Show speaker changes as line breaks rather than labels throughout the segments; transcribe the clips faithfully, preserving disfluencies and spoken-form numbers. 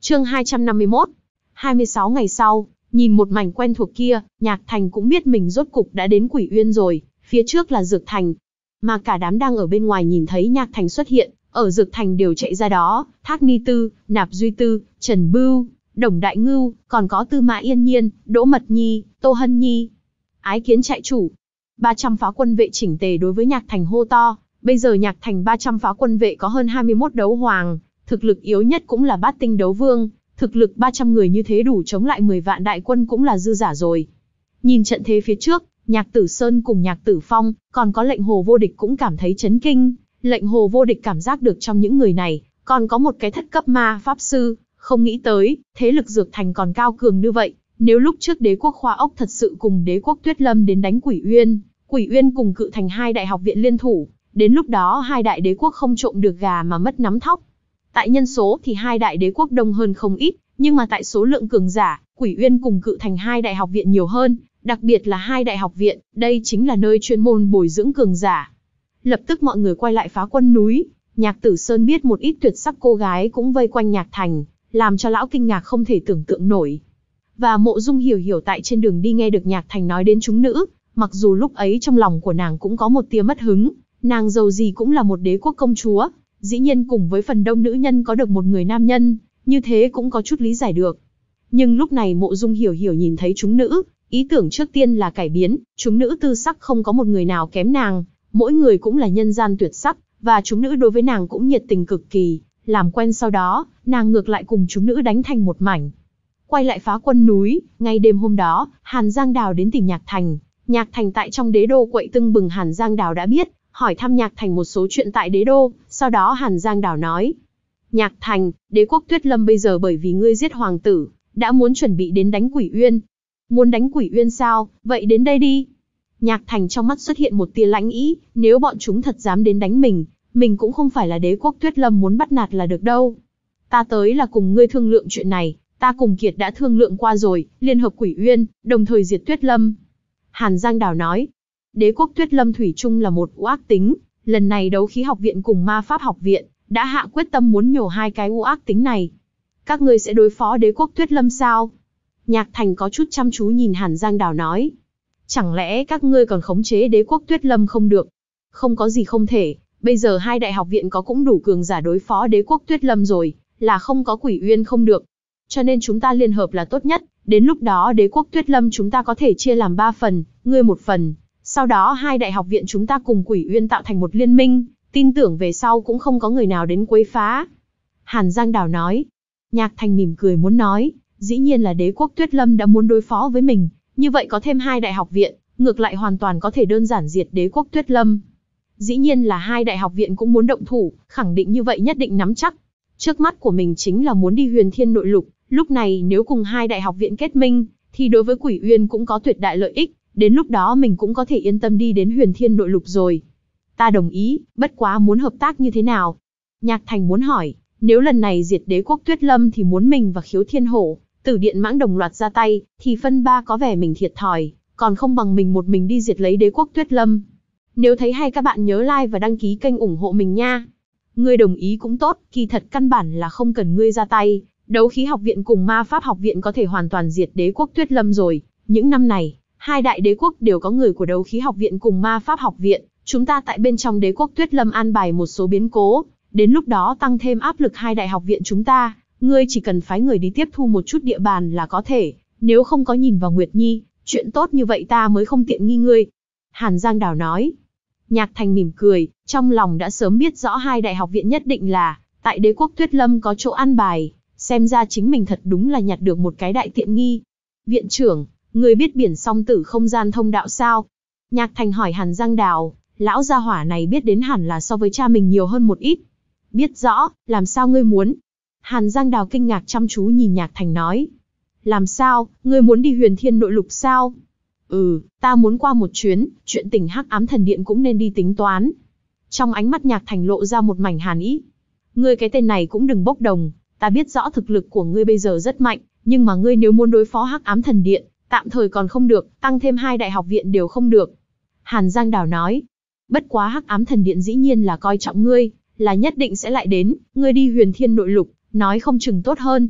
Chương hai trăm năm mươi mốt. hai mươi sáu ngày sau, nhìn một mảnh quen thuộc kia, Nhạc Thành cũng biết mình rốt cục đã đến Quỷ Uyên rồi, phía trước là Dược Thành. Mà cả đám đang ở bên ngoài nhìn thấy Nhạc Thành xuất hiện, ở Dược Thành đều chạy ra đó, Thác Ni Tư, Nạp Duy Tư, Trần Bưu, Đồng Đại Ngưu, còn có Tư Mã Yên Nhiên, Đỗ Mật Nhi, Tô Hân Nhi. Ái kiến trại chủ. ba trăm phá quân vệ chỉnh tề đối với Nhạc Thành hô to. Bây giờ Nhạc Thành ba trăm phá quân vệ có hơn hai mươi mốt đấu hoàng, thực lực yếu nhất cũng là bát tinh đấu vương, thực lực ba trăm người như thế đủ chống lại mười vạn đại quân cũng là dư giả rồi. Nhìn trận thế phía trước, Nhạc Tử Sơn cùng Nhạc Tử Phong, còn có Lệnh Hồ Vô Địch cũng cảm thấy chấn kinh. Lệnh Hồ Vô Địch cảm giác được trong những người này, còn có một cái thất cấp ma pháp sư, không nghĩ tới, thế lực Dược Thành còn cao cường như vậy. Nếu lúc trước đế quốc Khoa Ốc thật sự cùng đế quốc Tuyết Lâm đến đánh Quỷ Uyên, Quỷ Uyên cùng Cự Thành hai đại học viện liên thủ, đến lúc đó hai đại đế quốc không trộm được gà mà mất nắm thóc. Tại nhân số thì hai đại đế quốc đông hơn không ít, nhưng mà tại số lượng cường giả, Quỷ Uyên cùng Cự Thành hai đại học viện nhiều hơn, đặc biệt là hai đại học viện, đây chính là nơi chuyên môn bồi dưỡng cường giả. Lập tức mọi người quay lại phá quân núi, Nhạc Tử Sơn biết một ít tuyệt sắc cô gái cũng vây quanh Nhạc Thành, làm cho lão kinh ngạc không thể tưởng tượng nổi. Và Mộ Dung Hiểu Hiểu tại trên đường đi nghe được Nhạc Thành nói đến chúng nữ, mặc dù lúc ấy trong lòng của nàng cũng có một tia mất hứng, nàng dầu gì cũng là một đế quốc công chúa, dĩ nhiên cùng với phần đông nữ nhân có được một người nam nhân, như thế cũng có chút lý giải được. Nhưng lúc này Mộ Dung Hiểu Hiểu nhìn thấy chúng nữ, ý tưởng trước tiên là cải biến, chúng nữ tư sắc không có một người nào kém nàng, mỗi người cũng là nhân gian tuyệt sắc, và chúng nữ đối với nàng cũng nhiệt tình cực kỳ, làm quen sau đó, nàng ngược lại cùng chúng nữ đánh thành một mảnh. Quay lại phá quân núi, ngay đêm hôm đó, Hàn Giang Đào đến tìm Nhạc Thành. Nhạc Thành tại trong đế đô quậy tưng bừng Hàn Giang Đào đã biết, hỏi thăm Nhạc Thành một số chuyện tại đế đô, sau đó Hàn Giang Đào nói. Nhạc Thành, đế quốc Tuyết Lâm bây giờ bởi vì ngươi giết hoàng tử, đã muốn chuẩn bị đến đánh Quỷ Uyên. Muốn đánh Quỷ Uyên sao, vậy đến đây đi. Nhạc Thành trong mắt xuất hiện một tia lãnh ý, nếu bọn chúng thật dám đến đánh mình, mình cũng không phải là đế quốc Tuyết Lâm muốn bắt nạt là được đâu. Ta tới là cùng ngươi thương lượng chuyện này, ta cùng Kiệt đã thương lượng qua rồi, liên hợp Quỷ Uyên, đồng thời diệt Tuyết Lâm. Hàn Giang Đào nói, đế quốc Tuyết Lâm thủy chung là một u ác tính, lần này đấu khí học viện cùng ma pháp học viện, đã hạ quyết tâm muốn nhổ hai cái u ác tính này. Các ngươi sẽ đối phó đế quốc Tuyết Lâm sao? Nhạc Thành có chút chăm chú nhìn Hàn Giang Đào nói. Chẳng lẽ các ngươi còn khống chế đế quốc Tuyết Lâm không được? Không có gì không thể, bây giờ hai đại học viện có cũng đủ cường giả đối phó đế quốc Tuyết Lâm rồi, là không có Quỷ Uyên không được. Cho nên chúng ta liên hợp là tốt nhất, đến lúc đó đế quốc Tuyết Lâm chúng ta có thể chia làm ba phần, ngươi một phần, sau đó hai đại học viện chúng ta cùng Quỷ Uyên tạo thành một liên minh, tin tưởng về sau cũng không có người nào đến quấy phá. Hàn Giang Đào nói. Nhạc Thành mỉm cười muốn nói, dĩ nhiên là đế quốc Tuyết Lâm đã muốn đối phó với mình, như vậy có thêm hai đại học viện, ngược lại hoàn toàn có thể đơn giản diệt đế quốc Tuyết Lâm. Dĩ nhiên là hai đại học viện cũng muốn động thủ, khẳng định như vậy nhất định nắm chắc. Trước mắt của mình chính là muốn đi Huyền Thiên Nội Lục, lúc này nếu cùng hai đại học viện kết minh, thì đối với Quỷ Uyên cũng có tuyệt đại lợi ích, đến lúc đó mình cũng có thể yên tâm đi đến Huyền Thiên Nội Lục rồi. Ta đồng ý, bất quá muốn hợp tác như thế nào? Nhạc Thành muốn hỏi, nếu lần này diệt đế quốc Tuyết Lâm thì muốn mình và Khiếu Thiên Hổ, Tử Điện Mãng đồng loạt ra tay, thì phân ba có vẻ mình thiệt thòi, còn không bằng mình một mình đi diệt lấy đế quốc Tuyết Lâm. Nếu thấy hay các bạn nhớ like và đăng ký kênh ủng hộ mình nha. Ngươi đồng ý cũng tốt, kỳ thật căn bản là không cần ngươi ra tay, đấu khí học viện cùng ma pháp học viện có thể hoàn toàn diệt đế quốc Tuyết Lâm rồi. Những năm này, hai đại đế quốc đều có người của đấu khí học viện cùng ma pháp học viện, chúng ta tại bên trong đế quốc Tuyết Lâm an bài một số biến cố, đến lúc đó tăng thêm áp lực hai đại học viện chúng ta, ngươi chỉ cần phái người đi tiếp thu một chút địa bàn là có thể, nếu không có nhìn vào Nguyệt Nhi, chuyện tốt như vậy ta mới không tiện nghi ngươi. Hàn Giang Đào nói. Nhạc Thành mỉm cười, trong lòng đã sớm biết rõ hai đại học viện nhất định là, tại đế quốc Tuyết Lâm có chỗ an bài, xem ra chính mình thật đúng là nhặt được một cái đại tiện nghi. Viện trưởng, người biết biển song tử không gian thông đạo sao? Nhạc Thành hỏi Hàn Giang Đào, lão gia hỏa này biết đến hẳn là so với cha mình nhiều hơn một ít. Biết rõ, làm sao ngươi muốn? Hàn Giang Đào kinh ngạc chăm chú nhìn Nhạc Thành nói. Làm sao, ngươi muốn đi Huyền Thiên Nội Lục sao? Ừ, ta muốn qua một chuyến, chuyện tình Hắc Ám Thần Điện cũng nên đi tính toán. Trong ánh mắt Nhạc Thành lộ ra một mảnh hàn ý. Ngươi cái tên này cũng đừng bốc đồng, ta biết rõ thực lực của ngươi bây giờ rất mạnh, nhưng mà ngươi nếu muốn đối phó Hắc Ám Thần Điện, tạm thời còn không được, tăng thêm hai đại học viện đều không được. Hàn Giang Đào nói. Bất quá Hắc Ám Thần Điện dĩ nhiên là coi trọng ngươi, là nhất định sẽ lại đến, ngươi đi Huyền Thiên Nội Lục, nói không chừng tốt hơn.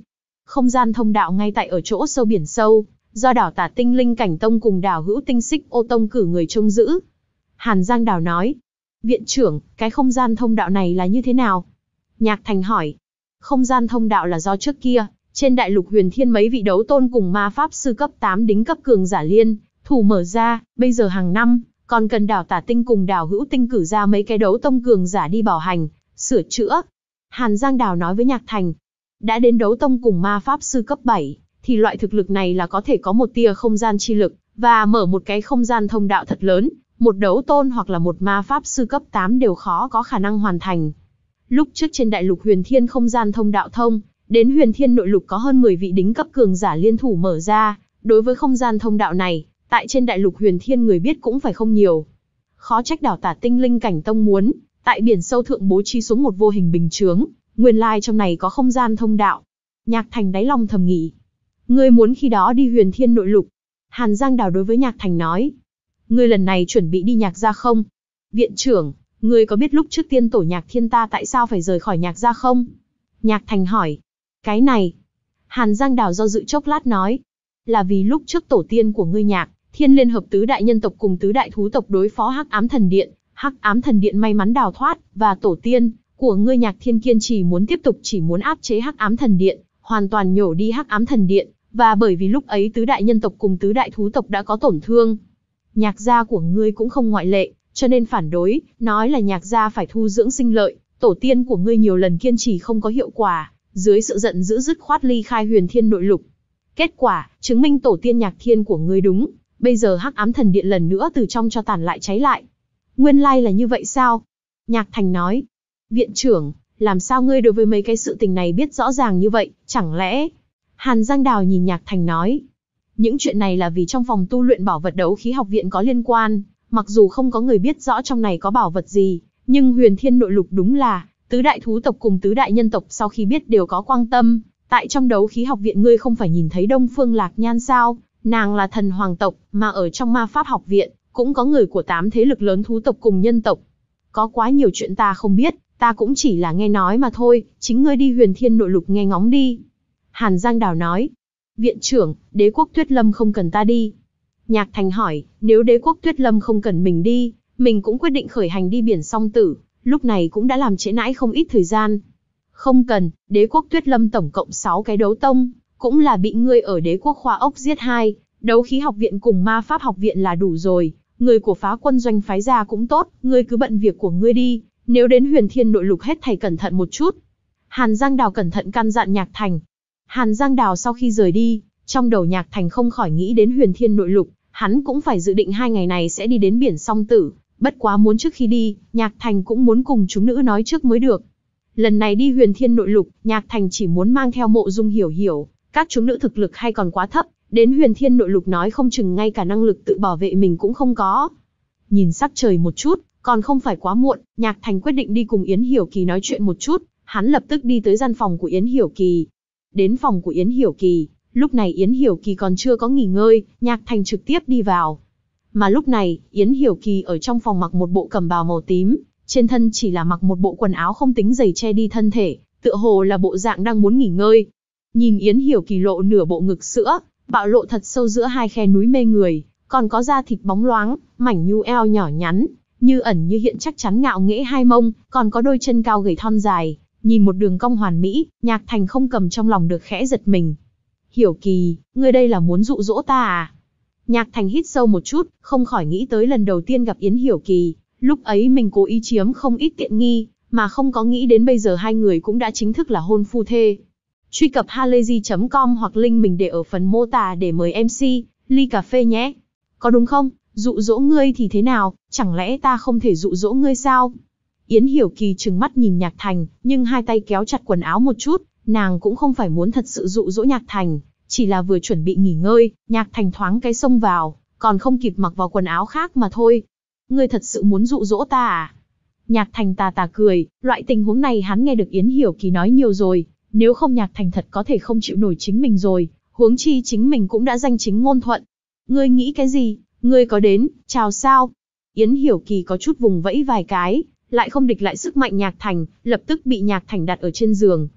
Không gian thông đạo ngay tại ở chỗ sâu biển sâu, do Đảo Tả Tinh Linh Cảnh Tông cùng Đảo Hữu Tinh Xích Ô Tông cử người trông giữ. Hàn Giang Đào nói. Viện trưởng, cái không gian thông đạo này là như thế nào? Nhạc Thành hỏi. Không gian thông đạo là do trước kia, trên đại lục Huyền Thiên mấy vị đấu tôn cùng ma pháp sư cấp tám đính cấp cường giả liên thủ mở ra, bây giờ hàng năm, còn cần Đảo Tả Tinh cùng Đảo Hữu Tinh cử ra mấy cái đấu tông cường giả đi bảo hành, sửa chữa. Hàn Giang Đào nói với Nhạc Thành. Đã đến đấu tông cùng ma pháp sư cấp bảy, thì loại thực lực này là có thể có một tia không gian chi lực, và mở một cái không gian thông đạo thật lớn, một đấu tôn hoặc là một ma pháp sư cấp tám đều khó có khả năng hoàn thành. Lúc trước trên đại lục Huyền Thiên không gian thông đạo thông, đến Huyền Thiên nội lục có hơn mười vị đính cấp cường giả liên thủ mở ra, đối với không gian thông đạo này, tại trên đại lục Huyền Thiên người biết cũng phải không nhiều. Khó trách Đảo Tả Tinh Linh Cảnh Tông muốn, tại biển sâu thượng bố trí xuống một vô hình bình chướng, nguyên lai trong này có không gian thông đạo. Nhạc Thành đáy lòng thầm nghĩ. Ngươi muốn khi đó đi Huyền Thiên nội lục. Hàn Giang Đào đối với Nhạc Thành nói. Ngươi lần này chuẩn bị đi Nhạc gia không? Viện trưởng, ngươi có biết lúc trước tiên tổ Nhạc Thiên ta tại sao phải rời khỏi Nhạc gia không? Nhạc Thành hỏi. Cái này. Hàn Giang Đào do dự chốc lát nói. Là vì lúc trước tổ tiên của ngươi Nhạc Thiên liên hợp tứ đại nhân tộc cùng tứ đại thú tộc đối phó Hắc Ám Thần Điện. Hắc Ám Thần Điện may mắn đào thoát, và tổ tiên của ngươi Nhạc Thiên kiên trì muốn tiếp tục chỉ muốn áp chế Hắc Ám Thần Điện, hoàn toàn nhổ đi Hắc Ám Thần Điện, và bởi vì lúc ấy tứ đại nhân tộc cùng tứ đại thú tộc đã có tổn thương. Nhạc gia của ngươi cũng không ngoại lệ, cho nên phản đối, nói là Nhạc gia phải thu dưỡng sinh lợi, tổ tiên của ngươi nhiều lần kiên trì không có hiệu quả, dưới sự giận dữ dứt khoát ly khai Huyền Thiên nội lục. Kết quả, chứng minh tổ tiên Nhạc Thiên của ngươi đúng, bây giờ Hắc Ám Thần Điện lần nữa từ trong cho tàn lại cháy lại. Nguyên lai là như vậy sao? Nhạc Thành nói. Viện trưởng, làm sao ngươi đối với mấy cái sự tình này biết rõ ràng như vậy, chẳng lẽ... Hàn Giang Đào nhìn Nhạc Thành nói. Những chuyện này là vì trong phòng tu luyện bảo vật đấu khí học viện có liên quan, mặc dù không có người biết rõ trong này có bảo vật gì, nhưng Huyền Thiên nội lục đúng là, tứ đại thú tộc cùng tứ đại nhân tộc sau khi biết đều có quang tâm. Tại trong đấu khí học viện ngươi không phải nhìn thấy Đông Phương Lạc Nhan sao, nàng là thần hoàng tộc, mà ở trong ma pháp học viện, cũng có người của tám thế lực lớn thú tộc cùng nhân tộc. Có quá nhiều chuyện ta không biết, ta cũng chỉ là nghe nói mà thôi, chính ngươi đi Huyền Thiên nội lục nghe ngóng đi. Hàn Giang Đào nói. Viện trưởng, đế quốc Tuyết Lâm không cần ta đi. Nhạc Thành hỏi, nếu đế quốc Tuyết Lâm không cần mình đi, mình cũng quyết định khởi hành đi biển song tử, lúc này cũng đã làm trễ nãi không ít thời gian. Không cần, đế quốc Tuyết Lâm tổng cộng sáu cái đấu tông, cũng là bị ngươi ở đế quốc khoa ốc giết hai, đấu khí học viện cùng ma pháp học viện là đủ rồi, người của phá quân doanh phái ra cũng tốt, ngươi cứ bận việc của ngươi đi, nếu đến Huyền Thiên nội lục hết thảy cẩn thận một chút. Hàn Giang Đào cẩn thận căn dặn Nhạc Thành. Hàn Giang Đào sau khi rời đi, trong đầu Nhạc Thành không khỏi nghĩ đến Huyền Thiên nội lục, hắn cũng phải dự định hai ngày này sẽ đi đến biển song tử, bất quá muốn trước khi đi, Nhạc Thành cũng muốn cùng chúng nữ nói trước mới được. Lần này đi Huyền Thiên nội lục, Nhạc Thành chỉ muốn mang theo Mộ Dung Hiểu Hiểu, các chúng nữ thực lực hay còn quá thấp, đến Huyền Thiên nội lục nói không chừng ngay cả năng lực tự bảo vệ mình cũng không có. Nhìn sắc trời một chút, còn không phải quá muộn, Nhạc Thành quyết định đi cùng Yến Hiểu Kỳ nói chuyện một chút, hắn lập tức đi tới gian phòng của Yến Hiểu Kỳ. Đến phòng của Yến Hiểu Kỳ, lúc này Yến Hiểu Kỳ còn chưa có nghỉ ngơi, Nhạc Thành trực tiếp đi vào. Mà lúc này, Yến Hiểu Kỳ ở trong phòng mặc một bộ cẩm bào màu tím, trên thân chỉ là mặc một bộ quần áo không tính dày che đi thân thể, tựa hồ là bộ dạng đang muốn nghỉ ngơi. Nhìn Yến Hiểu Kỳ lộ nửa bộ ngực sữa, bạo lộ thật sâu giữa hai khe núi mê người, còn có da thịt bóng loáng, mảnh nhu eo nhỏ nhắn, như ẩn như hiện chắc chắn ngạo nghễ hai mông, còn có đôi chân cao gầy thon dài, nhìn một đường cong hoàn mỹ, Nhạc Thành không cầm trong lòng được khẽ giật mình. Hiểu Kỳ, ngươi đây là muốn dụ dỗ ta à? Nhạc Thành hít sâu một chút, không khỏi nghĩ tới lần đầu tiên gặp Yến Hiểu Kỳ, lúc ấy mình cố ý chiếm không ít tiện nghi, mà không có nghĩ đến bây giờ hai người cũng đã chính thức là hôn phu thê. Truy cập halayzi chấm com hoặc link mình để ở phần mô tả để mời em xê, ly cà phê nhé. Có đúng không? Dụ dỗ ngươi thì thế nào, chẳng lẽ ta không thể dụ dỗ ngươi sao? Yến Hiểu Kỳ trừng mắt nhìn Nhạc Thành, nhưng hai tay kéo chặt quần áo một chút, nàng cũng không phải muốn thật sự dụ dỗ Nhạc Thành, chỉ là vừa chuẩn bị nghỉ ngơi, Nhạc Thành thoáng cái xông vào, còn không kịp mặc vào quần áo khác mà thôi. Ngươi thật sự muốn dụ dỗ ta à? Nhạc Thành tà tà cười, loại tình huống này hắn nghe được Yến Hiểu Kỳ nói nhiều rồi, nếu không Nhạc Thành thật có thể không chịu nổi chính mình rồi, huống chi chính mình cũng đã danh chính ngôn thuận. Ngươi nghĩ cái gì? Ngươi có đến, chào sao? Yến Hiểu Kỳ có chút vùng vẫy vài cái, lại không địch lại sức mạnh Nhạc Thành, lập tức bị Nhạc Thành đặt ở trên giường.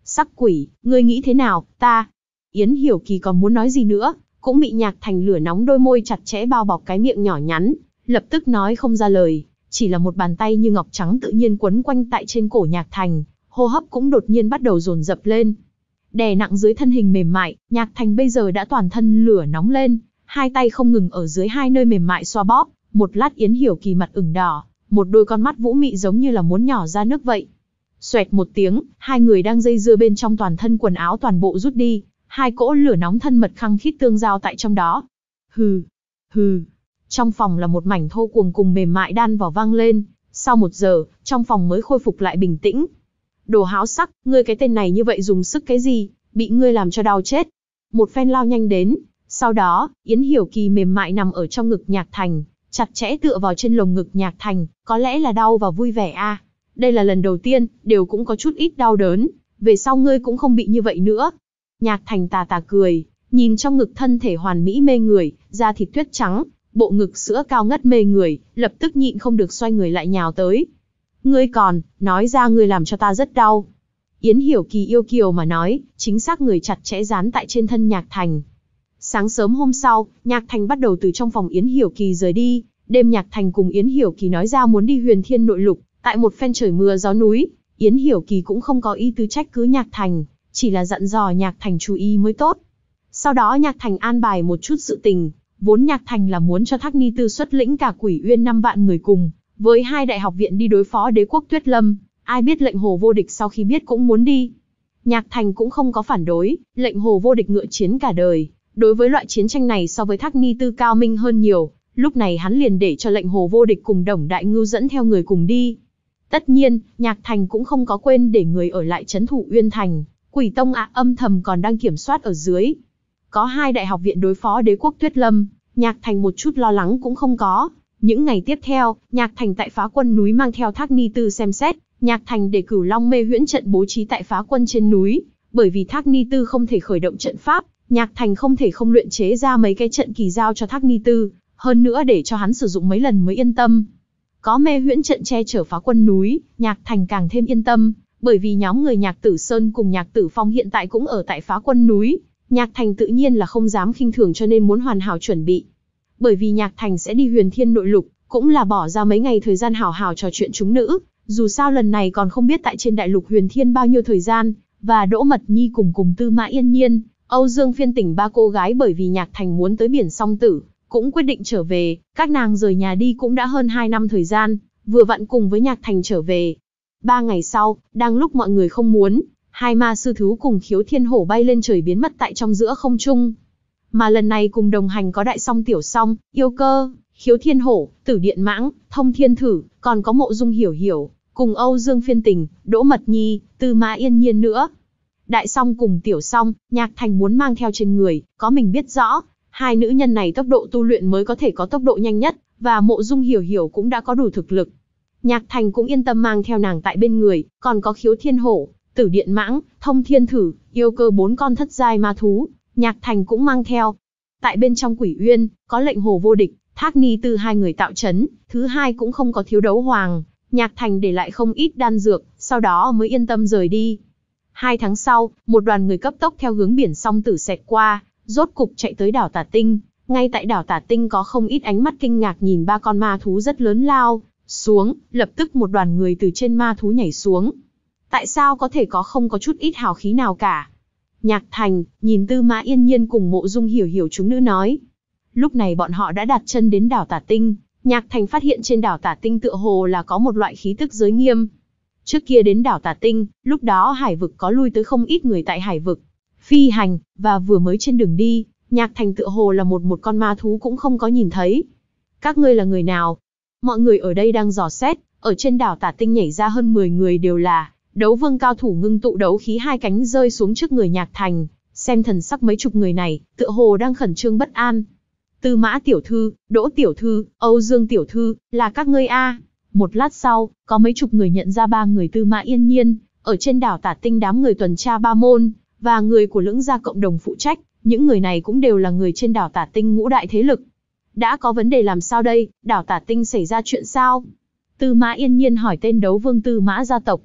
Sắc quỷ, ngươi nghĩ thế nào, ta? Yến Hiểu Kỳ còn muốn nói gì nữa, cũng bị Nhạc Thành lửa nóng đôi môi chặt chẽ bao bọc cái miệng nhỏ nhắn, lập tức nói không ra lời, chỉ là một bàn tay như ngọc trắng tự nhiên quấn quanh tại trên cổ Nhạc Thành, hô hấp cũng đột nhiên bắt đầu dồn dập lên. Đè nặng dưới thân hình mềm mại, Nhạc Thành bây giờ đã toàn thân lửa nóng lên, hai tay không ngừng ở dưới hai nơi mềm mại xoa bóp, một lát Yến Hiểu Kỳ mặt ửng đỏ, một đôi con mắt vũ mị giống như là muốn nhỏ ra nước vậy. Xoẹt một tiếng, hai người đang dây dưa bên trong toàn thân quần áo toàn bộ rút đi, hai cỗ lửa nóng thân mật khăng khít tương giao tại trong đó. Hừ, hừ. Trong phòng là một mảnh thô cuồng cùng mềm mại đan vào vang lên, sau một giờ, trong phòng mới khôi phục lại bình tĩnh. Đồ háo sắc, ngươi cái tên này như vậy dùng sức cái gì, bị ngươi làm cho đau chết. Một phen lao nhanh đến, sau đó, Yến Hiểu Kỳ mềm mại nằm ở trong ngực Nhạc Thành, chặt chẽ tựa vào trên lồng ngực Nhạc Thành, có lẽ là đau và vui vẻ a. Đây là lần đầu tiên, đều cũng có chút ít đau đớn, về sau ngươi cũng không bị như vậy nữa. Nhạc Thành tà tà cười, nhìn trong ngực thân thể hoàn mỹ mê người, da thịt tuyết trắng, bộ ngực sữa cao ngất mê người, lập tức nhịn không được xoay người lại nhào tới. Ngươi còn, nói ra ngươi làm cho ta rất đau. Yến Hiểu Kỳ yêu kiều mà nói, chính xác người chặt chẽ dán tại trên thân Nhạc Thành. Sáng sớm hôm sau, Nhạc Thành bắt đầu từ trong phòng Yến Hiểu Kỳ rời đi, đêm Nhạc Thành cùng Yến Hiểu Kỳ nói ra muốn đi Huyền Thiên Nội Lục, tại một phen trời mưa gió núi, Yến Hiểu Kỳ cũng không có ý tứ trách cứ Nhạc Thành, chỉ là dặn dò Nhạc Thành chú ý mới tốt. Sau đó Nhạc Thành an bài một chút sự tình, vốn Nhạc Thành là muốn cho Thác Ni Tư xuất lĩnh cả Quỷ Uyên năm vạn người cùng, với hai đại học viện đi đối phó đế quốc Tuyết Lâm, ai biết lệnh Hồ Vô Địch sau khi biết cũng muốn đi. Nhạc Thành cũng không có phản đối, lệnh Hồ Vô Địch ngựa chiến cả đời, đối với loại chiến tranh này so với Thác Ni Tư cao minh hơn nhiều, lúc này hắn liền để cho lệnh Hồ Vô Địch cùng Đồng Đại Ngưu dẫn theo người cùng đi. Tất nhiên, Nhạc Thành cũng không có quên để người ở lại trấn thủ Uyên Thành, Quỷ Tông ạ âm thầm còn đang kiểm soát ở dưới. Có hai đại học viện đối phó đế quốc Tuyết Lâm, Nhạc Thành một chút lo lắng cũng không có. Những ngày tiếp theo, Nhạc Thành tại Phá Quân núi mang theo Thác Ni Tư xem xét, Nhạc Thành để Cửu Long Mê Huyễn trận bố trí tại Phá Quân trên núi, bởi vì Thác Ni Tư không thể khởi động trận pháp, Nhạc Thành không thể không luyện chế ra mấy cái trận kỳ giao cho Thác Ni Tư, hơn nữa để cho hắn sử dụng mấy lần mới yên tâm. Có Mê Huyễn trận che chở Phá Quân núi, Nhạc Thành càng thêm yên tâm, bởi vì nhóm người Nhạc Tử Sơn cùng Nhạc Tử Phong hiện tại cũng ở tại Phá Quân núi, Nhạc Thành tự nhiên là không dám khinh thường cho nên muốn hoàn hảo chuẩn bị. Bởi vì Nhạc Thành sẽ đi Huyền Thiên Nội Lục, cũng là bỏ ra mấy ngày thời gian hảo hảo trò chuyện chúng nữ, dù sao lần này còn không biết tại trên đại lục Huyền Thiên bao nhiêu thời gian, và Đỗ Mật Nhi cùng cùng Tư Mã Yên Nhiên, Âu Dương Phiên Tỉnh ba cô gái bởi vì Nhạc Thành muốn tới biển Song Tử, cũng quyết định trở về, các nàng rời nhà đi cũng đã hơn hai năm thời gian, vừa vặn cùng với Nhạc Thành trở về. Ba ngày sau, đang lúc mọi người không muốn, hai ma sư thú cùng Khiếu Thiên Hổ bay lên trời biến mất tại trong giữa không trung. Mà lần này cùng đồng hành có Đại Song Tiểu Song, Yêu Cơ, Khiếu Thiên Hổ, Tử Điện Mãng, Thông Thiên Thử, còn có Mộ Dung Hiểu Hiểu, cùng Âu Dương Phiên Tình, Đỗ Mật Nhi, Tư Mã Yên Nhiên nữa. Đại Song cùng Tiểu Song, Nhạc Thành muốn mang theo trên người, có mình biết rõ, hai nữ nhân này tốc độ tu luyện mới có thể có tốc độ nhanh nhất, và Mộ Dung Hiểu Hiểu cũng đã có đủ thực lực. Nhạc Thành cũng yên tâm mang theo nàng tại bên người, còn có Khiếu Thiên Hổ, Tử Điện Mãng, Thông Thiên Thử, Yêu Cơ bốn con thất giai ma thú, Nhạc Thành cũng mang theo. Tại bên trong Quỷ Uyên, có lệnh Hồ Vô Địch, Thác Ni Tư hai người tạo trấn, thứ hai cũng không có thiếu đấu hoàng, Nhạc Thành để lại không ít đan dược, sau đó mới yên tâm rời đi. Hai tháng sau, một đoàn người cấp tốc theo hướng biển Song Tử xẹt qua, rốt cục chạy tới đảo Tả Tinh. Ngay tại đảo Tả Tinh có không ít ánh mắt kinh ngạc nhìn ba con ma thú rất lớn lao xuống, lập tức một đoàn người từ trên ma thú nhảy xuống. Tại sao có thể có không có chút ít hào khí nào cả? Nhạc Thành nhìn Tư Mã Yên Nhiên cùng Mộ Dung Hiểu Hiểu chúng nữ nói. Lúc này bọn họ đã đặt chân đến đảo Tả Tinh, Nhạc Thành phát hiện trên đảo Tả Tinh tựa hồ là có một loại khí tức giới nghiêm. Trước kia đến đảo Tả Tinh, lúc đó hải vực có lui tới không ít người tại hải vực phi hành, và vừa mới trên đường đi, Nhạc Thành tựa hồ là một một con ma thú cũng không có nhìn thấy. Các ngươi là người nào? Mọi người ở đây đang dò xét, ở trên đảo Tả Tinh nhảy ra hơn mười người đều là đấu vương cao thủ ngưng tụ đấu khí hai cánh rơi xuống trước người Nhạc Thành, xem thần sắc mấy chục người này, tựa hồ đang khẩn trương bất an. Tư Mã tiểu thư, Đỗ tiểu thư, Âu Dương tiểu thư, là các ngươi a? Một lát sau, có mấy chục người nhận ra ba người Tư Mã Yên Nhiên, ở trên đảo Tả Tinh đám người tuần tra ba môn, và người của lưỡng gia cộng đồng phụ trách, những người này cũng đều là người trên đảo Tả Tinh ngũ đại thế lực. Đã có vấn đề làm sao đây, đảo Tả Tinh xảy ra chuyện sao? Tư Mã Yên Nhiên hỏi tên đấu vương Tư Mã gia tộc.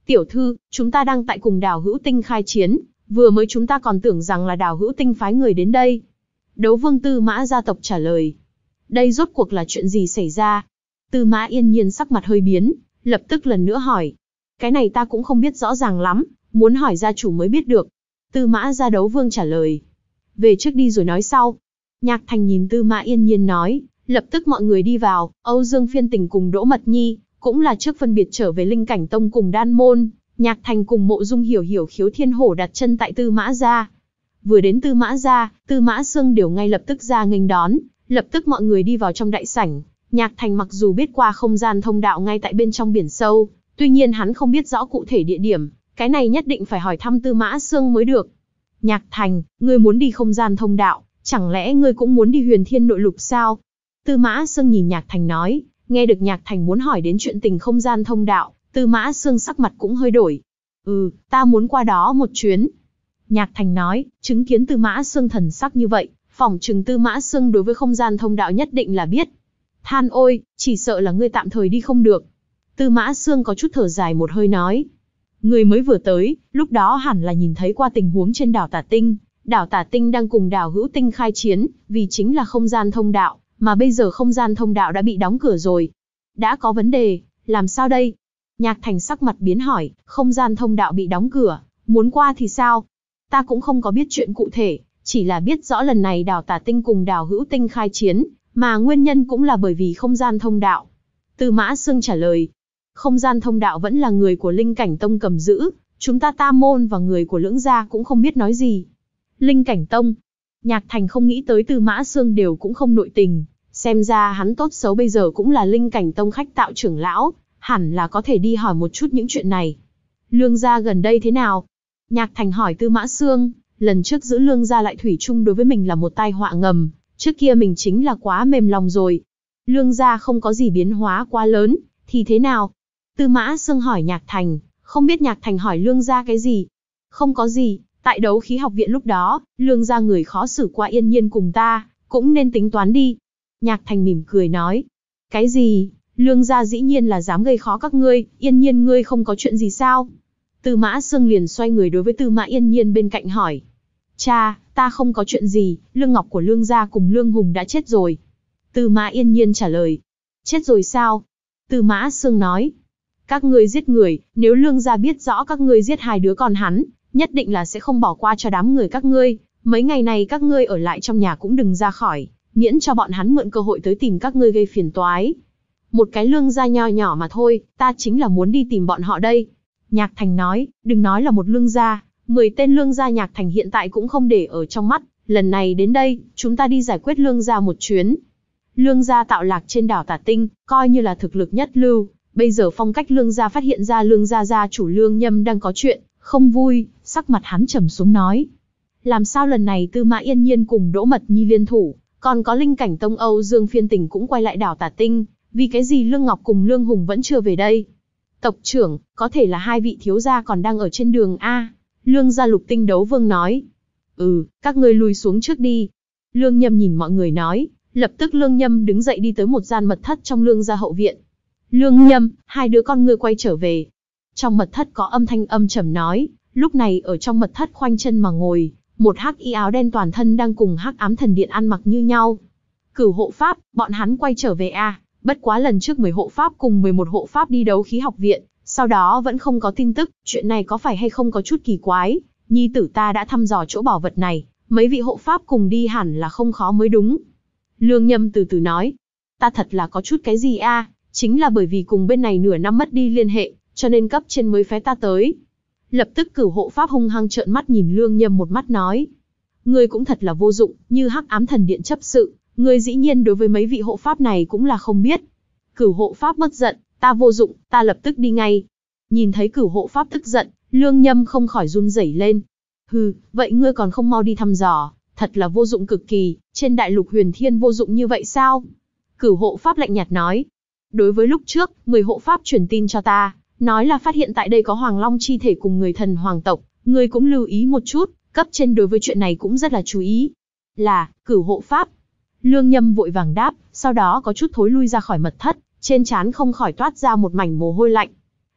Tiểu thư, chúng ta đang tại cùng Đào Hữu Tinh khai chiến, vừa mới chúng ta còn tưởng rằng là Đào Hữu Tinh phái người đến đây. Đấu vương Tư Mã gia tộc trả lời. Đây rốt cuộc là chuyện gì xảy ra? Tư Mã Yên Nhiên sắc mặt hơi biến, lập tức lần nữa hỏi. Cái này ta cũng không biết rõ ràng lắm, muốn hỏi gia chủ mới biết được. Tư Mã gia đấu vương trả lời. Về trước đi rồi nói sau. Nhạc Thành nhìn Tư Mã Yên Nhiên nói, lập tức mọi người đi vào, Âu Dương Phiên Tình cùng Đỗ Mật Nhi, cũng là trước phân biệt trở về Linh Cảnh Tông cùng Đan Môn, Nhạc Thành cùng Mộ Dung Hiểu Hiểu Khiếu Thiên Hổ đặt chân tại Tư Mã gia. Vừa đến Tư Mã gia, Tư Mã Sương đều ngay lập tức ra nghênh đón, lập tức mọi người đi vào trong đại sảnh. Nhạc Thành mặc dù biết qua không gian thông đạo ngay tại bên trong biển sâu, tuy nhiên hắn không biết rõ cụ thể địa điểm, cái này nhất định phải hỏi thăm Tư Mã Sương mới được. Nhạc Thành, ngươi muốn đi không gian thông đạo, chẳng lẽ ngươi cũng muốn đi Huyền Thiên Nội Lục sao? Tư Mã Sương nhìn Nhạc Thành nói, nghe được Nhạc Thành muốn hỏi đến chuyện tình không gian thông đạo, Tư Mã Sương sắc mặt cũng hơi đổi. Ừ, ta muốn qua đó một chuyến. Nhạc Thành nói, chứng kiến Tư Mã Sương thần sắc như vậy, phỏng chừng Tư Mã Sương đối với không gian thông đạo nhất định là biết. Than ôi, chỉ sợ là ngươi tạm thời đi không được. Tư Mã Sương có chút thở dài một hơi nói. Ngươi mới vừa tới, lúc đó hẳn là nhìn thấy qua tình huống trên đảo Tả Tinh. Đảo Tả Tinh đang cùng đảo Hữu Tinh khai chiến, vì chính là không gian thông đạo, mà bây giờ không gian thông đạo đã bị đóng cửa rồi. Đã có vấn đề, làm sao đây? Nhạc Thành sắc mặt biến hỏi, không gian thông đạo bị đóng cửa, muốn qua thì sao? Ta cũng không có biết chuyện cụ thể, chỉ là biết rõ lần này đảo Tả Tinh cùng đảo Hữu Tinh khai chiến, mà nguyên nhân cũng là bởi vì không gian thông đạo. Tư Mã Sương trả lời, không gian thông đạo vẫn là người của Linh Cảnh Tông cầm giữ, chúng ta Tam Môn và người của Lưỡng gia cũng không biết nói gì. Linh Cảnh Tông. Nhạc Thành không nghĩ tới Tư Mã Sương đều cũng không nội tình, xem ra hắn tốt xấu bây giờ cũng là Linh Cảnh Tông khách tạo trưởng lão, hẳn là có thể đi hỏi một chút những chuyện này. Lương gia gần đây thế nào? Nhạc Thành hỏi Tư Mã Sương, lần trước giữ Lương gia lại thủy chung đối với mình là một tai họa ngầm, trước kia mình chính là quá mềm lòng rồi. Lương gia không có gì biến hóa quá lớn, thì thế nào? Tư Mã Sương hỏi Nhạc Thành, không biết Nhạc Thành hỏi Lương gia cái gì? Không có gì, tại đấu khí học viện lúc đó, Lương gia người khó xử qua Yên Nhiên cùng ta, cũng nên tính toán đi. Nhạc Thành mỉm cười nói, cái gì? Lương gia dĩ nhiên là dám gây khó các ngươi, Yên Nhiên ngươi không có chuyện gì sao? Tư Mã Sương liền xoay người đối với Tư Mã Yên Nhiên bên cạnh hỏi. Cha, ta không có chuyện gì, Lương Ngọc của Lương gia cùng Lương Hùng đã chết rồi. Tư Mã Yên Nhiên trả lời. Chết rồi sao? Tư Mã Sương nói. Các ngươi giết người, nếu Lương gia biết rõ các ngươi giết hai đứa con hắn, nhất định là sẽ không bỏ qua cho đám người các ngươi. Mấy ngày này các ngươi ở lại trong nhà cũng đừng ra khỏi, miễn cho bọn hắn mượn cơ hội tới tìm các ngươi gây phiền toái. Một cái Lương gia nho nhỏ mà thôi, ta chính là muốn đi tìm bọn họ đây. Nhạc Thành nói, đừng nói là một Lương gia, mười tên Lương gia Nhạc Thành hiện tại cũng không để ở trong mắt. Lần này đến đây, chúng ta đi giải quyết Lương gia một chuyến. Lương gia tạo lạc trên đảo Tả Tinh, coi như là thực lực nhất lưu. Bây giờ phong cách Lương gia phát hiện ra Lương gia gia chủ Lương Nhâm đang có chuyện, không vui, sắc mặt hắn trầm xuống nói. Làm sao lần này Tư Mã Yên Nhiên cùng Đỗ Mật Nhi liên thủ, còn có Linh Cảnh Tông Âu Dương Phiên Tình cũng quay lại đảo Tả Tinh, vì cái gì Lương Ngọc cùng Lương Hùng vẫn chưa về đây? Tộc trưởng, có thể là hai vị thiếu gia còn đang ở trên đường A. Lương gia Lục Tinh Đấu Vương nói. Ừ, các ngươi lùi xuống trước đi. Lương Nhâm nhìn mọi người nói, lập tức Lương Nhâm đứng dậy đi tới một gian mật thất trong Lương gia hậu viện. Lương Nhâm, hai đứa con ngươi quay trở về. Trong mật thất có âm thanh âm trầm nói, lúc này ở trong mật thất khoanh chân mà ngồi, một hắc y áo đen toàn thân đang cùng hắc ám thần điện ăn mặc như nhau. Cửu hộ pháp, bọn hắn quay trở về a, bất quá lần trước mười hộ pháp cùng mười một hộ pháp đi đấu khí học viện, sau đó vẫn không có tin tức, chuyện này có phải hay không có chút kỳ quái, nhi tử ta đã thăm dò chỗ bảo vật này, mấy vị hộ pháp cùng đi hẳn là không khó mới đúng. Lương Nhâm từ từ nói, ta thật là có chút cái gì a, chính là bởi vì cùng bên này nửa năm mất đi liên hệ, cho nên cấp trên mới phái ta tới. Lập tức cửu hộ pháp hung hăng trợn mắt nhìn Lương Nhâm một mắt nói, ngươi cũng thật là vô dụng, như hắc ám thần điện chấp sự, ngươi dĩ nhiên đối với mấy vị hộ pháp này cũng là không biết. Cửu hộ pháp mất giận, ta vô dụng, ta lập tức đi ngay. Nhìn thấy cửu hộ pháp tức giận, Lương Nhâm không khỏi run rẩy lên. Hừ, vậy ngươi còn không mau đi thăm dò, thật là vô dụng cực kỳ, trên đại lục huyền thiên vô dụng như vậy sao? Cửu hộ pháp lạnh nhạt nói. Đối với lúc trước, mười hộ pháp truyền tin cho ta, nói là phát hiện tại đây có Hoàng Long chi thể cùng người thần hoàng tộc, ngươi cũng lưu ý một chút, cấp trên đối với chuyện này cũng rất là chú ý. Là, cửu hộ pháp. Lương Nhâm vội vàng đáp, sau đó có chút thối lui ra khỏi mật thất, trên trán không khỏi toát ra một mảnh mồ hôi lạnh.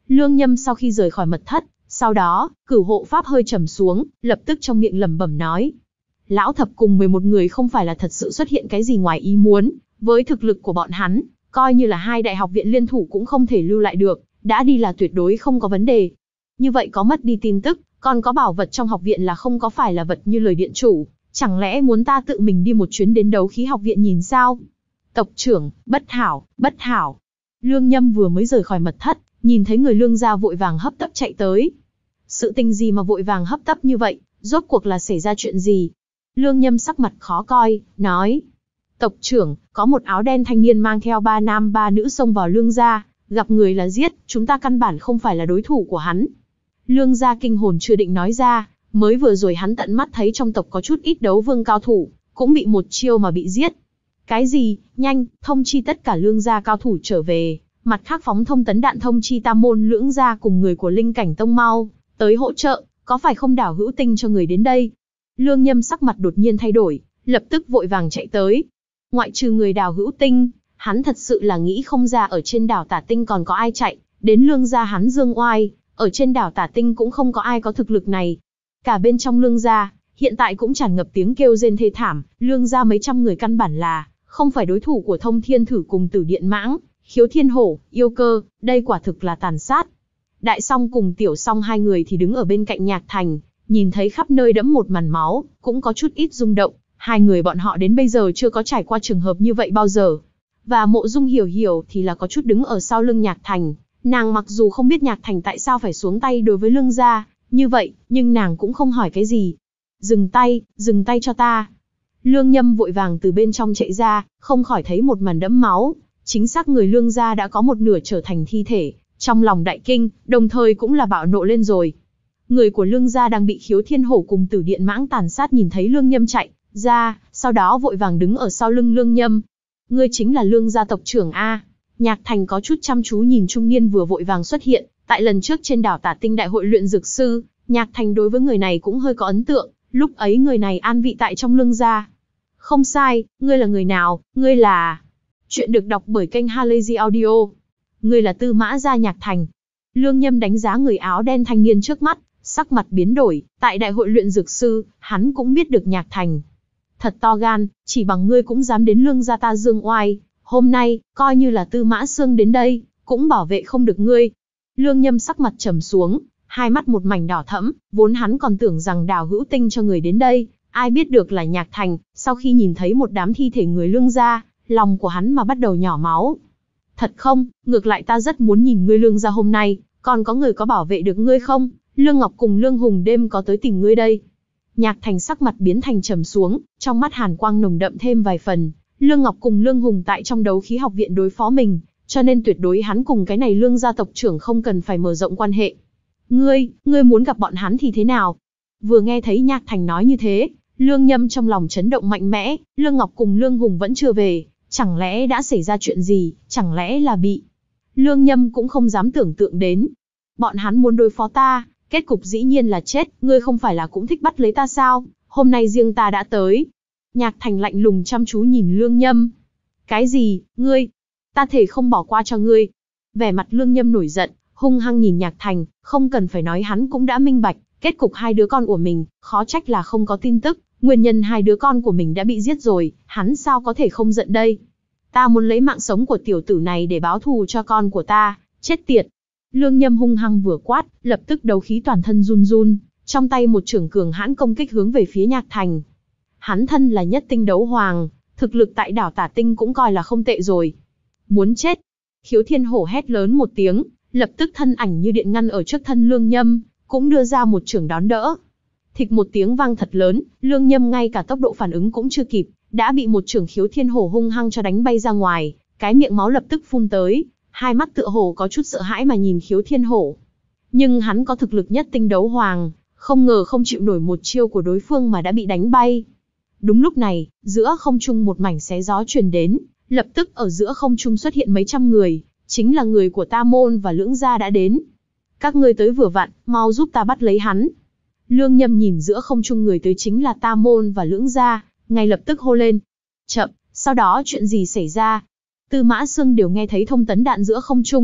Lương Nhâm sau khi rời khỏi mật thất, sau đó, cửu hộ pháp hơi trầm xuống, lập tức trong miệng lẩm bẩm nói. Lão thập cùng mười một người không phải là thật sự xuất hiện cái gì ngoài ý muốn, với thực lực của bọn hắn, coi như là hai đại học viện liên thủ cũng không thể lưu lại được, đã đi là tuyệt đối không có vấn đề. Như vậy có mất đi tin tức, còn có bảo vật trong học viện là không có phải là vật như lời điện chủ, chẳng lẽ muốn ta tự mình đi một chuyến đến đấu khí học viện nhìn sao? Tộc trưởng, bất hảo, bất hảo. Lương Nhâm vừa mới rời khỏi mật thất, nhìn thấy người Lương gia vội vàng hấp tấp chạy tới. Sự tình gì mà vội vàng hấp tấp như vậy, rốt cuộc là xảy ra chuyện gì? Lương Nhâm sắc mặt khó coi, nói. Tộc trưởng, có một áo đen thanh niên mang theo ba nam ba nữ xông vào Lương gia, gặp người là giết, chúng ta căn bản không phải là đối thủ của hắn. Lương gia kinh hồn chưa định nói ra, mới vừa rồi hắn tận mắt thấy trong tộc có chút ít đấu vương cao thủ, cũng bị một chiêu mà bị giết. Cái gì, nhanh, thông chi tất cả Lương gia cao thủ trở về, mặt khác phóng thông tấn đạn thông chi tam môn lưỡng gia cùng người của linh cảnh tông mau, tới hỗ trợ, có phải không Đào Hữu Tinh cho người đến đây? Lương Nhâm sắc mặt đột nhiên thay đổi, lập tức vội vàng chạy tới. Ngoại trừ người Đào Hữu Tinh, hắn thật sự là nghĩ không ra ở trên đảo Tả Tinh còn có ai chạy, đến Lương gia hắn dương oai, ở trên đảo Tả Tinh cũng không có ai có thực lực này. Cả bên trong Lương gia, hiện tại cũng tràn ngập tiếng kêu rên thê thảm, Lương gia mấy trăm người căn bản là không phải đối thủ của Thông Thiên Thử cùng Tử Điện Mãng, Khiếu Thiên Hổ, Yêu Cơ, đây quả thực là tàn sát. Đại Song cùng Tiểu Song hai người thì đứng ở bên cạnh Nhạc Thành, nhìn thấy khắp nơi đẫm một màn máu, cũng có chút ít rung động, hai người bọn họ đến bây giờ chưa có trải qua trường hợp như vậy bao giờ. Và Mộ Dung Hiểu Hiểu thì là có chút đứng ở sau lưng Nhạc Thành, nàng mặc dù không biết Nhạc Thành tại sao phải xuống tay đối với Lương gia, như vậy, nhưng nàng cũng không hỏi cái gì. Dừng tay, dừng tay cho ta. Lương Nhâm vội vàng từ bên trong chạy ra, không khỏi thấy một màn đẫm máu, chính xác người Lương gia đã có một nửa trở thành thi thể, trong lòng đại kinh, đồng thời cũng là bạo nộ lên rồi. Người của Lương gia đang bị Khiếu Thiên Hổ cùng Tử Điện Mãng tàn sát nhìn thấy Lương Nhâm chạy ra, sau đó vội vàng đứng ở sau lưng Lương Nhâm. Ngươi chính là Lương gia tộc trưởng a? Nhạc Thành có chút chăm chú nhìn trung niên vừa vội vàng xuất hiện, tại lần trước trên đảo Tả Tinh đại hội luyện dược sư, Nhạc Thành đối với người này cũng hơi có ấn tượng, lúc ấy người này an vị tại trong Lương gia. Không sai, ngươi là người nào, ngươi là... Chuyện được đọc bởi kênh Halazy Audio. Ngươi là Tư Mã gia Nhạc Thành. Lương Nhâm đánh giá người áo đen thanh niên trước mắt, sắc mặt biến đổi, tại đại hội luyện dược sư, hắn cũng biết được Nhạc Thành. Thật to gan, chỉ bằng ngươi cũng dám đến Lương gia ta dương oai, hôm nay, coi như là Tư Mã Xương đến đây, cũng bảo vệ không được ngươi. Lương Nhâm sắc mặt trầm xuống, hai mắt một mảnh đỏ thẫm, vốn hắn còn tưởng rằng Đào Hữu Tinh cho người đến đây, ai biết được là Nhạc Thành, sau khi nhìn thấy một đám thi thể người Lương gia, lòng của hắn mà bắt đầu nhỏ máu. Thật không, ngược lại ta rất muốn nhìn ngươi Lương gia hôm nay, còn có người có bảo vệ được ngươi không? Lương Ngọc cùng Lương Hùng đêm có tới tìm ngươi đây. Nhạc Thành sắc mặt biến thành trầm xuống, trong mắt hàn quang nồng đậm thêm vài phần. Lương Ngọc cùng Lương Hùng tại trong đấu khí học viện đối phó mình, cho nên tuyệt đối hắn cùng cái này Lương gia tộc trưởng không cần phải mở rộng quan hệ. Ngươi, ngươi muốn gặp bọn hắn thì thế nào? Vừa nghe thấy Nhạc Thành nói như thế, Lương Nhâm trong lòng chấn động mạnh mẽ, Lương Ngọc cùng Lương Hùng vẫn chưa về, chẳng lẽ đã xảy ra chuyện gì, chẳng lẽ là bị... Lương Nhâm cũng không dám tưởng tượng đến. Bọn hắn muốn đối phó ta, kết cục dĩ nhiên là chết, ngươi không phải là cũng thích bắt lấy ta sao, hôm nay riêng ta đã tới. Nhạc Thành lạnh lùng chăm chú nhìn Lương Nhâm. Cái gì, ngươi? Ta thể không bỏ qua cho ngươi. Vẻ mặt Lương Nhâm nổi giận, hung hăng nhìn Nhạc Thành, không cần phải nói hắn cũng đã minh bạch, kết cục hai đứa con của mình, khó trách là không có tin tức, nguyên nhân hai đứa con của mình đã bị giết rồi, hắn sao có thể không giận đây? Ta muốn lấy mạng sống của tiểu tử này để báo thù cho con của ta, chết tiệt. Lương Nhâm hung hăng vừa quát, lập tức đấu khí toàn thân run run, trong tay một chưởng cường hãn công kích hướng về phía Nhạc Thành. Hắn thân là nhất tinh đấu hoàng, thực lực tại đảo Tả Tinh cũng coi là không tệ rồi. Muốn chết. Khiếu Thiên Hổ hét lớn một tiếng, lập tức thân ảnh như điện ngăn ở trước thân Lương Nhâm, cũng đưa ra một chưởng đón đỡ. Thịch một tiếng vang thật lớn, Lương Nhâm ngay cả tốc độ phản ứng cũng chưa kịp, đã bị một chưởng Khiếu Thiên Hổ hung hăng cho đánh bay ra ngoài, cái miệng máu lập tức phun tới, hai mắt tựa hồ có chút sợ hãi mà nhìn Khiếu Thiên Hổ. Nhưng hắn có thực lực nhất tinh đấu hoàng, không ngờ không chịu nổi một chiêu của đối phương mà đã bị đánh bay. Đúng lúc này, giữa không trung một mảnh xé gió truyền đến, lập tức ở giữa không trung xuất hiện mấy trăm người, chính là người của Ta Môn và Lưỡng gia đã đến. Các ngươi tới vừa vặn, mau giúp ta bắt lấy hắn. Lương Nhâm nhìn giữa không trung người tới chính là Ta Môn và Lưỡng gia, ngay lập tức hô lên. Chậm, sau đó chuyện gì xảy ra? Tư Mã Xương đều nghe thấy thông tấn đạn giữa không trung,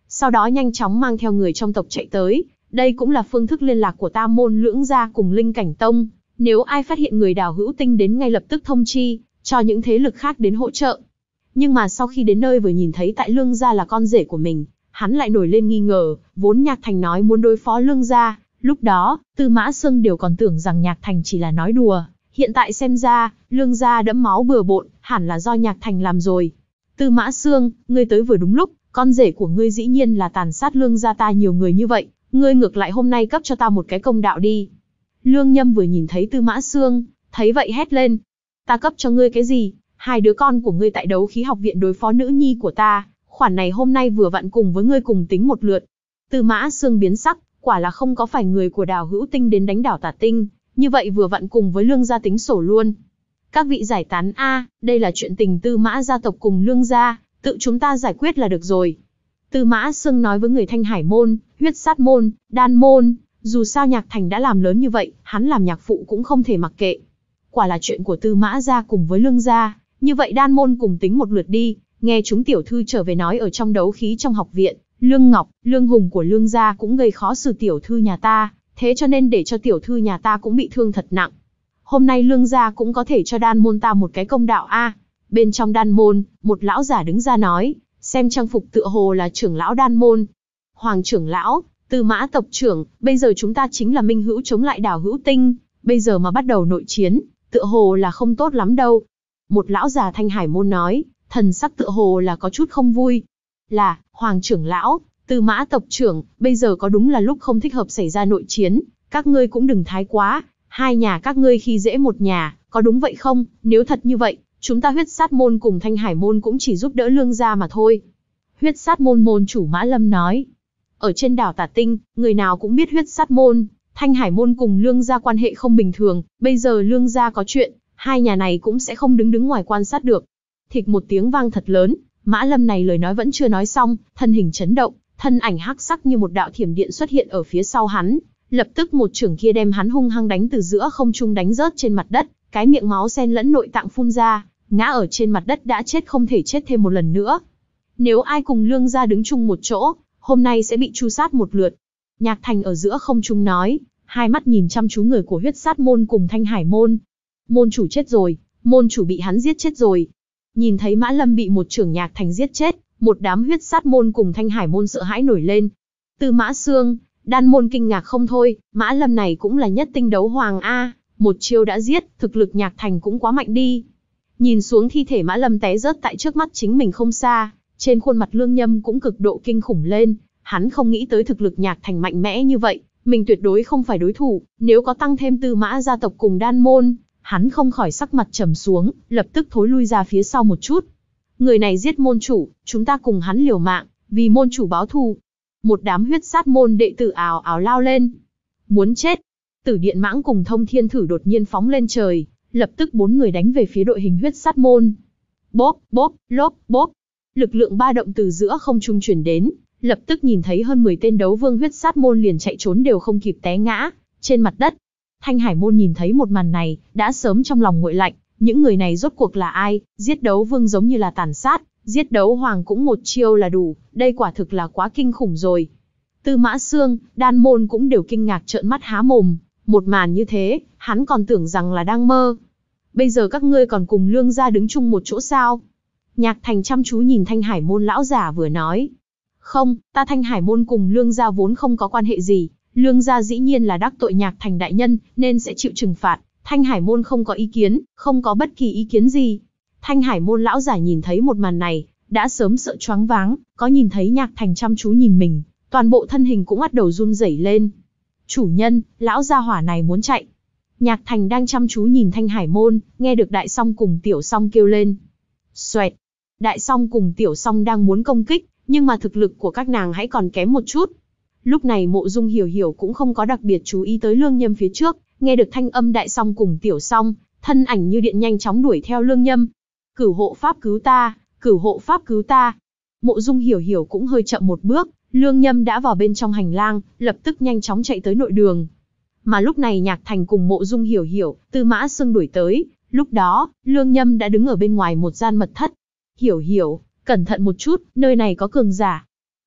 sau đó nhanh chóng mang theo người trong tộc chạy tới. Đây cũng là phương thức liên lạc của Tam môn lưỡng gia cùng Linh Cảnh Tông. Nếu ai phát hiện người Đào Hữu Tinh đến ngay lập tức thông chi, cho những thế lực khác đến hỗ trợ. Nhưng mà sau khi đến nơi vừa nhìn thấy tại Lương gia là con rể của mình, hắn lại nổi lên nghi ngờ, vốn Nhạc Thành nói muốn đối phó Lương gia, lúc đó, Tư Mã Sương đều còn tưởng rằng Nhạc Thành chỉ là nói đùa, hiện tại xem ra, Lương gia đẫm máu bừa bộn, hẳn là do Nhạc Thành làm rồi. Tư Mã Sương, ngươi tới vừa đúng lúc, con rể của ngươi dĩ nhiên là tàn sát Lương gia ta nhiều người như vậy, ngươi ngược lại hôm nay cấp cho ta một cái công đạo đi. Lương Nhâm vừa nhìn thấy Tư Mã Sương, thấy vậy hét lên, ta cấp cho ngươi cái gì? Hai đứa con của ngươi tại Đấu Khí Học viện đối phó nữ nhi của ta, khoản này hôm nay vừa vặn cùng với ngươi cùng tính một lượt. Tư Mã Sương biến sắc, quả là không có phải người của Đào Hữu Tinh đến đánh đảo Tả Tinh, như vậy vừa vặn cùng với Lương gia tính sổ luôn. Các vị giải tán a, đây là chuyện tình Tư Mã gia tộc cùng Lương gia, tự chúng ta giải quyết là được rồi. Tư Mã Sương nói với người Thanh Hải môn, Huyết Sát môn, Đan môn, dù sao Nhạc Thành đã làm lớn như vậy, hắn làm nhạc phụ cũng không thể mặc kệ. Quả là chuyện của Tư Mã gia cùng với Lương gia, như vậy Đan môn cùng tính một lượt đi. Nghe chúng tiểu thư trở về nói ở trong đấu khí trong học viện, Lương Ngọc, Lương Hùng của Lương gia cũng gây khó xử tiểu thư nhà ta, thế cho nên để cho tiểu thư nhà ta cũng bị thương thật nặng. Hôm nay Lương gia cũng có thể cho Đan môn ta một cái công đạo a. Bên trong Đan môn, một lão giả đứng ra nói, xem trang phục tựa hồ là trưởng lão Đan môn. Hoàng trưởng lão, Tư Mã tộc trưởng, bây giờ chúng ta chính là minh hữu chống lại Đào Hữu Tinh, bây giờ mà bắt đầu nội chiến, tựa hồ là không tốt lắm đâu. Một lão già Thanh Hải môn nói, thần sắc tựa hồ là có chút không vui. Là, Hoàng trưởng lão, Tư Mã tộc trưởng, bây giờ có đúng là lúc không thích hợp xảy ra nội chiến, các ngươi cũng đừng thái quá, hai nhà các ngươi khi dễ một nhà, có đúng vậy không? Nếu thật như vậy, chúng ta Huyết Sát môn cùng Thanh Hải môn cũng chỉ giúp đỡ Lương gia mà thôi. Huyết Sát môn môn chủ Mã Lâm nói, ở trên đảo Tả Tinh, người nào cũng biết Huyết Sát môn, Thanh Hải môn cùng Lương gia quan hệ không bình thường, bây giờ Lương gia có chuyện, hai nhà này cũng sẽ không đứng đứng ngoài quan sát được. Thịch một tiếng vang thật lớn, Mã Lâm này lời nói vẫn chưa nói xong, thân hình chấn động, thân ảnh hắc sắc như một đạo thiểm điện xuất hiện ở phía sau hắn, lập tức một chưởng kia đem hắn hung hăng đánh từ giữa không trung đánh rớt trên mặt đất, cái miệng máu xen lẫn nội tạng phun ra, ngã ở trên mặt đất đã chết không thể chết thêm một lần nữa. Nếu ai cùng Lương gia đứng chung một chỗ, hôm nay sẽ bị tru sát một lượt. Nhạc Thành ở giữa không trung nói, hai mắt nhìn chăm chú người của Huyết Sát môn cùng Thanh Hải môn. Môn chủ chết rồi, môn chủ bị hắn giết chết rồi. Nhìn thấy Mã Lâm bị một trưởng Nhạc Thành giết chết, một đám Huyết Sát môn cùng Thanh Hải môn sợ hãi nổi lên. Tư Mã Sương, Đan môn kinh ngạc không thôi, Mã Lâm này cũng là nhất tinh đấu hoàng a, một chiêu đã giết, thực lực Nhạc Thành cũng quá mạnh đi. Nhìn xuống thi thể Mã Lâm té rớt tại trước mắt chính mình không xa, trên khuôn mặt Lương Nhâm cũng cực độ kinh khủng lên, hắn không nghĩ tới thực lực Nhạc Thành mạnh mẽ như vậy, mình tuyệt đối không phải đối thủ, nếu có tăng thêm Tư Mã gia tộc cùng Đan môn, hắn không khỏi sắc mặt trầm xuống, lập tức thối lui ra phía sau một chút. Người này giết môn chủ, chúng ta cùng hắn liều mạng, vì môn chủ báo thù. Một đám Huyết Sát môn đệ tử ào ào lao lên. Muốn chết. Tử Điện Mãng cùng Thông Thiên Thử đột nhiên phóng lên trời, lập tức bốn người đánh về phía đội hình Huyết Sát môn. Bốp, bốp, lốp, bốp. Lực lượng ba động từ giữa không trung truyền đến, lập tức nhìn thấy hơn mười tên đấu vương Huyết Sát môn liền chạy trốn đều không kịp té ngã trên mặt đất. Thanh Hải môn nhìn thấy một màn này, đã sớm trong lòng nguội lạnh, những người này rốt cuộc là ai, giết đấu vương giống như là tàn sát, giết đấu hoàng cũng một chiêu là đủ, đây quả thực là quá kinh khủng rồi. Tư Mã Sương, Đan môn cũng đều kinh ngạc trợn mắt há mồm, một màn như thế, hắn còn tưởng rằng là đang mơ. Bây giờ các ngươi còn cùng Lương gia đứng chung một chỗ sao? Nhạc Thành chăm chú nhìn Thanh Hải môn lão giả vừa nói. Không, ta Thanh Hải môn cùng Lương gia vốn không có quan hệ gì, Lương gia dĩ nhiên là đắc tội Nhạc Thành đại nhân, nên sẽ chịu trừng phạt. Thanh Hải môn không có ý kiến, không có bất kỳ ý kiến gì. Thanh Hải môn lão giả nhìn thấy một màn này, đã sớm sợ choáng váng, có nhìn thấy Nhạc Thành chăm chú nhìn mình, toàn bộ thân hình cũng bắt đầu run rẩy lên. Chủ nhân, lão gia hỏa này muốn chạy. Nhạc Thành đang chăm chú nhìn Thanh Hải môn, nghe được Đại Song cùng Tiểu Song kêu lên. Xoẹt. Đại Song cùng Tiểu Song đang muốn công kích, nhưng mà thực lực của các nàng hãy còn kém một chút. Lúc này Mộ Dung Hiểu Hiểu cũng không có đặc biệt chú ý tới Lương Nhâm phía trước, nghe được thanh âm Đại Song cùng Tiểu Song, thân ảnh như điện nhanh chóng đuổi theo Lương Nhâm. Cửu hộ pháp cứu ta, cửu hộ pháp cứu ta. Mộ Dung Hiểu Hiểu cũng hơi chậm một bước, Lương Nhâm đã vào bên trong hành lang, lập tức nhanh chóng chạy tới nội đường. Mà lúc này Nhạc Thành cùng Mộ Dung Hiểu Hiểu, Tư Mã Sương đuổi tới, lúc đó, Lương Nhâm đã đứng ở bên ngoài một gian mật thất. Hiểu Hiểu, cẩn thận một chút, nơi này có cường giả.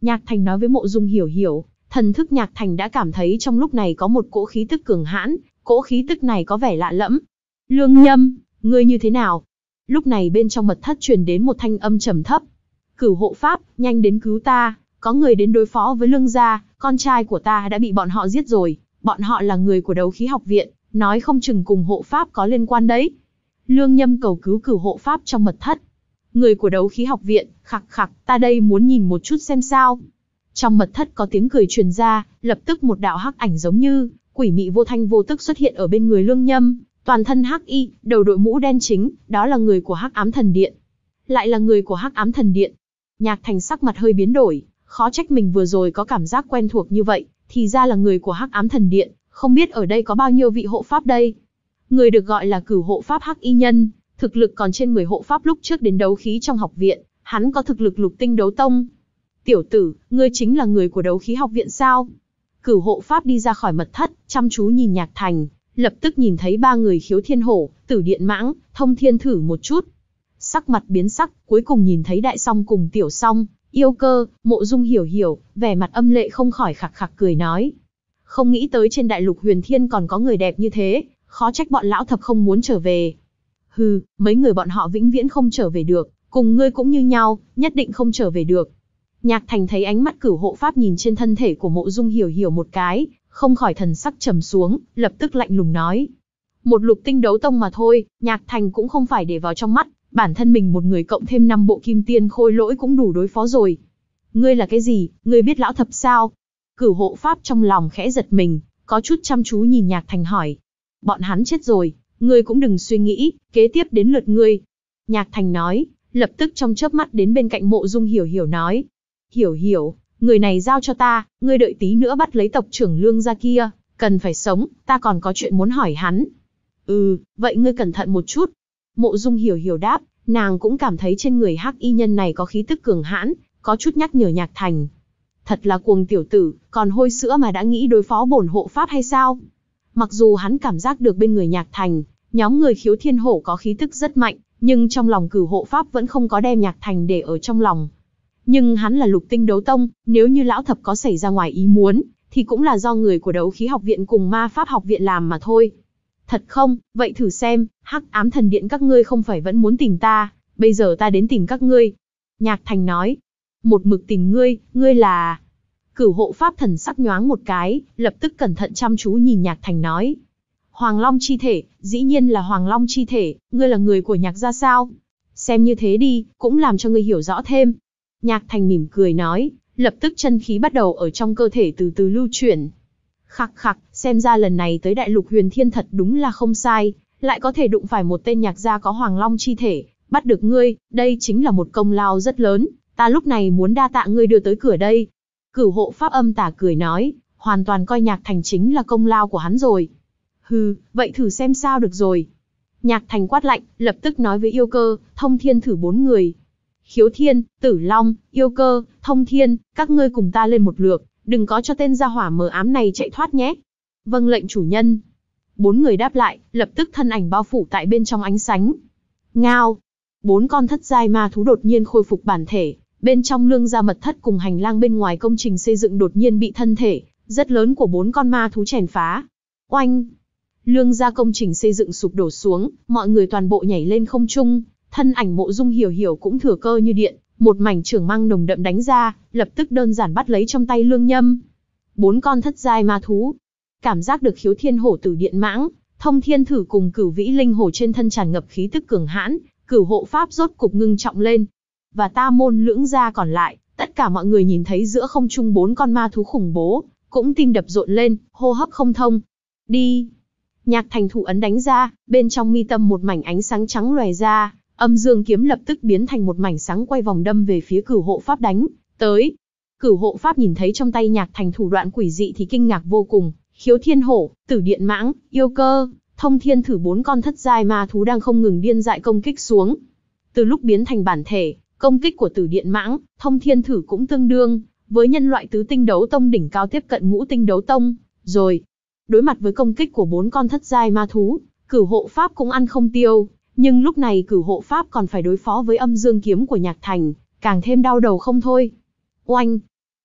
Nhạc Thành nói với Mộ Dung Hiểu Hiểu. Thần thức Nhạc Thành đã cảm thấy trong lúc này có một cỗ khí tức cường hãn, cỗ khí tức này có vẻ lạ lẫm. Lương Nhâm, ngươi như thế nào? Lúc này bên trong mật thất truyền đến một thanh âm trầm thấp. Cửu hộ pháp, nhanh đến cứu ta, có người đến đối phó với Lương gia, con trai của ta đã bị bọn họ giết rồi, bọn họ là người của Đấu Khí học viện, nói không chừng cùng hộ pháp có liên quan đấy. Lương Nhâm cầu cứu cửu hộ pháp trong mật thất. Người của Đấu Khí học viện, khặc khặc, ta đây muốn nhìn một chút xem sao. Trong mật thất có tiếng cười truyền ra, lập tức một đạo hắc ảnh giống như quỷ mị vô thanh vô tức xuất hiện ở bên người Lương Nhâm, toàn thân hắc y, đầu đội mũ đen chính, đó là người của Hắc Ám Thần Điện. Lại là người của Hắc Ám Thần Điện. Nhạc Thành sắc mặt hơi biến đổi, khó trách mình vừa rồi có cảm giác quen thuộc như vậy, thì ra là người của Hắc Ám Thần Điện, không biết ở đây có bao nhiêu vị hộ pháp đây. Người được gọi là Cửu hộ pháp Hắc Y Nhân, thực lực còn trên mười hộ pháp lúc trước đến đấu khí trong học viện, hắn có thực lực lục tinh đấu tông. Tiểu tử, ngươi chính là người của Đấu Khí học viện sao? Cửu hộ pháp đi ra khỏi mật thất, chăm chú nhìn Nhạc Thành, lập tức nhìn thấy ba người Khiếu Thiên Hổ, Tử Điện Mãng, Thông Thiên Thử một chút. Sắc mặt biến sắc, cuối cùng nhìn thấy Đại Song cùng Tiểu Song, Yêu Cơ, Mộ Dung Hiểu Hiểu, vẻ mặt âm lệ không khỏi khặc khặc cười nói. Không nghĩ tới trên đại lục huyền thiên còn có người đẹp như thế, khó trách bọn lão thập không muốn trở về. Hừ, mấy người bọn họ vĩnh viễn không trở về được, cùng ngươi cũng như nhau, nhất định không trở về được. Nhạc Thành thấy ánh mắt cửu hộ pháp nhìn trên thân thể của Mộ Dung Hiểu Hiểu một cái, không khỏi thần sắc trầm xuống, lập tức lạnh lùng nói. Một lục tinh đấu tông mà thôi, Nhạc Thành cũng không phải để vào trong mắt, bản thân mình một người cộng thêm năm bộ kim tiên khôi lỗi cũng đủ đối phó rồi. Ngươi là cái gì, ngươi biết lão thập sao? Cửu hộ pháp trong lòng khẽ giật mình, có chút chăm chú nhìn Nhạc Thành hỏi. Bọn hắn chết rồi, ngươi cũng đừng suy nghĩ, kế tiếp đến lượt ngươi. Nhạc Thành nói, lập tức trong chớp mắt đến bên cạnh Mộ Dung Hiểu Hiểu nói. Hiểu Hiểu, người này giao cho ta, ngươi đợi tí nữa bắt lấy tộc trưởng Lương gia kia, cần phải sống, ta còn có chuyện muốn hỏi hắn. Ừ, vậy ngươi cẩn thận một chút. Mộ Dung Hiểu Hiểu đáp, nàng cũng cảm thấy trên người Hắc Y Nhân này có khí tức cường hãn, có chút nhắc nhở Nhạc Thành. Thật là cuồng tiểu tử, còn hôi sữa mà đã nghĩ đối phó bổn hộ pháp hay sao? Mặc dù hắn cảm giác được bên người Nhạc Thành, nhóm người Khiếu Thiên Hổ có khí tức rất mạnh, nhưng trong lòng cửu hộ pháp vẫn không có đem Nhạc Thành để ở trong lòng. Nhưng hắn là lục tinh đấu tông, nếu như lão thập có xảy ra ngoài ý muốn, thì cũng là do người của Đấu Khí học viện cùng Ma Pháp học viện làm mà thôi. Thật không, vậy thử xem, Hắc Ám Thần Điện các ngươi không phải vẫn muốn tìm ta, bây giờ ta đến tìm các ngươi. Nhạc Thành nói, một mực tìm ngươi, ngươi là... Cửu hộ pháp thần sắc nhoáng một cái, lập tức cẩn thận chăm chú nhìn Nhạc Thành nói. Hoàng Long chi thể, dĩ nhiên là Hoàng Long chi thể, ngươi là người của Nhạc gia sao? Xem như thế đi, cũng làm cho ngươi hiểu rõ thêm. Nhạc Thành mỉm cười nói, lập tức chân khí bắt đầu ở trong cơ thể từ từ lưu chuyển. Khặc khặc, xem ra lần này tới đại lục huyền thiên thật đúng là không sai, lại có thể đụng phải một tên Nhạc gia có Hoàng Long chi thể, bắt được ngươi, đây chính là một công lao rất lớn, ta lúc này muốn đa tạ ngươi đưa tới cửa đây. Cửu hộ pháp âm tà cười nói, hoàn toàn coi Nhạc Thành chính là công lao của hắn rồi. Hừ, vậy thử xem sao được rồi. Nhạc Thành quát lạnh, lập tức nói với Yêu Cơ, Thông Thiên thử bốn người. Khiếu Thiên, Tử Long, Yêu Cơ, Thông Thiên, các ngươi cùng ta lên một lượt, đừng có cho tên gia hỏa mờ ám này chạy thoát nhé. Vâng lệnh chủ nhân. Bốn người đáp lại, lập tức thân ảnh bao phủ tại bên trong ánh sáng. Ngao. Bốn con thất giai ma thú đột nhiên khôi phục bản thể, bên trong Lương gia mật thất cùng hành lang bên ngoài công trình xây dựng đột nhiên bị thân thể rất lớn của bốn con ma thú chèn phá. Oanh! Lương gia công trình xây dựng sụp đổ xuống, mọi người toàn bộ nhảy lên không trung, thân ảnh Mộ Dung Hiểu Hiểu cũng thừa cơ như điện, một mảnh trưởng mang nồng đậm đánh ra, lập tức đơn giản bắt lấy trong tay Lương Nhâm. Bốn con thất giai ma thú, cảm giác được Khiếu Thiên Hổ, Tử Điện Mãng, Thông Thiên Thử cùng Cửu Vĩ Linh Hổ trên thân tràn ngập khí tức cường hãn, Cửu hộ pháp rốt cục ngưng trọng lên. Và ta môn lưỡng gia còn lại, tất cả mọi người nhìn thấy giữa không trung bốn con ma thú khủng bố, cũng tim đập rộn lên, hô hấp không thông. Đi! Nhạc Thành thủ ấn đánh ra, bên trong mi tâm một mảnh ánh sáng trắng lòe ra, âm dương kiếm lập tức biến thành một mảnh sáng quay vòng đâm về phía Cửu hộ pháp đánh tới. Cửu hộ pháp nhìn thấy trong tay Nhạc Thành thủ đoạn quỷ dị thì kinh ngạc vô cùng, Khiếu Thiên Hổ, Tử Điện Mãng, Yêu Cơ, Thông Thiên Thử bốn con thất giai ma thú đang không ngừng điên dại công kích xuống. Từ lúc biến thành bản thể, công kích của Tử Điện Mãng, Thông Thiên Thử cũng tương đương với nhân loại tứ tinh đấu tông đỉnh cao tiếp cận ngũ tinh đấu tông rồi. Đối mặt với công kích của bốn con thất giai ma thú, Cửu hộ pháp cũng ăn không tiêu, nhưng lúc này Cửu hộ pháp còn phải đối phó với âm dương kiếm của Nhạc Thành, càng thêm đau đầu không thôi. Oanh!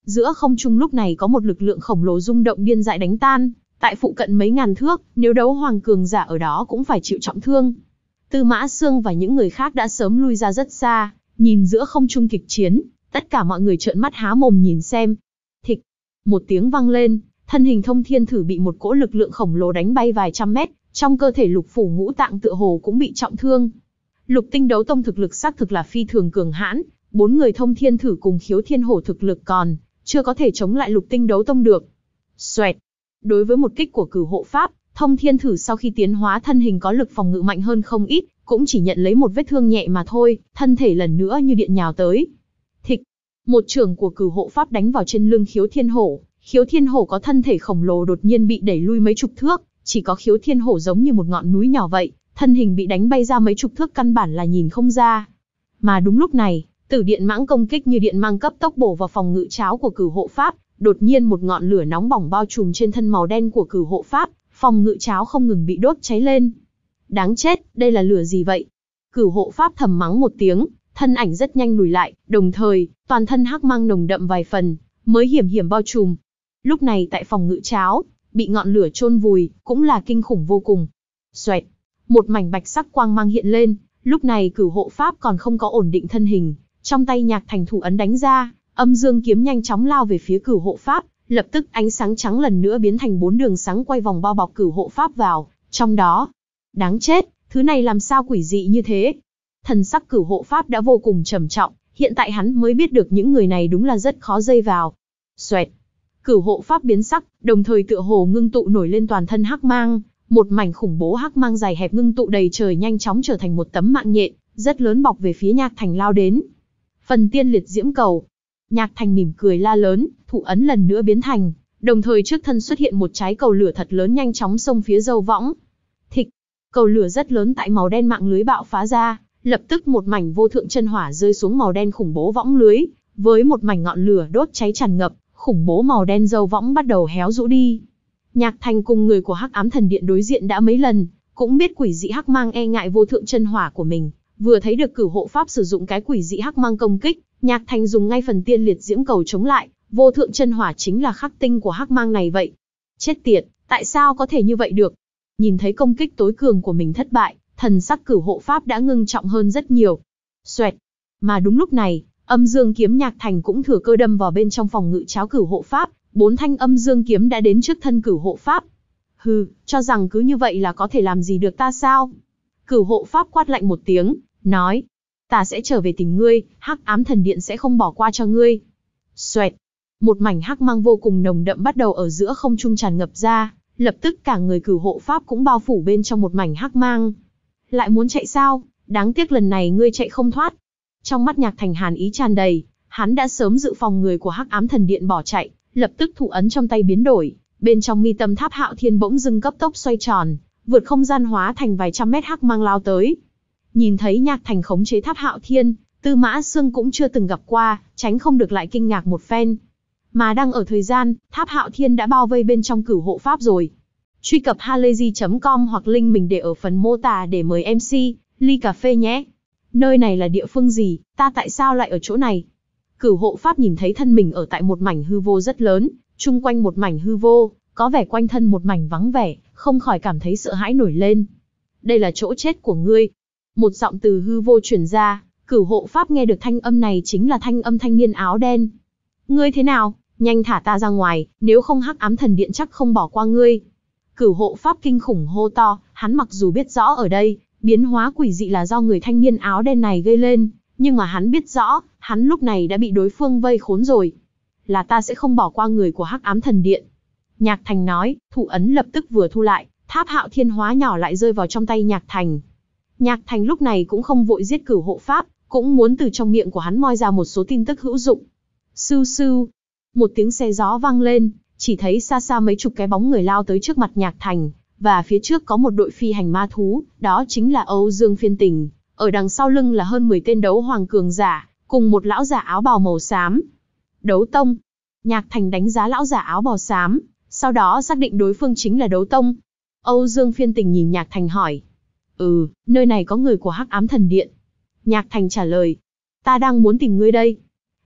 Giữa không trung lúc này có một lực lượng khổng lồ rung động điên dại đánh tan, tại phụ cận mấy ngàn thước, nếu đấu hoàng cường giả ở đó cũng phải chịu trọng thương. Tư Mã Sương và những người khác đã sớm lui ra rất xa, nhìn giữa không trung kịch chiến, tất cả mọi người trợn mắt há mồm nhìn xem. Thịch, một tiếng vang lên, thân hình Thông Thiên Thử bị một cỗ lực lượng khổng lồ đánh bay vài trăm mét, trong cơ thể lục phủ ngũ tạng tựa hồ cũng bị trọng thương. Lục Tinh Đấu Tông thực lực xác thực là phi thường cường hãn, bốn người Thông Thiên Thử cùng Khiếu Thiên Hổ thực lực còn chưa có thể chống lại Lục Tinh Đấu Tông được. Xoẹt. Đối với một kích của Cửu Hộ Pháp, Thông Thiên Thử sau khi tiến hóa thân hình có lực phòng ngự mạnh hơn không ít, cũng chỉ nhận lấy một vết thương nhẹ mà thôi, thân thể lần nữa như điện nhào tới. Thịch. Một chưởng của Cửu Hộ Pháp đánh vào trên lưng Khiếu Thiên Hổ, Khiếu Thiên Hổ có thân thể khổng lồ đột nhiên bị đẩy lui mấy chục thước, chỉ có Khiếu Thiên Hổ giống như một ngọn núi nhỏ vậy, thân hình bị đánh bay ra mấy chục thước căn bản là nhìn không ra. Mà đúng lúc này, Tử Điện Mãng công kích như điện mang cấp tốc bổ vào phòng ngự cháo của Cửu Hộ Pháp, đột nhiên một ngọn lửa nóng bỏng bao trùm trên thân màu đen của Cửu Hộ Pháp, phòng ngự cháo không ngừng bị đốt cháy lên. Đáng chết, đây là lửa gì vậy? Cửu Hộ Pháp thầm mắng một tiếng, thân ảnh rất nhanh lùi lại, đồng thời, toàn thân hắc mang nồng đậm vài phần, mới hiểm hiểm bao trùm. Lúc này tại phòng ngự cháo, bị ngọn lửa chôn vùi, cũng là kinh khủng vô cùng. Xoẹt, một mảnh bạch sắc quang mang hiện lên, lúc này Cửu Hộ Pháp còn không có ổn định thân hình, trong tay Nhạc Thành thủ ấn đánh ra, âm dương kiếm nhanh chóng lao về phía Cửu Hộ Pháp, lập tức ánh sáng trắng lần nữa biến thành bốn đường sáng quay vòng bao bọc Cửu Hộ Pháp vào, trong đó. Đáng chết, thứ này làm sao quỷ dị như thế? Thần sắc Cửu Hộ Pháp đã vô cùng trầm trọng, hiện tại hắn mới biết được những người này đúng là rất khó dây vào. Xoẹt. Cửu Hộ Pháp biến sắc, đồng thời tựa hồ ngưng tụ nổi lên toàn thân hắc mang, một mảnh khủng bố hắc mang dài hẹp ngưng tụ đầy trời nhanh chóng trở thành một tấm mạng nhện, rất lớn bọc về phía Nhạc Thành lao đến. Phần Tiên Liệt Diễm Cầu. Nhạc Thành mỉm cười la lớn, thủ ấn lần nữa biến thành, đồng thời trước thân xuất hiện một trái cầu lửa thật lớn nhanh chóng xông phía Dâu Võng. Thịch, cầu lửa rất lớn tại màu đen mạng lưới bạo phá ra, lập tức một mảnh vô thượng chân hỏa rơi xuống màu đen khủng bố võng lưới, với một mảnh ngọn lửa đốt cháy tràn ngập, khủng bố màu đen Dâu Võng bắt đầu héo rũ đi. Nhạc Thành cùng người của Hắc Ám Thần Điện đối diện đã mấy lần, cũng biết quỷ dị hắc mang e ngại vô thượng chân hỏa của mình, vừa thấy được Cửu Hộ Pháp sử dụng cái quỷ dị hắc mang công kích, Nhạc Thành dùng ngay phần Tiên Liệt Diễm Cầu chống lại, vô thượng chân hỏa chính là khắc tinh của hắc mang này vậy. Chết tiệt, tại sao có thể như vậy được? Nhìn thấy công kích tối cường của mình thất bại, thần sắc Cửu Hộ Pháp đã ngưng trọng hơn rất nhiều. Xoẹt. Mà đúng lúc này, âm dương kiếm Nhạc Thành cũng thừa cơ đâm vào bên trong phòng ngự cháo Cửu Hộ Pháp, bốn thanh âm dương kiếm đã đến trước thân Cửu Hộ Pháp. Hừ, cho rằng cứ như vậy là có thể làm gì được ta sao? Cửu Hộ Pháp quát lạnh một tiếng, nói, ta sẽ trở về tìm ngươi, Hắc Ám Thần Điện sẽ không bỏ qua cho ngươi. Xoẹt, một mảnh hắc mang vô cùng nồng đậm bắt đầu ở giữa không trung tràn ngập ra, lập tức cả người Cửu Hộ Pháp cũng bao phủ bên trong một mảnh hắc mang. Lại muốn chạy sao? Đáng tiếc lần này ngươi chạy không thoát. Trong mắt Nhạc Thành hàn ý tràn đầy, hắn đã sớm dự phòng người của Hắc Ám Thần Điện bỏ chạy, lập tức thủ ấn trong tay biến đổi, bên trong mi tâm tháp Hạo Thiên bỗng dưng cấp tốc xoay tròn, vượt không gian hóa thành vài trăm mét hắc mang lao tới. Nhìn thấy Nhạc Thành khống chế tháp Hạo Thiên, Tư Mã Sương cũng chưa từng gặp qua, tránh không được lại kinh ngạc một phen. Mà đang ở thời gian, tháp Hạo Thiên đã bao vây bên trong Cửu Hộ Pháp rồi. Truy cập halayzi chấm com hoặc link mình để ở phần mô tả để mời em xê, ly cà phê nhé. Nơi này là địa phương gì, ta tại sao lại ở chỗ này? Cửu Hộ Pháp nhìn thấy thân mình ở tại một mảnh hư vô rất lớn, chung quanh một mảnh hư vô, có vẻ quanh thân một mảnh vắng vẻ, không khỏi cảm thấy sợ hãi nổi lên. Đây là chỗ chết của ngươi. Một giọng từ hư vô truyền ra, Cửu Hộ Pháp nghe được thanh âm này chính là thanh âm thanh niên áo đen. Ngươi thế nào, nhanh thả ta ra ngoài, nếu không Hắc Ám Thần Điện chắc không bỏ qua ngươi. Cửu Hộ Pháp kinh khủng hô to, hắn mặc dù biết rõ ở đây, biến hóa quỷ dị là do người thanh niên áo đen này gây lên, nhưng mà hắn biết rõ, hắn lúc này đã bị đối phương vây khốn rồi. Là ta sẽ không bỏ qua người của Hắc Ám Thần Điện. Nhạc Thành nói, thủ ấn lập tức vừa thu lại, tháp Hạo Thiên hóa nhỏ lại rơi vào trong tay Nhạc Thành. Nhạc Thành lúc này cũng không vội giết Cửu Hộ Pháp, cũng muốn từ trong miệng của hắn moi ra một số tin tức hữu dụng. Sưu sưu, một tiếng xe gió vang lên, chỉ thấy xa xa mấy chục cái bóng người lao tới trước mặt Nhạc Thành, và phía trước có một đội phi hành ma thú, đó chính là Âu Dương Phiên Tình, ở đằng sau lưng là hơn mười tên đấu hoàng cường giả, cùng một lão giả áo bào màu xám. Đấu Tông. Nhạc Thành đánh giá lão giả áo bào xám, sau đó xác định đối phương chính là Đấu Tông. Âu Dương Phiên Tình nhìn Nhạc Thành hỏi, ừ, nơi này có người của Hắc Ám Thần Điện. Nhạc Thành trả lời, ta đang muốn tìm ngươi đây.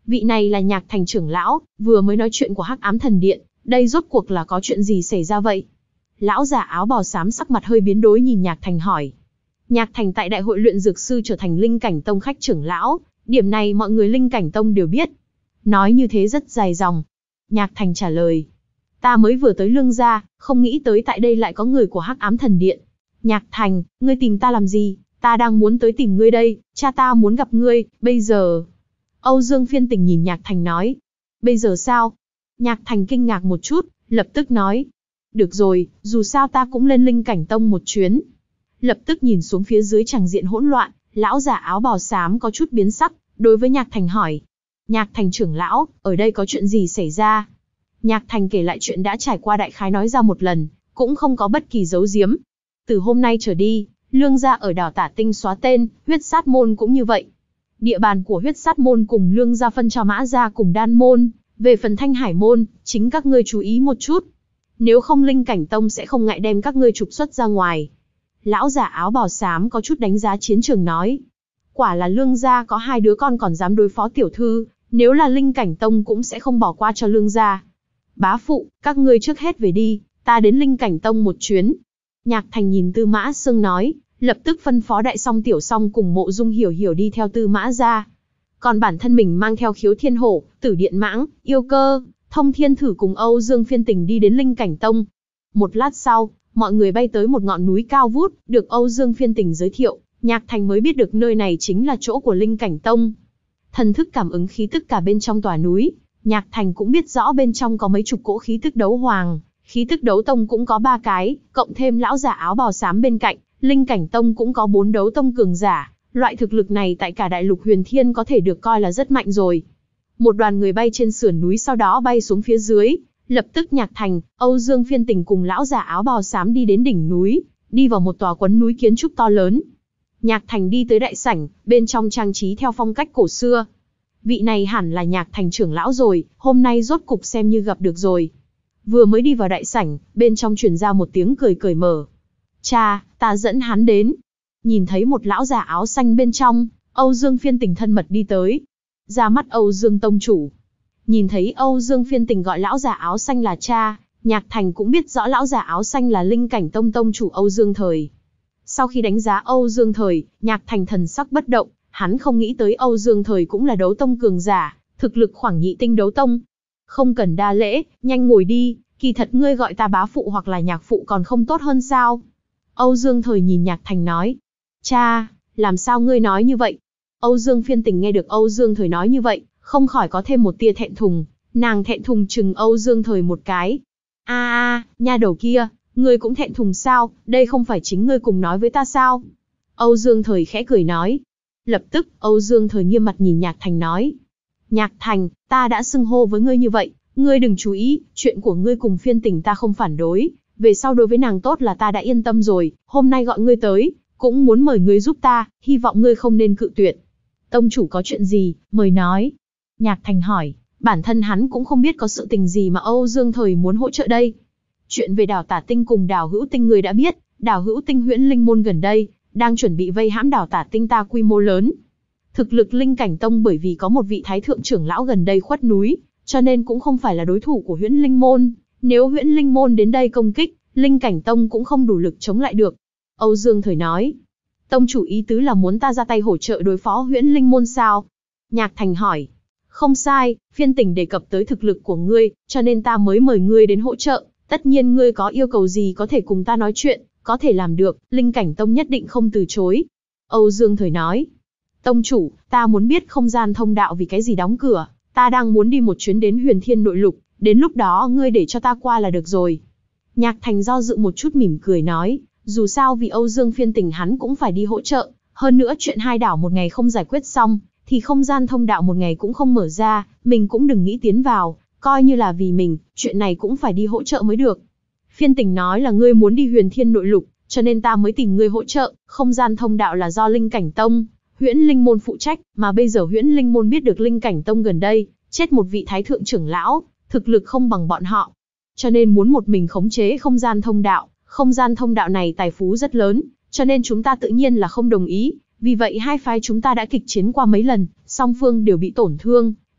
vị này là Nhạc Thành trưởng lão, vừa mới nói chuyện của Hắc Ám Thần Điện, đây rốt cuộc là có chuyện gì xảy ra vậy? Lão già áo bào xám sắc mặt hơi biến đổi nhìn Nhạc Thành hỏi. Nhạc Thành tại đại hội luyện dược sư trở thành Linh Cảnh Tông khách trưởng lão, điểm này mọi người Linh Cảnh Tông đều biết. Nói như thế rất dài dòng. Nhạc Thành trả lời. Ta mới vừa tới Lương gia, không nghĩ tới tại đây lại có người của Hắc Ám Thần Điện. Nhạc Thành, ngươi tìm ta làm gì? Ta đang muốn tới tìm ngươi đây, cha ta muốn gặp ngươi, bây giờ. Âu Dương Phiên Tình nhìn Nhạc Thành nói. Bây giờ sao? Nhạc Thành kinh ngạc một chút, lập tức nói. Được rồi, dù sao ta cũng lên Linh Cảnh Tông một chuyến. Lập tức nhìn xuống phía dưới tràng diện hỗn loạn, lão già áo bào xám có chút biến sắc, đối với Nhạc Thành hỏi. Nhạc Thành trưởng lão, ở đây có chuyện gì xảy ra? Nhạc Thành kể lại chuyện đã trải qua đại khái nói ra một lần, cũng không có bất kỳ giấu giếm. Từ hôm nay trở đi, Lương gia ở đảo Tả Tinh xóa tên, Huyết Sát môn cũng như vậy. Địa bàn của Huyết Sát môn cùng Lương gia phân cho Mã gia cùng Đan môn, về phần Thanh Hải môn, chính các ngươi chú ý một chút. Nếu không Linh Cảnh Tông sẽ không ngại đem các ngươi trục xuất ra ngoài. Lão già áo bào xám có chút đánh giá chiến trường nói. Quả là Lương gia có hai đứa con còn dám đối phó tiểu thư, nếu là Linh Cảnh Tông cũng sẽ không bỏ qua cho Lương gia. Bá phụ, các ngươi trước hết về đi, ta đến Linh Cảnh Tông một chuyến. Nhạc Thành nhìn Tư Mã Sương nói, lập tức phân phó Đại Song Tiểu Song cùng Mộ Dung Hiểu Hiểu đi theo Tư Mã ra. Còn bản thân mình mang theo Khiếu Thiên Hổ, Tử Điện Mãng, Yêu Cơ, Thông Thiên Thử cùng Âu Dương Phiên Tình đi đến Linh Cảnh Tông. Một lát sau, mọi người bay tới một ngọn núi cao vút, được Âu Dương Phiên Tình giới thiệu, Nhạc Thành mới biết được nơi này chính là chỗ của Linh Cảnh Tông. Thần thức cảm ứng khí tức cả bên trong tòa núi, Nhạc Thành cũng biết rõ bên trong có mấy chục cỗ khí tức đấu hoàng, khí tức đấu tông cũng có ba cái, cộng thêm lão giả áo bào xám bên cạnh, Linh Cảnh Tông cũng có bốn đấu tông cường giả, loại thực lực này tại cả đại lục Huyền Thiên có thể được coi là rất mạnh rồi. Một đoàn người bay trên sườn núi sau đó bay xuống phía dưới, lập tức Nhạc Thành, Âu Dương Phiên Tình cùng lão giả áo bào xám đi đến đỉnh núi, đi vào một tòa quấn núi kiến trúc to lớn. Nhạc Thành đi tới đại sảnh, bên trong trang trí theo phong cách cổ xưa. Vị này hẳn là Nhạc Thành trưởng lão rồi, hôm nay rốt cục xem như gặp được rồi. Vừa mới đi vào đại sảnh, bên trong truyền ra một tiếng cười cởi mở. Cha, ta dẫn hắn đến. Nhìn thấy một lão già áo xanh bên trong, Âu Dương Phiên Tình thân mật đi tới. Ra mắt Âu Dương tông chủ. Nhìn thấy Âu Dương Phiên Tình gọi lão già áo xanh là cha, Nhạc Thành cũng biết rõ lão già áo xanh là Linh Cảnh Tông tông chủ Âu Dương Thời. Sau khi đánh giá Âu Dương Thời, Nhạc Thành thần sắc bất động, hắn không nghĩ tới Âu Dương Thời cũng là đấu tông cường giả, thực lực khoảng nhị tinh đấu tông. Không cần đa lễ, nhanh ngồi đi, kỳ thật ngươi gọi ta bá phụ hoặc là nhạc phụ còn không tốt hơn sao? Âu Dương Thời nhìn Nhạc Thành nói. Cha, làm sao ngươi nói như vậy? Âu Dương Phiên Tình nghe được Âu Dương Thời nói như vậy, không khỏi có thêm một tia thẹn thùng, nàng thẹn thùng chừng Âu Dương Thời một cái. A a, nha đầu kia, ngươi cũng thẹn thùng sao, đây không phải chính ngươi cùng nói với ta sao? Âu Dương Thời khẽ cười nói. Lập tức, Âu Dương Thời nghiêm mặt nhìn Nhạc Thành nói. Nhạc Thành, ta đã xưng hô với ngươi như vậy, ngươi đừng chú ý, chuyện của ngươi cùng Phiên Tình ta không phản đối, về sau đối với nàng tốt là ta đã yên tâm rồi, hôm nay gọi ngươi tới, cũng muốn mời ngươi giúp ta, hy vọng ngươi không nên cự tuyệt. Tông chủ có chuyện gì, mời nói. Nhạc Thành hỏi, bản thân hắn cũng không biết có sự tình gì mà Âu Dương Thời muốn hỗ trợ đây. Chuyện về đảo Tả Tinh cùng đảo Hữu Tinh người đã biết, đảo Hữu Tinh Huyễn Linh môn gần đây đang chuẩn bị vây hãm đảo Tả Tinh ta quy mô lớn. Thực lực Linh Cảnh Tông bởi vì có một vị thái thượng trưởng lão gần đây khuất núi, cho nên cũng không phải là đối thủ của Huyễn Linh môn. Nếu Huyễn Linh môn đến đây công kích, Linh Cảnh Tông cũng không đủ lực chống lại được. Âu Dương Thời nói, tông chủ ý tứ là muốn ta ra tay hỗ trợ đối phó Huyễn Linh môn sao? Nhạc Thành hỏi, không sai, Phiên Tình đề cập tới thực lực của ngươi, cho nên ta mới mời ngươi đến hỗ trợ. Tất nhiên ngươi có yêu cầu gì có thể cùng ta nói chuyện, có thể làm được, Linh Cảnh Tông nhất định không từ chối. Âu Dương Thời nói, tông chủ, ta muốn biết không gian thông đạo vì cái gì đóng cửa, ta đang muốn đi một chuyến đến Huyền Thiên Nội Lục, đến lúc đó ngươi để cho ta qua là được rồi. Nhạc Thành do dự một chút mỉm cười nói, dù sao vì Âu Dương Phiên Tình hắn cũng phải đi hỗ trợ, hơn nữa chuyện hai đảo một ngày không giải quyết xong, thì không gian thông đạo một ngày cũng không mở ra, mình cũng đừng nghĩ tiến vào, coi như là vì mình, chuyện này cũng phải đi hỗ trợ mới được. Phiên Tình nói là ngươi muốn đi Huyền Thiên Nội Lục, cho nên ta mới tìm ngươi hỗ trợ, không gian thông đạo là do Linh Cảnh Tông, Huyễn Linh môn phụ trách, mà bây giờ Huyễn Linh môn biết được Linh Cảnh Tông gần đây chết một vị thái thượng trưởng lão, thực lực không bằng bọn họ, cho nên muốn một mình khống chế không gian thông đạo. Không gian thông đạo này tài phú rất lớn, cho nên chúng ta tự nhiên là không đồng ý. Vì vậy hai phái chúng ta đã kịch chiến qua mấy lần, song phương đều bị tổn thương,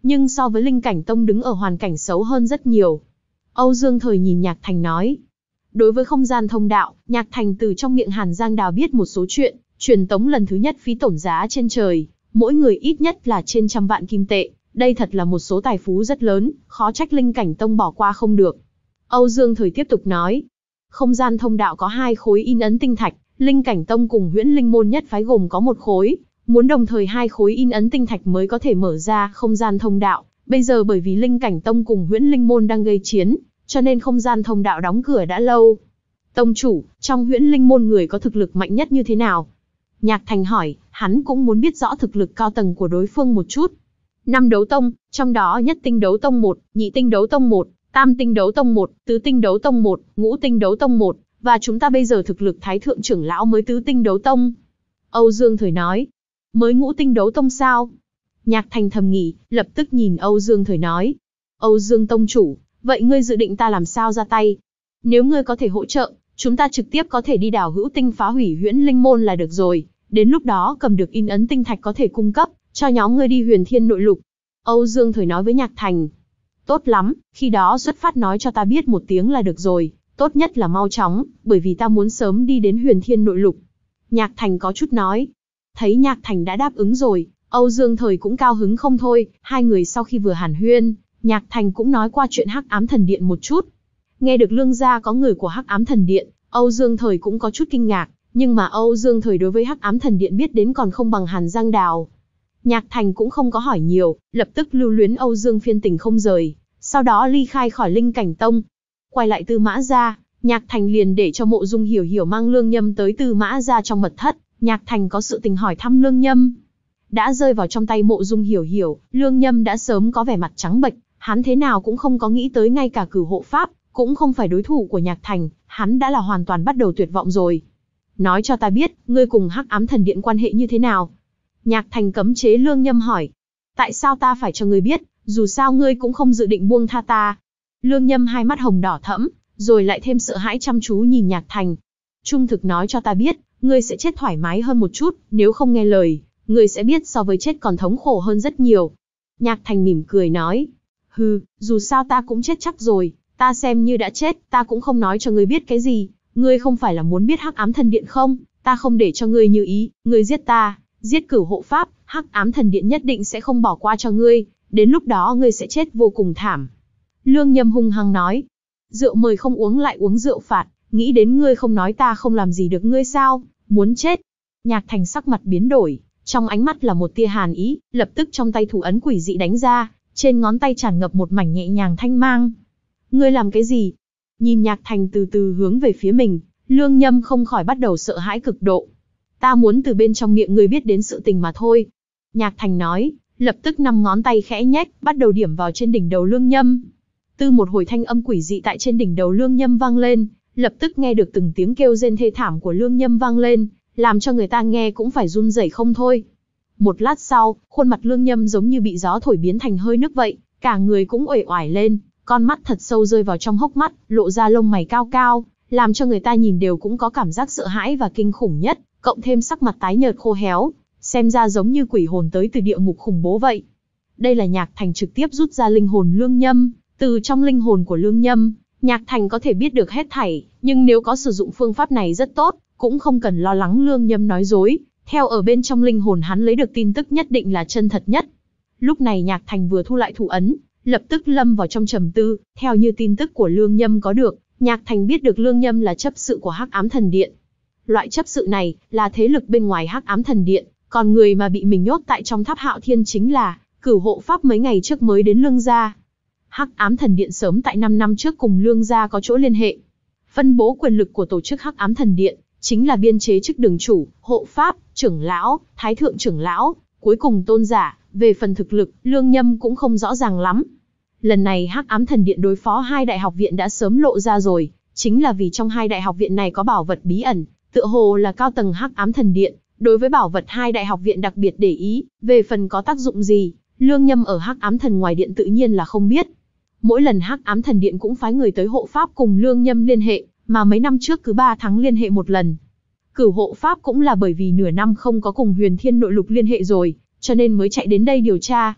nhưng so với Linh Cảnh Tông đứng ở hoàn cảnh xấu hơn rất nhiều. Âu Dương Thời nhìn Nhạc Thành nói. Đối với không gian thông đạo, Nhạc Thành từ trong miệng Hàn Giang Đào biết một số chuyện, truyền tống lần thứ nhất phí tổn giá trên trời, mỗi người ít nhất là trên trăm vạn kim tệ, đây thật là một số tài phú rất lớn, khó trách Linh Cảnh Tông bỏ qua không được. Âu Dương Thời tiếp tục nói, không gian thông đạo có hai khối in ấn tinh thạch, Linh Cảnh Tông cùng Huyễn Linh môn nhất phái gồm có một khối, muốn đồng thời hai khối in ấn tinh thạch mới có thể mở ra không gian thông đạo. Bây giờ bởi vì Linh Cảnh Tông cùng Huyễn Linh môn đang gây chiến, cho nên không gian thông đạo đóng cửa đã lâu. Tông chủ, trong Huyễn Linh môn người có thực lực mạnh nhất như thế nào? Nhạc Thành hỏi, hắn cũng muốn biết rõ thực lực cao tầng của đối phương một chút. Năm đấu tông, trong đó nhất tinh đấu tông một, nhị tinh đấu tông một, tam tinh đấu tông một, tứ tinh đấu tông một, ngũ tinh đấu tông một, và chúng ta bây giờ thực lực thái thượng trưởng lão mới tứ tinh đấu tông. Âu Dương Thời nói, mới ngũ tinh đấu tông sao? Nhạc Thành thầm nghĩ, lập tức nhìn Âu Dương Thời nói, Âu Dương tông chủ, vậy ngươi dự định ta làm sao ra tay? Nếu ngươi có thể hỗ trợ, chúng ta trực tiếp có thể đi đảo hữu tinh phá hủy Huyễn Linh môn là được rồi, đến lúc đó cầm được in ấn tinh thạch có thể cung cấp cho nhóm ngươi đi Huyền Thiên nội lục. Âu Dương Thời nói với Nhạc Thành, tốt lắm, khi đó xuất phát nói cho ta biết một tiếng là được rồi, tốt nhất là mau chóng, bởi vì ta muốn sớm đi đến Huyền Thiên nội lục. Nhạc Thành có chút nói, thấy Nhạc Thành đã đáp ứng rồi, Âu Dương Thời cũng cao hứng không thôi, hai người sau khi vừa hàn huyên, Nhạc Thành cũng nói qua chuyện Hắc Ám Thần Điện một chút. Nghe được Lương gia có người của Hắc Ám Thần Điện, Âu Dương Thời cũng có chút kinh ngạc, nhưng mà Âu Dương Thời đối với Hắc Ám Thần Điện biết đến còn không bằng Hàn Giang Đào. Nhạc Thành cũng không có hỏi nhiều, lập tức lưu luyến Âu Dương Phiên tình không rời, sau đó ly khai khỏi Linh Cảnh Tông. Quay lại Tư Mã gia, Nhạc Thành liền để cho Mộ Dung Hiểu Hiểu mang Lương Nhâm tới Tư Mã gia trong mật thất, Nhạc Thành có sự tình hỏi thăm Lương Nhâm. Đã rơi vào trong tay Mộ Dung Hiểu Hiểu, Lương Nhâm đã sớm có vẻ mặt trắng bệch, hắn thế nào cũng không có nghĩ tới ngay cả Cửu Hộ Pháp cũng không phải đối thủ của Nhạc Thành, hắn đã là hoàn toàn bắt đầu tuyệt vọng rồi. Nói cho ta biết, ngươi cùng Hắc Ám Thần Điện quan hệ như thế nào? Nhạc Thành cấm chế Lương Nhâm hỏi. Tại sao ta phải cho ngươi biết, dù sao ngươi cũng không dự định buông tha ta. Lương Nhâm hai mắt hồng đỏ thẫm, rồi lại thêm sợ hãi chăm chú nhìn Nhạc Thành. Trung thực nói cho ta biết, ngươi sẽ chết thoải mái hơn một chút, nếu không nghe lời, ngươi sẽ biết so với chết còn thống khổ hơn rất nhiều. Nhạc Thành mỉm cười nói, hừ, dù sao ta cũng chết chắc rồi, ta xem như đã chết, ta cũng không nói cho ngươi biết cái gì, ngươi không phải là muốn biết Hắc Ám Thần Điện không, ta không để cho ngươi như ý, ngươi giết ta, giết Cửu Hộ Pháp, Hắc Ám Thần Điện nhất định sẽ không bỏ qua cho ngươi, đến lúc đó ngươi sẽ chết vô cùng thảm. Lương Nhâm hung hăng nói, rượu mời không uống lại uống rượu phạt, nghĩ đến ngươi không nói ta không làm gì được ngươi sao, muốn chết. Nhạc Thành sắc mặt biến đổi, trong ánh mắt là một tia hàn ý, lập tức trong tay thủ ấn quỷ dị đánh ra, trên ngón tay tràn ngập một mảnh nhẹ nhàng thanh mang. Ngươi làm cái gì? Nhìn Nhạc Thành từ từ hướng về phía mình, Lương Nhâm không khỏi bắt đầu sợ hãi cực độ. Ta muốn từ bên trong miệng ngươi biết đến sự tình mà thôi. Nhạc Thành nói, lập tức năm ngón tay khẽ nhếch, bắt đầu điểm vào trên đỉnh đầu Lương Nhâm. Từ một hồi thanh âm quỷ dị tại trên đỉnh đầu Lương Nhâm vang lên, lập tức nghe được từng tiếng kêu rên thê thảm của Lương Nhâm vang lên, làm cho người ta nghe cũng phải run rẩy không thôi. Một lát sau, khuôn mặt Lương Nhâm giống như bị gió thổi biến thành hơi nước vậy, cả người cũng uể oải lên, con mắt thật sâu rơi vào trong hốc mắt, lộ ra lông mày cao cao, làm cho người ta nhìn đều cũng có cảm giác sợ hãi và kinh khủng nhất, cộng thêm sắc mặt tái nhợt khô héo, xem ra giống như quỷ hồn tới từ địa ngục khủng bố vậy. Đây là Nhạc Thành trực tiếp rút ra linh hồn Lương Nhâm, từ trong linh hồn của Lương Nhâm, Nhạc Thành có thể biết được hết thảy, nhưng nếu có sử dụng phương pháp này rất tốt, cũng không cần lo lắng Lương Nhâm nói dối, theo ở bên trong linh hồn hắn lấy được tin tức nhất định là chân thật nhất. Lúc này Nhạc Thành vừa thu lại thủ ấn, lập tức lâm vào trong trầm tư, theo như tin tức của Lương Nhâm có được, Nhạc Thành biết được Lương Nhâm là chấp sự của Hắc Ám Thần Điện. Loại chấp sự này là thế lực bên ngoài Hắc Ám Thần Điện, còn người mà bị mình nhốt tại trong Tháp Hạo Thiên chính là Cửu Hộ Pháp mấy ngày trước mới đến Lương gia. Hắc Ám Thần Điện sớm tại năm năm trước cùng Lương gia có chỗ liên hệ. Phân bố quyền lực của tổ chức Hắc Ám Thần Điện chính là biên chế chức đường chủ, hộ pháp, trưởng lão, thái thượng trưởng lão, cuối cùng tôn giả. Về phần thực lực, Lương Nhâm cũng không rõ ràng lắm. Lần này Hắc Ám Thần Điện đối phó hai đại học viện đã sớm lộ ra rồi, chính là vì trong hai đại học viện này có bảo vật bí ẩn, tựa hồ là cao tầng Hắc Ám Thần Điện, đối với bảo vật hai đại học viện đặc biệt để ý, về phần có tác dụng gì, Lương Nhâm ở Hắc Ám Thần ngoài điện tự nhiên là không biết. Mỗi lần Hắc Ám Thần Điện cũng phái người tới hộ pháp cùng Lương Nhâm liên hệ, mà mấy năm trước cứ ba tháng liên hệ một lần. Cửu Hộ Pháp cũng là bởi vì nửa năm không có cùng Huyền Thiên nội lục liên hệ rồi, cho nên mới chạy đến đây điều tra.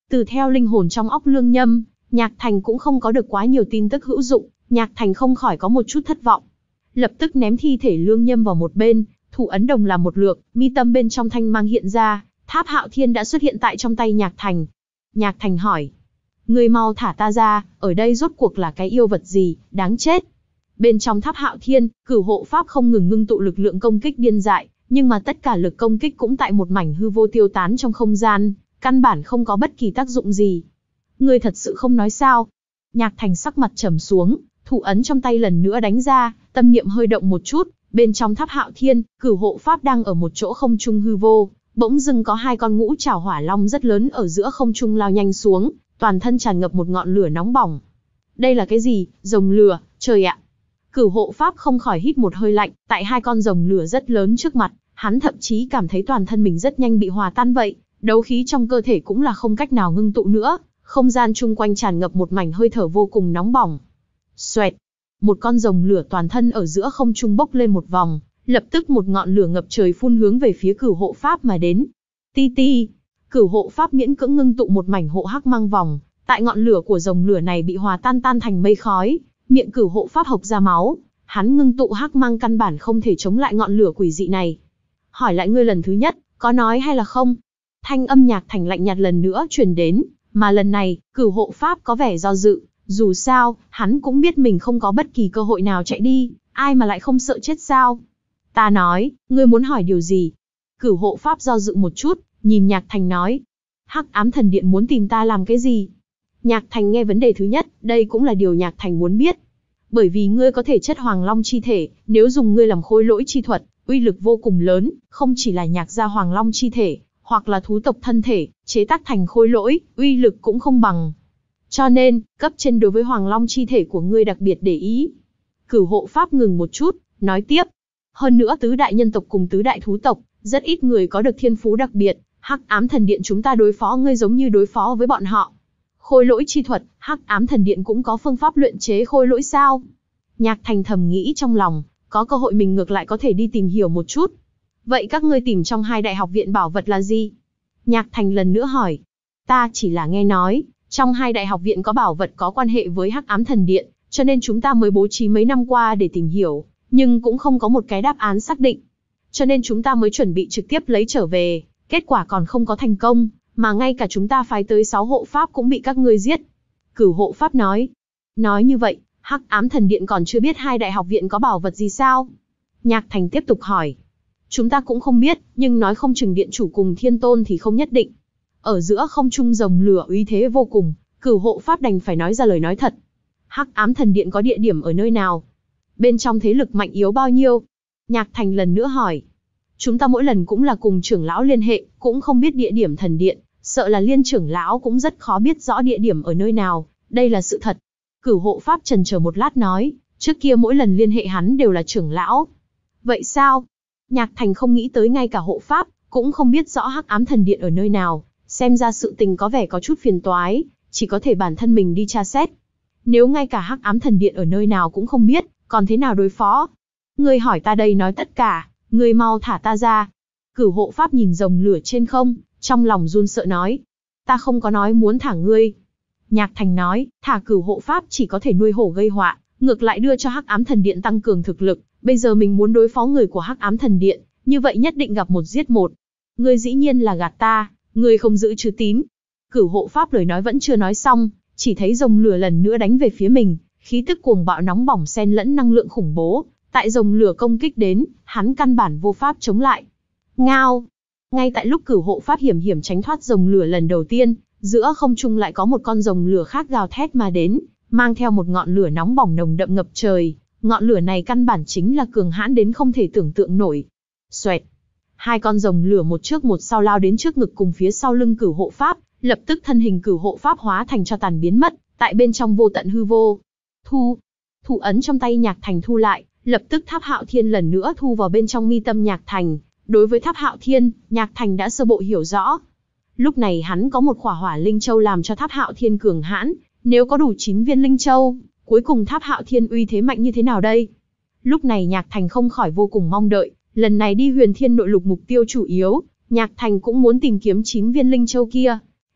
Từ theo linh hồn trong óc Lương Nhâm, Nhạc Thành cũng không có được quá nhiều tin tức hữu dụng, Nhạc Thành không khỏi có một chút thất vọng. Lập tức ném thi thể Lương Nhâm vào một bên, thủ ấn đồng làm một lượt, mi tâm bên trong thanh mang hiện ra, Tháp Hạo Thiên đã xuất hiện tại trong tay Nhạc Thành. Nhạc Thành hỏi, ngươi mau thả ta ra, ở đây rốt cuộc là cái yêu vật gì, đáng chết. Bên trong Tháp Hạo Thiên, Cửu Hộ Pháp không ngừng ngưng tụ lực lượng công kích điên dại, nhưng mà tất cả lực công kích cũng tại một mảnh hư vô tiêu tán trong không gian, căn bản không có bất kỳ tác dụng gì. Ngươi thật sự không nói sao? Nhạc Thành sắc mặt trầm xuống, thủ ấn trong tay lần nữa đánh ra, tâm niệm hơi động một chút, bên trong Tháp Hạo Thiên, Cửu Hộ Pháp đang ở một chỗ không trung hư vô, bỗng dưng có hai con ngũ trảo hỏa long rất lớn ở giữa không trung lao nhanh xuống, toàn thân tràn ngập một ngọn lửa nóng bỏng. Đây là cái gì? Rồng lửa, trời ạ! Cửu Hộ Pháp không khỏi hít một hơi lạnh, tại hai con rồng lửa rất lớn trước mặt, hắn thậm chí cảm thấy toàn thân mình rất nhanh bị hòa tan vậy, đấu khí trong cơ thể cũng là không cách nào ngưng tụ nữa, không gian chung quanh tràn ngập một mảnh hơi thở vô cùng nóng bỏng. Xoẹt! Một con rồng lửa toàn thân ở giữa không trung bốc lên một vòng, lập tức một ngọn lửa ngập trời phun hướng về phía Cửu Hộ Pháp mà đến. Ti ti! Cửu Hộ Pháp miễn cưỡng ngưng tụ một mảnh hộ hắc mang vòng, tại ngọn lửa của rồng lửa này bị hòa tan tan thành mây khói, miệng Cửu Hộ Pháp hộc ra máu, hắn ngưng tụ hắc mang căn bản không thể chống lại ngọn lửa quỷ dị này. Hỏi lại ngươi lần thứ nhất, có nói hay là không? Thanh âm Nhạc Thành lạnh nhạt lần nữa truyền đến, mà lần này, Cửu Hộ Pháp có vẻ do dự, dù sao, hắn cũng biết mình không có bất kỳ cơ hội nào chạy đi, ai mà lại không sợ chết sao? Ta nói, ngươi muốn hỏi điều gì? Cửu Hộ Pháp do dự một chút, nhìn Nhạc Thành nói, Hắc Ám Thần Điện muốn tìm ta làm cái gì? Nhạc Thành nghe vấn đề thứ nhất, đây cũng là điều Nhạc Thành muốn biết. Bởi vì ngươi có thể chất Hoàng Long chi thể, nếu dùng ngươi làm khôi lỗi chi thuật, uy lực vô cùng lớn, không chỉ là Nhạc gia Hoàng Long chi thể, hoặc là thú tộc thân thể, chế tác thành khôi lỗi, uy lực cũng không bằng. Cho nên, cấp trên đối với Hoàng Long chi thể của ngươi đặc biệt để ý. Cửu Hộ Pháp ngừng một chút, nói tiếp. Hơn nữa tứ đại nhân tộc cùng tứ đại thú tộc, rất ít người có được thiên phú đặc biệt, Hắc Ám Thần Điện chúng ta đối phó ngươi giống như đối phó với bọn họ. Khôi lỗi chi thuật, Hắc Ám Thần Điện cũng có phương pháp luyện chế khôi lỗi sao? Nhạc Thành thầm nghĩ trong lòng, có cơ hội mình ngược lại có thể đi tìm hiểu một chút. Vậy các ngươi tìm trong hai đại học viện bảo vật là gì? Nhạc Thành lần nữa hỏi. Ta chỉ là nghe nói, trong hai đại học viện có bảo vật có quan hệ với Hắc Ám Thần Điện, cho nên chúng ta mới bố trí mấy năm qua để tìm hiểu, nhưng cũng không có một cái đáp án xác định. Cho nên chúng ta mới chuẩn bị trực tiếp lấy trở về, kết quả còn không có thành công, mà ngay cả chúng ta phái tới sáu hộ pháp cũng bị các ngươi giết. Cửu Hộ Pháp nói. Nói như vậy, Hắc Ám Thần Điện còn chưa biết hai đại học viện có bảo vật gì sao? Nhạc Thành tiếp tục hỏi. Chúng ta cũng không biết, nhưng nói không chừng điện chủ cùng thiên tôn thì không nhất định. Ở giữa không trung rồng lửa uy thế vô cùng, Cửu Hộ Pháp đành phải nói ra lời nói thật. Hắc Ám Thần Điện có địa điểm ở nơi nào? Bên trong thế lực mạnh yếu bao nhiêu? Nhạc Thành lần nữa hỏi. Chúng ta mỗi lần cũng là cùng trưởng lão liên hệ, cũng không biết địa điểm thần điện, sợ là liên trưởng lão cũng rất khó biết rõ địa điểm ở nơi nào, đây là sự thật. Cửu Hộ Pháp chần chờ một lát nói, trước kia mỗi lần liên hệ hắn đều là trưởng lão. Vậy sao? Nhạc Thành không nghĩ tới ngay cả hộ pháp, cũng không biết rõ Hắc Ám Thần Điện ở nơi nào, xem ra sự tình có vẻ có chút phiền toái, chỉ có thể bản thân mình đi tra xét. Nếu ngay cả Hắc Ám Thần Điện ở nơi nào cũng không biết, còn thế nào đối phó? Ngươi hỏi ta đây nói tất cả, ngươi mau thả ta ra. Cửu Hộ Pháp nhìn rồng lửa trên không, trong lòng run sợ nói. Ta không có nói muốn thả ngươi. Nhạc Thành nói, thả Cửu Hộ Pháp chỉ có thể nuôi hổ gây họa, ngược lại đưa cho Hắc Ám Thần Điện tăng cường thực lực. Bây giờ mình muốn đối phó người của Hắc Ám Thần Điện, như vậy nhất định gặp một giết một. Ngươi dĩ nhiên là gạt ta, ngươi không giữ chữ tín. Cửu Hộ Pháp lời nói vẫn chưa nói xong, chỉ thấy rồng lửa lần nữa đánh về phía mình, khí tức cuồng bạo nóng bỏng xen lẫn năng lượng khủng bố, tại rồng lửa công kích đến, hắn căn bản vô pháp chống lại. Ngao! Ngay tại lúc Cửu Hộ Pháp hiểm hiểm tránh thoát rồng lửa lần đầu tiên, giữa không trung lại có một con rồng lửa khác gào thét mà đến, mang theo một ngọn lửa nóng bỏng nồng đậm ngập trời. Ngọn lửa này căn bản chính là cường hãn đến không thể tưởng tượng nổi. Xoẹt! Hai con rồng lửa một trước một sau lao đến trước ngực cùng phía sau lưng Cửu Hộ Pháp, lập tức thân hình Cửu Hộ Pháp hóa thành cho tàn biến mất, tại bên trong vô tận hư vô. Thu! Thủ ấn trong tay Nhạc Thành thu lại, lập tức Tháp Hạo Thiên lần nữa thu vào bên trong mi tâm Nhạc Thành. Đối với Tháp Hạo Thiên, Nhạc Thành đã sơ bộ hiểu rõ. Lúc này hắn có một khỏa hỏa linh châu làm cho Tháp Hạo Thiên cường hãn, nếu có đủ chín viên linh châu, cuối cùng Tháp Hạo Thiên uy thế mạnh như thế nào đây? Lúc này Nhạc Thành không khỏi vô cùng mong đợi, lần này đi Huyền Thiên Nội Lục mục tiêu chủ yếu, Nhạc Thành cũng muốn tìm kiếm chín viên linh châu kia.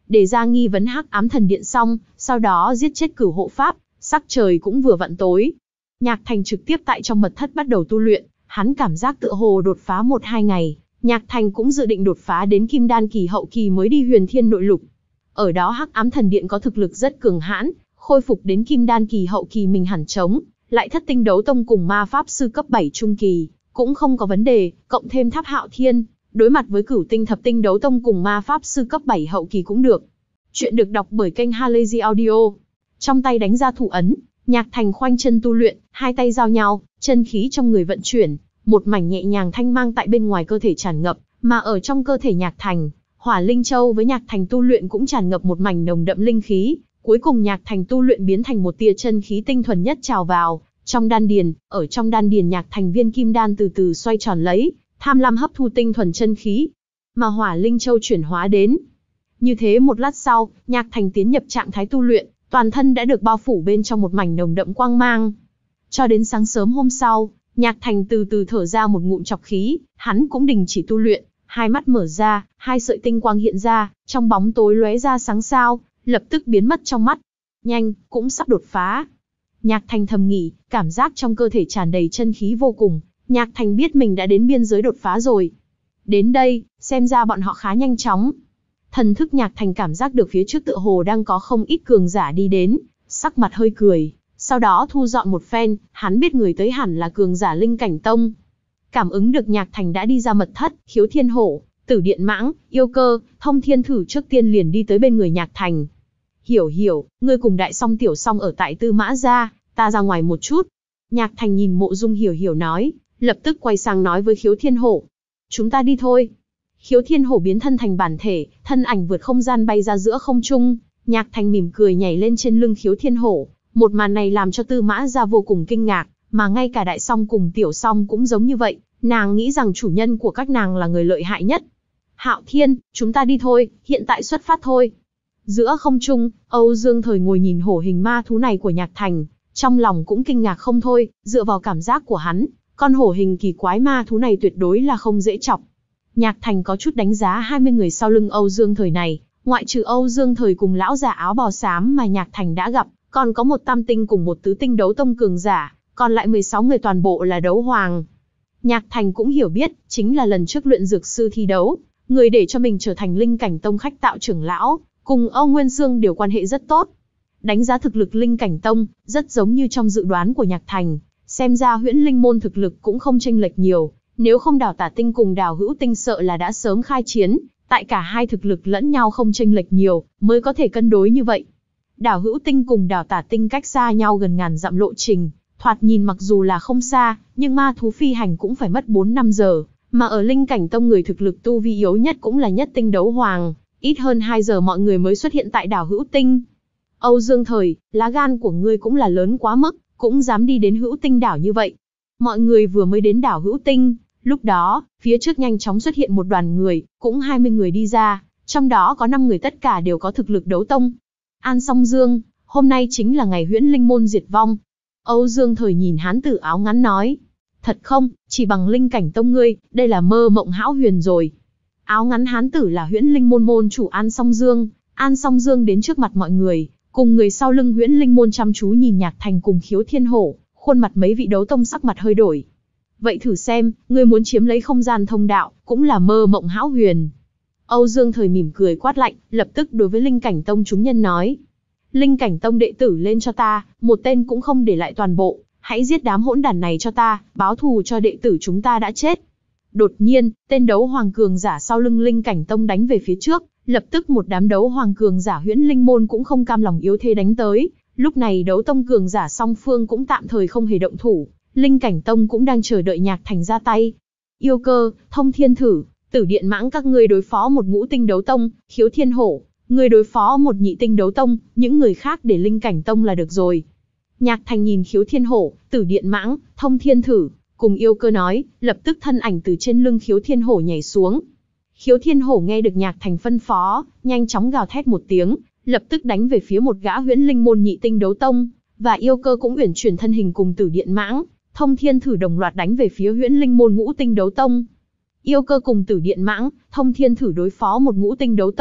để ra nghi vấn Hắc Ám Thần Điện xong, sau đó giết chết Cửu Hộ Pháp, sắc trời cũng vừa vặn tối. Nhạc Thành trực tiếp tại trong mật thất bắt đầu tu luyện, hắn cảm giác tựa hồ đột phá một hai ngày, Nhạc Thành cũng dự định đột phá đến Kim Đan kỳ hậu kỳ mới đi Huyền Thiên Nội Lục. Ở đó Hắc Ám Thần Điện có thực lực rất cường hãn, khôi phục đến Kim Đan kỳ hậu kỳ mình hẳn chống, lại Thất Tinh Đấu Tông cùng ma pháp sư cấp bảy trung kỳ, cũng không có vấn đề, cộng thêm Tháp Hạo Thiên, đối mặt với Cửu Tinh Thập Tinh Đấu Tông cùng ma pháp sư cấp bảy hậu kỳ cũng được. Chuyện được đọc bởi kênh Halazy Audio. Trong tay đánh ra thủ ấn, Nhạc Thành khoanh chân tu luyện, hai tay giao nhau, chân khí trong người vận chuyển, một mảnh nhẹ nhàng thanh mang tại bên ngoài cơ thể tràn ngập, mà ở trong cơ thể Nhạc Thành, Hỏa Linh Châu với Nhạc Thành tu luyện cũng tràn ngập một mảnh nồng đậm linh khí, cuối cùng Nhạc Thành tu luyện biến thành một tia chân khí tinh thuần nhất trào vào trong đan điền, ở trong đan điền Nhạc Thành viên kim đan từ từ xoay tròn lấy, tham lam hấp thu tinh thuần chân khí, mà Hỏa Linh Châu chuyển hóa đến. Như thế một lát sau, Nhạc Thành tiến nhập trạng thái tu luyện, toàn thân đã được bao phủ bên trong một mảnh nồng đậm quang mang. Cho đến sáng sớm hôm sau, Nhạc Thành từ từ thở ra một ngụm trọc khí, hắn cũng đình chỉ tu luyện, hai mắt mở ra, hai sợi tinh quang hiện ra, trong bóng tối lóe ra sáng sao, lập tức biến mất trong mắt. Nhanh, cũng sắp đột phá. Nhạc Thành thầm nghĩ, cảm giác trong cơ thể tràn đầy chân khí vô cùng, Nhạc Thành biết mình đã đến biên giới đột phá rồi. Đến đây, xem ra bọn họ khá nhanh chóng. Thần thức Nhạc Thành cảm giác được phía trước tựa hồ đang có không ít cường giả đi đến, sắc mặt hơi cười, sau đó thu dọn một phen, hắn biết người tới hẳn là cường giả Linh Cảnh Tông. Cảm ứng được Nhạc Thành đã đi ra mật thất, Khiếu Thiên Hổ, Tử Điện Mãng, Yêu Cơ, Thông Thiên Thử trước tiên liền đi tới bên người Nhạc Thành. Hiểu hiểu, ngươi cùng Đại Song Tiểu Song ở tại Tư Mã gia, ta ra ngoài một chút. Nhạc Thành nhìn Mộ Dung Hiểu Hiểu nói, lập tức quay sang nói với Khiếu Thiên Hổ. Chúng ta đi thôi. Khiếu Thiên Hổ biến thân thành bản thể, thân ảnh vượt không gian bay ra giữa không trung. Nhạc Thành mỉm cười nhảy lên trên lưng Khiếu Thiên Hổ. Một màn này làm cho Tư Mã gia vô cùng kinh ngạc, mà ngay cả Đại Song cùng Tiểu Song cũng giống như vậy. Nàng nghĩ rằng chủ nhân của các nàng là người lợi hại nhất. Hạo Thiên, chúng ta đi thôi, hiện tại xuất phát thôi. Giữa không trung, Âu Dương Thời ngồi nhìn hổ hình ma thú này của Nhạc Thành, trong lòng cũng kinh ngạc không thôi, dựa vào cảm giác của hắn, con hổ hình kỳ quái ma thú này tuyệt đối là không dễ chọc. Nhạc Thành có chút đánh giá hai mươi người sau lưng Âu Dương Thời này, ngoại trừ Âu Dương Thời cùng lão già áo bào xám mà Nhạc Thành đã gặp, còn có một tam tinh cùng một tứ tinh đấu tông cường giả, còn lại mười sáu người toàn bộ là đấu hoàng. Nhạc Thành cũng hiểu biết, chính là lần trước luyện dược sư thi đấu, người để cho mình trở thành Linh Cảnh Tông khách tạo trưởng lão, cùng Âu Nguyên Dương đều quan hệ rất tốt. Đánh giá thực lực Linh Cảnh Tông, rất giống như trong dự đoán của Nhạc Thành, xem ra Huyễn Linh môn thực lực cũng không chênh lệch nhiều, nếu không Đào Tả Tinh cùng Đào Hữu Tinh sợ là đã sớm khai chiến, tại cả hai thực lực lẫn nhau không chênh lệch nhiều, mới có thể cân đối như vậy. Đào Hữu Tinh cùng Đào Tả Tinh cách xa nhau gần ngàn dặm lộ trình, thoạt nhìn mặc dù là không xa, nhưng ma thú phi hành cũng phải mất bốn năm giờ, mà ở Linh Cảnh Tông người thực lực tu vi yếu nhất cũng là nhất tinh đấu hoàng, ít hơn hai giờ mọi người mới xuất hiện tại Đào Hữu Tinh. Âu Dương Thời, lá gan của ngươi cũng là lớn quá mức, cũng dám đi đến Hữu Tinh đảo như vậy. Mọi người vừa mới đến đảo Hữu Tinh, lúc đó, phía trước nhanh chóng xuất hiện một đoàn người, cũng hai mươi người đi ra, trong đó có năm người tất cả đều có thực lực đấu tông. An Song Dương, hôm nay chính là ngày Huyễn Linh môn diệt vong. Âu Dương Thời nhìn hán tử áo ngắn nói. Thật không, chỉ bằng Linh Cảnh Tông ngươi, đây là mơ mộng hão huyền rồi. Áo ngắn hán tử là Huyễn Linh môn môn chủ An Song Dương. An Song Dương đến trước mặt mọi người, cùng người sau lưng Huyễn Linh môn chăm chú nhìn Nhạc Thành cùng Khiếu Thiên Hổ, khuôn mặt mấy vị đấu tông sắc mặt hơi đổi. Vậy thử xem, ngươi muốn chiếm lấy không gian thông đạo, cũng là mơ mộng hão huyền. Âu Dương Thời mỉm cười quát lạnh, lập tức đối với Linh Cảnh Tông chúng nhân nói. Linh Cảnh Tông đệ tử lên cho ta, một tên cũng không để lại toàn bộ, hãy giết đám hỗn đản này cho ta, báo thù cho đệ tử chúng ta đã chết. Đột nhiên, tên đấu hoàng cường giả sau lưng Linh Cảnh Tông đánh về phía trước, lập tức một đám đấu hoàng cường giả Huyễn Linh môn cũng không cam lòng yếu thế đánh tới. Lúc này đấu tông cường giả song phương cũng tạm thời không hề động thủ, Linh Cảnh Tông cũng đang chờ đợi Nhạc Thành ra tay. Yêu Cơ, Thông Thiên Thử, Tử Điện Mãng các ngươi đối phó một ngũ tinh đấu tông, Khiếu Thiên Hổ, ngươi đối phó một nhị tinh đấu tông, những người khác để Linh Cảnh Tông là được rồi. Nhạc Thành nhìn Khiếu Thiên Hổ, Tử Điện Mãng, Thông Thiên Thử, cùng Yêu Cơ nói, lập tức thân ảnh từ trên lưng Khiếu Thiên Hổ nhảy xuống. Khiếu Thiên Hổ nghe được Nhạc Thành phân phó, nhanh chóng gào thét một tiếng, lập tức đánh về phía một gã Huyễn Linh môn nhị tinh đấu tông, và Yêu Cơ cũng uyển chuyển thân hình cùng Tử Điện Mãng, Thông Thiên Thử đồng loạt đánh về phía Huyễn Linh môn ngũ tinh đấu tông. Yêu Cơ cùng Tử Điện Mãng, Thông Thiên Thử đối phó một ngũ tinh đấu tông,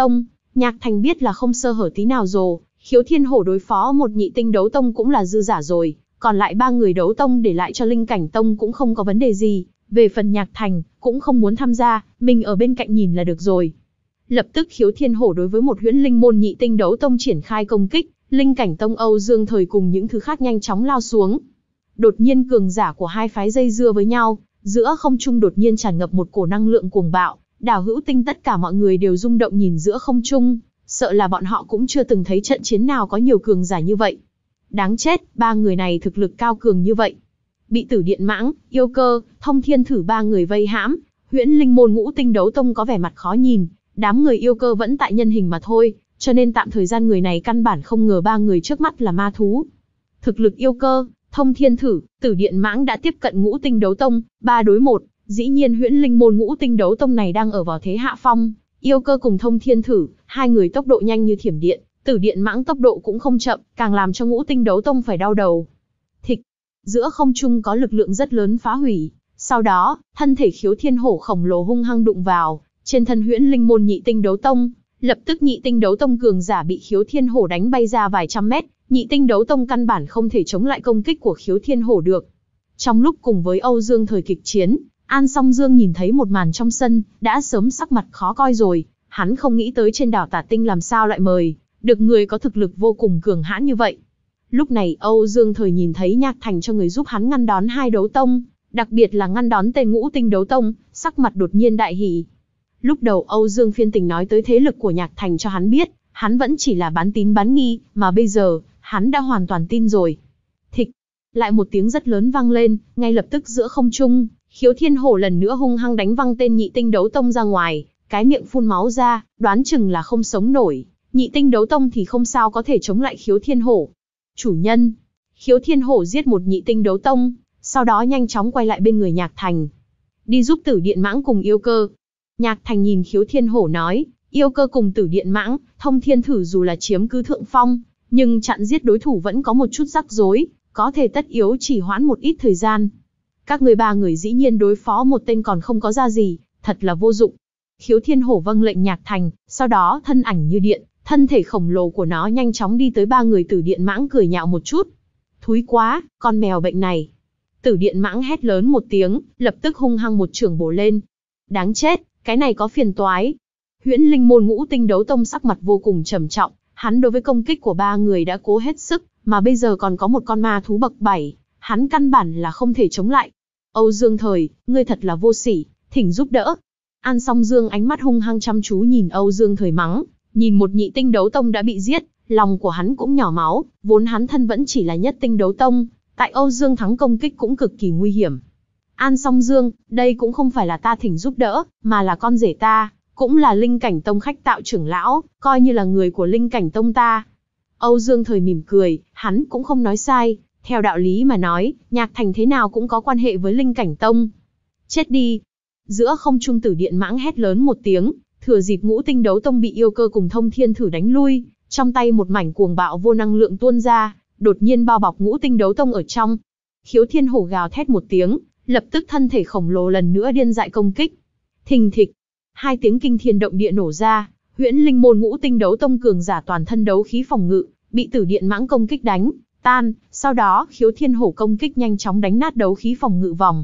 Nhạc Thành biết là không sơ hở tí nào rồi, Khiếu Thiên Hổ đối phó một nhị tinh đấu tông cũng là dư giả rồi, còn lại ba người đấu tông để lại cho linh cảnh tông cũng không có vấn đề gì. Về phần Nhạc Thành, cũng không muốn tham gia, mình ở bên cạnh nhìn là được rồi. Lập tức Khiếu Thiên Hổ đối với một huyễn linh môn nhị tinh đấu tông triển khai công kích, linh cảnh tông Âu Dương Thời cùng những thứ khác nhanh chóng lao xuống. Đột nhiên cường giả của hai phái dây dưa với nhau, giữa không trung đột nhiên tràn ngập một cổ năng lượng cuồng bạo, đảo hữu tinh tất cả mọi người đều rung động nhìn giữa không trung, sợ là bọn họ cũng chưa từng thấy trận chiến nào có nhiều cường giả như vậy. Đáng chết, ba người này thực lực cao cường như vậy. Bị Tử Điện Mãng, Yêu Cơ, Thông Thiên Thử ba người vây hãm, huyễn linh môn ngũ tinh đấu tông có vẻ mặt khó nhìn, đám người Yêu Cơ vẫn tại nhân hình mà thôi, cho nên tạm thời gian người này căn bản không ngờ ba người trước mắt là ma thú. Thực lực Yêu Cơ, Thông Thiên Thử, Tử Điện Mãng đã tiếp cận ngũ tinh đấu tông, ba đối một, dĩ nhiên huyễn linh môn ngũ tinh đấu tông này đang ở vào thế hạ phong. Yêu Cơ cùng Thông Thiên Thử, hai người tốc độ nhanh như thiểm điện, Tử Điện Mãng tốc độ cũng không chậm, càng làm cho ngũ tinh đấu tông phải đau đầu. Thịch, giữa không trung có lực lượng rất lớn phá hủy, sau đó, thân thể Khiếu Thiên Hổ khổng lồ hung hăng đụng vào trên thân huyễn linh môn nhị tinh đấu tông, lập tức nhị tinh đấu tông cường giả bị Khiếu Thiên Hổ đánh bay ra vài trăm mét, nhị tinh đấu tông căn bản không thể chống lại công kích của Khiếu Thiên Hổ được. Trong lúc cùng với Âu Dương Thời kịch chiến, An Song Dương nhìn thấy một màn trong sân, đã sớm sắc mặt khó coi rồi, hắn không nghĩ tới trên đảo Tả Tinh làm sao lại mời được người có thực lực vô cùng cường hãn như vậy. Lúc này Âu Dương Thời nhìn thấy Nhạc Thành cho người giúp hắn ngăn đón hai đấu tông, đặc biệt là ngăn đón tên ngũ tinh đấu tông, sắc mặt đột nhiên đại hỉ. Lúc đầu Âu Dương Phiên Tình nói tới thế lực của Nhạc Thành cho hắn biết, hắn vẫn chỉ là bán tín bán nghi, mà bây giờ, hắn đã hoàn toàn tin rồi. Thịch, lại một tiếng rất lớn vang lên, ngay lập tức giữa không trung, Khiếu Thiên Hổ lần nữa hung hăng đánh văng tên nhị tinh đấu tông ra ngoài, cái miệng phun máu ra, đoán chừng là không sống nổi. Nhị tinh đấu tông thì không sao có thể chống lại Khiếu Thiên Hổ. Chủ nhân, Khiếu Thiên Hổ giết một nhị tinh đấu tông, sau đó nhanh chóng quay lại bên người Nhạc Thành, đi giúp Tử Điện Mãng cùng Yêu Cơ. Nhạc Thành nhìn Khiếu Thiên Hổ nói, Yêu Cơ cùng Tử Điện Mãng, Thông Thiên Thử dù là chiếm cứ thượng phong, nhưng chặn giết đối thủ vẫn có một chút rắc rối, có thể tất yếu chỉ hoãn một ít thời gian. Các người ba người dĩ nhiên đối phó một tên còn không có ra gì, thật là vô dụng. Khiếu Thiên Hổ vâng lệnh Nhạc Thành, sau đó thân ảnh như điện, thân thể khổng lồ của nó nhanh chóng đi tới ba người Tử Điện Mãng cười nhạo một chút. Thúi quá, con mèo bệnh này. Tử Điện Mãng hét lớn một tiếng, lập tức hung hăng một chưởng bổ lên. Đáng chết, cái này có phiền toái. Huyễn linh môn ngũ tinh đấu tông sắc mặt vô cùng trầm trọng, hắn đối với công kích của ba người đã cố hết sức, mà bây giờ còn có một con ma thú bậc bảy, hắn căn bản là không thể chống lại. Âu Dương Thời, ngươi thật là vô sỉ, thỉnh giúp đỡ. An Song Dương ánh mắt hung hăng chăm chú nhìn Âu Dương Thời mắng, nhìn một nhị tinh đấu tông đã bị giết, lòng của hắn cũng nhỏ máu, vốn hắn thân vẫn chỉ là nhất tinh đấu tông, tại Âu Dương Thắng công kích cũng cực kỳ nguy hiểm. An Song Dương, đây cũng không phải là ta thỉnh giúp đỡ, mà là con rể ta, cũng là linh cảnh tông khách tạo trưởng lão, coi như là người của linh cảnh tông ta. Âu Dương Thời mỉm cười, hắn cũng không nói sai, theo đạo lý mà nói, Nhạc Thành thế nào cũng có quan hệ với linh cảnh tông. Chết đi! Giữa không trung Tử Điện Mãng hét lớn một tiếng, thừa dịp ngũ tinh đấu tông bị Yêu Cơ cùng Thông Thiên Thử đánh lui, trong tay một mảnh cuồng bạo vô năng lượng tuôn ra, đột nhiên bao bọc ngũ tinh đấu tông ở trong. Khiếu Thiên Hổ gào thét một tiếng, lập tức thân thể khổng lồ lần nữa điên dại công kích. Thình thịch, hai tiếng kinh thiên động địa nổ ra, huyễn linh môn ngũ tinh đấu tông cường giả toàn thân đấu khí phòng ngự, bị Tử Điện Mãng công kích đánh tan, sau đó Khiếu Thiên Hổ công kích nhanh chóng đánh nát đấu khí phòng ngự vòng.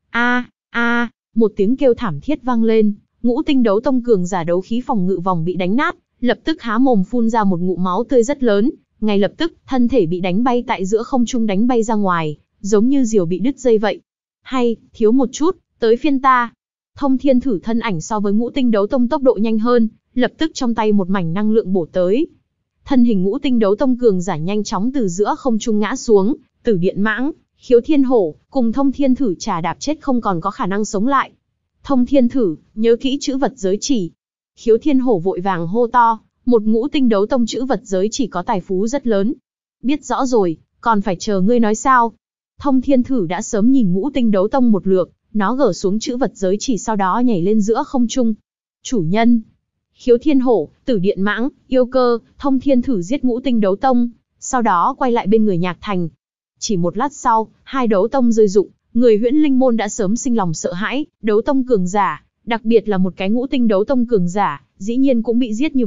A a, một tiếng kêu thảm thiết vang lên, ngũ tinh đấu tông cường giả đấu khí phòng ngự vòng bị đánh nát, lập tức há mồm phun ra một ngụm máu tươi rất lớn, ngay lập tức, thân thể bị đánh bay tại giữa không trung đánh bay ra ngoài, giống như diều bị đứt dây vậy. Hay, thiếu một chút, tới phiên ta. Thông Thiên Thử thân ảnh so với ngũ tinh đấu tông tốc độ nhanh hơn, lập tức trong tay một mảnh năng lượng bổ tới. Thân hình ngũ tinh đấu tông cường giả nhanh chóng từ giữa không trung ngã xuống, Tử Điện Mãng, Khiếu Thiên Hổ, cùng Thông Thiên Thử chà đạp chết không còn có khả năng sống lại. Thông Thiên Thử, nhớ kỹ chữ vật giới chỉ. Khiếu Thiên Hổ vội vàng hô to, một ngũ tinh đấu tông chữ vật giới chỉ có tài phú rất lớn. Biết rõ rồi, còn phải chờ ngươi nói sao? Thông Thiên Thử đã sớm nhìn ngũ tinh đấu tông một lượt, nó gỡ xuống chữ vật giới chỉ sau đó nhảy lên giữa không trung. Chủ nhân, Khiếu Thiên Hổ, Tử Điện Mãng, Yêu Cơ, Thông Thiên Thử giết ngũ tinh đấu tông, sau đó quay lại bên người Nhạc Thành. Chỉ một lát sau, hai đấu tông rơi rụng, người huyễn linh môn đã sớm sinh lòng sợ hãi, đấu tông cường giả, đặc biệt là một cái ngũ tinh đấu tông cường giả, dĩ nhiên cũng bị giết như vậy,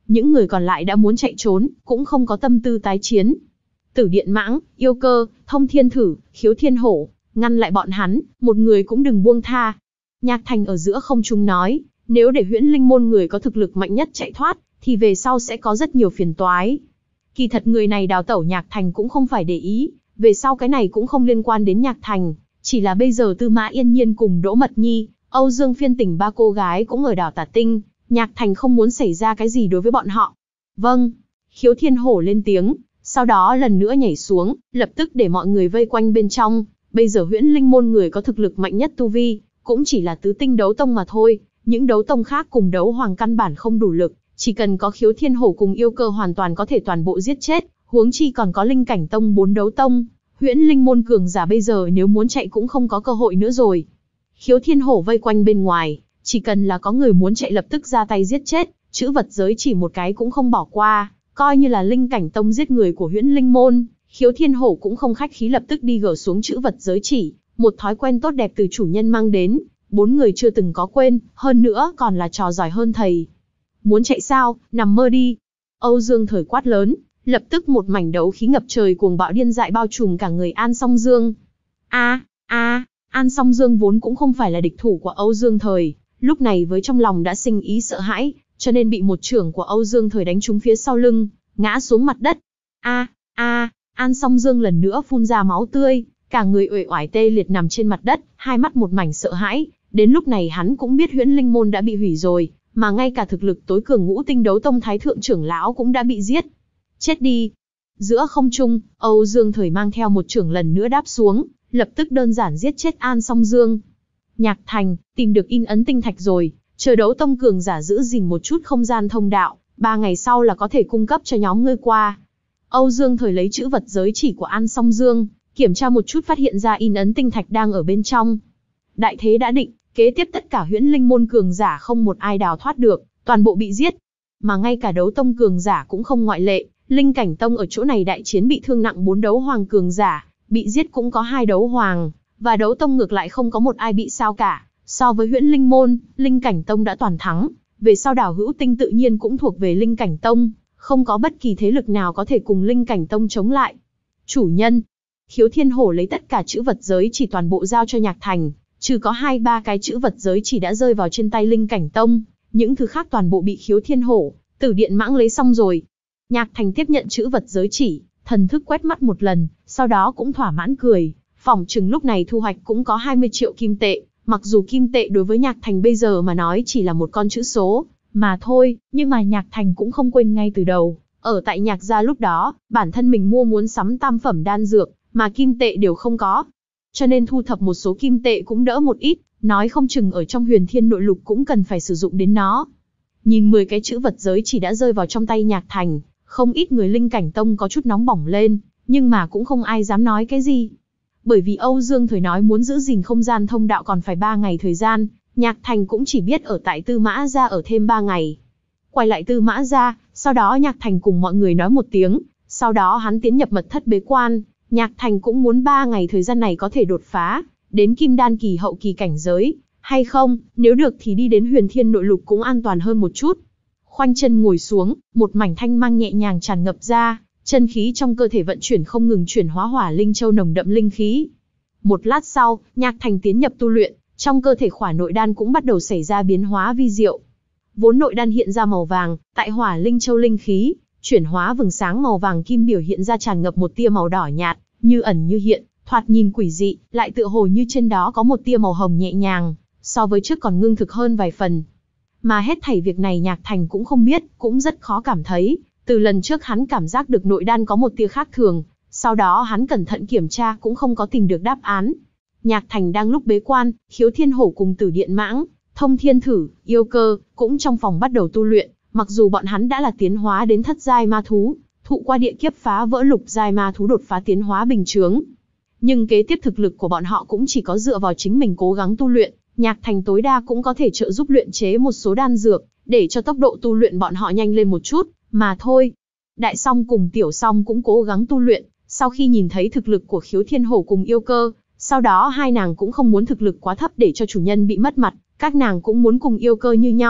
Những người còn lại đã muốn chạy trốn, cũng không có tâm tư tái chiến. Tử Điện Mãng, Yêu Cơ, Thông Thiên Thử, Khiếu Thiên Hổ, ngăn lại bọn hắn, một người cũng đừng buông tha. Nhạc Thành ở giữa không trung nói, nếu để Huyễn Linh môn người có thực lực mạnh nhất chạy thoát, thì về sau sẽ có rất nhiều phiền toái. Kỳ thật người này đào tẩu Nhạc Thành cũng không phải để ý, về sau cái này cũng không liên quan đến Nhạc Thành, chỉ là bây giờ Tư Mã Yên Nhiên cùng Đỗ Mật Nhi, Âu Dương Phiên Tỉnh ba cô gái cũng ở đảo Tả Tinh, Nhạc Thành không muốn xảy ra cái gì đối với bọn họ. Vâng, Khiếu Thiên Hổ lên tiếng, sau đó lần nữa nhảy xuống, lập tức để mọi người vây quanh bên trong. Bây giờ Huyễn Linh môn người có thực lực mạnh nhất tu vi, cũng chỉ là tứ tinh đấu tông mà thôi, những đấu tông khác cùng đấu hoàng căn bản không đủ lực, chỉ cần có Khiếu Thiên Hổ cùng Yêu Cơ hoàn toàn có thể toàn bộ giết chết, huống chi còn có Linh Cảnh Tông bốn đấu tông, Huyễn Linh môn cường giả bây giờ nếu muốn chạy cũng không có cơ hội nữa rồi. Khiếu Thiên Hổ vây quanh bên ngoài, chỉ cần là có người muốn chạy lập tức ra tay giết chết, chữ vật giới chỉ một cái cũng không bỏ qua, coi như là Linh Cảnh Tông giết người của Huyễn Linh môn, Khiếu Thiên Hổ cũng không khách khí lập tức đi gỡ xuống chữ vật giới chỉ, một thói quen tốt đẹp từ chủ nhân mang đến, bốn người chưa từng có quên, hơn nữa còn là trò giỏi hơn thầy. Muốn chạy sao, nằm mơ đi. Âu Dương Thời quát lớn, lập tức một mảnh đấu khí ngập trời cuồng bạo điên dại bao trùm cả người An Song Dương. A, a, An Song Dương vốn cũng không phải là địch thủ của Âu Dương Thời, lúc này với trong lòng đã sinh ý sợ hãi, cho nên bị một chưởng của Âu Dương Thời đánh trúng phía sau lưng, ngã xuống mặt đất. A, a, An Song Dương lần nữa phun ra máu tươi, cả người uể oải tê liệt nằm trên mặt đất, hai mắt một mảnh sợ hãi. Đến lúc này hắn cũng biết Huyễn Linh môn đã bị hủy rồi, mà ngay cả thực lực tối cường ngũ tinh đấu tông thái thượng trưởng lão cũng đã bị giết. Chết đi! Giữa không trung, Âu Dương Thời mang theo một chưởng lần nữa đáp xuống, lập tức đơn giản giết chết An Song Dương. Nhạc Thành, tìm được in ấn tinh thạch rồi, chờ đấu tông cường giả giữ gìn một chút không gian thông đạo, ba ngày sau là có thể cung cấp cho nhóm ngươi qua. Âu Dương Thời lấy chữ vật giới chỉ của An Song Dương, kiểm tra một chút phát hiện ra in ấn tinh thạch đang ở bên trong. Đại thế đã định, kế tiếp tất cả Huyễn Linh môn cường giả không một ai đào thoát được, toàn bộ bị giết. Mà ngay cả đấu tông cường giả cũng không ngoại lệ, Linh Cảnh Tông ở chỗ này đại chiến bị thương nặng bốn đấu hoàng cường giả, bị giết cũng có hai đấu hoàng, và đấu tông ngược lại không có một ai bị sao cả. So với Huyễn Linh môn, Linh Cảnh Tông đã toàn thắng, về sau đảo Hữu Tinh tự nhiên cũng thuộc về Linh Cảnh Tông, không có bất kỳ thế lực nào có thể cùng Linh Cảnh Tông chống lại. Chủ nhân, Khiếu Thiên Hổ lấy tất cả chữ vật giới chỉ toàn bộ giao cho Nhạc Thành, trừ có hai ba cái chữ vật giới chỉ đã rơi vào trên tay Linh Cảnh Tông, những thứ khác toàn bộ bị Khiếu Thiên Hổ, Tử Điện Mãng lấy xong rồi. Nhạc Thành tiếp nhận chữ vật giới chỉ, thần thức quét mắt một lần, sau đó cũng thỏa mãn cười, phỏng chừng lúc này thu hoạch cũng có hai mươi triệu kim tệ, mặc dù kim tệ đối với Nhạc Thành bây giờ mà nói chỉ là một con chữ số, mà thôi, nhưng mà Nhạc Thành cũng không quên ngay từ đầu, ở tại Nhạc gia lúc đó, bản thân mình mua muốn sắm tam phẩm đan dược, mà kim tệ đều không có. Cho nên thu thập một số kim tệ cũng đỡ một ít, nói không chừng ở trong Huyền Thiên Nội Lục cũng cần phải sử dụng đến nó. Nhìn mười cái chữ vật giới chỉ đã rơi vào trong tay Nhạc Thành, không ít người Linh Cảnh Tông có chút nóng bỏng lên, nhưng mà cũng không ai dám nói cái gì. Bởi vì Âu Dương Thời nói muốn giữ gìn không gian thông đạo còn phải ba ngày thời gian, Nhạc Thành cũng chỉ biết ở tại Tư Mã gia ở thêm ba ngày. Quay lại Tư Mã gia, sau đó Nhạc Thành cùng mọi người nói một tiếng, sau đó hắn tiến nhập mật thất bế quan. Nhạc Thành cũng muốn ba ngày thời gian này có thể đột phá đến Kim Đan kỳ hậu kỳ cảnh giới, hay không, nếu được thì đi đến Huyền Thiên Nội Lục cũng an toàn hơn một chút. Khoanh chân ngồi xuống, một mảnh thanh mang nhẹ nhàng tràn ngập ra, chân khí trong cơ thể vận chuyển không ngừng chuyển hóa hỏa linh châu nồng đậm linh khí. Một lát sau, Nhạc Thành tiến nhập tu luyện, trong cơ thể khỏa nội đan cũng bắt đầu xảy ra biến hóa vi diệu. Vốn nội đan hiện ra màu vàng, tại hỏa linh châu linh khí chuyển hóa vầng sáng màu vàng kim biểu hiện ra tràn ngập một tia màu đỏ nhạt, như ẩn như hiện, thoạt nhìn quỷ dị, lại tựa hồ như trên đó có một tia màu hồng nhẹ nhàng, so với trước còn ngưng thực hơn vài phần. Mà hết thảy việc này Nhạc Thành cũng không biết, cũng rất khó cảm thấy, từ lần trước hắn cảm giác được nội đan có một tia khác thường, sau đó hắn cẩn thận kiểm tra cũng không có tìm được đáp án. Nhạc Thành đang lúc bế quan, Khiếu Thiên Hổ cùng Tử Điện Mãng, Thông Thiên Thử, Yêu Cơ, cũng trong phòng bắt đầu tu luyện, mặc dù bọn hắn đã là tiến hóa đến thất giai ma thú, thụ qua địa kiếp phá vỡ lục giai ma thú đột phá tiến hóa bình chướng. Nhưng kế tiếp thực lực của bọn họ cũng chỉ có dựa vào chính mình cố gắng tu luyện, Nhạc Thành tối đa cũng có thể trợ giúp luyện chế một số đan dược, để cho tốc độ tu luyện bọn họ nhanh lên một chút, mà thôi. Đại Song cùng Tiểu Song cũng cố gắng tu luyện, sau khi nhìn thấy thực lực của Khiếu Thiên Hổ cùng Yêu Cơ, sau đó hai nàng cũng không muốn thực lực quá thấp để cho chủ nhân bị mất mặt, các nàng cũng muốn cùng Yêu Cơ như nhau,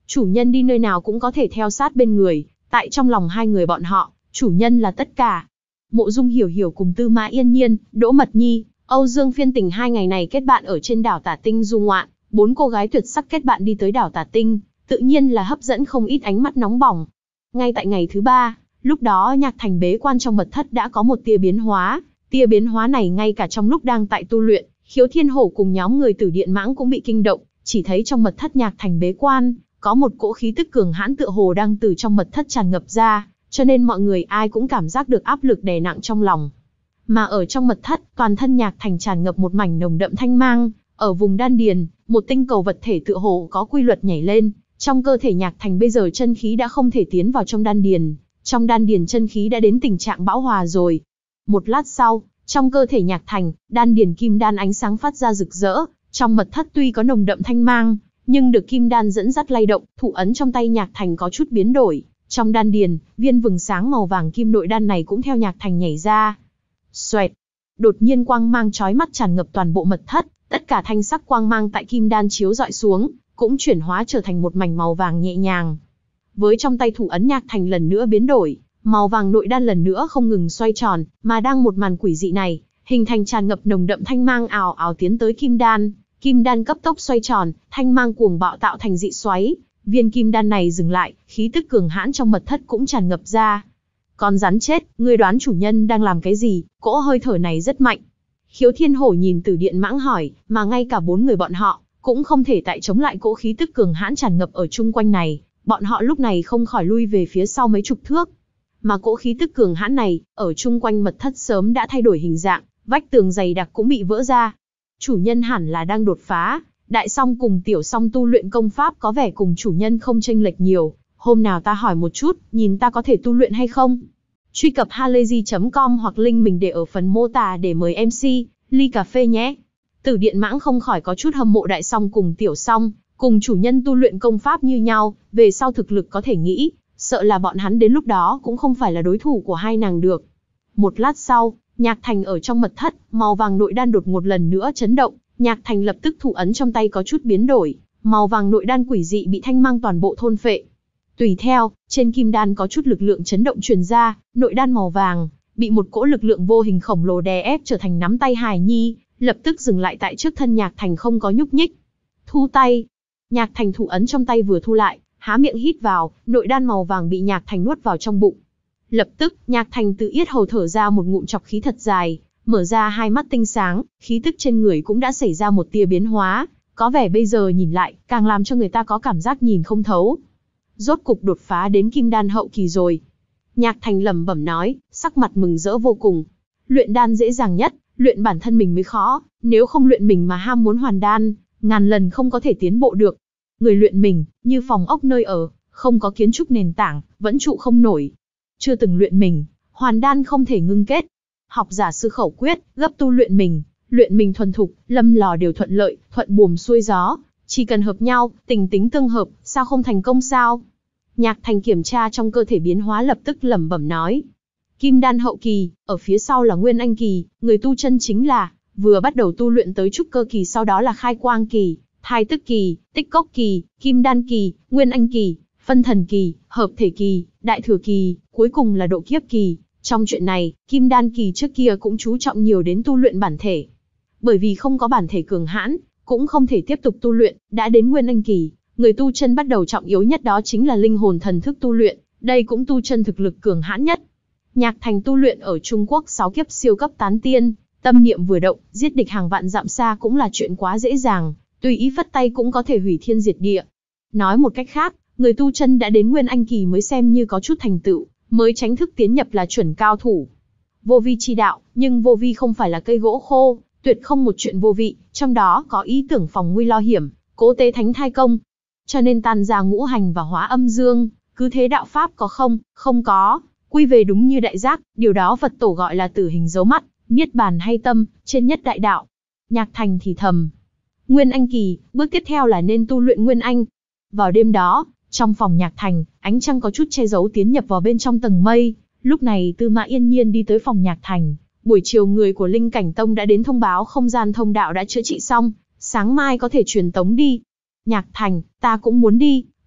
chủ nhân đi nơi nào cũng có thể theo sát bên người, tại trong lòng hai người bọn họ, chủ nhân là tất cả. Mộ Dung Hiểu Hiểu cùng Tư Mã Yên Nhiên, Đỗ Mật Nhi, Âu Dương Phiên Tình hai ngày này kết bạn ở trên đảo Tả Tinh du ngoạn, bốn cô gái tuyệt sắc kết bạn đi tới đảo Tả Tinh, tự nhiên là hấp dẫn không ít ánh mắt nóng bỏng. Ngay tại ngày thứ ba, lúc đó Nhạc Thành bế quan trong mật thất đã có một tia biến hóa, tia biến hóa này ngay cả trong lúc đang tại tu luyện, Khiếu Thiên Hổ cùng nhóm người Tử Điện Mãng cũng bị kinh động, chỉ thấy trong mật thất Nhạc Thành bế quan, có một cỗ khí tức cường hãn tựa hồ đang từ trong mật thất tràn ngập ra, cho nên mọi người ai cũng cảm giác được áp lực đè nặng trong lòng. Mà ở trong mật thất, toàn thân Nhạc Thành tràn ngập một mảnh nồng đậm thanh mang, ở vùng đan điền, một tinh cầu vật thể tựa hồ có quy luật nhảy lên, trong cơ thể Nhạc Thành bây giờ chân khí đã không thể tiến vào trong đan điền, trong đan điền chân khí đã đến tình trạng bão hòa rồi. Một lát sau, trong cơ thể Nhạc Thành, đan điền kim đan ánh sáng phát ra rực rỡ, trong mật thất tuy có nồng đậm thanh mang, nhưng được kim đan dẫn dắt lay động, thủ ấn trong tay Nhạc Thành có chút biến đổi. Trong đan điền, viên vầng sáng màu vàng kim nội đan này cũng theo Nhạc Thành nhảy ra. Xoẹt! Đột nhiên quang mang chói mắt tràn ngập toàn bộ mật thất, tất cả thanh sắc quang mang tại kim đan chiếu dọi xuống, cũng chuyển hóa trở thành một mảnh màu vàng nhẹ nhàng. Với trong tay thủ ấn Nhạc Thành lần nữa biến đổi, màu vàng nội đan lần nữa không ngừng xoay tròn, mà đang một màn quỷ dị này, hình thành tràn ngập nồng đậm thanh mang ào ào tiến tới kim đan. Kim đan cấp tốc xoay tròn, thanh mang cuồng bạo tạo thành dị xoáy. Viên kim đan này dừng lại, khí tức cường hãn trong mật thất cũng tràn ngập ra. Con rắn chết, ngươi đoán chủ nhân đang làm cái gì? Cỗ hơi thở này rất mạnh. Khiếu Thiên Hổ nhìn Tử Điện Mãng hỏi, mà ngay cả bốn người bọn họ cũng không thể tại chống lại cỗ khí tức cường hãn tràn ngập ở chung quanh này. Bọn họ lúc này không khỏi lui về phía sau mấy chục thước. Mà cỗ khí tức cường hãn này, ở chung quanh mật thất sớm đã thay đổi hình dạng, vách tường dày đặc cũng bị vỡ ra. Chủ nhân hẳn là đang đột phá. Đại Song cùng Tiểu Song tu luyện công pháp có vẻ cùng chủ nhân không chênh lệch nhiều. Hôm nào ta hỏi một chút, nhìn ta có thể tu luyện hay không? Truy cập halayzi chấm com hoặc link mình để ở phần mô tả để mời em xê, ly cà phê nhé. Tử Điện Mãng không khỏi có chút hâm mộ Đại Song cùng Tiểu Song, cùng chủ nhân tu luyện công pháp như nhau, về sau thực lực có thể nghĩ, sợ là bọn hắn đến lúc đó cũng không phải là đối thủ của hai nàng được. Một lát sau, Nhạc Thành ở trong mật thất, màu vàng nội đan đột một lần nữa chấn động, Nhạc Thành lập tức thủ ấn trong tay có chút biến đổi, màu vàng nội đan quỷ dị bị thanh mang toàn bộ thôn phệ. Tùy theo, trên kim đan có chút lực lượng chấn động truyền ra, nội đan màu vàng bị một cỗ lực lượng vô hình khổng lồ đè ép trở thành nắm tay hài nhi, lập tức dừng lại tại trước thân Nhạc Thành không có nhúc nhích. Thu tay. Nhạc Thành thủ ấn trong tay vừa thu lại, há miệng hít vào, nội đan màu vàng bị Nhạc Thành nuốt vào trong bụng. Lập tức, Nhạc Thành từ yết hầu thở ra một ngụm trọc khí thật dài, mở ra hai mắt tinh sáng, khí tức trên người cũng đã xảy ra một tia biến hóa, có vẻ bây giờ nhìn lại, càng làm cho người ta có cảm giác nhìn không thấu. Rốt cục đột phá đến kim đan hậu kỳ rồi. Nhạc Thành lẩm bẩm nói, sắc mặt mừng rỡ vô cùng. Luyện đan dễ dàng nhất, luyện bản thân mình mới khó, nếu không luyện mình mà ham muốn hoàn đan, ngàn lần không có thể tiến bộ được. Người luyện mình, như phòng ốc nơi ở, không có kiến trúc nền tảng, vẫn trụ không nổi. Chưa từng luyện mình, hoàn đan không thể ngưng kết. Học giả sư khẩu quyết, gấp tu luyện mình, luyện mình thuần thục, lâm lò đều thuận lợi, thuận buồm xuôi gió, chỉ cần hợp nhau, tình tính tương hợp, sao không thành công sao? Nhạc Thành kiểm tra trong cơ thể biến hóa lập tức lẩm bẩm nói. Kim đan hậu kỳ, ở phía sau là nguyên anh kỳ, người tu chân chính là, vừa bắt đầu tu luyện tới trúc cơ kỳ sau đó là khai quang kỳ, thai tức kỳ, tích cốc kỳ, kim đan kỳ, nguyên anh kỳ, phân thần kỳ, hợp thể kỳ, đại thừa kỳ, cuối cùng là độ kiếp kỳ. Trong chuyện này, kim đan kỳ trước kia cũng chú trọng nhiều đến tu luyện bản thể. Bởi vì không có bản thể cường hãn, cũng không thể tiếp tục tu luyện, đã đến nguyên anh kỳ, người tu chân bắt đầu trọng yếu nhất đó chính là linh hồn thần thức tu luyện, đây cũng tu chân thực lực cường hãn nhất. Nhạc Thành tu luyện ở Trung Quốc sáu kiếp siêu cấp tán tiên, tâm niệm vừa động, giết địch hàng vạn dặm xa cũng là chuyện quá dễ dàng, tùy ý phất tay cũng có thể hủy thiên diệt địa. Nói một cách khác, người tu chân đã đến nguyên anh kỳ mới xem như có chút thành tựu, mới chính thức tiến nhập là chuẩn cao thủ. Vô vi chi đạo, nhưng vô vi không phải là cây gỗ khô, tuyệt không một chuyện vô vị, trong đó có ý tưởng phòng nguy lo hiểm, cố tế thánh thai công. Cho nên tan ra ngũ hành và hóa âm dương, cứ thế đạo pháp có không, không có, quy về đúng như đại giác, điều đó Phật tổ gọi là tử hình dấu mắt, niết bàn hay tâm, trên nhất đại đạo. Nhạc Thành thì thầm. Nguyên anh kỳ, bước tiếp theo là nên tu luyện nguyên anh. Vào đêm đó, trong phòng Nhạc Thành, ánh trăng có chút che giấu tiến nhập vào bên trong tầng mây. Lúc này Tư Mã Yên Nhiên đi tới phòng Nhạc Thành. Buổi chiều người của Linh Cảnh Tông đã đến thông báo không gian thông đạo đã chữa trị xong, sáng mai có thể truyền tống đi. Nhạc Thành, ta cũng muốn đi,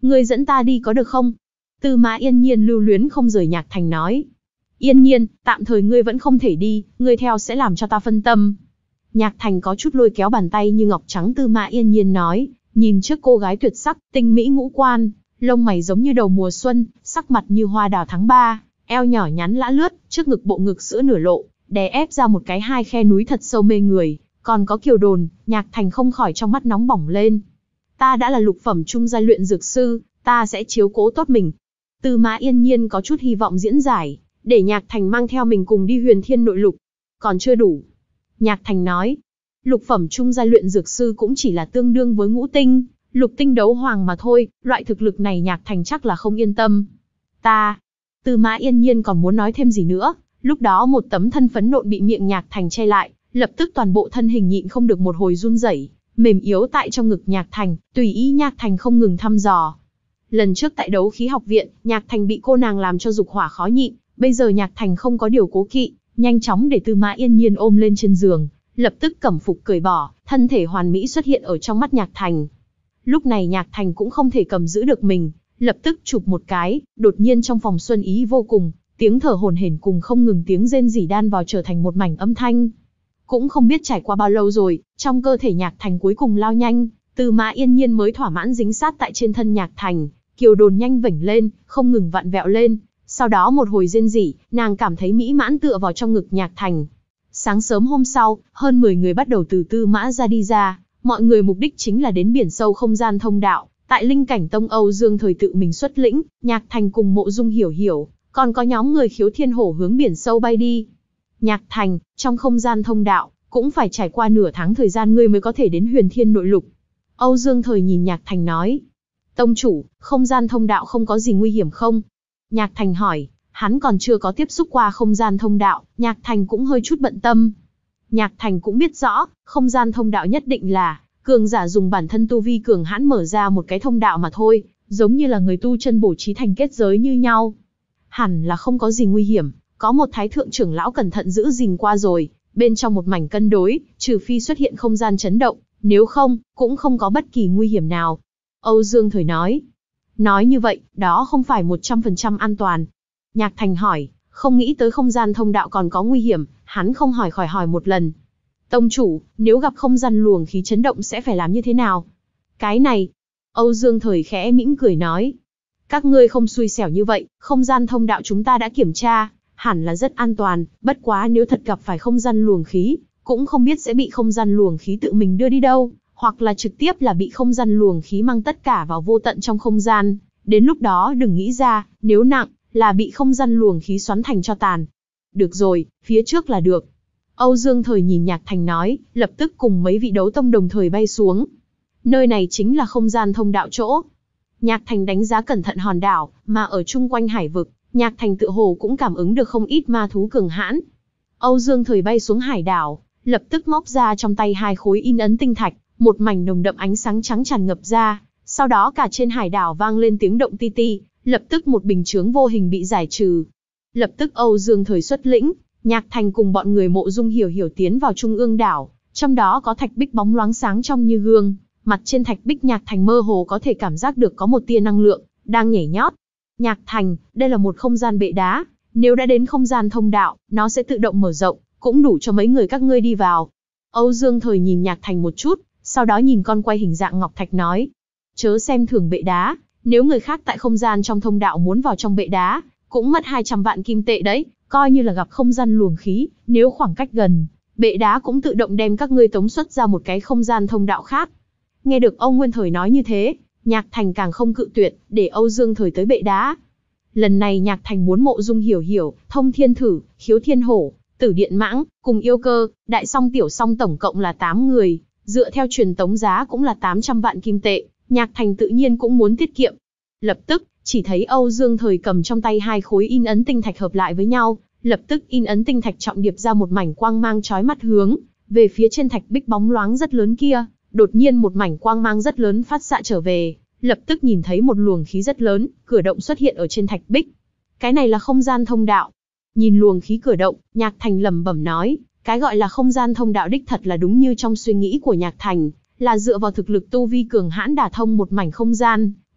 Ngươi dẫn ta đi có được không? Tư Mã Yên Nhiên lưu luyến không rời Nhạc Thành nói. Yên Nhiên, tạm thời ngươi vẫn không thể đi, ngươi theo sẽ làm cho ta phân tâm. Nhạc Thành có chút lôi kéo bàn tay như ngọc trắng Tư Mã Yên Nhiên nói, nhìn trước cô gái tuyệt sắc, tinh mỹ ngũ quan, lông mày giống như đầu mùa xuân, sắc mặt như hoa đào tháng ba, eo nhỏ nhắn lã lướt, trước ngực bộ ngực sữa nửa lộ, đè ép ra một cái hai khe núi thật sâu mê người, còn có kiều đồn, Nhạc Thành không khỏi trong mắt nóng bỏng lên. Ta đã là lục phẩm trung giai luyện dược sư, ta sẽ chiếu cố tốt mình. Tư Mã Yên Nhiên có chút hy vọng diễn giải, để Nhạc Thành mang theo mình cùng đi Huyền Thiên Nội Lục. Còn chưa đủ. Nhạc Thành nói, lục phẩm trung giai luyện dược sư cũng chỉ là tương đương với ngũ tinh, lục tinh đấu hoàng mà thôi, loại thực lực này Nhạc Thành chắc là không yên tâm. Ta, Tư Mã Yên Nhiên còn muốn nói thêm gì nữa, lúc đó một tấm thân phấn nộn bị miệng Nhạc Thành che lại, lập tức toàn bộ thân hình nhịn không được một hồi run rẩy, mềm yếu tại trong ngực Nhạc Thành, tùy ý Nhạc Thành không ngừng thăm dò. Lần trước tại đấu khí học viện, Nhạc Thành bị cô nàng làm cho dục hỏa khó nhịn, bây giờ Nhạc Thành không có điều cố kỵ, nhanh chóng để Tư Mã Yên Nhiên ôm lên trên giường, lập tức cẩm phục cởi bỏ, thân thể hoàn mỹ xuất hiện ở trong mắt Nhạc Thành. Lúc này Nhạc Thành cũng không thể cầm giữ được mình, lập tức chụp một cái, đột nhiên trong phòng xuân ý vô cùng, tiếng thở hổn hển cùng không ngừng tiếng rên rỉ đan vào trở thành một mảnh âm thanh. Cũng không biết trải qua bao lâu rồi, trong cơ thể Nhạc Thành cuối cùng lao nhanh, Tư Mã Yên Nhiên mới thỏa mãn dính sát tại trên thân Nhạc Thành, kiều đồn nhanh vểnh lên, không ngừng vặn vẹo lên. Sau đó một hồi rên rỉ, nàng cảm thấy mỹ mãn tựa vào trong ngực Nhạc Thành. Sáng sớm hôm sau, hơn mười người bắt đầu từ Tư Mã ra đi ra, mọi người mục đích chính là đến biển sâu không gian thông đạo. Tại Linh Cảnh Tông Âu Dương Thời tự mình xuất lĩnh, Nhạc Thành cùng Mộ Dung Hiểu Hiểu, còn có nhóm người Khiếu Thiên Hổ hướng biển sâu bay đi. Nhạc Thành, trong không gian thông đạo, cũng phải trải qua nửa tháng thời gian ngươi mới có thể đến Huyền Thiên Nội Lục. Âu Dương Thời nhìn Nhạc Thành nói. Tông chủ, không gian thông đạo không có gì nguy hiểm không? Nhạc Thành hỏi, hắn còn chưa có tiếp xúc qua không gian thông đạo, Nhạc Thành cũng hơi chút bận tâm. Nhạc Thành cũng biết rõ, không gian thông đạo nhất định là cường giả dùng bản thân tu vi cường hãn mở ra một cái thông đạo mà thôi, giống như là người tu chân bổ trí thành kết giới như nhau. Hẳn là không có gì nguy hiểm, có một thái thượng trưởng lão cẩn thận giữ gìn qua rồi, bên trong một mảnh cân đối, trừ phi xuất hiện không gian chấn động, nếu không, cũng không có bất kỳ nguy hiểm nào. Âu Dương Thời nói. Nói như vậy, đó không phải một trăm phần trăm an toàn. Nhạc Thành hỏi, không nghĩ tới không gian thông đạo còn có nguy hiểm, hắn không hỏi khỏi hỏi một lần. Tông chủ, nếu gặp không gian luồng khí chấn động sẽ phải làm như thế nào? Cái này, Âu Dương Thời khẽ mỉm cười nói. Các ngươi không xui xẻo như vậy, không gian thông đạo chúng ta đã kiểm tra, hẳn là rất an toàn, bất quá nếu thật gặp phải không gian luồng khí, cũng không biết sẽ bị không gian luồng khí tự mình đưa đi đâu, hoặc là trực tiếp là bị không gian luồng khí mang tất cả vào vô tận trong không gian, đến lúc đó đừng nghĩ ra, nếu nặng, là bị không gian luồng khí xoắn thành cho tàn. Được rồi, phía trước là được. Âu Dương Thời nhìn Nhạc Thành nói, lập tức cùng mấy vị đấu tông đồng thời bay xuống. Nơi này chính là không gian thông đạo chỗ. Nhạc Thành đánh giá cẩn thận hòn đảo, mà ở chung quanh hải vực, Nhạc Thành tự hồ cũng cảm ứng được không ít ma thú cường hãn. Âu Dương Thời bay xuống hải đảo, lập tức móc ra trong tay hai khối in ấn tinh thạch, một mảnh nồng đậm ánh sáng trắng tràn ngập ra, sau đó cả trên hải đảo vang lên tiếng động ti ti, lập tức một bình chướng vô hình bị giải trừ. Lập tức Âu Dương Thời xuất lĩnh, Nhạc Thành cùng bọn người Mộ Dung Hiểu Hiểu tiến vào trung ương đảo, trong đó có thạch bích bóng loáng sáng trong như gương, mặt trên thạch bích Nhạc Thành mơ hồ có thể cảm giác được có một tia năng lượng đang nhảy nhót. Nhạc Thành, đây là một không gian bệ đá, nếu đã đến không gian thông đạo, nó sẽ tự động mở rộng, cũng đủ cho mấy người các ngươi đi vào. Âu Dương Thời nhìn Nhạc Thành một chút, sau đó nhìn con quay hình dạng ngọc thạch nói, chớ xem thường bệ đá, nếu người khác tại không gian trong thông đạo muốn vào trong bệ đá, cũng mất hai trăm vạn kim tệ đấy, coi như là gặp không gian luồng khí, nếu khoảng cách gần, bệ đá cũng tự động đem các ngươi tống xuất ra một cái không gian thông đạo khác. Nghe được ông Nguyên Thời nói như thế, Nhạc Thành càng không cự tuyệt, để Âu Dương Thời tới bệ đá. Lần này Nhạc Thành muốn Mộ Dung Hiểu Hiểu, Thông Thiên Thử, Khiếu Thiên Hổ, Tử Điện Mãng, cùng Yêu Cơ, Đại Song Tiểu Song tổng cộng là tám người, dựa theo truyền tống giá cũng là tám trăm vạn kim tệ, Nhạc Thành tự nhiên cũng muốn tiết kiệm. Lập tức, chỉ thấy Âu Dương Thời cầm trong tay hai khối in ấn tinh thạch hợp lại với nhau, lập tức in ấn tinh thạch trọng điệp ra một mảnh quang mang chói mắt hướng về phía trên thạch bích bóng loáng rất lớn kia. Đột nhiên một mảnh quang mang rất lớn phát xạ trở về, lập tức nhìn thấy một luồng khí rất lớn, cửa động xuất hiện ở trên thạch bích. Cái này là không gian thông đạo. Nhìn luồng khí cửa động, Nhạc Thành lẩm bẩm nói, cái gọi là không gian thông đạo đích thật là đúng như trong suy nghĩ của Nhạc Thành, là dựa vào thực lực tu vi cường hãn đả thông một mảnh không gian,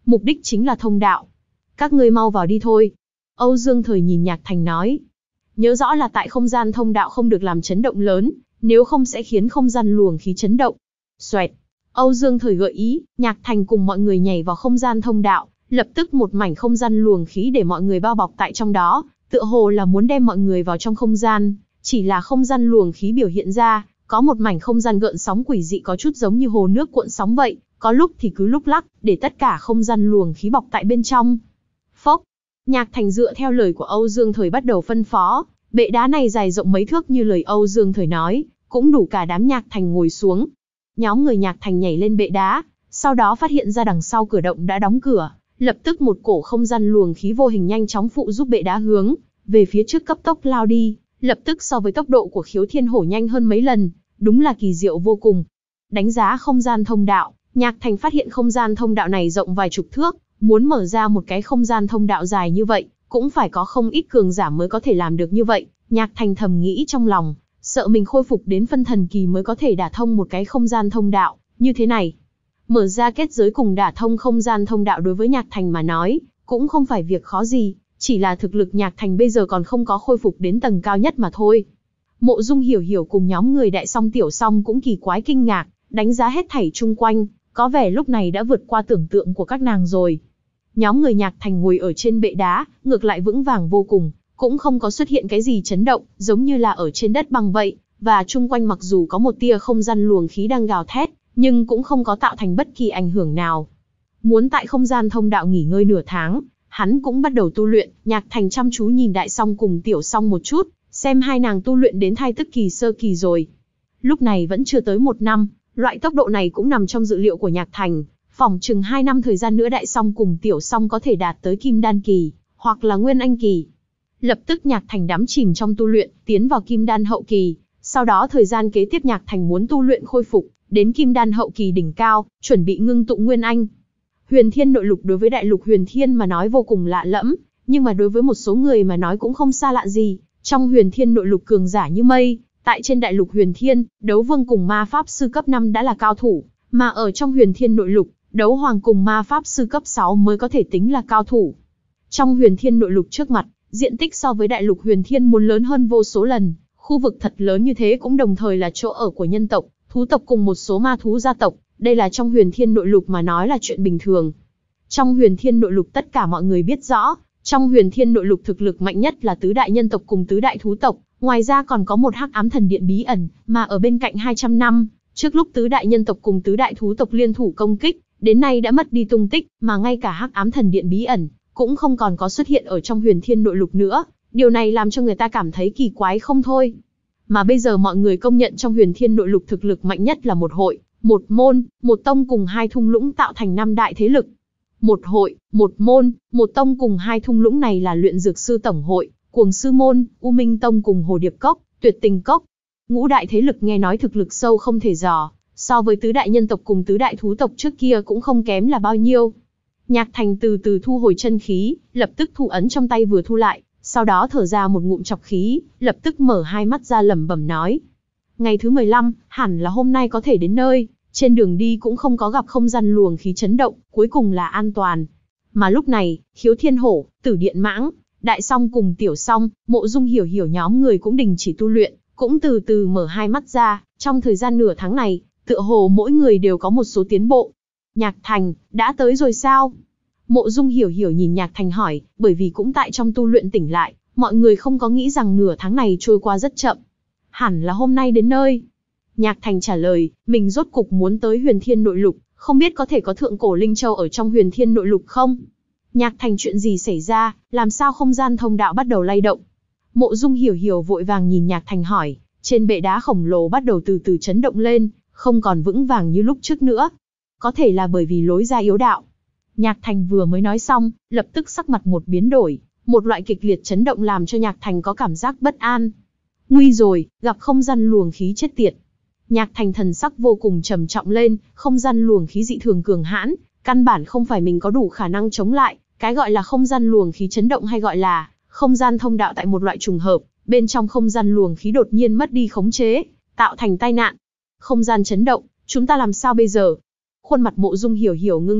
Mục đích chính là thông đạo. Các ngươi mau vào đi thôi. Âu Dương Thời nhìn Nhạc Thành nói. Nhớ rõ là tại không gian thông đạo không được làm chấn động lớn, nếu không sẽ khiến không gian luồng khí chấn động. Xoẹt. Âu Dương Thời gợi ý, Nhạc Thành cùng mọi người nhảy vào không gian thông đạo, lập tức một mảnh không gian luồng khí để mọi người bao bọc tại trong đó, tựa hồ là muốn đem mọi người vào trong không gian, chỉ là không gian luồng khí biểu hiện ra, có một mảnh không gian gợn sóng quỷ dị có chút giống như hồ nước cuộn sóng vậy, có lúc thì cứ lúc lắc, để tất cả không gian luồng khí bọc tại bên trong. Phốc. Nhạc Thành dựa theo lời của Âu Dương Thời bắt đầu phân phó, bệ đá này dài rộng mấy thước như lời Âu Dương Thời nói, cũng đủ cả đám Nhạc Thành ngồi xuống. Nhóm người Nhạc Thành nhảy lên bệ đá, sau đó phát hiện ra đằng sau cửa động đã đóng cửa, lập tức một cổ không gian luồng khí vô hình nhanh chóng phụ giúp bệ đá hướng về phía trước cấp tốc lao đi, lập tức so với tốc độ của Khiếu Thiên Hổ nhanh hơn mấy lần, đúng là kỳ diệu vô cùng. Đánh giá không gian thông đạo, Nhạc Thành phát hiện không gian thông đạo này rộng vài chục thước, muốn mở ra một cái không gian thông đạo dài như vậy, cũng phải có không ít cường giả mới có thể làm được như vậy. Nhạc Thành thầm nghĩ trong lòng, sợ mình khôi phục đến phân thần kỳ mới có thể đả thông một cái không gian thông đạo như thế này. Mở ra kết giới cùng đả thông không gian thông đạo đối với Nhạc Thành mà nói, cũng không phải việc khó gì, chỉ là thực lực Nhạc Thành bây giờ còn không có khôi phục đến tầng cao nhất mà thôi. Mộ Dung Hiểu Hiểu cùng nhóm người Đại Song Tiểu Song cũng kỳ quái kinh ngạc, đánh giá hết thảy chung quanh, có vẻ lúc này đã vượt qua tưởng tượng của các nàng rồi. Nhóm người Nhạc Thành ngồi ở trên bệ đá, ngược lại vững vàng vô cùng, cũng không có xuất hiện cái gì chấn động, giống như là ở trên đất bằng vậy, và chung quanh mặc dù có một tia không gian luồng khí đang gào thét, nhưng cũng không có tạo thành bất kỳ ảnh hưởng nào. Muốn tại không gian thông đạo nghỉ ngơi nửa tháng, hắn cũng bắt đầu tu luyện. Nhạc Thành chăm chú nhìn Đại Song cùng Tiểu Song một chút, xem hai nàng tu luyện đến thai tức kỳ sơ kỳ rồi. Lúc này vẫn chưa tới một năm, loại tốc độ này cũng nằm trong dự liệu của Nhạc Thành, phỏng chừng hai năm thời gian nữa Đại Song cùng Tiểu Song có thể đạt tới Kim Đan kỳ, hoặc là Nguyên Anh kỳ. Lập tức Nhạc Thành đắm chìm trong tu luyện, tiến vào Kim Đan hậu kỳ, sau đó thời gian kế tiếp Nhạc Thành muốn tu luyện khôi phục đến Kim Đan hậu kỳ đỉnh cao, chuẩn bị ngưng tụ Nguyên Anh. Huyền Thiên nội lục đối với đại lục Huyền Thiên mà nói vô cùng lạ lẫm, nhưng mà đối với một số người mà nói cũng không xa lạ gì. Trong Huyền Thiên nội lục cường giả như mây, tại trên đại lục Huyền Thiên, đấu vương cùng ma pháp sư cấp năm đã là cao thủ, mà ở trong Huyền Thiên nội lục, đấu hoàng cùng ma pháp sư cấp sáu mới có thể tính là cao thủ. Trong Huyền Thiên nội lục trước mặt, diện tích so với đại lục Huyền Thiên muốn lớn hơn vô số lần, khu vực thật lớn như thế cũng đồng thời là chỗ ở của nhân tộc, thú tộc cùng một số ma thú gia tộc, đây là trong Huyền Thiên nội lục mà nói là chuyện bình thường. Trong Huyền Thiên nội lục tất cả mọi người biết rõ, trong Huyền Thiên nội lục thực lực mạnh nhất là tứ đại nhân tộc cùng tứ đại thú tộc, ngoài ra còn có một Hắc Ám Thần Điện bí ẩn, mà ở bên cạnh hai trăm năm, trước lúc tứ đại nhân tộc cùng tứ đại thú tộc liên thủ công kích, đến nay đã mất đi tung tích, mà ngay cả Hắc Ám Thần Điện bí ẩn cũng không còn có xuất hiện ở trong Huyền Thiên nội lục nữa, điều này làm cho người ta cảm thấy kỳ quái không thôi. Mà bây giờ mọi người công nhận trong Huyền Thiên nội lục thực lực mạnh nhất là một hội, một môn, một tông cùng hai thung lũng tạo thành năm đại thế lực. Một hội, một môn, một tông cùng hai thung lũng này là Luyện Dược Sư Tổng hội, Cuồng Sư môn, U Minh Tông cùng Hồ Điệp Cốc, Tuyệt Tình Cốc. Ngũ đại thế lực nghe nói thực lực sâu không thể dò, so với tứ đại nhân tộc cùng tứ đại thú tộc trước kia cũng không kém là bao nhiêu. Nhạc Thành từ từ thu hồi chân khí, lập tức thủ ấn trong tay vừa thu lại, sau đó thở ra một ngụm trọc khí, lập tức mở hai mắt ra lẩm bẩm nói. Ngày thứ mười lăm, hẳn là hôm nay có thể đến nơi, trên đường đi cũng không có gặp không gian luồng khí chấn động, cuối cùng là an toàn. Mà lúc này, Khiếu Thiên Hổ, Tử Điện Mãng, Đại Song cùng Tiểu Song, Mộ Dung Hiểu Hiểu nhóm người cũng đình chỉ tu luyện, cũng từ từ mở hai mắt ra, trong thời gian nửa tháng này, tựa hồ mỗi người đều có một số tiến bộ. Nhạc Thành, đã tới rồi sao? Mộ Dung Hiểu Hiểu nhìn Nhạc Thành hỏi, bởi vì cũng tại trong tu luyện tỉnh lại, mọi người không có nghĩ rằng nửa tháng này trôi qua rất chậm. Hẳn là hôm nay đến nơi. Nhạc Thành trả lời, mình rốt cục muốn tới Huyền Thiên nội lục, không biết có thể có thượng cổ linh châu ở trong Huyền Thiên nội lục không? Nhạc Thành chuyện gì xảy ra, làm sao không gian thông đạo bắt đầu lay động? Mộ Dung Hiểu Hiểu vội vàng nhìn Nhạc Thành hỏi, trên bệ đá khổng lồ bắt đầu từ từ chấn động lên, không còn vững vàng như lúc trước nữa. Có thể là bởi vì lối ra yếu đạo. Nhạc Thành vừa mới nói xong, lập tức sắc mặt một biến đổi, một loại kịch liệt chấn động làm cho Nhạc Thành có cảm giác bất an. Nguy rồi, gặp không gian luồng khí chết tiệt. Nhạc Thành thần sắc vô cùng trầm trọng lên, không gian luồng khí dị thường cường hãn, căn bản không phải mình có đủ khả năng chống lại, cái gọi là không gian luồng khí chấn động hay gọi là không gian thông đạo tại một loại trùng hợp, bên trong không gian luồng khí đột nhiên mất đi khống chế, tạo thành tai nạn. Không gian chấn động, chúng ta làm sao bây giờ? Khuôn mặt Mộ Dung Hiểu Hiểu ngưng trọng,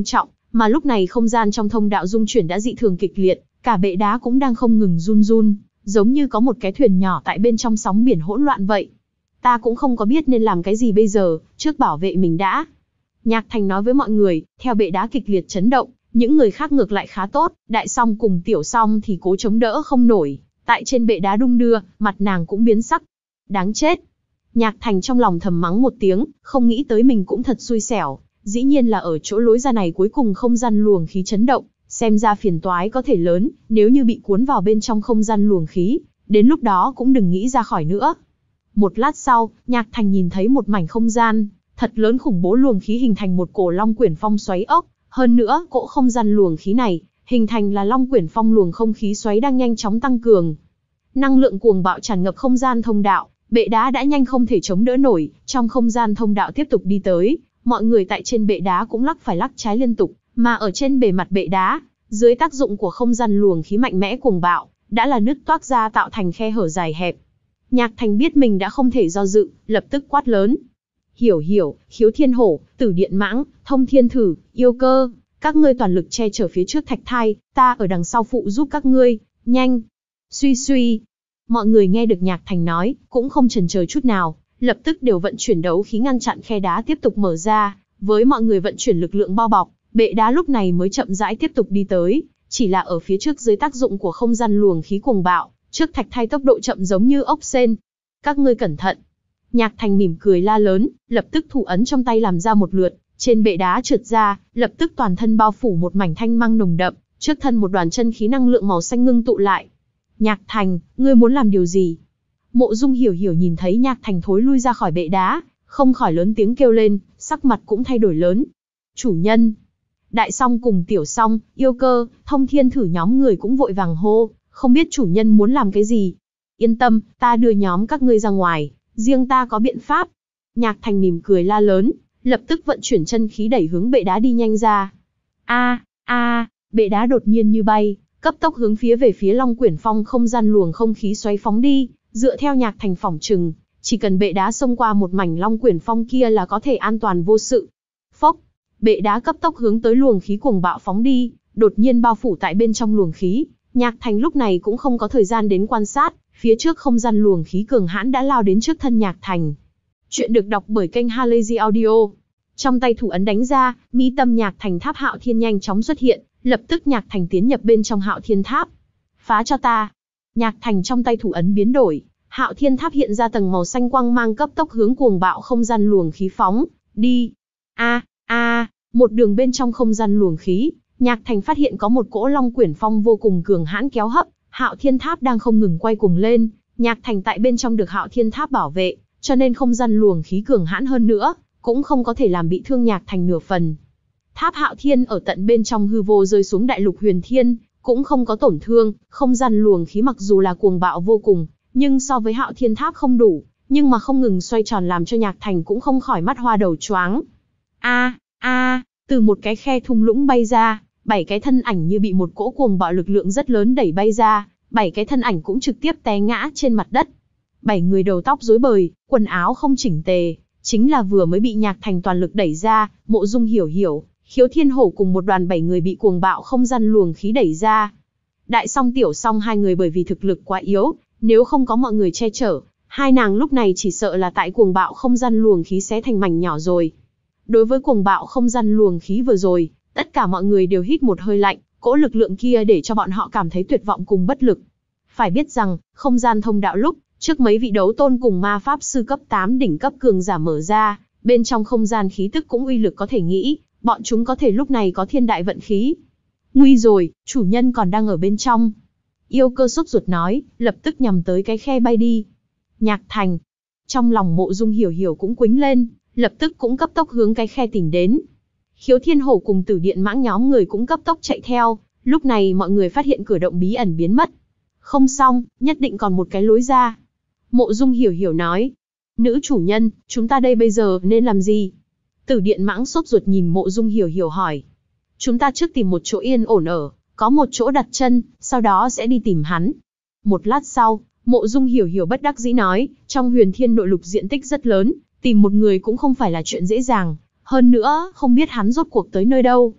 Mà lúc này không gian trong thông đạo dung chuyển đã dị thường kịch liệt, cả bệ đá cũng đang không ngừng run run, giống như có một cái thuyền nhỏ tại bên trong sóng biển hỗn loạn vậy. Ta cũng không có biết nên làm cái gì bây giờ, trước bảo vệ mình đã. Nhạc Thành nói với mọi người, theo bệ đá kịch liệt chấn động, những người khác ngược lại khá tốt, Đại Song cùng Tiểu Song thì cố chống đỡ không nổi, tại trên bệ đá đung đưa, mặt nàng cũng biến sắc. Đáng chết. Nhạc Thành trong lòng thầm mắng một tiếng, không nghĩ tới mình cũng thật xui xẻo, dĩ nhiên là ở chỗ lối ra này cuối cùng không gian luồng khí chấn động, xem ra phiền toái có thể lớn, nếu như bị cuốn vào bên trong không gian luồng khí, đến lúc đó cũng đừng nghĩ ra khỏi nữa. Một lát sau, Nhạc Thành nhìn thấy một mảnh không gian, thật lớn khủng bố luồng khí hình thành một cổ Long Quyển Phong xoáy ốc, hơn nữa, cỗ không gian luồng khí này, hình thành là Long Quyển Phong luồng không khí xoáy đang nhanh chóng tăng cường. Năng lượng cuồng bạo tràn ngập không gian thông đạo, bệ đá đã nhanh không thể chống đỡ nổi, trong không gian thông đạo tiếp tục đi tới, mọi người tại trên bệ đá cũng lắc phải lắc trái liên tục, mà ở trên bề mặt bệ đá, dưới tác dụng của không gian luồng khí mạnh mẽ cuồng bạo, đã là nứt toác ra tạo thành khe hở dài hẹp. Nhạc Thành biết mình đã không thể do dự, lập tức quát lớn. Hiểu Hiểu, Khiếu Thiên Hổ, Tử Điện Mãng, Thông Thiên Thử, Yêu Cơ, các ngươi toàn lực che chở phía trước Thạch Thai, ta ở đằng sau phụ giúp các ngươi, nhanh. Suy suy. Mọi người nghe được Nhạc Thành nói, cũng không chần chờ chút nào, lập tức đều vận chuyển đấu khí ngăn chặn khe đá tiếp tục mở ra, với mọi người vận chuyển lực lượng bao bọc, bệ đá lúc này mới chậm rãi tiếp tục đi tới, chỉ là ở phía trước dưới tác dụng của không gian luồng khí cuồng bạo, trước Thạch Thai tốc độ chậm giống như ốc sên. Các ngươi cẩn thận. Nhạc Thành mỉm cười la lớn, lập tức thủ ấn trong tay làm ra một lượt, trên bệ đá trượt ra, lập tức toàn thân bao phủ một mảnh thanh mang nồng đậm, trước thân một đoàn chân khí năng lượng màu xanh ngưng tụ lại. Nhạc Thành, ngươi muốn làm điều gì? Mộ Dung Hiểu Hiểu nhìn thấy Nhạc Thành thối lui ra khỏi bệ đá, không khỏi lớn tiếng kêu lên, sắc mặt cũng thay đổi lớn. Chủ nhân. Đại Song cùng Tiểu Song, Yêu Cơ, Thông Thiên Thử nhóm người cũng vội vàng hô, không biết chủ nhân muốn làm cái gì. Yên tâm, ta đưa nhóm các ngươi ra ngoài, riêng ta có biện pháp. Nhạc Thành mỉm cười la lớn, lập tức vận chuyển chân khí đẩy hướng bệ đá đi nhanh ra. A, a, bệ đá đột nhiên như bay, cấp tốc hướng phía về phía Long Quyển Phong không gian luồng không khí xoáy phóng đi, dựa theo Nhạc Thành phỏng chừng, chỉ cần bệ đá xông qua một mảnh Long Quyển Phong kia là có thể an toàn vô sự. Phốc, bệ đá cấp tốc hướng tới luồng khí cuồng bạo phóng đi, đột nhiên bao phủ tại bên trong luồng khí. Nhạc Thành lúc này cũng không có thời gian đến quan sát, phía trước không gian luồng khí cường hãn đã lao đến trước thân Nhạc Thành. Chuyện được đọc bởi kênh Halazy Audio. Trong tay thủ ấn đánh ra, mi tâm Nhạc Thành tháp Hạo Thiên nhanh chóng xuất hiện, lập tức Nhạc Thành tiến nhập bên trong Hạo Thiên tháp. Phá cho ta. Nhạc Thành trong tay thủ ấn biến đổi, Hạo Thiên tháp hiện ra tầng màu xanh quang mang cấp tốc hướng cuồng bạo không gian luồng khí phóng đi. A, a, một đường bên trong không gian luồng khí, Nhạc Thành phát hiện có một cỗ Long Quyển Phong vô cùng cường hãn kéo hấp, Hạo Thiên tháp đang không ngừng quay cuồng lên, Nhạc Thành tại bên trong được Hạo Thiên tháp bảo vệ, cho nên không gian luồng khí cường hãn hơn nữa, cũng không có thể làm bị thương Nhạc Thành nửa phần. Tháp Hạo Thiên ở tận bên trong hư vô rơi xuống đại lục Huyền Thiên, cũng không có tổn thương, không gian luồng khí mặc dù là cuồng bạo vô cùng, nhưng so với Hạo Thiên tháp không đủ, nhưng mà không ngừng xoay tròn làm cho Nhạc Thành cũng không khỏi mắt hoa đầu choáng. A, a, từ một cái khe thung lũng bay ra, bảy cái thân ảnh như bị một cỗ cuồng bạo lực lượng rất lớn đẩy bay ra, bảy cái thân ảnh cũng trực tiếp té ngã trên mặt đất. Bảy người đầu tóc rối bời, quần áo không chỉnh tề, chính là vừa mới bị Nhạc Thành toàn lực đẩy ra, Mộ Dung Hiểu Hiểu, Khiếu Thiên Hổ cùng một đoàn bảy người bị cuồng bạo không gian luồng khí đẩy ra. Đại Song Tiểu Song hai người bởi vì thực lực quá yếu, nếu không có mọi người che chở, hai nàng lúc này chỉ sợ là tại cuồng bạo không gian luồng khí xé thành mảnh nhỏ rồi. Đối với cuồng bạo không gian luồng khí vừa rồi, tất cả mọi người đều hít một hơi lạnh, cỗ lực lượng kia để cho bọn họ cảm thấy tuyệt vọng cùng bất lực. Phải biết rằng, không gian thông đạo lúc trước mấy vị đấu tôn cùng ma pháp sư cấp tám đỉnh cấp cường giả mở ra, bên trong không gian khí tức cũng uy lực có thể nghĩ, bọn chúng có thể lúc này có thiên đại vận khí. Nguy rồi, chủ nhân còn đang ở bên trong. Yêu Cơ sốt ruột nói, lập tức nhằm tới cái khe bay đi. Nhạc Thành. Trong lòng Mộ Dung Hiểu Hiểu cũng quĩnh lên, lập tức cũng cấp tốc hướng cái khe tìm đến. Khiếu Thiên Hổ cùng Tử Điện Mãng nhóm người cũng cấp tốc chạy theo, lúc này mọi người phát hiện cửa động bí ẩn biến mất. Không xong, nhất định còn một cái lối ra. Mộ Dung Hiểu Hiểu nói. Nữ chủ nhân, chúng ta đây bây giờ nên làm gì? Tử Điện Mãng sốt ruột nhìn Mộ Dung Hiểu Hiểu hỏi. Chúng ta trước tìm một chỗ yên ổn ở, có một chỗ đặt chân, sau đó sẽ đi tìm hắn. Một lát sau, Mộ Dung Hiểu Hiểu bất đắc dĩ nói, trong Huyền Thiên nội lục diện tích rất lớn, tìm một người cũng không phải là chuyện dễ dàng, hơn nữa, không biết hắn rốt cuộc tới nơi đâu.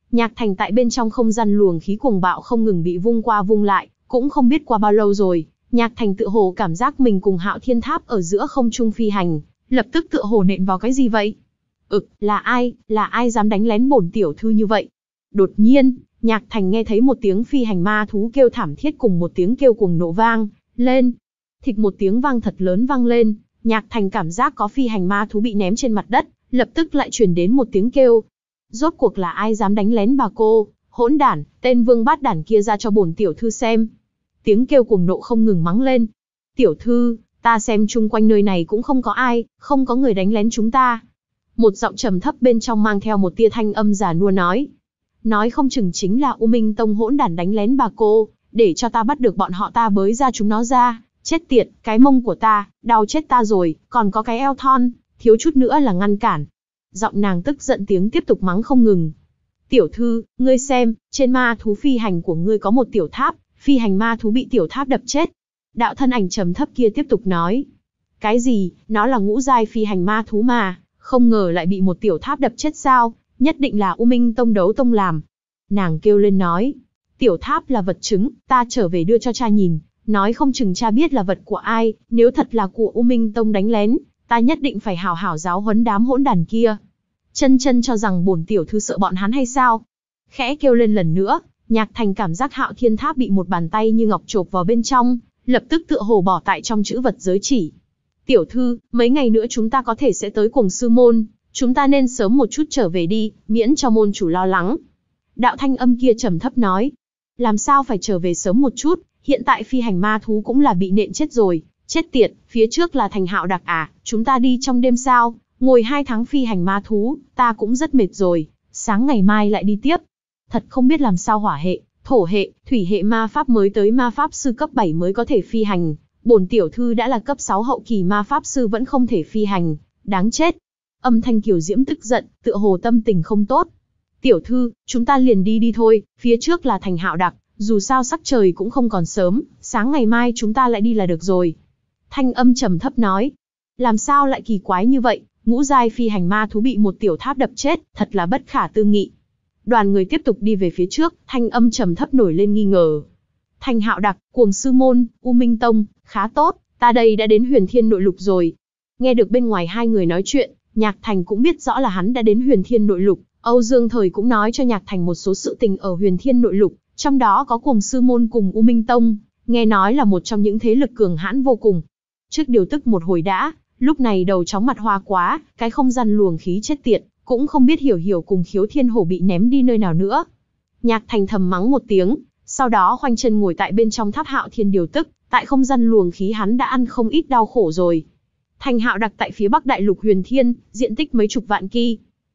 Nhạc Thành tại bên trong không gian luồng khí cuồng bạo không ngừng bị vung qua vung lại, cũng không biết qua bao lâu rồi, Nhạc Thành tựa hồ cảm giác mình cùng Hạo Thiên Tháp ở giữa không trung phi hành, lập tức tựa hồ nện vào cái gì vậy? Ực, là ai, là ai dám đánh lén bổn tiểu thư như vậy? Đột nhiên, Nhạc Thành nghe thấy một tiếng phi hành ma thú kêu thảm thiết cùng một tiếng kêu cuồng nộ vang lên. Thịch một tiếng vang thật lớn vang lên, Nhạc Thành cảm giác có phi hành ma thú bị ném trên mặt đất, lập tức lại truyền đến một tiếng kêu. Rốt cuộc là ai dám đánh lén bà cô, hỗn đản, tên vương bát đản kia ra cho bổn tiểu thư xem. Tiếng kêu cuồng nộ không ngừng mắng lên. Tiểu thư, ta xem chung quanh nơi này cũng không có ai, không có người đánh lén chúng ta. Một giọng trầm thấp bên trong mang theo một tia thanh âm già nua nói. Nói không chừng chính là U Minh Tông hỗn đản đánh lén bà cô, để cho ta bắt được bọn họ ta bới ra chúng nó ra. Chết tiệt, cái mông của ta, đau chết ta rồi, còn có cái eo thon, thiếu chút nữa là ngăn cản. Giọng nàng tức giận tiếng tiếp tục mắng không ngừng. Tiểu thư, ngươi xem, trên ma thú phi hành của ngươi có một tiểu tháp, phi hành ma thú bị tiểu tháp đập chết. Đạo thân ảnh trầm thấp kia tiếp tục nói. Cái gì, nó là ngũ giai phi hành ma thú mà, không ngờ lại bị một tiểu tháp đập chết sao, nhất định là U Minh Tông đấu tông làm. Nàng kêu lên nói. Tiểu tháp là vật chứng, ta trở về đưa cho cha nhìn, nói không chừng cha biết là vật của ai, nếu thật là của U Minh Tông đánh lén, ta nhất định phải hảo hảo giáo huấn đám hỗn đàn kia. Chân chân cho rằng bổn tiểu thư sợ bọn hắn hay sao? Khẽ kêu lên lần nữa, Nhạc Thành cảm giác Hạo Thiên Tháp bị một bàn tay như ngọc chộp vào bên trong, lập tức tựa hồ bỏ tại trong chữ vật giới chỉ. Tiểu thư, mấy ngày nữa chúng ta có thể sẽ tới Cuồng Sư Môn, chúng ta nên sớm một chút trở về đi, miễn cho môn chủ lo lắng. Đạo thanh âm kia trầm thấp nói. Làm sao phải trở về sớm một chút, hiện tại phi hành ma thú cũng là bị nện chết rồi, chết tiệt, phía trước là thành Hạo Đặc à, chúng ta đi trong đêm sao, ngồi hai tháng phi hành ma thú, ta cũng rất mệt rồi, sáng ngày mai lại đi tiếp. Thật không biết làm sao hỏa hệ, thổ hệ, thủy hệ ma pháp mới tới ma pháp sư cấp bảy mới có thể phi hành, bổn tiểu thư đã là cấp sáu hậu kỳ ma pháp sư vẫn không thể phi hành, đáng chết. Âm thanh Kiều Diễm tức giận, tựa hồ tâm tình không tốt. Tiểu thư, chúng ta liền đi đi thôi, phía trước là thành Hạo Đặc, dù sao sắc trời cũng không còn sớm, sáng ngày mai chúng ta lại đi là được rồi. Thanh âm trầm thấp nói. Làm sao lại kỳ quái như vậy, ngũ giai phi hành ma thú bị một tiểu tháp đập chết, thật là bất khả tư nghị. Đoàn người tiếp tục đi về phía trước, thanh âm trầm thấp nổi lên nghi ngờ. Thành Hạo Đặc, Cuồng Sư Môn, U Minh Tông, khá tốt, ta đây đã đến Huyền Thiên Nội Lục rồi. Nghe được bên ngoài hai người nói chuyện, Nhạc Thành cũng biết rõ là hắn đã đến Huyền Thiên Nội Lục. Âu Dương Thời cũng nói cho Nhạc Thành một số sự tình ở Huyền Thiên Nội Lục, trong đó có Cuồng Sư Môn cùng U Minh Tông, nghe nói là một trong những thế lực cường hãn vô cùng. Trước điều tức một hồi đã, lúc này đầu chóng mặt hoa quá, cái không gian luồng khí chết tiệt, cũng không biết Hiểu Hiểu cùng Khiếu Thiên Hổ bị ném đi nơi nào nữa. Nhạc Thành thầm mắng một tiếng, sau đó khoanh chân ngồi tại bên trong tháp Hạo Thiên điều tức, tại không gian luồng khí hắn đã ăn không ít đau khổ rồi. Thành Hạo Đặc tại phía Bắc Đại Lục Huyền Thiên, diện tích mấy chục vạn ki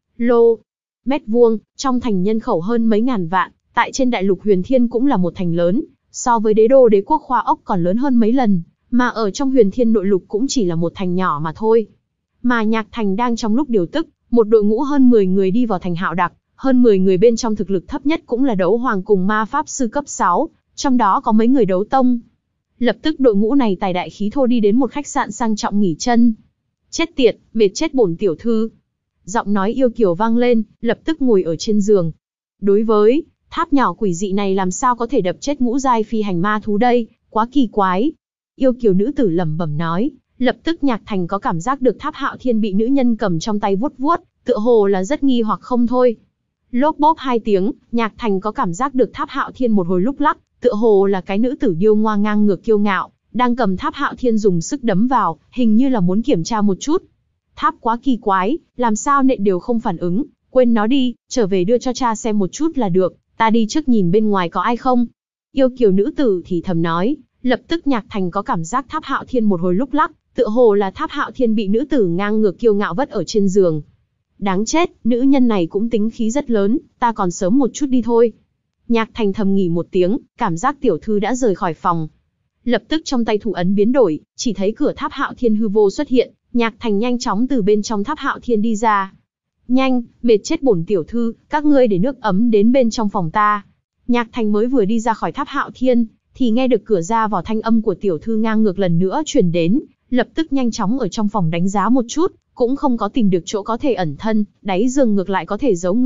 lô mét vuông, trong thành nhân khẩu hơn mấy ngàn vạn, tại trên Đại Lục Huyền Thiên cũng là một thành lớn, so với Đế Đô Đế Quốc Khoa Ốc còn lớn hơn mấy lần, mà ở trong Huyền Thiên Nội Lục cũng chỉ là một thành nhỏ mà thôi. Mà Nhạc Thành đang trong lúc điều tức, một đội ngũ hơn mười người đi vào thành Hạo Đặc, hơn mười người bên trong thực lực thấp nhất cũng là đấu hoàng cùng ma pháp sư cấp sáu, trong đó có mấy người đấu tông. Lập tức đội ngũ này tài đại khí thô đi đến một khách sạn sang trọng nghỉ chân. Chết tiệt, mệt chết bổn tiểu thư. Giọng nói yêu kiều vang lên, lập tức ngồi ở trên giường. Đối với tháp nhỏ quỷ dị này làm sao có thể đập chết ngũ giai phi hành ma thú đây, quá kỳ quái. Yêu kiều nữ tử lẩm bẩm nói, lập tức Nhạc Thành có cảm giác được tháp Hạo Thiên bị nữ nhân cầm trong tay vuốt vuốt, tựa hồ là rất nghi hoặc không thôi. Lốp bốp hai tiếng, Nhạc Thành có cảm giác được tháp Hạo Thiên một hồi lúc lắc, tựa hồ là cái nữ tử điêu ngoa ngang ngược kiêu ngạo, đang cầm tháp Hạo Thiên dùng sức đấm vào, hình như là muốn kiểm tra một chút. Tháp quá kỳ quái, làm sao nện đều không phản ứng, quên nó đi, trở về đưa cho cha xem một chút là được, ta đi trước nhìn bên ngoài có ai không. Yêu kiều nữ tử thì thầm nói, lập tức Nhạc Thành có cảm giác tháp Hạo Thiên một hồi lúc lắc, tựa hồ là tháp Hạo Thiên bị nữ tử ngang ngược kiêu ngạo vất ở trên giường. Đáng chết, nữ nhân này cũng tính khí rất lớn, ta còn sớm một chút đi thôi. Nhạc Thành thầm nghỉ một tiếng, cảm giác tiểu thư đã rời khỏi phòng. Lập tức trong tay thủ ấn biến đổi, chỉ thấy cửa tháp Hạo Thiên hư vô xuất hiện, Nhạc Thành nhanh chóng từ bên trong tháp Hạo Thiên đi ra. Nhanh, mệt chết bổn tiểu thư, các ngươi để nước ấm đến bên trong phòng ta. Nhạc Thành mới vừa đi ra khỏi tháp Hạo Thiên, thì nghe được cửa ra vào thanh âm của tiểu thư ngang ngược lần nữa truyền đến, lập tức nhanh chóng ở trong phòng đánh giá một chút, cũng không có tìm được chỗ có thể ẩn thân, đáy giường ngược lại có thể giấu người,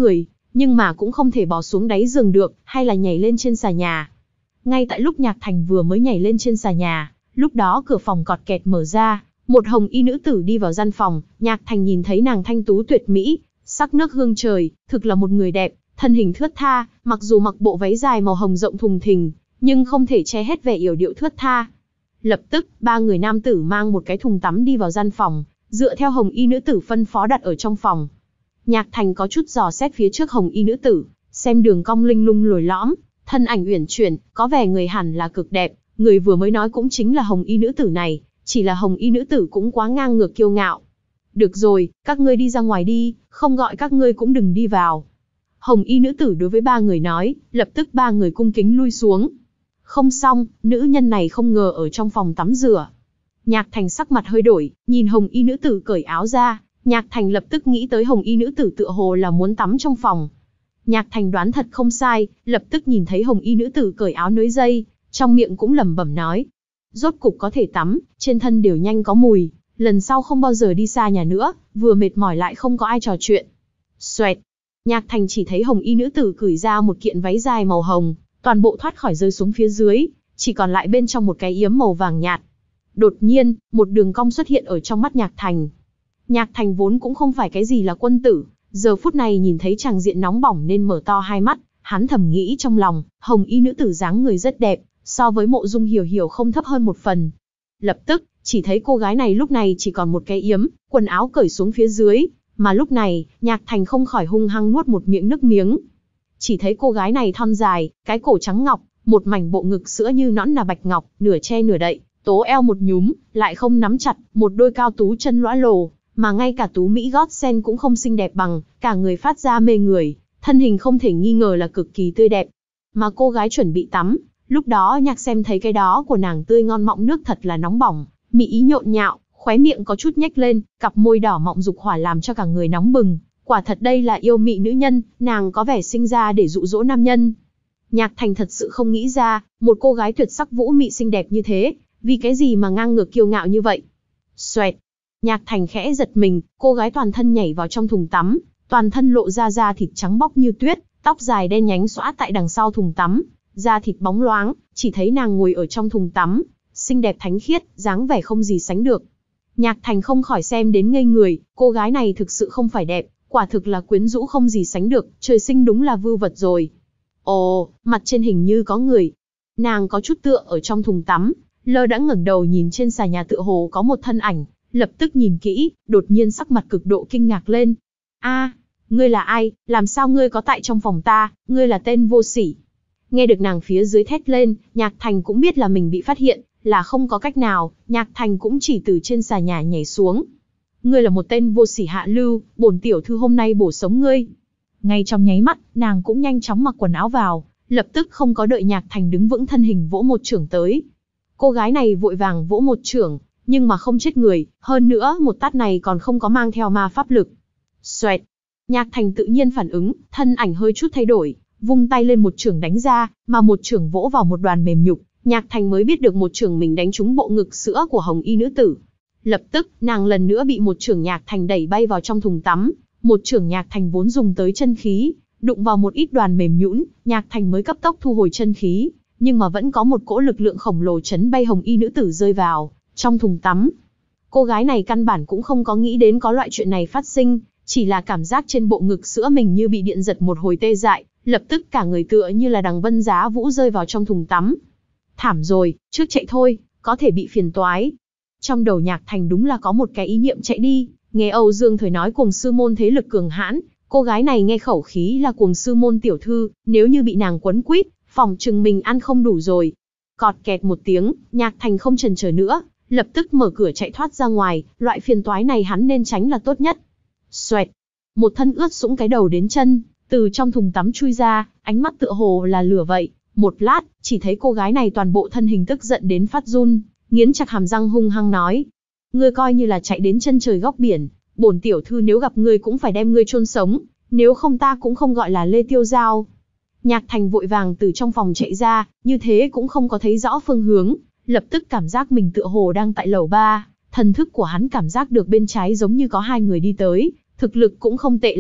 nhưng mà cũng không thể bò xuống đáy giường được, hay là nhảy lên trên xà nhà. Ngay tại lúc Nhạc Thành vừa mới nhảy lên trên xà nhà, lúc đó cửa phòng cọt kẹt mở ra, một hồng y nữ tử đi vào gian phòng. Nhạc Thành nhìn thấy nàng thanh tú tuyệt mỹ, sắc nước hương trời, thực là một người đẹp, thân hình thướt tha, mặc dù mặc bộ váy dài màu hồng rộng thùng thình, nhưng không thể che hết vẻ yểu điệu thướt tha. Lập tức, ba người nam tử mang một cái thùng tắm đi vào gian phòng, dựa theo hồng y nữ tử phân phó đặt ở trong phòng. Nhạc Thành có chút dò xét phía trước hồng y nữ tử, xem đường cong linh lung lồi lõm, thân ảnh uyển chuyển, có vẻ người hẳn là cực đẹp. Người vừa mới nói cũng chính là hồng y nữ tử này, chỉ là hồng y nữ tử cũng quá ngang ngược kiêu ngạo. Được rồi, các ngươi đi ra ngoài đi, không gọi các ngươi cũng đừng đi vào. Hồng y nữ tử đối với ba người nói, lập tức ba người cung kính lui xuống. Không xong, nữ nhân này không ngờ ở trong phòng tắm rửa. Nhạc Thành sắc mặt hơi đổi, nhìn hồng y nữ tử cởi áo ra, Nhạc Thành lập tức nghĩ tới hồng y nữ tử tựa hồ là muốn tắm trong phòng. Nhạc Thành đoán thật không sai, lập tức nhìn thấy hồng y nữ tử cởi áo nối dây, trong miệng cũng lẩm bẩm nói. Rốt cục có thể tắm, trên thân đều nhanh có mùi, lần sau không bao giờ đi xa nhà nữa, vừa mệt mỏi lại không có ai trò chuyện. Xoẹt, Nhạc Thành chỉ thấy hồng y nữ tử cởi ra một kiện váy dài màu hồng, toàn bộ thoát khỏi rơi xuống phía dưới, chỉ còn lại bên trong một cái yếm màu vàng nhạt. Đột nhiên, một đường cong xuất hiện ở trong mắt Nhạc Thành. Nhạc Thành vốn cũng không phải cái gì là quân tử, giờ phút này nhìn thấy tràng diện nóng bỏng nên mở to hai mắt, hắn thầm nghĩ trong lòng, hồng y nữ tử dáng người rất đẹp, so với Mộ Dung Hiểu Hiểu không thấp hơn một phần. Lập tức, chỉ thấy cô gái này lúc này chỉ còn một cái yếm, quần áo cởi xuống phía dưới, mà lúc này, Nhạc Thành không khỏi hung hăng nuốt một miệng nước miếng. Chỉ thấy cô gái này thon dài, cái cổ trắng ngọc, một mảnh bộ ngực sữa như nõn nà bạch ngọc, nửa che nửa đậy, tố eo một nhúm, lại không nắm chặt, một đôi cao tú chân lõa lồ, mà ngay cả tú mỹ gót sen cũng không xinh đẹp bằng, cả người phát ra mê người, thân hình không thể nghi ngờ là cực kỳ tươi đẹp. Mà cô gái chuẩn bị tắm, lúc đó Nhạc xem thấy cái đó của nàng tươi ngon mọng nước thật là nóng bỏng, mỹ ý nhộn nhạo, khóe miệng có chút nhếch lên, cặp môi đỏ mọng dục hỏa làm cho cả người nóng bừng. Quả thật đây là yêu mị nữ nhân, nàng có vẻ sinh ra để dụ dỗ nam nhân. Nhạc Thành thật sự không nghĩ ra, một cô gái tuyệt sắc vũ mị xinh đẹp như thế, vì cái gì mà ngang ngược kiêu ngạo như vậy. Xoẹt, Nhạc Thành khẽ giật mình, cô gái toàn thân nhảy vào trong thùng tắm, toàn thân lộ ra da thịt trắng bóc như tuyết, tóc dài đen nhánh xõa tại đằng sau thùng tắm, da thịt bóng loáng, chỉ thấy nàng ngồi ở trong thùng tắm, xinh đẹp thánh khiết, dáng vẻ không gì sánh được. Nhạc Thành không khỏi xem đến ngây người, cô gái này thực sự không phải đẹp, quả thực là quyến rũ không gì sánh được, trời sinh đúng là vưu vật rồi. Ồ, mặt trên hình như có người. Nàng có chút tựa ở trong thùng tắm, lơ đãng ngẩng đầu nhìn trên xà nhà tựa hồ có một thân ảnh, lập tức nhìn kỹ, đột nhiên sắc mặt cực độ kinh ngạc lên. A, ngươi là ai, làm sao ngươi có tại trong phòng ta, ngươi là tên vô sỉ. Nghe được nàng phía dưới thét lên, Nhạc Thành cũng biết là mình bị phát hiện, là không có cách nào, Nhạc Thành cũng chỉ từ trên xà nhà nhảy xuống. Ngươi là một tên vô sỉ hạ lưu, bổn tiểu thư hôm nay bổ sống ngươi. Ngay trong nháy mắt, nàng cũng nhanh chóng mặc quần áo vào, lập tức không có đợi Nhạc Thành đứng vững thân hình vỗ một chưởng tới. Cô gái này vội vàng vỗ một chưởng, nhưng mà không chết người, hơn nữa một tát này còn không có mang theo ma pháp lực. Xoẹt, Nhạc Thành tự nhiên phản ứng, thân ảnh hơi chút thay đổi, vung tay lên một chưởng đánh ra, mà một chưởng vỗ vào một đoàn mềm nhục. Nhạc Thành mới biết được một chưởng mình đánh trúng bộ ngực sữa của hồng y nữ tử. Lập tức, nàng lần nữa bị một chưởng Nhạc Thành đẩy bay vào trong thùng tắm. Một chưởng Nhạc Thành vốn dùng tới chân khí, đụng vào một ít đoàn mềm nhũn, Nhạc Thành mới cấp tốc thu hồi chân khí, nhưng mà vẫn có một cỗ lực lượng khổng lồ chấn bay hồng y nữ tử rơi vào trong thùng tắm. Cô gái này căn bản cũng không có nghĩ đến có loại chuyện này phát sinh, chỉ là cảm giác trên bộ ngực sữa mình như bị điện giật một hồi tê dại, lập tức cả người tựa như là đằng vân giá vũ rơi vào trong thùng tắm. Thảm rồi, trước chạy thôi, có thể bị phiền toái. Trong đầu Nhạc Thành đúng là có một cái ý niệm chạy đi, nghe Âu Dương Thời nói cuồng sư môn thế lực cường hãn, cô gái này nghe khẩu khí là cuồng sư môn tiểu thư, nếu như bị nàng quấn quýt, phòng chừng mình ăn không đủ rồi. Cọt kẹt một tiếng, Nhạc Thành không chần chờ nữa, lập tức mở cửa chạy thoát ra ngoài, loại phiền toái này hắn nên tránh là tốt nhất. Xoẹt, một thân ướt sũng cái đầu đến chân, từ trong thùng tắm chui ra, ánh mắt tựa hồ là lửa vậy. Một lát, chỉ thấy cô gái này toàn bộ thân hình tức giận đến phát run, nghiến chặt hàm răng hung hăng nói. Ngươi coi như là chạy đến chân trời góc biển, bổn tiểu thư nếu gặp ngươi cũng phải đem ngươi chôn sống, nếu không ta cũng không gọi là Lê Tiêu Giao. Nhạc Thành vội vàng từ trong phòng chạy ra, như thế cũng không có thấy rõ phương hướng, lập tức cảm giác mình tựa hồ đang tại lầu ba, thần thức của hắn cảm giác được bên trái giống như có hai người đi tới, thực lực cũng không tệ lắm,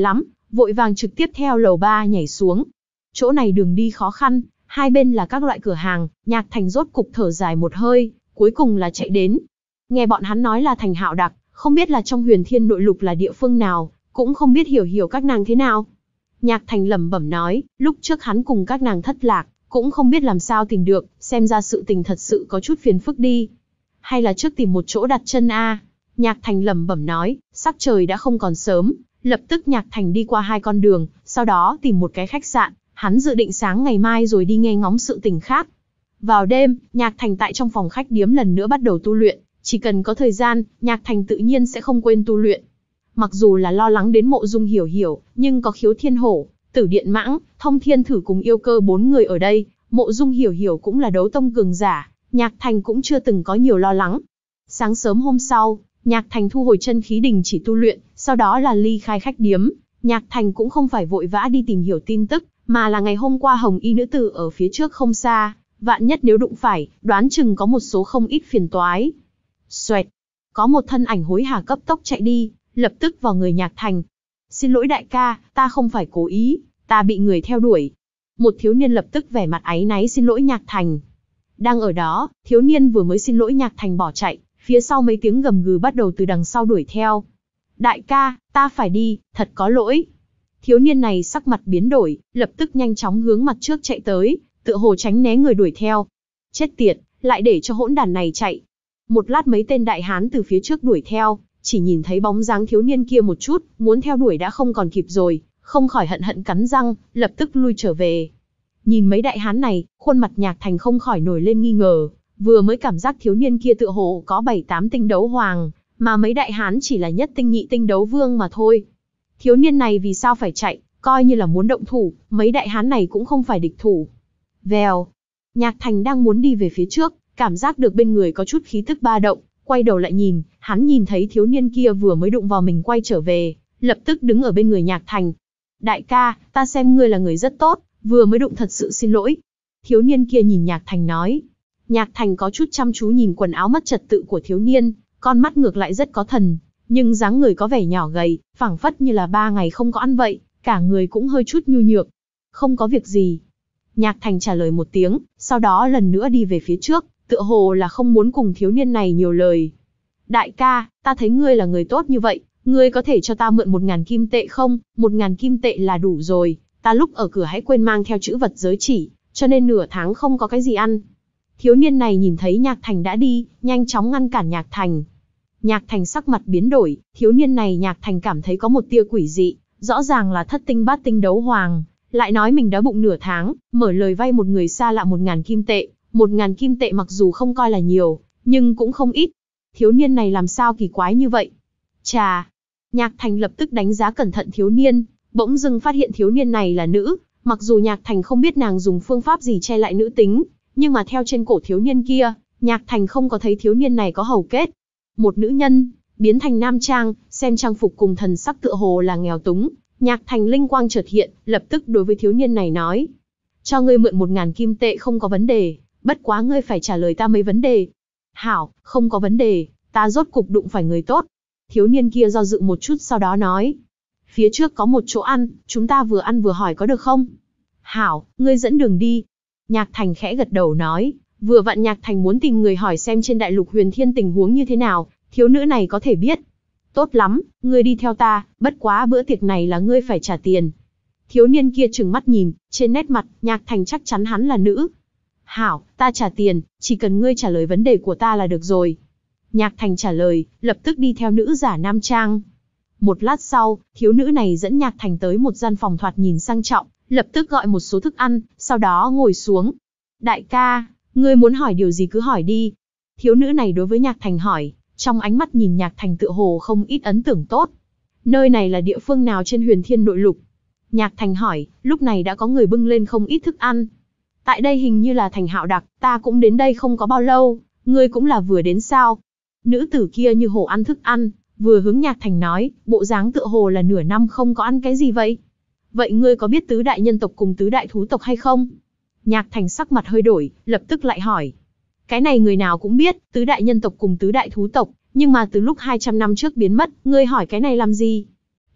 vội vàng trực tiếp theo lầu ba nhảy xuống. Chỗ này đường đi khó khăn, hai bên là các loại cửa hàng, Nhạc Thành rốt cục thở dài một hơi, cuối cùng là chạy đến. Nghe bọn hắn nói là thành Hạo Đặc, không biết là trong Huyền Thiên Nội Lục là địa phương nào, cũng không biết hiểu hiểu các nàng thế nào. Nhạc Thành lẩm bẩm nói, lúc trước hắn cùng các nàng thất lạc, cũng không biết làm sao tìm được, xem ra sự tình thật sự có chút phiền phức đi. Hay là trước tìm một chỗ đặt chân a? Nhạc Thành lẩm bẩm nói, sắc trời đã không còn sớm, lập tức Nhạc Thành đi qua hai con đường, sau đó tìm một cái khách sạn, hắn dự định sáng ngày mai rồi đi nghe ngóng sự tình khác. Vào đêm, Nhạc Thành tại trong phòng khách điếm lần nữa bắt đầu tu luyện, chỉ cần có thời gian, Nhạc Thành tự nhiên sẽ không quên tu luyện. Mặc dù là lo lắng đến Mộ Dung Hiểu Hiểu, nhưng có Khiếu Thiên Hổ, Tử Điện Mãng, Thông Thiên Thử cùng Yêu Cơ bốn người ở đây, Mộ Dung Hiểu Hiểu cũng là đấu tông cường giả, Nhạc Thành cũng chưa từng có nhiều lo lắng. Sáng sớm hôm sau, Nhạc Thành thu hồi chân khí đình chỉ tu luyện, sau đó là ly khai khách điếm. Nhạc Thành cũng không phải vội vã đi tìm hiểu tin tức, mà là ngày hôm qua Hồng Y nữ tử ở phía trước không xa, vạn nhất nếu đụng phải, đoán chừng có một số không ít phiền toái. Xoẹt, có một thân ảnh hối hả cấp tốc chạy đi, lập tức vào người Nhạc Thành. Xin lỗi đại ca, ta không phải cố ý, ta bị người theo đuổi. Một thiếu niên lập tức vẻ mặt áy náy xin lỗi Nhạc Thành. Đang ở đó, thiếu niên vừa mới xin lỗi Nhạc Thành bỏ chạy, phía sau mấy tiếng gầm gừ bắt đầu từ đằng sau đuổi theo. Đại ca, ta phải đi, thật có lỗi. Thiếu niên này sắc mặt biến đổi, lập tức nhanh chóng hướng mặt trước chạy tới, tựa hồ tránh né người đuổi theo. Chết tiệt, lại để cho hỗn đàn này chạy. Một lát mấy tên đại hán từ phía trước đuổi theo, chỉ nhìn thấy bóng dáng thiếu niên kia một chút, muốn theo đuổi đã không còn kịp rồi, không khỏi hận hận cắn răng, lập tức lui trở về. Nhìn mấy đại hán này, khuôn mặt Nhạc Thành không khỏi nổi lên nghi ngờ, vừa mới cảm giác thiếu niên kia tựa hồ có bảy tám tinh đấu hoàng, mà mấy đại hán chỉ là nhất tinh nhị tinh đấu vương mà thôi. Thiếu niên này vì sao phải chạy, coi như là muốn động thủ, mấy đại hán này cũng không phải địch thủ. Vèo, Nhạc Thành đang muốn đi về phía trước, cảm giác được bên người có chút khí tức ba động, quay đầu lại nhìn, hắn nhìn thấy thiếu niên kia vừa mới đụng vào mình quay trở về, lập tức đứng ở bên người Nhạc Thành. Đại ca, ta xem ngươi là người rất tốt, vừa mới đụng thật sự xin lỗi. Thiếu niên kia nhìn Nhạc Thành nói. Nhạc Thành có chút chăm chú nhìn quần áo mất trật tự của thiếu niên, con mắt ngược lại rất có thần, nhưng dáng người có vẻ nhỏ gầy, phảng phất như là ba ngày không có ăn vậy, cả người cũng hơi chút nhu nhược. Không có việc gì. Nhạc Thành trả lời một tiếng, sau đó lần nữa đi về phía trước, tựa hồ là không muốn cùng thiếu niên này nhiều lời. Đại ca, ta thấy ngươi là người tốt như vậy, ngươi có thể cho ta mượn một ngàn kim tệ không? Một ngàn kim tệ là đủ rồi, ta lúc ở cửa hãy quên mang theo chữ vật giới chỉ, cho nên nửa tháng không có cái gì ăn. Thiếu niên này nhìn thấy Nhạc Thành đã đi, nhanh chóng ngăn cản Nhạc Thành. Nhạc Thành sắc mặt biến đổi, thiếu niên này Nhạc Thành cảm thấy có một tia quỷ dị, rõ ràng là thất tinh bát tinh đấu hoàng, lại nói mình đã bụng nửa tháng, mở lời vay một người xa lạ một ngàn kim tệ, một ngàn kim tệ mặc dù không coi là nhiều, nhưng cũng không ít. Thiếu niên này làm sao kỳ quái như vậy? Chà! Nhạc Thành lập tức đánh giá cẩn thận thiếu niên, bỗng dưng phát hiện thiếu niên này là nữ, mặc dù Nhạc Thành không biết nàng dùng phương pháp gì che lại nữ tính, nhưng mà theo trên cổ thiếu niên kia, Nhạc Thành không có thấy thiếu niên này có hầu kết. Một nữ nhân, biến thành nam trang, xem trang phục cùng thần sắc tựa hồ là nghèo túng, Nhạc Thành linh quang chợt hiện, lập tức đối với thiếu niên này nói. Cho ngươi mượn một ngàn kim tệ không có vấn đề, bất quá ngươi phải trả lời ta mấy vấn đề. Hảo, không có vấn đề, ta rốt cục đụng phải người tốt. Thiếu niên kia do dự một chút sau đó nói. Phía trước có một chỗ ăn, chúng ta vừa ăn vừa hỏi có được không? Hảo, ngươi dẫn đường đi. Nhạc Thành khẽ gật đầu nói, vừa vặn Nhạc Thành muốn tìm người hỏi xem trên đại lục Huyền Thiên tình huống như thế nào, thiếu nữ này có thể biết. Tốt lắm, ngươi đi theo ta, bất quá bữa tiệc này là ngươi phải trả tiền. Thiếu niên kia trừng mắt nhìn, trên nét mặt, Nhạc Thành chắc chắn hắn là nữ. Hảo, ta trả tiền, chỉ cần ngươi trả lời vấn đề của ta là được rồi. Nhạc Thành trả lời, lập tức đi theo nữ giả nam trang. Một lát sau, thiếu nữ này dẫn Nhạc Thành tới một gian phòng thoạt nhìn sang trọng, lập tức gọi một số thức ăn, sau đó ngồi xuống. Đại ca, ngươi muốn hỏi điều gì cứ hỏi đi. Thiếu nữ này đối với Nhạc Thành hỏi, trong ánh mắt nhìn Nhạc Thành tựa hồ không ít ấn tượng tốt. Nơi này là địa phương nào trên Huyền Thiên Nội Lục? Nhạc Thành hỏi, lúc này đã có người bưng lên không ít thức ăn. Tại đây hình như là thành Hạo Đặc, ta cũng đến đây không có bao lâu, ngươi cũng là vừa đến sao? Nữ tử kia như hồ ăn thức ăn, vừa hướng Nhạc Thành nói, bộ dáng tựa hồ là nửa năm không có ăn cái gì vậy? Vậy ngươi có biết tứ đại nhân tộc cùng tứ đại thú tộc hay không? Nhạc Thành sắc mặt hơi đổi, lập tức lại hỏi. Cái này người nào cũng biết, tứ đại nhân tộc cùng tứ đại thú tộc, nhưng mà từ lúc hai trăm năm trước biến mất, ngươi hỏi cái này làm gì?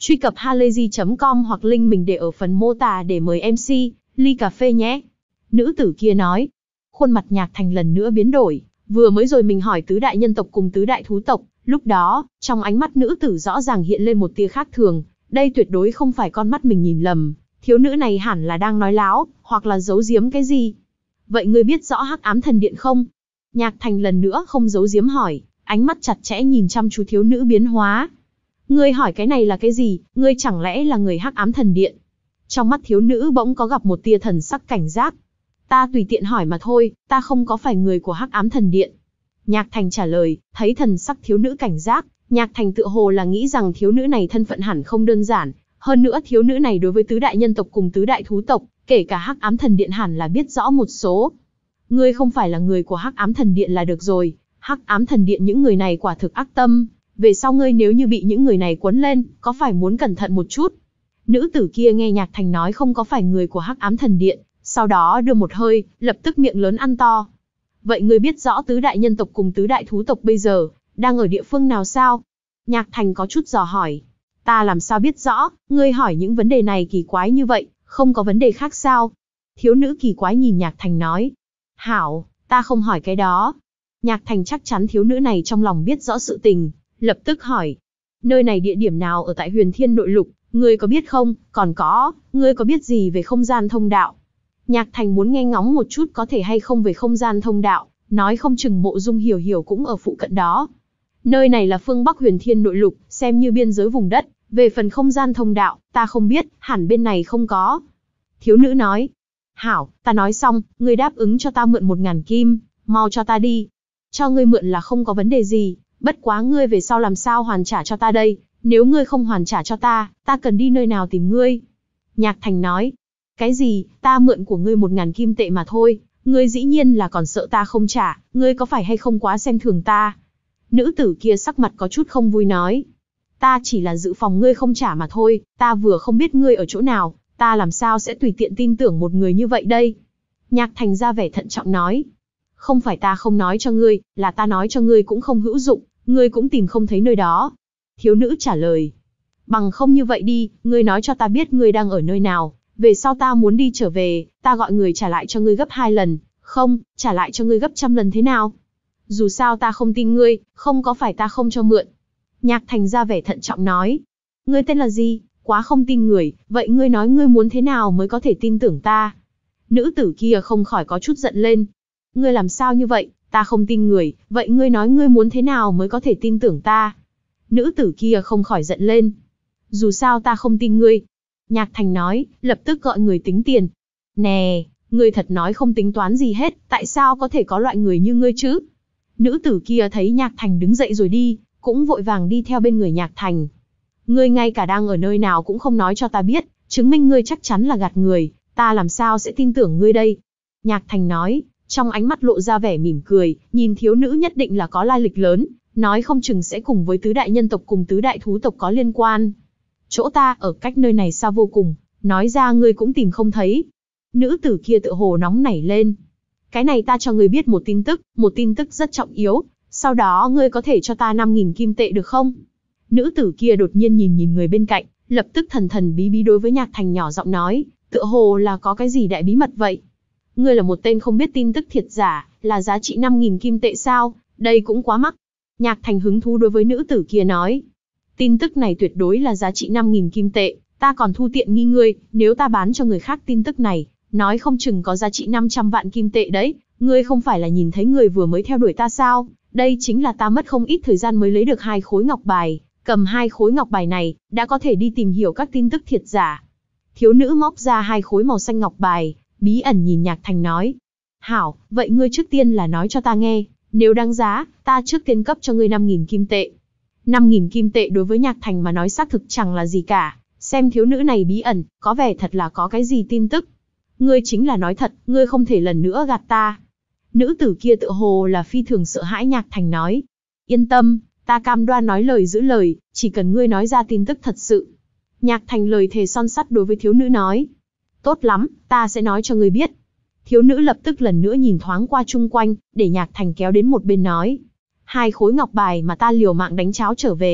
Truy cập halayzi chấm com hoặc link mình để ở phần mô tả để mời em xê, ly cà phê nhé. Nữ tử kia nói. Khuôn mặt Nhạc Thành lần nữa biến đổi. Vừa mới rồi mình hỏi tứ đại nhân tộc cùng tứ đại thú tộc, lúc đó, trong ánh mắt nữ tử rõ ràng hiện lên một tia khác thường. Đây tuyệt đối không phải con mắt mình nhìn lầm. Thiếu nữ này hẳn là đang nói láo, hoặc là giấu giếm cái gì. Vậy ngươi biết rõ Hắc Ám Thần Điện không? Nhạc Thành lần nữa không giấu giếm hỏi, ánh mắt chặt chẽ nhìn chăm chú thiếu nữ biến hóa. Ngươi hỏi cái này là cái gì, ngươi chẳng lẽ là người Hắc Ám Thần Điện? Trong mắt thiếu nữ bỗng có gặp một tia thần sắc cảnh giác. Ta tùy tiện hỏi mà thôi, ta không có phải người của Hắc Ám Thần Điện. Nhạc Thành trả lời, thấy thần sắc thiếu nữ cảnh giác, Nhạc Thành tựa hồ là nghĩ rằng thiếu nữ này thân phận hẳn không đơn giản. Hơn nữa thiếu nữ này đối với tứ đại nhân tộc cùng tứ đại thú tộc, kể cả Hắc Ám Thần Điện hẳn là biết rõ một số. Ngươi không phải là người của Hắc Ám Thần Điện là được rồi. Hắc Ám Thần Điện những người này quả thực ác tâm. Về sau ngươi nếu như bị những người này quấn lên, có phải muốn cẩn thận một chút? Nữ tử kia nghe Nhạc Thành nói không có phải người của Hắc Ám Thần Điện, sau đó đưa một hơi, lập tức miệng lớn ăn to. Vậy ngươi biết rõ tứ đại nhân tộc cùng tứ đại thú tộc bây giờ đang ở địa phương nào sao? Nhạc Thành có chút dò hỏi. Ta làm sao biết rõ, ngươi hỏi những vấn đề này kỳ quái như vậy, không có vấn đề khác sao? Thiếu nữ kỳ quái nhìn Nhạc Thành nói. Hảo, ta không hỏi cái đó. Nhạc Thành chắc chắn thiếu nữ này trong lòng biết rõ sự tình, lập tức hỏi. Nơi này địa điểm nào ở tại Huyền Thiên Nội Lục, ngươi có biết không? Còn có, ngươi có biết gì về không gian thông đạo? Nhạc Thành muốn nghe ngóng một chút có thể hay không về không gian thông đạo, nói không chừng Mộ Dung Hiểu Hiểu cũng ở phụ cận đó. Nơi này là phương Bắc Huyền Thiên Nội Lục, xem như biên giới vùng đất, về phần không gian thông đạo, ta không biết, hẳn bên này không có. Thiếu nữ nói. Hảo, ta nói xong, ngươi đáp ứng cho ta mượn một ngàn kim, mau cho ta đi. Cho ngươi mượn là không có vấn đề gì, bất quá ngươi về sau làm sao hoàn trả cho ta đây, nếu ngươi không hoàn trả cho ta, ta cần đi nơi nào tìm ngươi? Nhạc Thành nói. Cái gì, ta mượn của ngươi một ngàn kim tệ mà thôi, ngươi dĩ nhiên là còn sợ ta không trả, ngươi có phải hay không quá xem thường ta? Nữ tử kia sắc mặt có chút không vui nói. Ta chỉ là dự phòng ngươi không trả mà thôi, ta vừa không biết ngươi ở chỗ nào, ta làm sao sẽ tùy tiện tin tưởng một người như vậy đây? Nhạc Thành ra vẻ thận trọng nói. Không phải ta không nói cho ngươi, là ta nói cho ngươi cũng không hữu dụng, ngươi cũng tìm không thấy nơi đó. Thiếu nữ trả lời. Bằng không như vậy đi, ngươi nói cho ta biết ngươi đang ở nơi nào, về sau ta muốn đi trở về, ta gọi người trả lại cho ngươi gấp hai lần, không, trả lại cho ngươi gấp trăm lần thế nào? Dù sao ta không tin ngươi, không có phải ta không cho mượn. Nhạc Thành ra vẻ thận trọng nói. Ngươi tên là gì? Quá không tin người, vậy ngươi nói ngươi muốn thế nào mới có thể tin tưởng ta? Nữ tử kia không khỏi có chút giận lên. Ngươi làm sao như vậy, ta không tin người, vậy ngươi nói ngươi muốn thế nào mới có thể tin tưởng ta? Nữ tử kia không khỏi giận lên. Dù sao ta không tin ngươi. Nhạc Thành nói, lập tức gọi người tính tiền. Nè, ngươi thật nói không tính toán gì hết, tại sao có thể có loại người như ngươi chứ? Nữ tử kia thấy Nhạc Thành đứng dậy rồi đi, cũng vội vàng đi theo bên người Nhạc Thành. Ngươi ngay cả đang ở nơi nào cũng không nói cho ta biết, chứng minh ngươi chắc chắn là gạt người, ta làm sao sẽ tin tưởng ngươi đây? Nhạc Thành nói, trong ánh mắt lộ ra vẻ mỉm cười, nhìn thiếu nữ nhất định là có lai lịch lớn, nói không chừng sẽ cùng với tứ đại nhân tộc cùng tứ đại thú tộc có liên quan. Chỗ ta ở cách nơi này xa vô cùng, nói ra ngươi cũng tìm không thấy. Nữ tử kia tựa hồ nóng nảy lên. Cái này ta cho ngươi biết một tin tức, một tin tức rất trọng yếu, sau đó ngươi có thể cho ta năm nghìn kim tệ được không? Nữ tử kia đột nhiên nhìn nhìn người bên cạnh, lập tức thần thần bí bí đối với Nhạc Thành nhỏ giọng nói, tựa hồ là có cái gì đại bí mật vậy. Ngươi là một tên không biết tin tức thiệt giả, là giá trị năm nghìn kim tệ sao, đây cũng quá mắc. Nhạc Thành hứng thú đối với nữ tử kia nói, tin tức này tuyệt đối là giá trị năm nghìn kim tệ, ta còn thu tiện nghi ngươi, nếu ta bán cho người khác tin tức này, nói không chừng có giá trị năm trăm vạn kim tệ đấy, ngươi không phải là nhìn thấy người vừa mới theo đuổi ta sao, đây chính là ta mất không ít thời gian mới lấy được hai khối ngọc bài, cầm hai khối ngọc bài này, đã có thể đi tìm hiểu các tin tức thiệt giả. Thiếu nữ móc ra hai khối màu xanh ngọc bài, bí ẩn nhìn Nhạc Thành nói. Hảo, vậy ngươi trước tiên là nói cho ta nghe, nếu đáng giá, ta trước tiên cấp cho ngươi năm nghìn kim tệ. năm nghìn kim tệ đối với Nhạc Thành mà nói xác thực chẳng là gì cả, xem thiếu nữ này bí ẩn, có vẻ thật là có cái gì tin tức. Ngươi chính là nói thật, ngươi không thể lần nữa gạt ta. Nữ tử kia tựa hồ là phi thường sợ hãi Nhạc Thành nói. Yên tâm, ta cam đoan nói lời giữ lời, chỉ cần ngươi nói ra tin tức thật sự. Nhạc Thành lời thề son sắt đối với thiếu nữ nói. Tốt lắm, ta sẽ nói cho ngươi biết. Thiếu nữ lập tức lần nữa nhìn thoáng qua chung quanh, để Nhạc Thành kéo đến một bên nói. Hai khối ngọc bài mà ta liều mạng đánh cháo trở về,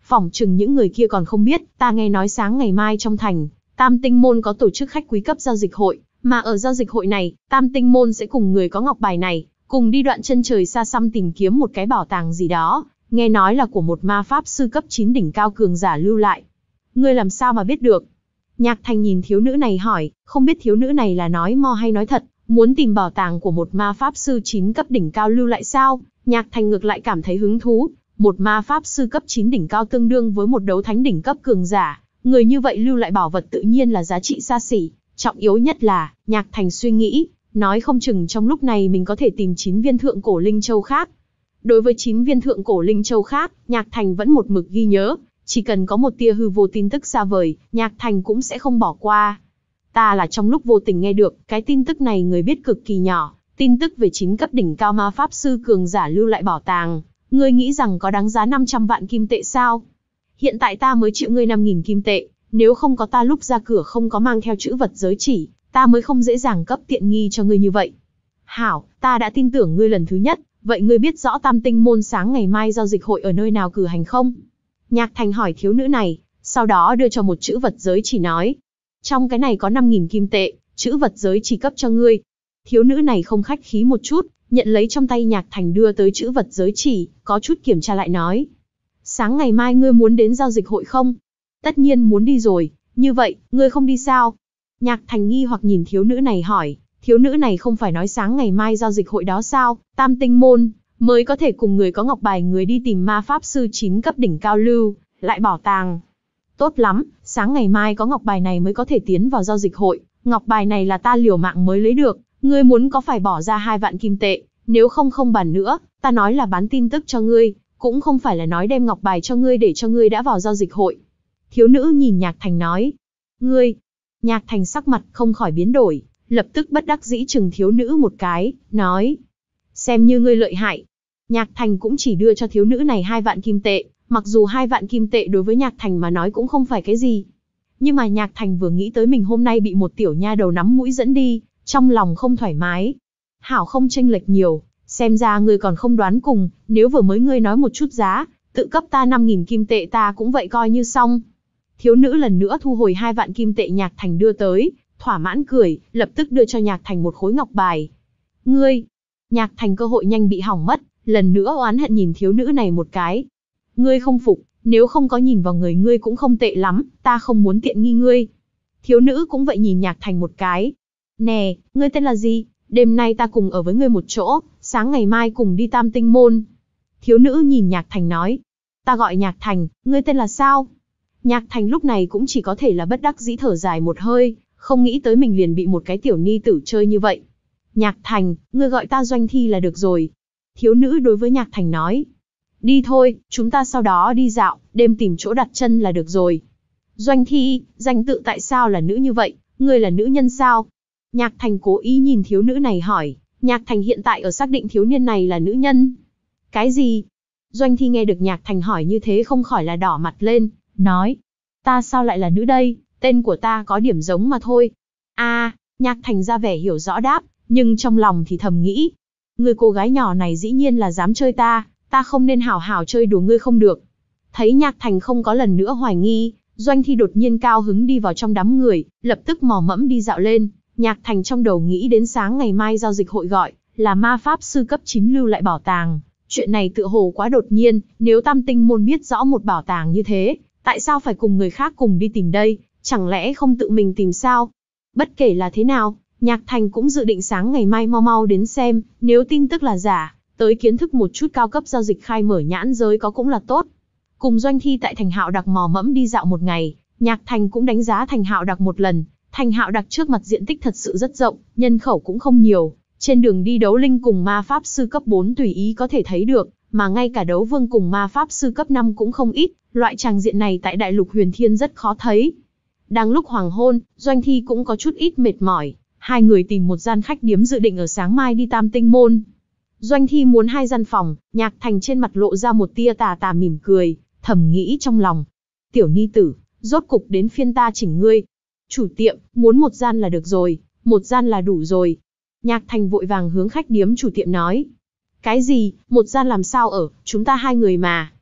phỏng chừng những người kia còn không biết, ta nghe nói sáng ngày mai trong thành, Tam Tinh Môn có tổ chức khách quý cấp giao dịch hội, mà ở giao dịch hội này, Tam Tinh Môn sẽ cùng người có ngọc bài này, cùng đi đoạn chân trời xa xăm tìm kiếm một cái bảo tàng gì đó, nghe nói là của một ma pháp sư cấp chín đỉnh cao cường giả lưu lại. Ngươi làm sao mà biết được? Nhạc Thành nhìn thiếu nữ này hỏi, không biết thiếu nữ này là nói mò hay nói thật, muốn tìm bảo tàng của một ma pháp sư chín cấp đỉnh cao lưu lại sao? Nhạc Thành ngược lại cảm thấy hứng thú, một ma pháp sư cấp chín đỉnh cao tương đương với một đấu thánh đỉnh cấp cường giả, người như vậy lưu lại bảo vật tự nhiên là giá trị xa xỉ, trọng yếu nhất là, Nhạc Thành suy nghĩ, nói không chừng trong lúc này mình có thể tìm chín viên thượng cổ linh châu khác. Đối với chín viên thượng cổ linh châu khác, Nhạc Thành vẫn một mực ghi nhớ, chỉ cần có một tia hư vô tin tức xa vời, Nhạc Thành cũng sẽ không bỏ qua. Ta là trong lúc vô tình nghe được, cái tin tức này người biết cực kỳ nhỏ, tin tức về chín cấp đỉnh cao ma pháp sư cường giả lưu lại bảo tàng, ngươi nghĩ rằng có đáng giá năm trăm vạn kim tệ sao? Hiện tại ta mới chịu ngươi năm nghìn kim tệ, nếu không có ta lúc ra cửa không có mang theo chữ vật giới chỉ, ta mới không dễ dàng cấp tiện nghi cho ngươi như vậy. Hảo, ta đã tin tưởng ngươi lần thứ nhất, vậy ngươi biết rõ Tam Tinh Môn sáng ngày mai giao dịch hội ở nơi nào cử hành không? Nhạc Thành hỏi thiếu nữ này, sau đó đưa cho một chữ vật giới chỉ nói. Trong cái này có năm nghìn kim tệ, chữ vật giới chỉ cấp cho ngươi. Thiếu nữ này không khách khí một chút, nhận lấy trong tay Nhạc Thành đưa tới chữ vật giới chỉ, có chút kiểm tra lại nói. Sáng ngày mai ngươi muốn đến giao dịch hội không? Tất nhiên muốn đi rồi, như vậy, ngươi không đi sao? Nhạc Thành nghi hoặc nhìn thiếu nữ này hỏi, thiếu nữ này không phải nói sáng ngày mai giao dịch hội đó sao, Tam Tinh Môn, mới có thể cùng người có ngọc bài người đi tìm ma pháp sư chín cấp đỉnh cao lưu, lại bảo tàng. Tốt lắm, sáng ngày mai có ngọc bài này mới có thể tiến vào giao dịch hội, ngọc bài này là ta liều mạng mới lấy được, ngươi muốn có phải bỏ ra hai vạn kim tệ, nếu không không bàn nữa, ta nói là bán tin tức cho ngươi, cũng không phải là nói đem ngọc bài cho ngươi để cho ngươi đã vào giao dịch hội. Thiếu nữ nhìn Nhạc Thành nói, ngươi, Nhạc Thành sắc mặt không khỏi biến đổi, lập tức bất đắc dĩ chừng thiếu nữ một cái, nói, xem như ngươi lợi hại. Nhạc Thành cũng chỉ đưa cho thiếu nữ này hai vạn kim tệ, mặc dù hai vạn kim tệ đối với Nhạc Thành mà nói cũng không phải cái gì. Nhưng mà Nhạc Thành vừa nghĩ tới mình hôm nay bị một tiểu nha đầu nắm mũi dẫn đi, trong lòng không thoải mái. Hảo không chênh lệch nhiều, xem ra ngươi còn không đoán cùng, nếu vừa mới ngươi nói một chút giá, tự cấp ta năm nghìn kim tệ ta cũng vậy coi như xong. Thiếu nữ lần nữa thu hồi hai vạn kim tệ Nhạc Thành đưa tới, thỏa mãn cười, lập tức đưa cho Nhạc Thành một khối ngọc bài. Ngươi, Nhạc Thành cơ hội nhanh bị hỏng mất, lần nữa oán hận nhìn thiếu nữ này một cái. Ngươi không phục, nếu không có nhìn vào người ngươi cũng không tệ lắm, ta không muốn tiện nghi ngươi. Thiếu nữ cũng vậy nhìn Nhạc Thành một cái. Nè, ngươi tên là gì? Đêm nay ta cùng ở với ngươi một chỗ, sáng ngày mai cùng đi Tam Tinh Môn. Thiếu nữ nhìn Nhạc Thành nói. Ta gọi Nhạc Thành, ngươi tên là sao? Nhạc Thành lúc này cũng chỉ có thể là bất đắc dĩ thở dài một hơi, không nghĩ tới mình liền bị một cái tiểu ni tử chơi như vậy. Nhạc Thành, ngươi gọi ta Doanh Thi là được rồi. Thiếu nữ đối với Nhạc Thành nói. Đi thôi, chúng ta sau đó đi dạo, đêm tìm chỗ đặt chân là được rồi. Doanh Thi, danh tự tại sao là nữ như vậy, ngươi là nữ nhân sao? Nhạc Thành cố ý nhìn thiếu nữ này hỏi, Nhạc Thành hiện tại ở xác định thiếu niên này là nữ nhân. Cái gì? Doanh Thi nghe được Nhạc Thành hỏi như thế không khỏi là đỏ mặt lên, nói. Ta sao lại là nữ đây, tên của ta có điểm giống mà thôi. A, à, Nhạc Thành ra vẻ hiểu rõ đáp, nhưng trong lòng thì thầm nghĩ. Người cô gái nhỏ này dĩ nhiên là dám chơi ta, ta không nên hảo hảo chơi đùa ngươi không được. Thấy Nhạc Thành không có lần nữa hoài nghi, Doanh Thi đột nhiên cao hứng đi vào trong đám người, lập tức mò mẫm đi dạo lên. Nhạc Thành trong đầu nghĩ đến sáng ngày mai giao dịch hội gọi, là ma pháp sư cấp chín lưu lại bảo tàng. Chuyện này tựa hồ quá đột nhiên, nếu Tam Tinh Môn biết rõ một bảo tàng như thế, tại sao phải cùng người khác cùng đi tìm đây, chẳng lẽ không tự mình tìm sao? Bất kể là thế nào, Nhạc Thành cũng dự định sáng ngày mai mau mau đến xem, nếu tin tức là giả, tới kiến thức một chút cao cấp giao dịch khai mở nhãn giới có cũng là tốt. Cùng Doanh Thi tại thành Hạo Đặc mò mẫm đi dạo một ngày, Nhạc Thành cũng đánh giá thành Hạo Đặc một lần. Thành Hạo Đặc trước mặt diện tích thật sự rất rộng, nhân khẩu cũng không nhiều, trên đường đi đấu linh cùng ma pháp sư cấp bốn tùy ý có thể thấy được, mà ngay cả đấu vương cùng ma pháp sư cấp năm cũng không ít, loại tràng diện này tại đại lục huyền thiên rất khó thấy. Đang lúc hoàng hôn, Doanh Thi cũng có chút ít mệt mỏi, hai người tìm một gian khách điếm dự định ở sáng mai đi Tam Tinh Môn. Doanh Thi muốn hai gian phòng, Nhạc Thành trên mặt lộ ra một tia tà tà mỉm cười, thầm nghĩ trong lòng. Tiểu ni tử, rốt cục đến phiên ta chỉnh ngươi. Chủ tiệm, muốn một gian là được rồi, một gian là đủ rồi. Nhạc Thành vội vàng hướng khách điếm chủ tiệm nói. Cái gì, một gian làm sao ở, chúng ta hai người mà.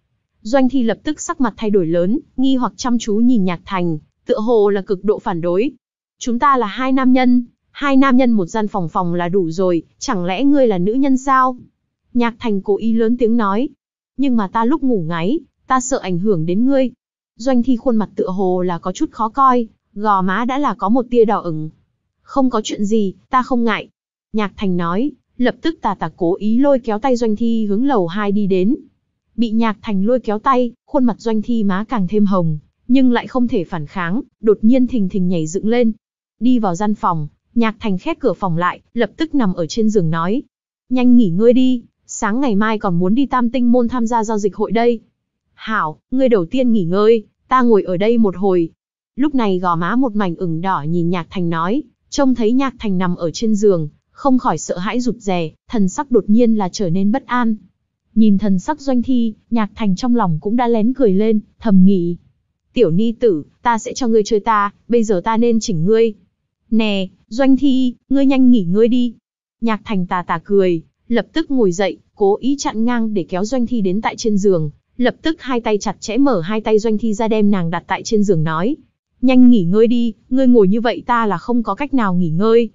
Doanh Thi lập tức sắc mặt thay đổi lớn, nghi hoặc chăm chú nhìn Nhạc Thành, tựa hồ là cực độ phản đối. Chúng ta là hai nam nhân, hai nam nhân một gian phòng phòng là đủ rồi, chẳng lẽ ngươi là nữ nhân sao? Nhạc Thành cố ý lớn tiếng nói. Nhưng mà ta lúc ngủ ngáy, ta sợ ảnh hưởng đến ngươi. Doanh Thi khuôn mặt tựa hồ là có chút khó coi, gò má đã là có một tia đỏ ửng. Không có chuyện gì, ta không ngại. Nhạc Thành nói, lập tức tà tà cố ý lôi kéo tay Doanh Thi hướng lầu hai đi đến. Bị Nhạc Thành lôi kéo tay, khuôn mặt Doanh Thi má càng thêm hồng, nhưng lại không thể phản kháng, đột nhiên thình thình nhảy dựng lên. Đi vào gian phòng, Nhạc Thành khép cửa phòng lại, lập tức nằm ở trên giường nói. Nhanh nghỉ ngơi đi, sáng ngày mai còn muốn đi Tam Tinh Môn tham gia giao dịch hội đây. Hảo, ngươi đầu tiên nghỉ ngơi, ta ngồi ở đây một hồi. Lúc này gò má một mảnh ửng đỏ nhìn Nhạc Thành nói, trông thấy Nhạc Thành nằm ở trên giường, không khỏi sợ hãi rụt rè, thần sắc đột nhiên là trở nên bất an. Nhìn thần sắc Doanh Thi, Nhạc Thành trong lòng cũng đã lén cười lên, thầm nghĩ. Tiểu ni tử, ta sẽ cho ngươi chơi ta, bây giờ ta nên chỉnh ngươi. Nè, Doanh Thi, ngươi nhanh nghỉ ngơi đi. Nhạc Thành tà tà cười, lập tức ngồi dậy, cố ý chặn ngang để kéo Doanh Thi đến tại trên giường. Lập tức hai tay chặt chẽ mở hai tay Doanh Thi ra đem nàng đặt tại trên giường nói. Nhanh nghỉ ngơi đi, ngươi ngồi như vậy ta là không có cách nào nghỉ ngơi.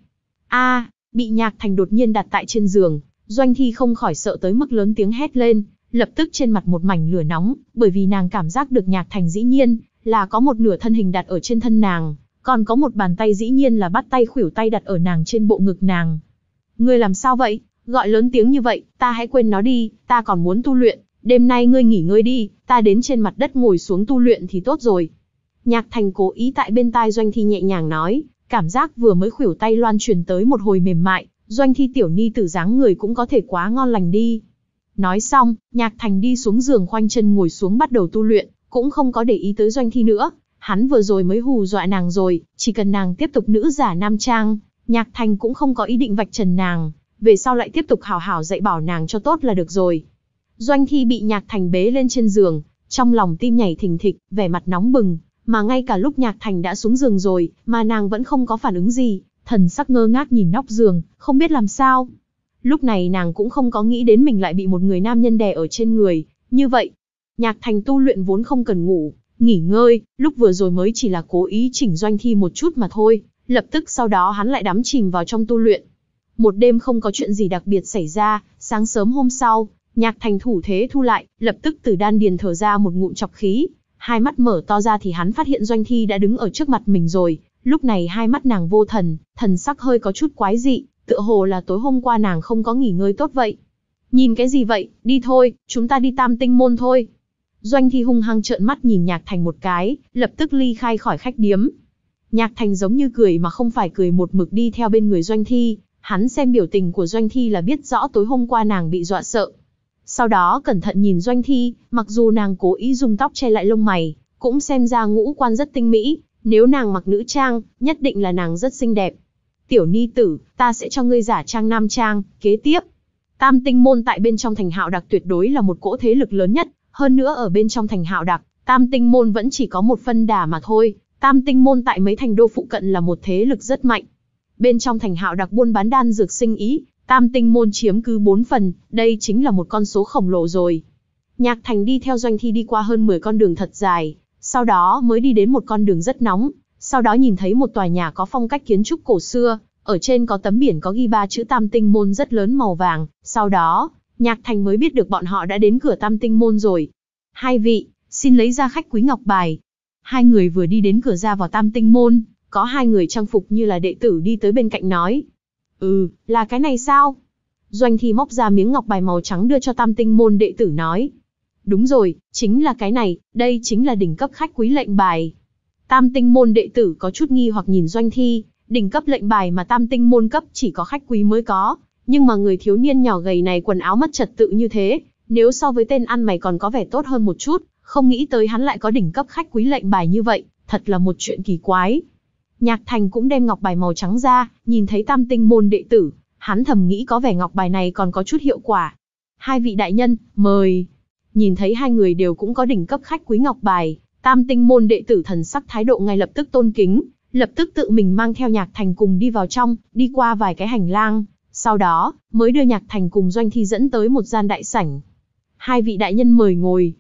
A, bị Nhạc Thành đột nhiên đặt tại trên giường, Doanh Thi không khỏi sợ tới mức lớn tiếng hét lên, lập tức trên mặt một mảnh lửa nóng, bởi vì nàng cảm giác được Nhạc Thành dĩ nhiên là có một nửa thân hình đặt ở trên thân nàng, còn có một bàn tay dĩ nhiên là bắt tay khuỷu tay đặt ở nàng trên bộ ngực nàng. Ngươi làm sao vậy? Gọi lớn tiếng như vậy, ta hãy quên nó đi, ta còn muốn tu luyện, đêm nay ngươi nghỉ ngơi đi, ta đến trên mặt đất ngồi xuống tu luyện thì tốt rồi. Nhạc Thành cố ý tại bên tai Doanh Thi nhẹ nhàng nói, cảm giác vừa mới khuỷu tay loan truyền tới một hồi mềm mại, Doanh Thi tiểu ni tử dáng người cũng có thể quá ngon lành đi. Nói xong, Nhạc Thành đi xuống giường khoanh chân ngồi xuống bắt đầu tu luyện, cũng không có để ý tới Doanh Thi nữa. Hắn vừa rồi mới hù dọa nàng rồi, chỉ cần nàng tiếp tục nữ giả nam trang, Nhạc Thành cũng không có ý định vạch trần nàng, về sau lại tiếp tục hảo hảo dạy bảo nàng cho tốt là được rồi. Doanh Thi bị Nhạc Thành bế lên trên giường, trong lòng tim nhảy thình thịch, vẻ mặt nóng bừng, mà ngay cả lúc Nhạc Thành đã xuống giường rồi, mà nàng vẫn không có phản ứng gì, thần sắc ngơ ngác nhìn nóc giường, không biết làm sao. Lúc này nàng cũng không có nghĩ đến mình lại bị một người nam nhân đè ở trên người, như vậy. Nhạc Thành tu luyện vốn không cần ngủ, nghỉ ngơi, lúc vừa rồi mới chỉ là cố ý chỉnh Doanh Thi một chút mà thôi, lập tức sau đó hắn lại đắm chìm vào trong tu luyện. Một đêm không có chuyện gì đặc biệt xảy ra, sáng sớm hôm sau, Nhạc Thành thủ thế thu lại, lập tức từ đan điền thở ra một ngụm trọc khí, hai mắt mở to ra thì hắn phát hiện Doanh Thi đã đứng ở trước mặt mình rồi, lúc này hai mắt nàng vô thần, thần sắc hơi có chút quái dị, tựa hồ là tối hôm qua nàng không có nghỉ ngơi tốt vậy. Nhìn cái gì vậy, đi thôi, chúng ta đi Tam Tinh Môn thôi. Doanh Thi hung hăng trợn mắt nhìn Nhạc Thành một cái, lập tức ly khai khỏi khách điếm. Nhạc Thành giống như cười mà không phải cười một mực đi theo bên người Doanh Thi, hắn xem biểu tình của Doanh Thi là biết rõ tối hôm qua nàng bị dọa sợ. Sau đó cẩn thận nhìn Doanh Thi, mặc dù nàng cố ý dùng tóc che lại lông mày, cũng xem ra ngũ quan rất tinh mỹ, nếu nàng mặc nữ trang, nhất định là nàng rất xinh đẹp. Tiểu ni tử, ta sẽ cho ngươi giả trang nam trang, kế tiếp. Tam Tinh Môn tại bên trong thành Hạo Đặc tuyệt đối là một cỗ thế lực lớn nhất, hơn nữa ở bên trong thành Hạo Đặc, Tam Tinh Môn vẫn chỉ có một phân đà mà thôi, Tam Tinh Môn tại mấy thành đô phụ cận là một thế lực rất mạnh. Bên trong thành Hạo Đặc buôn bán đan dược sinh ý, Tam Tinh Môn chiếm cứ bốn phần, đây chính là một con số khổng lồ rồi. Nhạc Thành đi theo Doanh Thi đi qua hơn mười con đường thật dài, sau đó mới đi đến một con đường rất nóng, sau đó nhìn thấy một tòa nhà có phong cách kiến trúc cổ xưa, ở trên có tấm biển có ghi ba chữ Tam Tinh Môn rất lớn màu vàng, sau đó, Nhạc Thành mới biết được bọn họ đã đến cửa Tam Tinh Môn rồi. Hai vị, xin lấy ra khách quý ngọc bài. Hai người vừa đi đến cửa ra vào Tam Tinh Môn, có hai người trang phục như là đệ tử đi tới bên cạnh nói. Ừ, là cái này sao? Doanh Thi móc ra miếng ngọc bài màu trắng đưa cho Tam Tinh Môn đệ tử nói. Đúng rồi, chính là cái này, đây chính là đỉnh cấp khách quý lệnh bài. Tam Tinh Môn đệ tử có chút nghi hoặc nhìn Doanh Thi, đỉnh cấp lệnh bài mà Tam Tinh Môn cấp chỉ có khách quý mới có, nhưng mà người thiếu niên nhỏ gầy này quần áo mất trật tự như thế, nếu so với tên ăn mày còn có vẻ tốt hơn một chút, không nghĩ tới hắn lại có đỉnh cấp khách quý lệnh bài như vậy, thật là một chuyện kỳ quái. Nhạc Thành cũng đem ngọc bài màu trắng ra, nhìn thấy Tam Tinh Môn đệ tử, hắn thầm nghĩ có vẻ ngọc bài này còn có chút hiệu quả. Hai vị đại nhân, mời. Nhìn thấy hai người đều cũng có đỉnh cấp khách quý ngọc bài, Tam Tinh Môn đệ tử thần sắc thái độ ngay lập tức tôn kính, lập tức tự mình mang theo Nhạc Thành cùng đi vào trong, đi qua vài cái hành lang, sau đó mới đưa Nhạc Thành cùng Doanh Thi dẫn tới một gian đại sảnh. Hai vị đại nhân mời ngồi.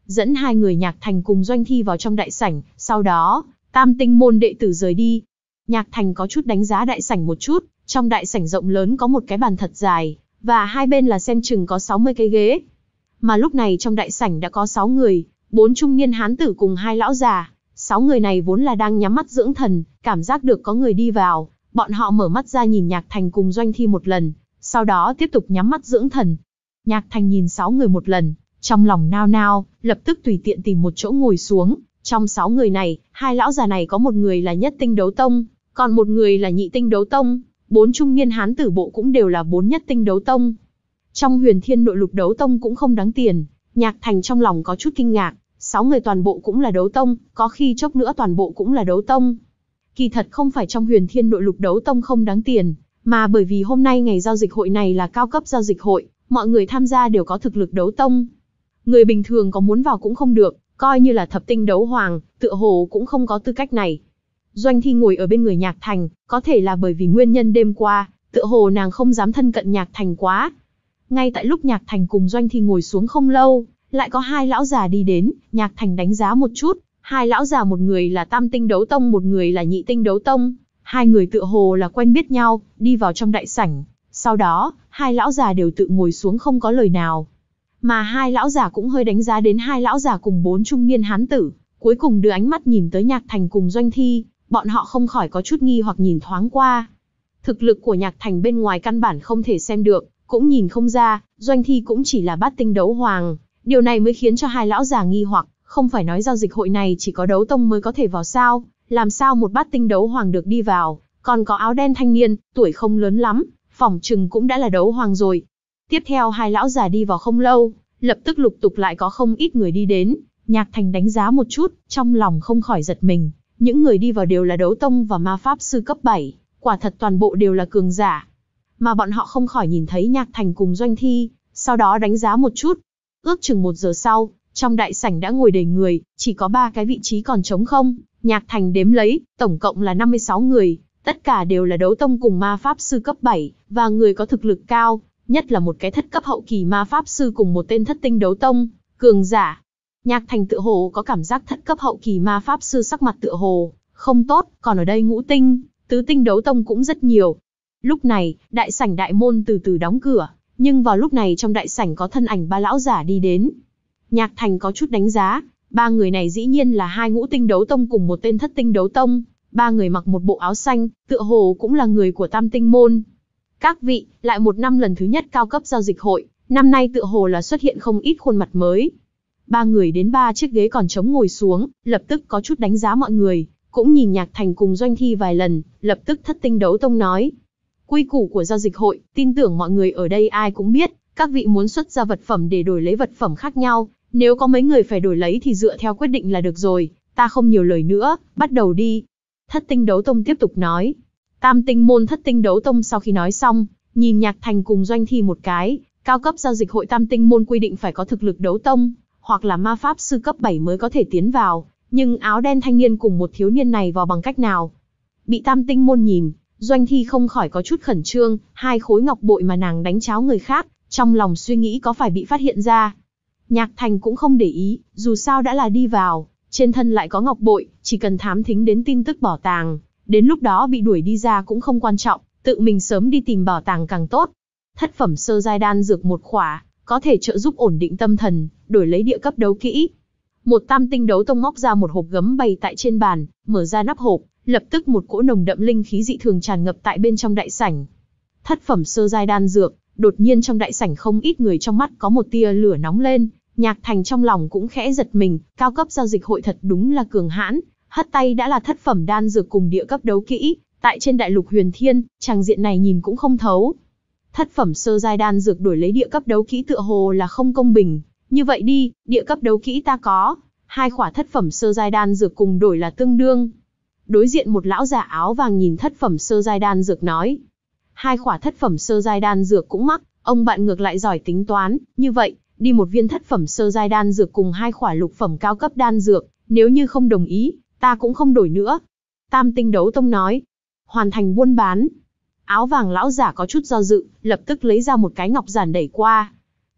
dẫn hai người Nhạc Thành cùng Doanh Thi vào trong đại sảnh, sau đó, Tam Tinh môn đệ tử rời đi. Nhạc Thành có chút đánh giá đại sảnh một chút, trong đại sảnh rộng lớn có một cái bàn thật dài, và hai bên là xem chừng có sáu mươi cái ghế. Mà lúc này trong đại sảnh đã có sáu người, bốn trung niên hán tử cùng hai lão già. Sáu người này vốn là đang nhắm mắt dưỡng thần, cảm giác được có người đi vào, bọn họ mở mắt ra nhìn Nhạc Thành cùng Doanh Thi một lần, sau đó tiếp tục nhắm mắt dưỡng thần. Nhạc Thành nhìn sáu người một lần, trong lòng nao nao, lập tức tùy tiện tìm một chỗ ngồi xuống. Trong sáu người này, hai lão già này có một người là nhất tinh đấu tông, còn một người là nhị tinh đấu tông, bốn trung niên hán tử bộ cũng đều là bốn nhất tinh đấu tông. Trong Huyền Thiên Nội Lục đấu tông cũng không đáng tiền, Nhạc Thành trong lòng có chút kinh ngạc, sáu người toàn bộ cũng là đấu tông, có khi chốc nữa toàn bộ cũng là đấu tông. Kỳ thật không phải trong Huyền Thiên Nội Lục đấu tông không đáng tiền, mà bởi vì hôm nay ngày giao dịch hội này là cao cấp giao dịch hội, mọi người tham gia đều có thực lực đấu tông. Người bình thường có muốn vào cũng không được, coi như là thập tinh đấu hoàng, tựa hồ cũng không có tư cách này. Doanh Thi ngồi ở bên người Nhạc Thành, có thể là bởi vì nguyên nhân đêm qua, tựa hồ nàng không dám thân cận Nhạc Thành quá. Ngay tại lúc Nhạc Thành cùng Doanh Thi ngồi xuống không lâu, lại có hai lão già đi đến, Nhạc Thành đánh giá một chút, hai lão già một người là tam tinh đấu tông, một người là nhị tinh đấu tông, hai người tựa hồ là quen biết nhau, đi vào trong đại sảnh. Sau đó, hai lão già đều tự ngồi xuống không có lời nào. Mà hai lão già cũng hơi đánh giá đến hai lão già cùng bốn trung niên hán tử, cuối cùng đưa ánh mắt nhìn tới Nhạc Thành cùng Doanh Thi, bọn họ không khỏi có chút nghi hoặc nhìn thoáng qua. Thực lực của Nhạc Thành bên ngoài căn bản không thể xem được, cũng nhìn không ra, Doanh Thi cũng chỉ là bát tinh đấu hoàng, điều này mới khiến cho hai lão già nghi hoặc, không phải nói giao dịch hội này chỉ có đấu tông mới có thể vào sao, làm sao một bát tinh đấu hoàng được đi vào, còn có áo đen thanh niên, tuổi không lớn lắm, phỏng chừng cũng đã là đấu hoàng rồi. Tiếp theo hai lão già đi vào không lâu, lập tức lục tục lại có không ít người đi đến, Nhạc Thành đánh giá một chút, trong lòng không khỏi giật mình, những người đi vào đều là đấu tông và ma pháp sư cấp bảy, quả thật toàn bộ đều là cường giả. Mà bọn họ không khỏi nhìn thấy Nhạc Thành cùng Doanh Thi, sau đó đánh giá một chút. Ước chừng một giờ sau, trong đại sảnh đã ngồi đầy người, chỉ có ba cái vị trí còn trống không, Nhạc Thành đếm lấy, tổng cộng là năm mươi sáu người, tất cả đều là đấu tông cùng ma pháp sư cấp bảy, và người có thực lực cao, nhất là một cái thất cấp hậu kỳ ma pháp sư cùng một tên thất tinh đấu tông, cường giả. Nhạc Thành tựa hồ có cảm giác thất cấp hậu kỳ ma pháp sư sắc mặt tựa hồ không tốt, còn ở đây ngũ tinh, tứ tinh đấu tông cũng rất nhiều. Lúc này, đại sảnh đại môn từ từ đóng cửa, nhưng vào lúc này trong đại sảnh có thân ảnh ba lão giả đi đến. Nhạc Thành có chút đánh giá, ba người này dĩ nhiên là hai ngũ tinh đấu tông cùng một tên thất tinh đấu tông, ba người mặc một bộ áo xanh, tựa hồ cũng là người của Tam Tinh môn. Các vị, lại một năm lần thứ nhất cao cấp giao dịch hội, năm nay tựa hồ là xuất hiện không ít khuôn mặt mới. Ba người đến ba chiếc ghế còn trống ngồi xuống, lập tức có chút đánh giá mọi người, cũng nhìn Nhạc Thành cùng Doanh Thi vài lần, lập tức thất tinh đấu tông nói. Quy củ của giao dịch hội, tin tưởng mọi người ở đây ai cũng biết, các vị muốn xuất ra vật phẩm để đổi lấy vật phẩm khác nhau, nếu có mấy người phải đổi lấy thì dựa theo quyết định là được rồi, ta không nhiều lời nữa, bắt đầu đi. Thất tinh đấu tông tiếp tục nói. Tam tinh môn thất tinh đấu tông sau khi nói xong, nhìn Nhạc Thành cùng Doanh Thi một cái, cao cấp giao dịch hội tam tinh môn quy định phải có thực lực đấu tông, hoặc là ma pháp sư cấp bảy mới có thể tiến vào, nhưng áo đen thanh niên cùng một thiếu niên này vào bằng cách nào? Bị tam tinh môn nhìn, Doanh Thi không khỏi có chút khẩn trương, hai khối ngọc bội mà nàng đánh cháo người khác, trong lòng suy nghĩ có phải bị phát hiện ra. Nhạc Thành cũng không để ý, dù sao đã là đi vào, trên thân lại có ngọc bội, chỉ cần thám thính đến tin tức bảo tàng, đến lúc đó bị đuổi đi ra cũng không quan trọng, tự mình sớm đi tìm bảo tàng càng tốt. Thất phẩm sơ giai đan dược một khỏa, có thể trợ giúp ổn định tâm thần, đổi lấy địa cấp đấu kỹ. Một tam tinh đấu tông móc ra một hộp gấm bày tại trên bàn, mở ra nắp hộp, lập tức một cỗ nồng đậm linh khí dị thường tràn ngập tại bên trong đại sảnh. Thất phẩm sơ giai đan dược, đột nhiên trong đại sảnh không ít người trong mắt có một tia lửa nóng lên, Nhạc Thành trong lòng cũng khẽ giật mình, cao cấp giao dịch hội thật đúng là cường hãn, hất tay đã là thất phẩm đan dược cùng địa cấp đấu kỹ, tại trên đại lục Huyền Thiên, tràng diện này nhìn cũng không thấu. Thất phẩm sơ giai đan dược đổi lấy địa cấp đấu kỹ tựa hồ là không công bình, như vậy đi, địa cấp đấu kỹ ta có, hai khỏa thất phẩm sơ giai đan dược cùng đổi là tương đương. Đối diện một lão già áo vàng nhìn thất phẩm sơ giai đan dược nói, hai khỏa thất phẩm sơ giai đan dược cũng mắc, ông bạn ngược lại giỏi tính toán, như vậy, đi một viên thất phẩm sơ giai đan dược cùng hai khỏa lục phẩm cao cấp đan dược, nếu như không đồng ý, ta cũng không đổi nữa. Tam tinh đấu tông nói, hoàn thành buôn bán. Áo vàng lão giả có chút do dự, lập tức lấy ra một cái ngọc giản đẩy qua.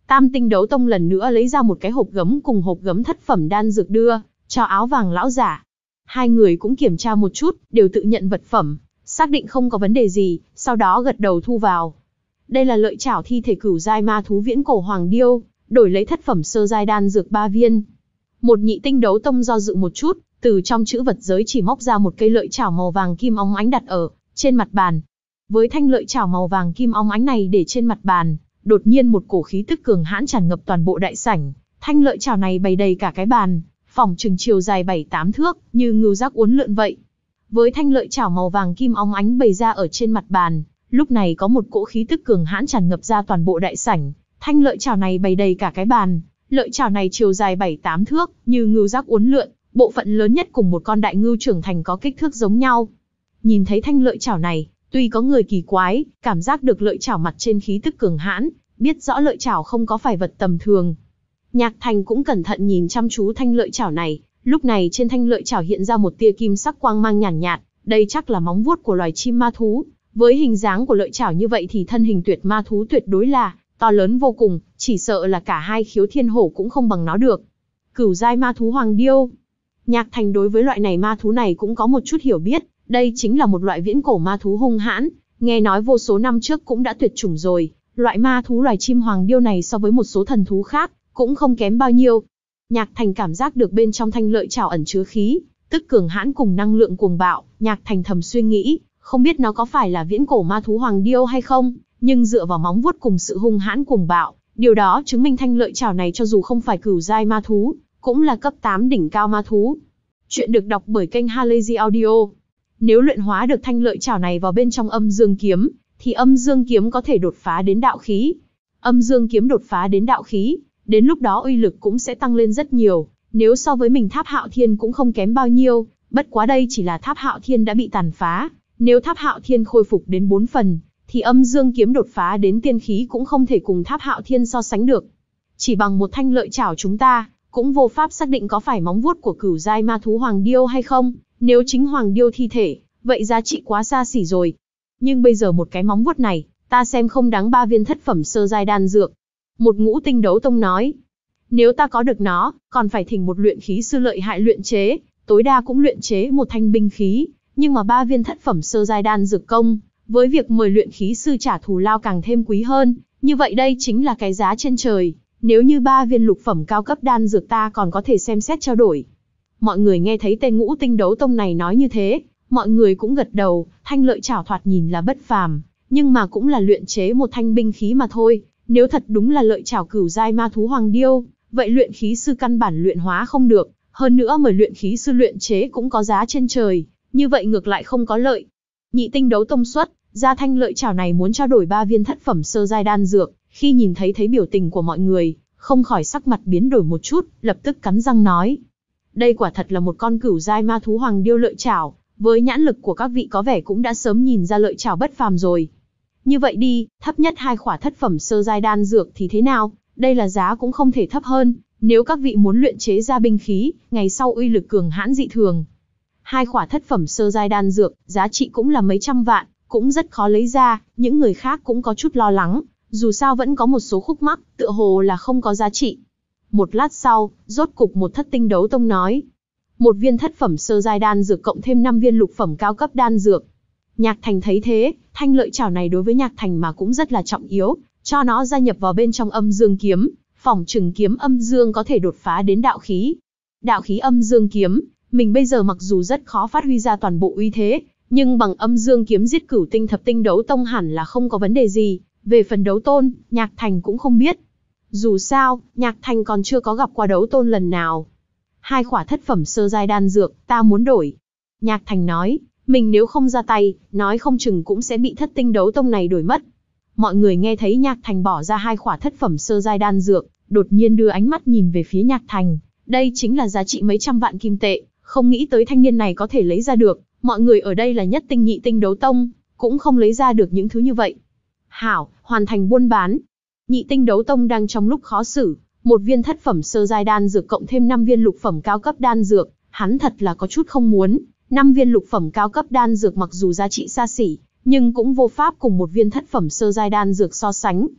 Tam Tinh Đấu Tông lần nữa lấy ra một cái hộp gấm cùng hộp gấm thất phẩm đan dược đưa cho áo vàng lão giả. Hai người cũng kiểm tra một chút, đều tự nhận vật phẩm, xác định không có vấn đề gì, sau đó gật đầu thu vào. Đây là lợi chảo thi thể cửu giai ma thú viễn cổ hoàng điêu, đổi lấy thất phẩm sơ giai đan dược ba viên. Một Nhị Tinh Đấu Tông do dự một chút, từ trong chữ vật giới chỉ móc ra một cây lợi chảo màu vàng kim óng ánh đặt ở trên mặt bàn. Với thanh lợi chảo màu vàng kim óng ánh này để trên mặt bàn, đột nhiên một cổ khí tức cường hãn tràn ngập toàn bộ đại sảnh. Thanh lợi chảo này bày đầy cả cái bàn, phỏng chừng chiều dài bảy tám thước, như ngưu giác uốn lượn vậy. Với thanh lợi chảo màu vàng kim óng ánh bày ra ở trên mặt bàn, lúc này có một cỗ khí tức cường hãn tràn ngập ra toàn bộ đại sảnh. Thanh lợi chảo này bày đầy cả cái bàn, lợi chảo này chiều dài bảy tám thước, như ngưu giác uốn lượn, bộ phận lớn nhất cùng một con đại ngưu trưởng thành có kích thước giống nhau. Nhìn thấy thanh lợi chảo này, tuy có người kỳ quái, cảm giác được lợi chảo mặt trên khí tức cường hãn, biết rõ lợi chảo không có phải vật tầm thường. Nhạc Thành cũng cẩn thận nhìn chăm chú thanh lợi chảo này, lúc này trên thanh lợi chảo hiện ra một tia kim sắc quang mang nhàn nhạt, nhạt, đây chắc là móng vuốt của loài chim ma thú. Với hình dáng của lợi chảo như vậy thì thân hình tuyệt ma thú tuyệt đối là to lớn vô cùng, chỉ sợ là cả hai khiếu thiên hổ cũng không bằng nó được. Cửu giai ma thú hoàng điêu. Nhạc Thành đối với loại này ma thú này cũng có một chút hiểu biết, đây chính là một loại viễn cổ ma thú hung hãn, nghe nói vô số năm trước cũng đã tuyệt chủng rồi. Loại ma thú loài chim hoàng điêu này so với một số thần thú khác, cũng không kém bao nhiêu. Nhạc Thành cảm giác được bên trong thanh lợi chảo ẩn chứa khí, tức cường hãn cùng năng lượng cuồng bạo. Nhạc Thành thầm suy nghĩ, không biết nó có phải là viễn cổ ma thú hoàng điêu hay không, nhưng dựa vào móng vuốt cùng sự hung hãn cuồng bạo, điều đó chứng minh thanh lợi chảo này cho dù không phải cửu giai ma thú, cũng là cấp tám đỉnh cao ma thú. Chuyện được đọc bởi kênh Halazy Audio. Nếu luyện hóa được thanh lợi chảo này vào bên trong âm dương kiếm, thì âm dương kiếm có thể đột phá đến đạo khí. Âm dương kiếm đột phá đến đạo khí, đến lúc đó uy lực cũng sẽ tăng lên rất nhiều, nếu so với mình Tháp Hạo Thiên cũng không kém bao nhiêu, bất quá đây chỉ là Tháp Hạo Thiên đã bị tàn phá, nếu Tháp Hạo Thiên khôi phục đến bốn phần, thì âm dương kiếm đột phá đến tiên khí cũng không thể cùng Tháp Hạo Thiên so sánh được. Chỉ bằng một thanh lợi chảo chúng ta, cũng vô pháp xác định có phải móng vuốt của cửu giai ma thú hoàng điêu hay không, nếu chính hoàng điêu thi thể, vậy giá trị quá xa xỉ rồi. Nhưng bây giờ một cái móng vuốt này, ta xem không đáng ba viên thất phẩm sơ giai đan dược. Một Ngũ Tinh Đấu Tông nói, nếu ta có được nó, còn phải thỉnh một luyện khí sư lợi hại luyện chế, tối đa cũng luyện chế một thanh binh khí, nhưng mà ba viên thất phẩm sơ giai đan dược công, với việc mời luyện khí sư trả thù lao càng thêm quý hơn, như vậy đây chính là cái giá trên trời. Nếu như ba viên lục phẩm cao cấp đan dược ta còn có thể xem xét trao đổi. Mọi người nghe thấy tên Ngũ Tinh Đấu Tông này nói như thế, mọi người cũng gật đầu. Thanh lợi chảo thoạt nhìn là bất phàm, nhưng mà cũng là luyện chế một thanh binh khí mà thôi. Nếu thật đúng là lợi chảo cửu giai ma thú hoàng điêu, vậy luyện khí sư căn bản luyện hóa không được, hơn nữa mời luyện khí sư luyện chế cũng có giá trên trời, như vậy ngược lại không có lợi. Nhị Tinh Đấu Tông xuất ra thanh lợi chảo này muốn trao đổi ba viên thất phẩm sơ giai đan dược, khi nhìn thấy thấy biểu tình của mọi người, không khỏi sắc mặt biến đổi một chút, lập tức cắn răng nói: đây quả thật là một con cửu giai ma thú hoàng điêu lợi chảo, với nhãn lực của các vị có vẻ cũng đã sớm nhìn ra lợi chảo bất phàm rồi. Như vậy đi, thấp nhất hai khỏa thất phẩm sơ giai đan dược thì thế nào? Đây là giá cũng không thể thấp hơn, nếu các vị muốn luyện chế ra binh khí, ngày sau uy lực cường hãn dị thường. Hai khỏa thất phẩm sơ giai đan dược, giá trị cũng là mấy trăm vạn, cũng rất khó lấy ra, những người khác cũng có chút lo lắng, dù sao vẫn có một số khúc mắc, tựa hồ là không có giá trị. Một lát sau, rốt cục một Thất Tinh Đấu Tông nói: một viên thất phẩm sơ giai đan dược cộng thêm năm viên lục phẩm cao cấp đan dược. Nhạc Thành thấy thế, thanh lợi chảo này đối với Nhạc Thành mà cũng rất là trọng yếu, cho nó gia nhập vào bên trong âm dương kiếm, phỏng chừng kiếm âm dương có thể đột phá đến đạo khí. Đạo khí âm dương kiếm, mình bây giờ mặc dù rất khó phát huy ra toàn bộ uy thế, nhưng bằng âm dương kiếm giết cửu tinh thập tinh đấu tông hẳn là không có vấn đề gì. Về phần đấu tôn, Nhạc Thành cũng không biết. Dù sao, Nhạc Thành còn chưa có gặp qua đấu tôn lần nào. Hai khỏa thất phẩm sơ giai đan dược, ta muốn đổi. Nhạc Thành nói, mình nếu không ra tay, nói không chừng cũng sẽ bị thất tinh đấu tông này đổi mất. Mọi người nghe thấy Nhạc Thành bỏ ra hai khỏa thất phẩm sơ giai đan dược, đột nhiên đưa ánh mắt nhìn về phía Nhạc Thành. Đây chính là giá trị mấy trăm vạn kim tệ, không nghĩ tới thanh niên này có thể lấy ra được. Mọi người ở đây là nhất tinh nhị tinh đấu tông, cũng không lấy ra được những thứ như vậy. Hảo, hoàn thành buôn bán. Nhị tinh đấu tông đang trong lúc khó xử, một viên thất phẩm sơ giai đan dược cộng thêm năm viên lục phẩm cao cấp đan dược, hắn thật là có chút không muốn. Năm viên lục phẩm cao cấp đan dược mặc dù giá trị xa xỉ, nhưng cũng vô pháp cùng một viên thất phẩm sơ giai đan dược so sánh.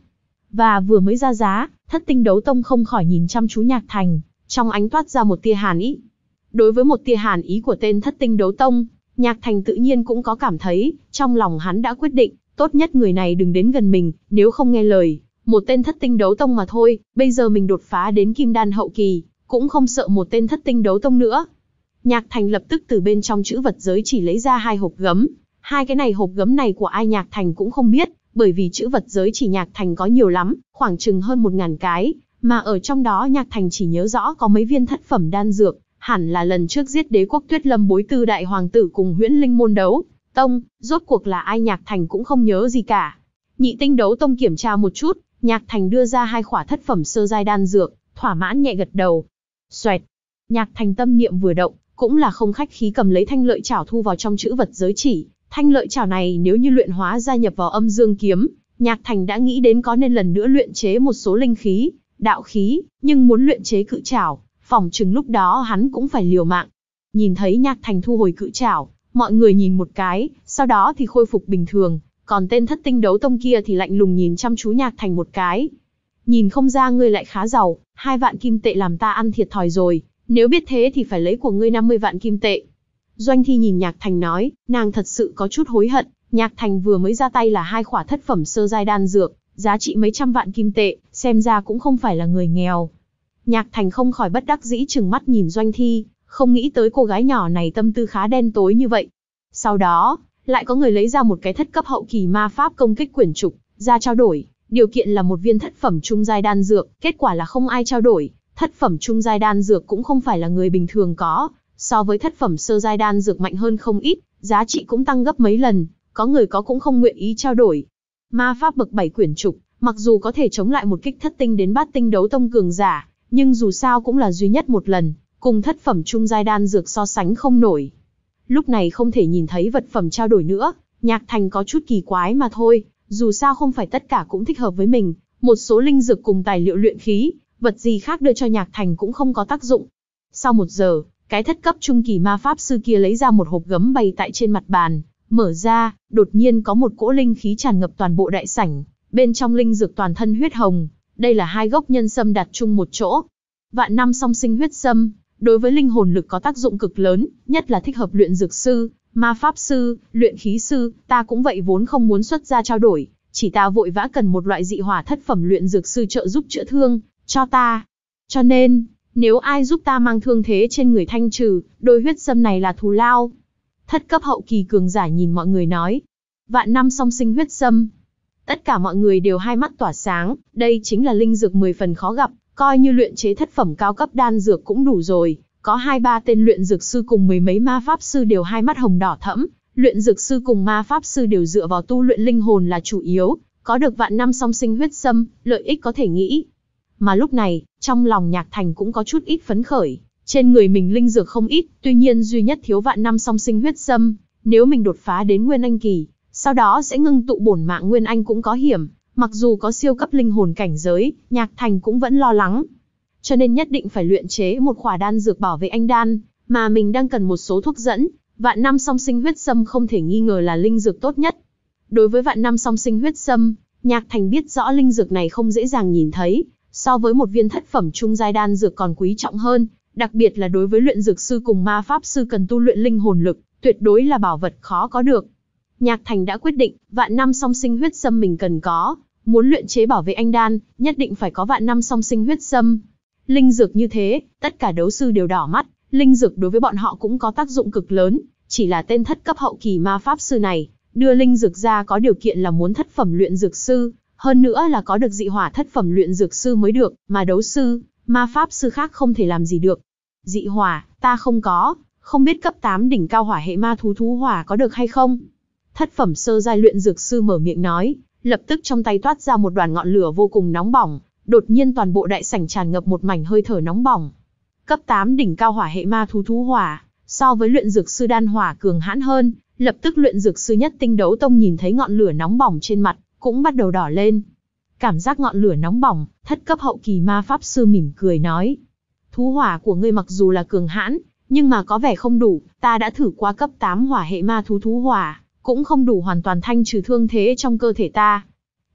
Và vừa mới ra giá, Thất Tinh Đấu Tông không khỏi nhìn chăm chú Nhạc Thành, trong ánh toát ra một tia hàn ý. Đối với một tia hàn ý của tên Thất Tinh Đấu Tông, Nhạc Thành tự nhiên cũng có cảm thấy, trong lòng hắn đã quyết định, tốt nhất người này đừng đến gần mình, nếu không nghe lời, một tên Thất Tinh Đấu Tông mà thôi, bây giờ mình đột phá đến Kim Đan hậu kỳ, cũng không sợ một tên Thất Tinh Đấu Tông nữa. Nhạc Thành lập tức từ bên trong chữ vật giới chỉ lấy ra hai hộp gấm, hai cái này hộp gấm này của ai Nhạc Thành cũng không biết, bởi vì chữ vật giới chỉ Nhạc Thành có nhiều lắm, khoảng chừng hơn một ngàn cái, mà ở trong đó Nhạc Thành chỉ nhớ rõ có mấy viên thất phẩm đan dược, hẳn là lần trước giết đế quốc Tuyết Lâm bối tư đại hoàng tử cùng Huyễn Linh môn đấu tông, rốt cuộc là ai Nhạc Thành cũng không nhớ gì cả. Nhị Tinh Đấu Tông kiểm tra một chút, Nhạc Thành đưa ra hai khỏa thất phẩm sơ giai đan dược, thỏa mãn nhẹ gật đầu. Xoẹt, Nhạc Thành tâm niệm vừa động, cũng là không khách khí cầm lấy thanh lợi chảo thu vào trong chữ vật giới chỉ. Thanh lợi chảo này nếu như luyện hóa gia nhập vào âm dương kiếm, Nhạc Thành đã nghĩ đến có nên lần nữa luyện chế một số linh khí, đạo khí, nhưng muốn luyện chế cự chảo, phỏng chừng lúc đó hắn cũng phải liều mạng. Nhìn thấy Nhạc Thành thu hồi cự chảo, mọi người nhìn một cái, sau đó thì khôi phục bình thường, còn tên Thất Tinh Đấu Tông kia thì lạnh lùng nhìn chăm chú Nhạc Thành một cái. Nhìn không ra ngươi lại khá giàu, hai vạn kim tệ làm ta ăn thiệt thòi rồi, nếu biết thế thì phải lấy của ngươi năm mươi vạn kim tệ. Doanh Thi nhìn Nhạc Thành nói, nàng thật sự có chút hối hận, Nhạc Thành vừa mới ra tay là hai khỏa thất phẩm sơ giai đan dược, giá trị mấy trăm vạn kim tệ, xem ra cũng không phải là người nghèo. Nhạc Thành không khỏi bất đắc dĩ trừng mắt nhìn Doanh Thi, không nghĩ tới cô gái nhỏ này tâm tư khá đen tối như vậy. Sau đó, lại có người lấy ra một cái thất cấp hậu kỳ ma pháp công kích quyển trục, ra trao đổi, điều kiện là một viên thất phẩm trung giai đan dược, kết quả là không ai trao đổi, thất phẩm trung giai đan dược cũng không phải là người bình thường có, so với thất phẩm sơ giai đan dược mạnh hơn không ít, giá trị cũng tăng gấp mấy lần, có người có cũng không nguyện ý trao đổi. Ma pháp bậc bảy quyển trục, mặc dù có thể chống lại một kích thất tinh đến bát tinh đấu tông cường giả, nhưng dù sao cũng là duy nhất một lần, cùng thất phẩm trung giai đan dược so sánh không nổi. Lúc này không thể nhìn thấy vật phẩm trao đổi nữa, Nhạc Thành có chút kỳ quái mà thôi, dù sao không phải tất cả cũng thích hợp với mình, một số linh dược cùng tài liệu luyện khí, vật gì khác đưa cho Nhạc Thành cũng không có tác dụng. Sau một giờ, cái thất cấp trung kỳ ma pháp sư kia lấy ra một hộp gấm bày tại trên mặt bàn, mở ra, đột nhiên có một cỗ linh khí tràn ngập toàn bộ đại sảnh, bên trong linh dược toàn thân huyết hồng, đây là hai gốc nhân sâm đặt chung một chỗ. Vạn năm song sinh huyết sâm, đối với linh hồn lực có tác dụng cực lớn, nhất là thích hợp luyện dược sư, ma pháp sư, luyện khí sư, ta cũng vậy vốn không muốn xuất ra trao đổi, chỉ ta vội vã cần một loại dị hỏa thất phẩm luyện dược sư trợ giúp chữa thương, cho ta. Cho nên, nếu ai giúp ta mang thương thế trên người thanh trừ, đôi huyết sâm này là thù lao. Thất cấp hậu kỳ cường giả nhìn mọi người nói. Vạn năm song sinh huyết sâm. Tất cả mọi người đều hai mắt tỏa sáng, đây chính là linh dược mười phần khó gặp, coi như luyện chế thất phẩm cao cấp đan dược cũng đủ rồi. Có hai ba tên luyện dược sư cùng mười mấy ma pháp sư đều hai mắt hồng đỏ thẫm, luyện dược sư cùng ma pháp sư đều dựa vào tu luyện linh hồn là chủ yếu, có được vạn năm song sinh huyết sâm, lợi ích có thể nghĩ. Mà lúc này, trong lòng Nhạc Thành cũng có chút ít phấn khởi, trên người mình linh dược không ít, tuy nhiên duy nhất thiếu vạn năm song sinh huyết sâm, nếu mình đột phá đến Nguyên Anh kỳ, sau đó sẽ ngưng tụ bổn mạng Nguyên Anh cũng có hiểm, mặc dù có siêu cấp linh hồn cảnh giới, Nhạc Thành cũng vẫn lo lắng. Cho nên nhất định phải luyện chế một khỏa đan dược bảo vệ anh đan, mà mình đang cần một số thuốc dẫn, vạn năm song sinh huyết sâm không thể nghi ngờ là linh dược tốt nhất. Đối với vạn năm song sinh huyết sâm, Nhạc Thành biết rõ linh dược này không dễ dàng nhìn thấy, so với một viên thất phẩm trung giai đan dược còn quý trọng hơn, đặc biệt là đối với luyện dược sư cùng ma pháp sư cần tu luyện linh hồn lực, tuyệt đối là bảo vật khó có được. Nhạc Thành đã quyết định, vạn năm song sinh huyết sâm mình cần có, muốn luyện chế bảo vệ anh đan, nhất định phải có vạn năm song sinh huyết sâm. Linh dược như thế, tất cả đấu sư đều đỏ mắt, linh dược đối với bọn họ cũng có tác dụng cực lớn, chỉ là tên thất cấp hậu kỳ ma pháp sư này, đưa linh dược ra có điều kiện là muốn thất phẩm luyện dược sư, hơn nữa là có được dị hỏa thất phẩm luyện dược sư mới được, mà đấu sư, ma pháp sư khác không thể làm gì được. Dị hỏa, ta không có, không biết cấp tám đỉnh cao hỏa hệ ma thú thú hỏa có được hay không? Thất phẩm sơ giai luyện dược sư mở miệng nói, lập tức trong tay toát ra một đoàn ngọn lửa vô cùng nóng bỏng, đột nhiên toàn bộ đại sảnh tràn ngập một mảnh hơi thở nóng bỏng. Cấp tám đỉnh cao hỏa hệ ma thú thú hỏa, so với luyện dược sư đan hỏa cường hãn hơn, lập tức luyện dược sư nhất tinh đấu tông nhìn thấy ngọn lửa nóng bỏng trên mặt, cũng bắt đầu đỏ lên. Cảm giác ngọn lửa nóng bỏng, thất cấp hậu kỳ ma pháp sư mỉm cười nói. Thú hỏa của ngươi mặc dù là cường hãn, nhưng mà có vẻ không đủ, ta đã thử qua cấp tám hỏa hệ ma thú thú hỏa, cũng không đủ hoàn toàn thanh trừ thương thế trong cơ thể ta.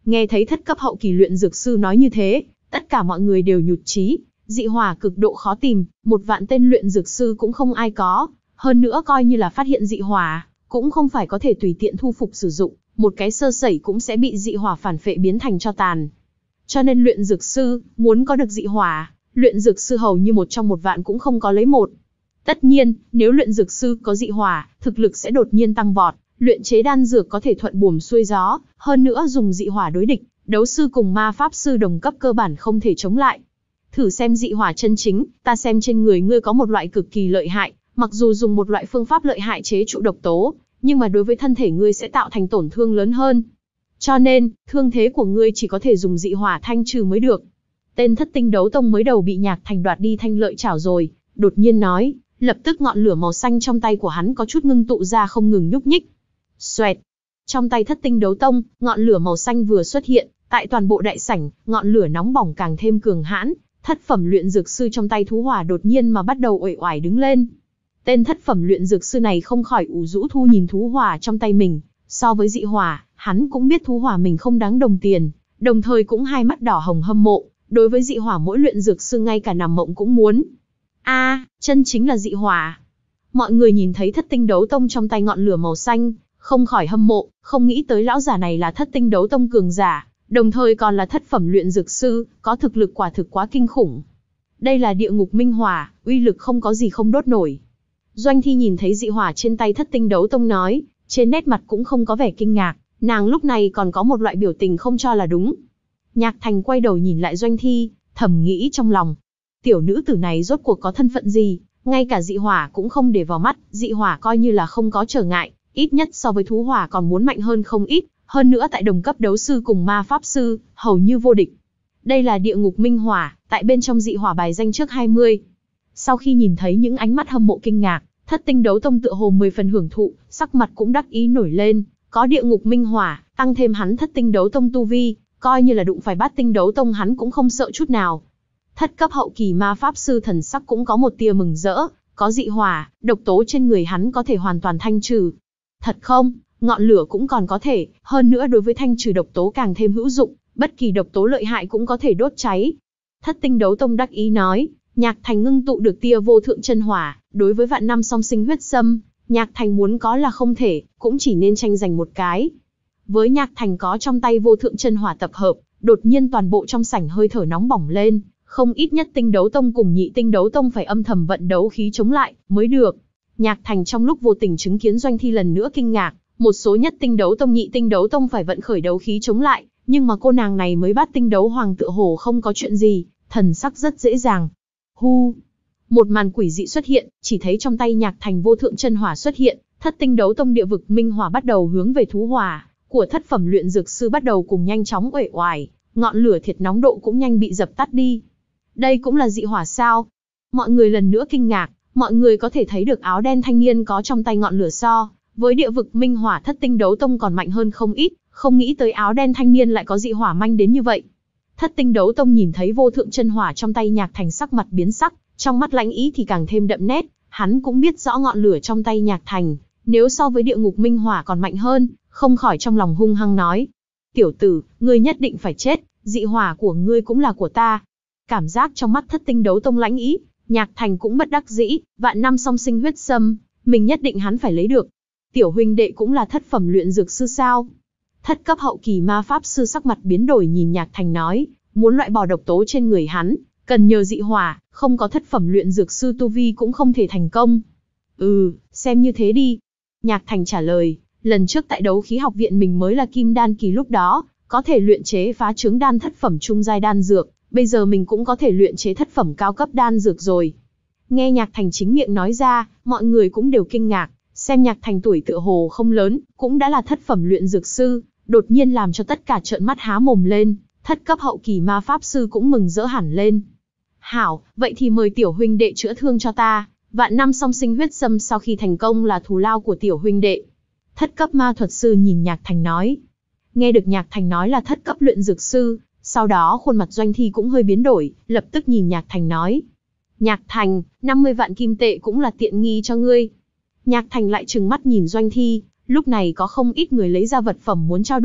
Nghe thấy thất cấp hậu kỳ luyện dược sư nói như thế, tất cả mọi người đều nhụt chí, dị hỏa cực độ khó tìm, một vạn tên luyện dược sư cũng không ai có, hơn nữa coi như là phát hiện dị hỏa, cũng không phải có thể tùy tiện thu phục sử dụng, một cái sơ sẩy cũng sẽ bị dị hỏa phản phệ biến thành tro tàn. Cho nên luyện dược sư, muốn có được dị hỏa, luyện dược sư hầu như một trong một vạn cũng không có lấy một. Tất nhiên, nếu luyện dược sư có dị hỏa, thực lực sẽ đột nhiên tăng vọt, luyện chế đan dược có thể thuận buồm xuôi gió, hơn nữa dùng dị hỏa đối địch, đấu sư cùng ma pháp sư đồng cấp cơ bản không thể chống lại. Thử xem dị hỏa chân chính, ta xem trên người ngươi có một loại cực kỳ lợi hại, mặc dù dùng một loại phương pháp lợi hại chế trụ độc tố, nhưng mà đối với thân thể ngươi sẽ tạo thành tổn thương lớn hơn. Cho nên, thương thế của ngươi chỉ có thể dùng dị hỏa thanh trừ mới được. Tên thất tinh đấu tông mới đầu bị Nhạc Thành đoạt đi thanh lợi chảo rồi, đột nhiên nói, lập tức ngọn lửa màu xanh trong tay của hắn có chút ngưng tụ ra không ngừng nhúc nhích. Xoẹt! Trong tay thất tinh đấu tông, ngọn lửa màu xanh vừa xuất hiện, tại toàn bộ đại sảnh, ngọn lửa nóng bỏng càng thêm cường hãn, thất phẩm luyện dược sư trong tay thú hỏa đột nhiên mà bắt đầu uể oải đứng lên. Tên thất phẩm luyện dược sư này không khỏi ủ rũ thu nhìn thú hỏa trong tay mình, so với dị hỏa, hắn cũng biết thú hỏa mình không đáng đồng tiền, đồng thời cũng hai mắt đỏ hồng hâm mộ, đối với dị hỏa mỗi luyện dược sư ngay cả nằm mộng cũng muốn. A, à, chân chính là dị hỏa. Mọi người nhìn thấy thất tinh đấu tông trong tay ngọn lửa màu xanh, không khỏi hâm mộ, không nghĩ tới lão giả này là thất tinh đấu tông cường giả, đồng thời còn là thất phẩm luyện dược sư, có thực lực quả thực quá kinh khủng. Đây là địa ngục minh hỏa, uy lực không có gì không đốt nổi. Doanh Thi nhìn thấy dị hỏa trên tay thất tinh đấu tông nói, trên nét mặt cũng không có vẻ kinh ngạc, nàng lúc này còn có một loại biểu tình không cho là đúng. Nhạc Thành quay đầu nhìn lại Doanh Thi, thầm nghĩ trong lòng, tiểu nữ tử này rốt cuộc có thân phận gì, ngay cả dị hỏa cũng không để vào mắt, dị hỏa coi như là không có trở ngại, ít nhất so với thú hỏa còn muốn mạnh hơn không ít, hơn nữa tại đồng cấp đấu sư cùng ma pháp sư, hầu như vô địch. Đây là địa ngục minh hỏa, tại bên trong dị hỏa bài danh trước hai mươi. Sau khi nhìn thấy những ánh mắt hâm mộ kinh ngạc, thất tinh đấu tông tựa hồ mười phần hưởng thụ, sắc mặt cũng đắc ý nổi lên, có địa ngục minh hỏa, tăng thêm hắn thất tinh đấu tông tu vi, coi như là đụng phải bát tinh đấu tông hắn cũng không sợ chút nào. Thất cấp hậu kỳ ma pháp sư thần sắc cũng có một tia mừng rỡ, có dị hỏa, độc tố trên người hắn có thể hoàn toàn thanh trừ. Thật không, ngọn lửa cũng còn có thể, hơn nữa đối với thanh trừ độc tố càng thêm hữu dụng, bất kỳ độc tố lợi hại cũng có thể đốt cháy. Thất tinh đấu tông đắc ý nói, Nhạc Thành ngưng tụ được tia vô thượng chân hỏa, đối với vạn năm song sinh huyết sâm, Nhạc Thành muốn có là không thể, cũng chỉ nên tranh giành một cái. Với Nhạc Thành có trong tay vô thượng chân hỏa tập hợp, đột nhiên toàn bộ trong sảnh hơi thở nóng bỏng lên, không ít nhất tinh đấu tông cùng nhị tinh đấu tông phải âm thầm vận đấu khí chống lại, mới được. Nhạc Thành trong lúc vô tình chứng kiến Doanh Thi lần nữa kinh ngạc, một số nhất tinh đấu tông nhị tinh đấu tông phải vận khởi đấu khí chống lại, nhưng mà cô nàng này mới bát tinh đấu hoàng tựa hồ không có chuyện gì, thần sắc rất dễ dàng. Hu! Một màn quỷ dị xuất hiện, chỉ thấy trong tay Nhạc Thành vô thượng chân hỏa xuất hiện, thất tinh đấu tông địa vực minh hỏa bắt đầu hướng về thú hỏa của thất phẩm luyện dược sư bắt đầu cùng nhanh chóng uể oải, ngọn lửa thiệt nóng độ cũng nhanh bị dập tắt đi. Đây cũng là dị hỏa sao? Mọi người lần nữa kinh ngạc, mọi người có thể thấy được áo đen thanh niên có trong tay ngọn lửa so với địa vực minh hỏa thất tinh đấu tông còn mạnh hơn không ít, không nghĩ tới áo đen thanh niên lại có dị hỏa manh đến như vậy. Thất tinh đấu tông nhìn thấy vô thượng chân hỏa trong tay Nhạc Thành sắc mặt biến sắc, trong mắt lãnh ý thì càng thêm đậm nét, hắn cũng biết rõ ngọn lửa trong tay Nhạc Thành, nếu so với địa ngục minh hỏa còn mạnh hơn, không khỏi trong lòng hung hăng nói. Tiểu tử, ngươi nhất định phải chết, dị hỏa của ngươi cũng là của ta. Cảm giác trong mắt thất tinh đấu tông lãnh ý, Nhạc Thành cũng bất đắc dĩ, vạn năm song sinh huyết sâm, mình nhất định hắn phải lấy được. Tiểu huynh đệ cũng là thất phẩm luyện dược sư sao? Thất cấp hậu kỳ ma pháp sư sắc mặt biến đổi nhìn Nhạc Thành nói, muốn loại bỏ độc tố trên người hắn, cần nhờ dị hỏa, không có thất phẩm luyện dược sư tu vi cũng không thể thành công. Ừ, xem như thế đi. Nhạc Thành trả lời, lần trước tại đấu khí học viện mình mới là kim đan kỳ lúc đó, có thể luyện chế phá trướng đan thất phẩm trung giai đan dược, bây giờ mình cũng có thể luyện chế thất phẩm cao cấp đan dược rồi. Nghe Nhạc Thành chính miệng nói ra, mọi người cũng đều kinh ngạc, xem Nhạc Thành tuổi tựa hồ không lớn, cũng đã là thất phẩm luyện dược sư, đột nhiên làm cho tất cả trợn mắt há mồm lên, thất cấp hậu kỳ ma pháp sư cũng mừng rỡ hẳn lên. Hảo, vậy thì mời tiểu huynh đệ chữa thương cho ta, vạn năm song sinh huyết sâm sau khi thành công là thù lao của tiểu huynh đệ. Thất cấp ma thuật sư nhìn Nhạc Thành nói. Nghe được Nhạc Thành nói là thất cấp luyện dược sư, sau đó khuôn mặt Doanh Thi cũng hơi biến đổi, lập tức nhìn Nhạc Thành nói. Nhạc Thành, năm mươi vạn kim tệ cũng là tiện nghi cho ngươi. Nhạc Thành lại trừng mắt nhìn Doanh Thi, lúc này có không ít người lấy ra vật phẩm muốn trao đổi,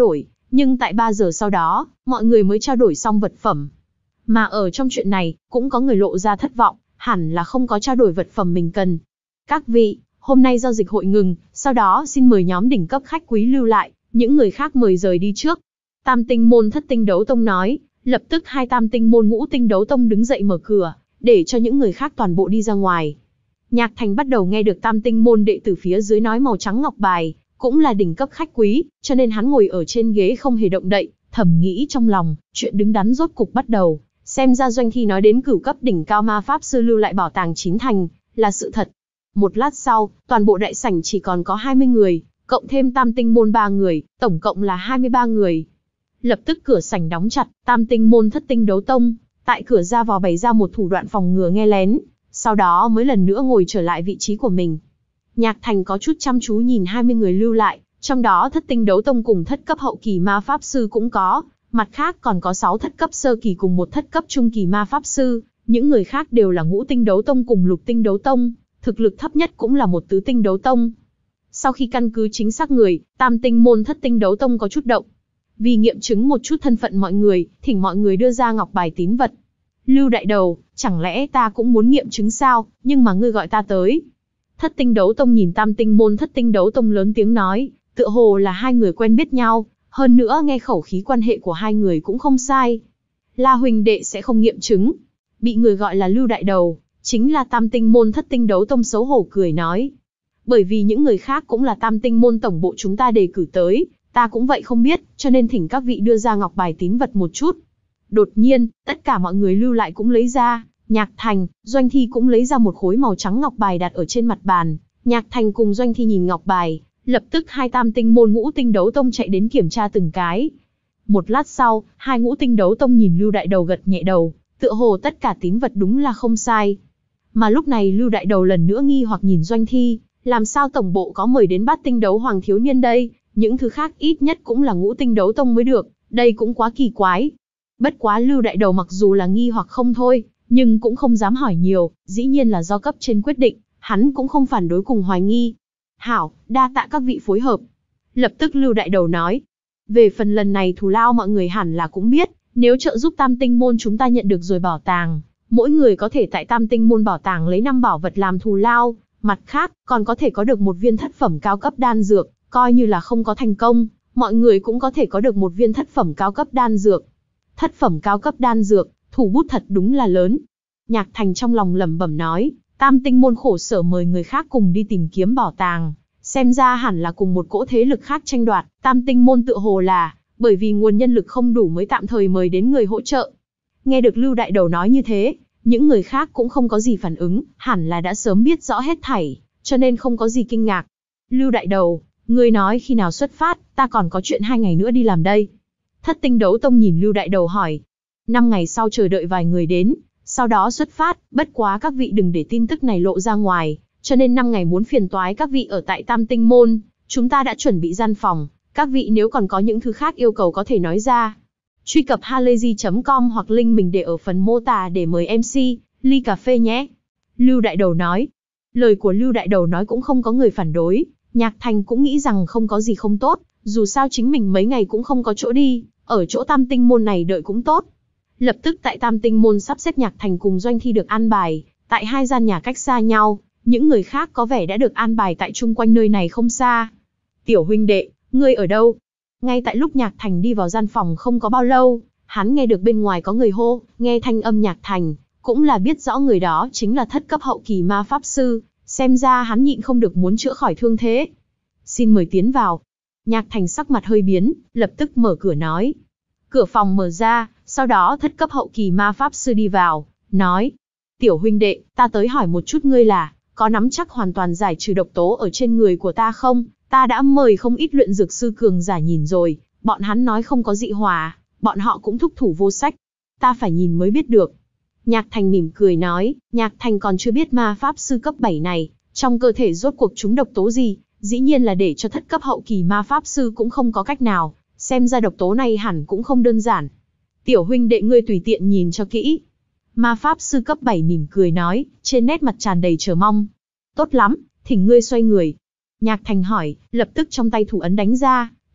Nhưng tại ba giờ sau đó, mọi người mới trao đổi xong vật phẩm. Mà ở trong chuyện này, cũng có người lộ ra thất vọng, hẳn là không có trao đổi vật phẩm mình cần. Các vị, hôm nay giao dịch hội ngừng, sau đó xin mời nhóm đỉnh cấp khách quý lưu lại, những người khác mời rời đi trước. Tam tinh môn thất tinh đấu tông nói, lập tức hai tam tinh môn ngũ tinh đấu tông đứng dậy mở cửa, để cho những người khác toàn bộ đi ra ngoài. Nhạc Thành bắt đầu nghe được tam tinh môn đệ tử phía dưới nói màu trắng ngọc bài, cũng là đỉnh cấp khách quý, cho nên hắn ngồi ở trên ghế không hề động đậy, thầm nghĩ trong lòng, chuyện đứng đắn rốt cục bắt đầu. Xem ra Doanh Thi nói đến cửu cấp đỉnh cao ma pháp sư lưu lại bảo tàng chín thành, là sự thật. Một lát sau, toàn bộ đại sảnh chỉ còn có hai mươi người, cộng thêm tam tinh môn ba người, tổng cộng là hai mươi ba người. Lập tức cửa sảnh đóng chặt, tam tinh môn thất tinh đấu tông, tại cửa ra vào bày ra một thủ đoạn phòng ngừa nghe lén, sau đó mới lần nữa ngồi trở lại vị trí của mình. Nhạc Thành có chút chăm chú nhìn hai mươi người lưu lại, trong đó thất tinh đấu tông cùng thất cấp hậu kỳ ma pháp sư cũng có, mặt khác còn có sáu thất cấp sơ kỳ cùng một thất cấp trung kỳ ma pháp sư, những người khác đều là ngũ tinh đấu tông cùng lục tinh đấu tông, thực lực thấp nhất cũng là một tứ tinh đấu tông. Sau khi căn cứ chính xác người, tam tinh môn thất tinh đấu tông có chút động. Vì nghiệm chứng một chút thân phận mọi người, thỉnh mọi người đưa ra ngọc bài tín vật. Lưu đại đầu, chẳng lẽ ta cũng muốn nghiệm chứng sao, nhưng mà ngươi gọi ta tới. Thất tinh đấu tông nhìn tam tinh môn thất tinh đấu tông lớn tiếng nói, tựa hồ là hai người quen biết nhau, hơn nữa nghe khẩu khí quan hệ của hai người cũng không sai. La huynh đệ sẽ không nghiệm chứng. Bị người gọi là Lưu đại đầu, chính là tam tinh môn thất tinh đấu tông xấu hổ cười nói. Bởi vì những người khác cũng là tam tinh môn tổng bộ chúng ta đề cử tới, ta cũng vậy không biết, cho nên thỉnh các vị đưa ra ngọc bài tín vật một chút. Đột nhiên, tất cả mọi người lưu lại cũng lấy ra, Nhạc Thành, Doanh Thi cũng lấy ra một khối màu trắng ngọc bài đặt ở trên mặt bàn. Nhạc Thành cùng Doanh Thi nhìn ngọc bài, lập tức hai tam tinh môn ngũ tinh đấu tông chạy đến kiểm tra từng cái. Một lát sau, hai ngũ tinh đấu tông nhìn Lưu đại đầu gật nhẹ đầu, tựa hồ tất cả tín vật đúng là không sai. Mà lúc này Lưu đại đầu lần nữa nghi hoặc nhìn Doanh Thi, làm sao tổng bộ có mời đến bát tinh đấu hoàng thiếu niên đây, những thứ khác ít nhất cũng là ngũ tinh đấu tông mới được, đây cũng quá kỳ quái. Bất quá Lưu đại đầu mặc dù là nghi hoặc không thôi, nhưng cũng không dám hỏi nhiều, dĩ nhiên là do cấp trên quyết định, hắn cũng không phản đối cùng hoài nghi. Hảo, đa tạ các vị phối hợp. Lập tức Lưu đại đầu nói, về phần lần này thù lao mọi người hẳn là cũng biết, nếu trợ giúp tam tinh môn chúng ta nhận được rồi bảo tàng, mỗi người có thể tại tam tinh môn bảo tàng lấy năm bảo vật làm thù lao, mặt khác còn có thể có được một viên thất phẩm cao cấp đan dược, coi như là không có thành công, mọi người cũng có thể có được một viên thất phẩm cao cấp đan dược. Thất phẩm cao cấp đan dược, thủ bút thật đúng là lớn. Nhạc Thành trong lòng lẩm bẩm nói, tam tinh môn khổ sở mời người khác cùng đi tìm kiếm bảo tàng, xem ra hẳn là cùng một cỗ thế lực khác tranh đoạt, tam tinh môn tựa hồ là, bởi vì nguồn nhân lực không đủ mới tạm thời mời đến người hỗ trợ. Nghe được Lưu đại đầu nói như thế, những người khác cũng không có gì phản ứng, hẳn là đã sớm biết rõ hết thảy, cho nên không có gì kinh ngạc. Lưu đại đầu, ngươi nói khi nào xuất phát, ta còn có chuyện hai ngày nữa đi làm đây. Thất tinh đấu tông nhìn Lưu đại đầu hỏi. Năm ngày sau chờ đợi vài người đến, sau đó xuất phát, bất quá các vị đừng để tin tức này lộ ra ngoài, cho nên năm ngày muốn phiền toái các vị ở tại tam tinh môn, chúng ta đã chuẩn bị gian phòng, các vị nếu còn có những thứ khác yêu cầu có thể nói ra. Truy cập halayzi chấm com hoặc link mình để ở phần mô tả để mời em xê, ly cà phê nhé. Lưu đại đầu nói. Lời của Lưu đại đầu nói cũng không có người phản đối, Nhạc Thành cũng nghĩ rằng không có gì không tốt, dù sao chính mình mấy ngày cũng không có chỗ đi, ở chỗ tam tinh môn này đợi cũng tốt. Lập tức tại tam tinh môn sắp xếp Nhạc Thành cùng Doanh Thi được an bài, tại hai gian nhà cách xa nhau, những người khác có vẻ đã được an bài tại chung quanh nơi này không xa. Tiểu huynh đệ, ngươi ở đâu? Ngay tại lúc Nhạc Thành đi vào gian phòng không có bao lâu, hắn nghe được bên ngoài có người hô, nghe thanh âm Nhạc Thành, cũng là biết rõ người đó chính là thất cấp hậu kỳ ma pháp sư, xem ra hắn nhịn không được muốn chữa khỏi thương thế. Xin mời tiến vào. Nhạc Thành sắc mặt hơi biến, lập tức mở cửa nói. Cửa phòng mở ra, sau đó thất cấp hậu kỳ ma pháp sư đi vào, nói. Tiểu huynh đệ, ta tới hỏi một chút ngươi là, có nắm chắc hoàn toàn giải trừ độc tố ở trên người của ta không? Ta đã mời không ít luyện dược sư cường giả nhìn rồi, bọn hắn nói không có dị hỏa, bọn họ cũng thúc thủ vô sách. Ta phải nhìn mới biết được. Nhạc Thành mỉm cười nói, Nhạc Thành còn chưa biết ma pháp sư cấp bảy này, trong cơ thể rốt cuộc chúng độc tố gì, dĩ nhiên là để cho thất cấp hậu kỳ ma pháp sư cũng không có cách nào, xem ra độc tố này hẳn cũng không đơn giản. Tiểu huynh đệ ngươi tùy tiện nhìn cho kỹ. Ma pháp sư cấp bảy mỉm cười nói, trên nét mặt tràn đầy chờ mong. Tốt lắm, thỉnh ngươi xoay người. Nhạc Thành hỏi, lập tức trong tay thủ ấn đánh ra,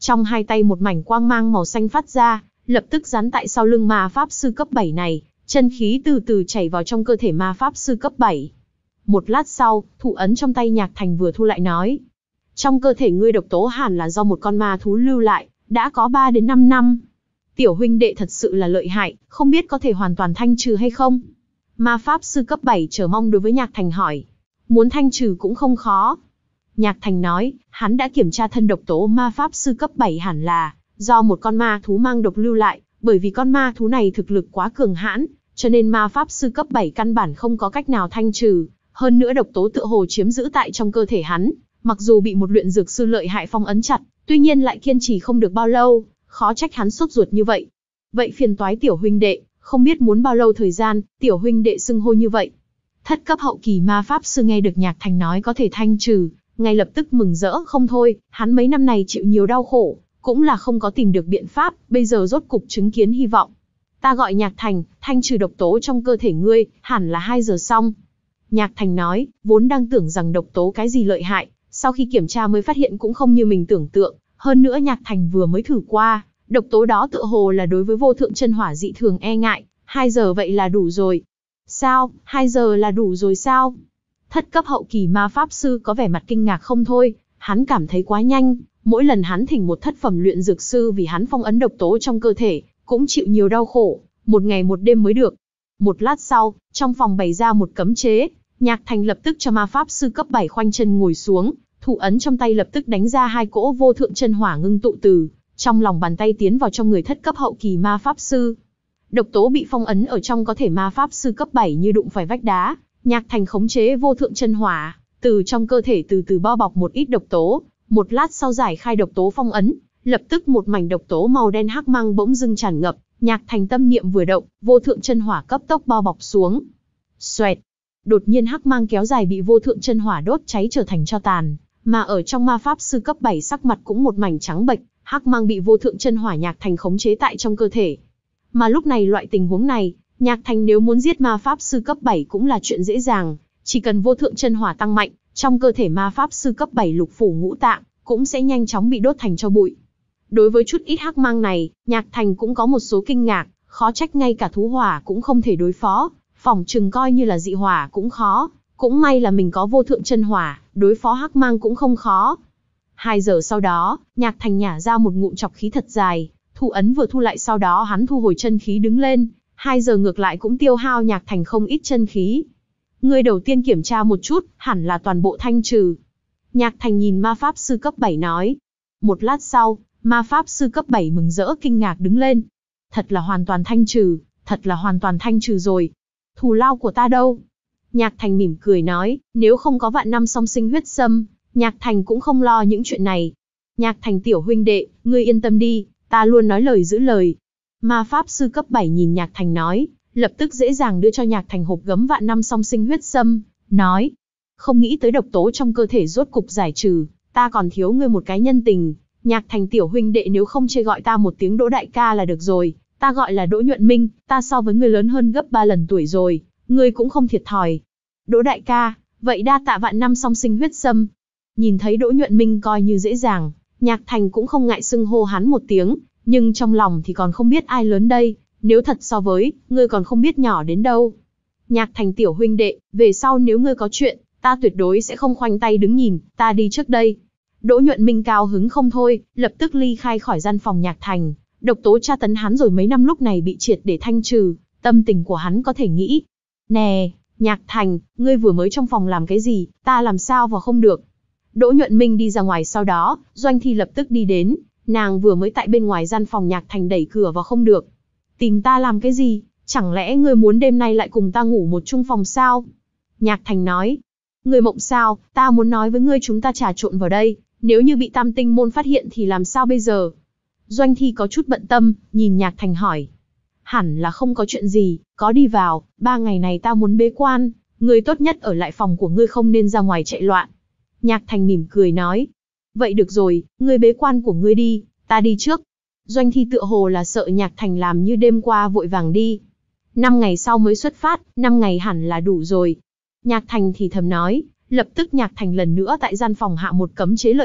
Trong hai tay một mảnh quang mang màu xanh phát ra, lập tức dán tại sau lưng ma pháp sư cấp bảy này, chân khí từ từ chảy vào trong cơ thể ma pháp sư cấp bảy. Một lát sau, thủ ấn trong tay Nhạc Thành vừa thu lại nói. Trong cơ thể ngươi độc tố hẳn là do một con ma thú lưu lại, đã có ba đến năm năm. Tiểu huynh đệ thật sự là lợi hại, không biết có thể hoàn toàn thanh trừ hay không? Ma pháp sư cấp bảy chờ mong đối với Nhạc Thành hỏi. Muốn thanh trừ cũng không khó. Nhạc Thành nói, hắn đã kiểm tra thân độc tố ma pháp sư cấp bảy hẳn là do một con ma thú mang độc lưu lại, bởi vì con ma thú này thực lực quá cường hãn, cho nên ma pháp sư cấp bảy căn bản không có cách nào thanh trừ. Hơn nữa độc tố tựa hồ chiếm giữ tại trong cơ thể hắn, mặc dù bị một luyện dược sư lợi hại phong ấn chặt, tuy nhiên lại kiên trì không được bao lâu, khó trách hắn sốt ruột như vậy. Vậy phiền toái tiểu huynh đệ, không biết muốn bao lâu thời gian, tiểu huynh đệ xưng hô như vậy. Thất cấp hậu kỳ ma pháp sư nghe được Nhạc Thành nói có thể thanh trừ, ngay lập tức mừng rỡ không thôi, hắn mấy năm này chịu nhiều đau khổ, cũng là không có tìm được biện pháp, bây giờ rốt cục chứng kiến hy vọng. Ta gọi Nhạc Thành, thanh trừ độc tố trong cơ thể ngươi, hẳn là hai giờ xong. Nhạc Thành nói, vốn đang tưởng rằng độc tố cái gì lợi hại, sau khi kiểm tra mới phát hiện cũng không như mình tưởng tượng, hơn nữa Nhạc Thành vừa mới thử qua, độc tố đó tựa hồ là đối với vô thượng chân hỏa dị thường e ngại, hai giờ vậy là đủ rồi. Sao, hai giờ là đủ rồi sao? Thất cấp hậu kỳ ma pháp sư có vẻ mặt kinh ngạc không thôi, hắn cảm thấy quá nhanh, mỗi lần hắn thỉnh một thất phẩm luyện dược sư vì hắn phong ấn độc tố trong cơ thể, cũng chịu nhiều đau khổ, một ngày một đêm mới được. Một lát sau, trong phòng bày ra một cấm chế, Nhạc Thành lập tức cho ma pháp sư cấp bảy khoanh chân ngồi xuống, thủ ấn trong tay lập tức đánh ra hai cỗ vô thượng chân hỏa ngưng tụ từ trong lòng bàn tay tiến vào trong người thất cấp hậu kỳ ma pháp sư. Độc tố bị phong ấn ở trong có thể ma pháp sư cấp bảy như đụng phải vách đá, Nhạc Thành khống chế vô thượng chân hỏa, từ trong cơ thể từ từ bao bọc một ít độc tố, một lát sau giải khai độc tố phong ấn, lập tức một mảnh độc tố màu đen hắc mang bỗng dưng tràn ngập, Nhạc Thành tâm niệm vừa động, vô thượng chân hỏa cấp tốc bao bọc xuống. Xoẹt, đột nhiên hắc mang kéo dài bị vô thượng chân hỏa đốt cháy trở thành tro tàn, mà ở trong ma pháp sư cấp bảy sắc mặt cũng một mảnh trắng bệch, hắc mang bị vô thượng chân hỏa Nhạc Thành khống chế tại trong cơ thể. Mà lúc này loại tình huống này, Nhạc Thành nếu muốn giết ma pháp sư cấp bảy cũng là chuyện dễ dàng, chỉ cần vô thượng chân hỏa tăng mạnh, trong cơ thể ma pháp sư cấp bảy lục phủ ngũ tạng cũng sẽ nhanh chóng bị đốt thành tro bụi. Đối với chút ít hắc mang này, Nhạc Thành cũng có một số kinh ngạc, khó trách ngay cả thú hỏa cũng không thể đối phó, phỏng chừng coi như là dị hỏa cũng khó, cũng may là mình có vô thượng chân hỏa, đối phó hắc mang cũng không khó. Hai giờ sau đó, Nhạc Thành nhả ra một ngụm chọc khí thật dài, thủ ấn vừa thu lại sau đó hắn thu hồi chân khí đứng lên, hai giờ ngược lại cũng tiêu hao Nhạc Thành không ít chân khí. Người đầu tiên kiểm tra một chút, hẳn là toàn bộ thanh trừ. Nhạc Thành nhìn ma pháp sư cấp bảy nói. Một lát sau, ma pháp sư cấp bảy mừng rỡ kinh ngạc đứng lên. Thật là hoàn toàn thanh trừ, thật là hoàn toàn thanh trừ rồi. Thù lao của ta đâu? Nhạc Thành mỉm cười nói, nếu không có vạn năm song sinh huyết sâm, Nhạc Thành cũng không lo những chuyện này. Nhạc Thành tiểu huynh đệ, ngươi yên tâm đi, ta luôn nói lời giữ lời. Ma pháp sư cấp bảy nhìn Nhạc Thành nói, lập tức dễ dàng đưa cho Nhạc Thành hộp gấm vạn năm song sinh huyết sâm, nói. Không nghĩ tới độc tố trong cơ thể rốt cục giải trừ, ta còn thiếu ngươi một cái nhân tình. Nhạc Thành tiểu huynh đệ nếu không chê gọi ta một tiếng Đỗ đại ca là được rồi, ta gọi là Đỗ Nhuận Minh, ta so với ngươi lớn hơn gấp ba lần tuổi rồi, ngươi cũng không thiệt thòi. Đỗ đại ca, vậy đa tạ vạn năm song sinh huyết sâm. Nhìn thấy Đỗ Nhuận Minh coi như dễ dàng, Nhạc Thành cũng không ngại xưng hô hắn một tiếng, nhưng trong lòng thì còn không biết ai lớn đây, nếu thật so với, ngươi còn không biết nhỏ đến đâu. Nhạc Thành tiểu huynh đệ, về sau nếu ngươi có chuyện, ta tuyệt đối sẽ không khoanh tay đứng nhìn, ta đi trước đây. Đỗ Nhuận Minh cao hứng không thôi, lập tức ly khai khỏi gian phòng Nhạc Thành, độc tố tra tấn hắn rồi mấy năm lúc này bị triệt để thanh trừ, tâm tình của hắn có thể nghĩ. Nè, Nhạc Thành, ngươi vừa mới trong phòng làm cái gì, ta làm sao vào không được. Đỗ Nhuận Minh đi ra ngoài sau đó, Doanh Thi lập tức đi đến, nàng vừa mới tại bên ngoài gian phòng Nhạc Thành đẩy cửa vào không được. Tìm ta làm cái gì, chẳng lẽ ngươi muốn đêm nay lại cùng ta ngủ một chung phòng sao? Nhạc Thành nói, ngươi mộng sao, ta muốn nói với ngươi chúng ta trà trộn vào đây, nếu như bị Tam Tinh môn phát hiện thì làm sao bây giờ? Doanh Thi có chút bận tâm, nhìn Nhạc Thành hỏi. Hẳn là không có chuyện gì, có đi vào, ba ngày này ta muốn bế quan, ngươi tốt nhất ở lại phòng của ngươi không nên ra ngoài chạy loạn. Nhạc Thành mỉm cười nói. Vậy được rồi, ngươi bế quan của ngươi đi, ta đi trước. Doanh Thi tựa hồ là sợ Nhạc Thành làm như đêm qua vội vàng đi. Năm ngày sau mới xuất phát, năm ngày hẳn là đủ rồi. Nhạc Thành thì thầm nói, lập tức Nhạc Thành lần nữa tại gian phòng hạ một cấm chế lợi hại,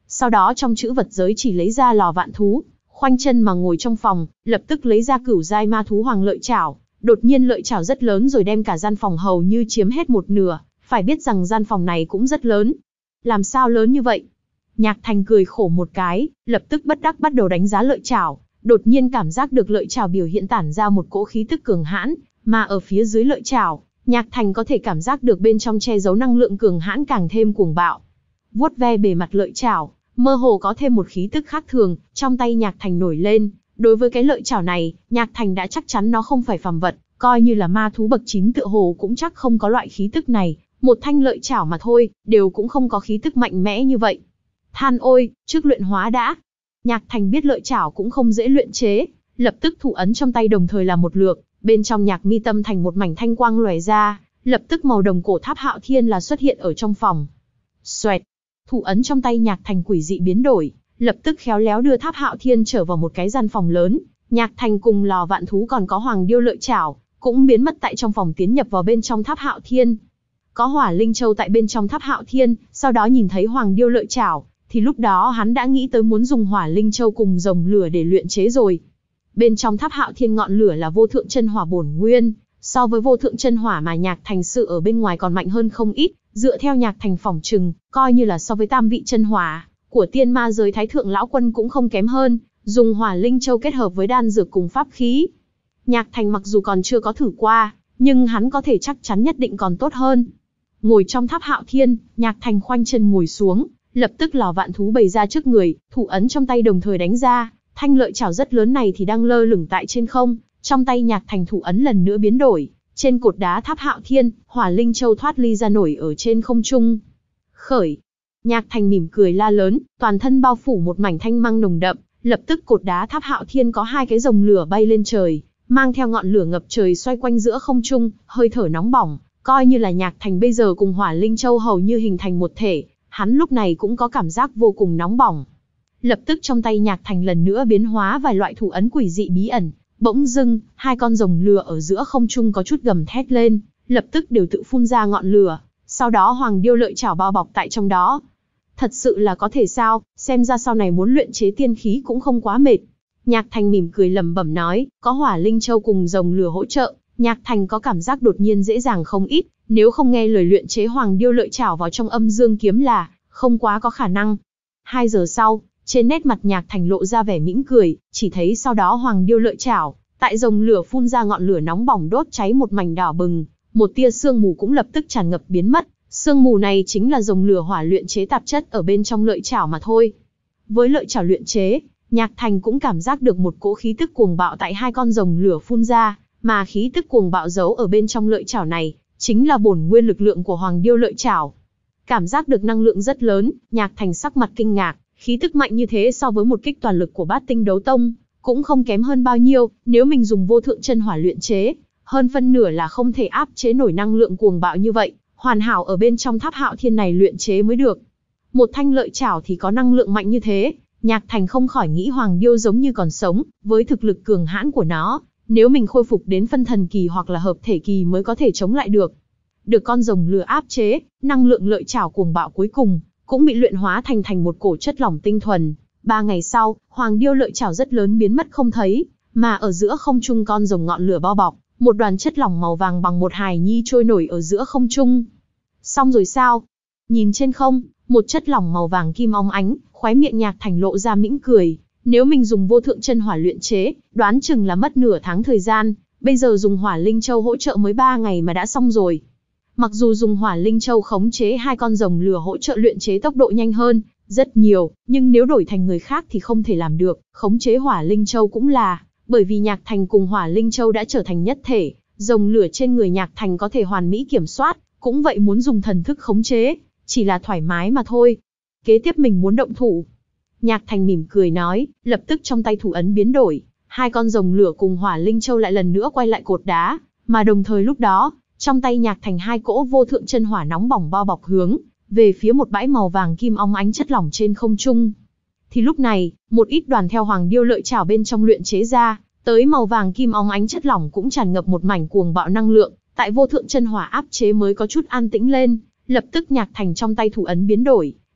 Sau đó trong trữ vật giới chỉ lấy ra lò vạn thú, khoanh chân mà ngồi trong phòng, lập tức lấy ra cửu giai ma thú hoàng lợi chảo. Đột nhiên lợi chảo rất lớn rồi đem cả gian phòng hầu như chiếm hết một nửa, phải biết rằng gian phòng này cũng rất lớn. Làm sao lớn như vậy? Nhạc Thành cười khổ một cái, lập tức bất đắc bắt đầu đánh giá lợi chảo. Đột nhiên cảm giác được lợi chảo biểu hiện tản ra một cỗ khí tức cường hãn, mà ở phía dưới lợi chảo, Nhạc Thành có thể cảm giác được bên trong che giấu năng lượng cường hãn càng thêm cuồng bạo. Vuốt ve bề mặt lợi chảo, mơ hồ có thêm một khí tức khác thường, trong tay Nhạc Thành nổi lên. Đối với cái lợi chảo này, Nhạc Thành đã chắc chắn nó không phải phàm vật, coi như là ma thú bậc chín tựa hồ cũng chắc không có loại khí tức này. Một thanh lợi chảo mà thôi, đều cũng không có khí tức mạnh mẽ như vậy. Than ôi, trước luyện hóa đã. Nhạc Thành biết lợi chảo cũng không dễ luyện chế, lập tức thủ ấn trong tay đồng thời là một lượt, bên trong nhạc mi tâm thành một mảnh thanh quang lóe ra, lập tức màu đồng cổ tháp Hạo Thiên là xuất hiện ở trong phòng. Xoẹt, thủ ấn trong tay Nhạc Thành quỷ dị biến đổi, lập tức khéo léo đưa tháp Hạo Thiên trở vào một cái gian phòng lớn. Nhạc Thành cùng lò vạn thú còn có hoàng điêu lợi chảo cũng biến mất tại trong phòng, tiến nhập vào bên trong tháp Hạo Thiên. Có hỏa linh châu tại bên trong tháp Hạo Thiên, sau đó nhìn thấy hoàng điêu lợi chảo, thì lúc đó hắn đã nghĩ tới muốn dùng hỏa linh châu cùng rồng lửa để luyện chế rồi. Bên trong tháp Hạo Thiên ngọn lửa là vô thượng chân hỏa bổn nguyên, so với vô thượng chân hỏa mà Nhạc Thành sự ở bên ngoài còn mạnh hơn không ít, dựa theo Nhạc Thành phỏng chừng, coi như là so với tam vị chân hỏa của tiên ma giới Thái Thượng Lão Quân cũng không kém hơn, dùng hỏa linh châu kết hợp với đan dược cùng pháp khí. Nhạc Thành mặc dù còn chưa có thử qua, nhưng hắn có thể chắc chắn nhất định còn tốt hơn. Ngồi trong tháp Hạo Thiên, Nhạc Thành khoanh chân ngồi xuống, lập tức lò vạn thú bày ra trước người, thủ ấn trong tay đồng thời đánh ra, thanh lợi chảo rất lớn này thì đang lơ lửng tại trên không, trong tay Nhạc Thành thủ ấn lần nữa biến đổi, trên cột đá tháp Hạo Thiên, hỏa linh châu thoát ly ra nổi ở trên không trung. Khởi, Nhạc Thành mỉm cười la lớn, toàn thân bao phủ một mảnh thanh mang nồng đậm, lập tức cột đá tháp Hạo Thiên có hai cái rồng lửa bay lên trời, mang theo ngọn lửa ngập trời xoay quanh giữa không trung, hơi thở nóng bỏng, coi như là Nhạc Thành bây giờ cùng hỏa linh châu hầu như hình thành một thể, hắn lúc này cũng có cảm giác vô cùng nóng bỏng. Lập tức trong tay Nhạc Thành lần nữa biến hóa vài loại thủ ấn quỷ dị bí ẩn, bỗng dưng, hai con rồng lửa ở giữa không trung có chút gầm thét lên, lập tức đều tự phun ra ngọn lửa, sau đó hoàng điêu lợi chảo bao bọc tại trong đó. Thật sự là có thể sao, xem ra sau này muốn luyện chế tiên khí cũng không quá mệt. Nhạc Thành mỉm cười lẩm bẩm nói, có hỏa linh châu cùng rồng lửa hỗ trợ, Nhạc Thành có cảm giác đột nhiên dễ dàng không ít, nếu không nghe lời luyện chế hoàng điêu lợi chảo vào trong âm dương kiếm là không quá có khả năng. Hai giờ sau, trên nét mặt Nhạc Thành lộ ra vẻ mỉm cười, chỉ thấy sau đó hoàng điêu lợi chảo, tại rồng lửa phun ra ngọn lửa nóng bỏng đốt cháy một mảnh đỏ bừng, một tia sương mù cũng lập tức tràn ngập biến mất, sương mù này chính là rồng lửa hỏa luyện chế tạp chất ở bên trong lợi chảo mà thôi. Với lợi chảo luyện chế, Nhạc Thành cũng cảm giác được một cỗ khí tức cuồng bạo tại hai con rồng lửa phun ra, mà khí tức cuồng bạo giấu ở bên trong lợi chảo này, chính là bổn nguyên lực lượng của hoàng điêu lợi chảo. Cảm giác được năng lượng rất lớn, Nhạc Thành sắc mặt kinh ngạc, khí tức mạnh như thế so với một kích toàn lực của Bát Tinh Đấu Tông, cũng không kém hơn bao nhiêu, nếu mình dùng vô thượng chân hỏa luyện chế, hơn phân nửa là không thể áp chế nổi năng lượng cuồng bạo như vậy, hoàn hảo ở bên trong tháp Hạo Thiên này luyện chế mới được. Một thanh lợi chảo thì có năng lượng mạnh như thế, Nhạc Thành không khỏi nghĩ hoàng điêu giống như còn sống, với thực lực cường hãn của nó, nếu mình khôi phục đến phân thần kỳ hoặc là hợp thể kỳ mới có thể chống lại được. Được con rồng lửa áp chế, năng lượng lợi chảo cuồng bạo cuối cùng cũng bị luyện hóa thành thành một cổ chất lỏng tinh thuần. Ba ngày sau, hoàng điêu lợi chảo rất lớn biến mất không thấy, mà ở giữa không trung con rồng ngọn lửa bao bọc, một đoàn chất lỏng màu vàng bằng một hài nhi trôi nổi ở giữa không trung. Xong rồi sao? Nhìn trên không, một chất lỏng màu vàng kim óng ánh, khóe miệng Nhạc Thành lộ ra mỉm cười. Nếu mình dùng vô thượng chân hỏa luyện chế, đoán chừng là mất nửa tháng thời gian, bây giờ dùng hỏa linh châu hỗ trợ mới ba ngày mà đã xong rồi. Mặc dù dùng hỏa linh châu khống chế hai con rồng lửa hỗ trợ luyện chế tốc độ nhanh hơn rất nhiều, nhưng nếu đổi thành người khác thì không thể làm được, khống chế hỏa linh châu cũng là, bởi vì Nhạc Thành cùng hỏa linh châu đã trở thành nhất thể, rồng lửa trên người Nhạc Thành có thể hoàn mỹ kiểm soát, cũng vậy muốn dùng thần thức khống chế, chỉ là thoải mái mà thôi. Kế tiếp mình muốn động thủ. Nhạc Thành mỉm cười nói, lập tức trong tay thủ ấn biến đổi, hai con rồng lửa cùng hỏa linh châu lại lần nữa quay lại cột đá, mà đồng thời lúc đó, trong tay Nhạc Thành hai cỗ vô thượng chân hỏa nóng bỏng bao bọc hướng về phía một bãi màu vàng kim óng ánh chất lỏng trên không trung. Thì lúc này, một ít đoàn theo hoàng điêu lợi chảo bên trong luyện chế ra, tới màu vàng kim óng ánh chất lỏng cũng tràn ngập một mảnh cuồng bạo năng lượng, tại vô thượng chân hỏa áp chế mới có chút an tĩnh lên, lập tức Nhạc Thành trong tay thủ ấn biến đổi,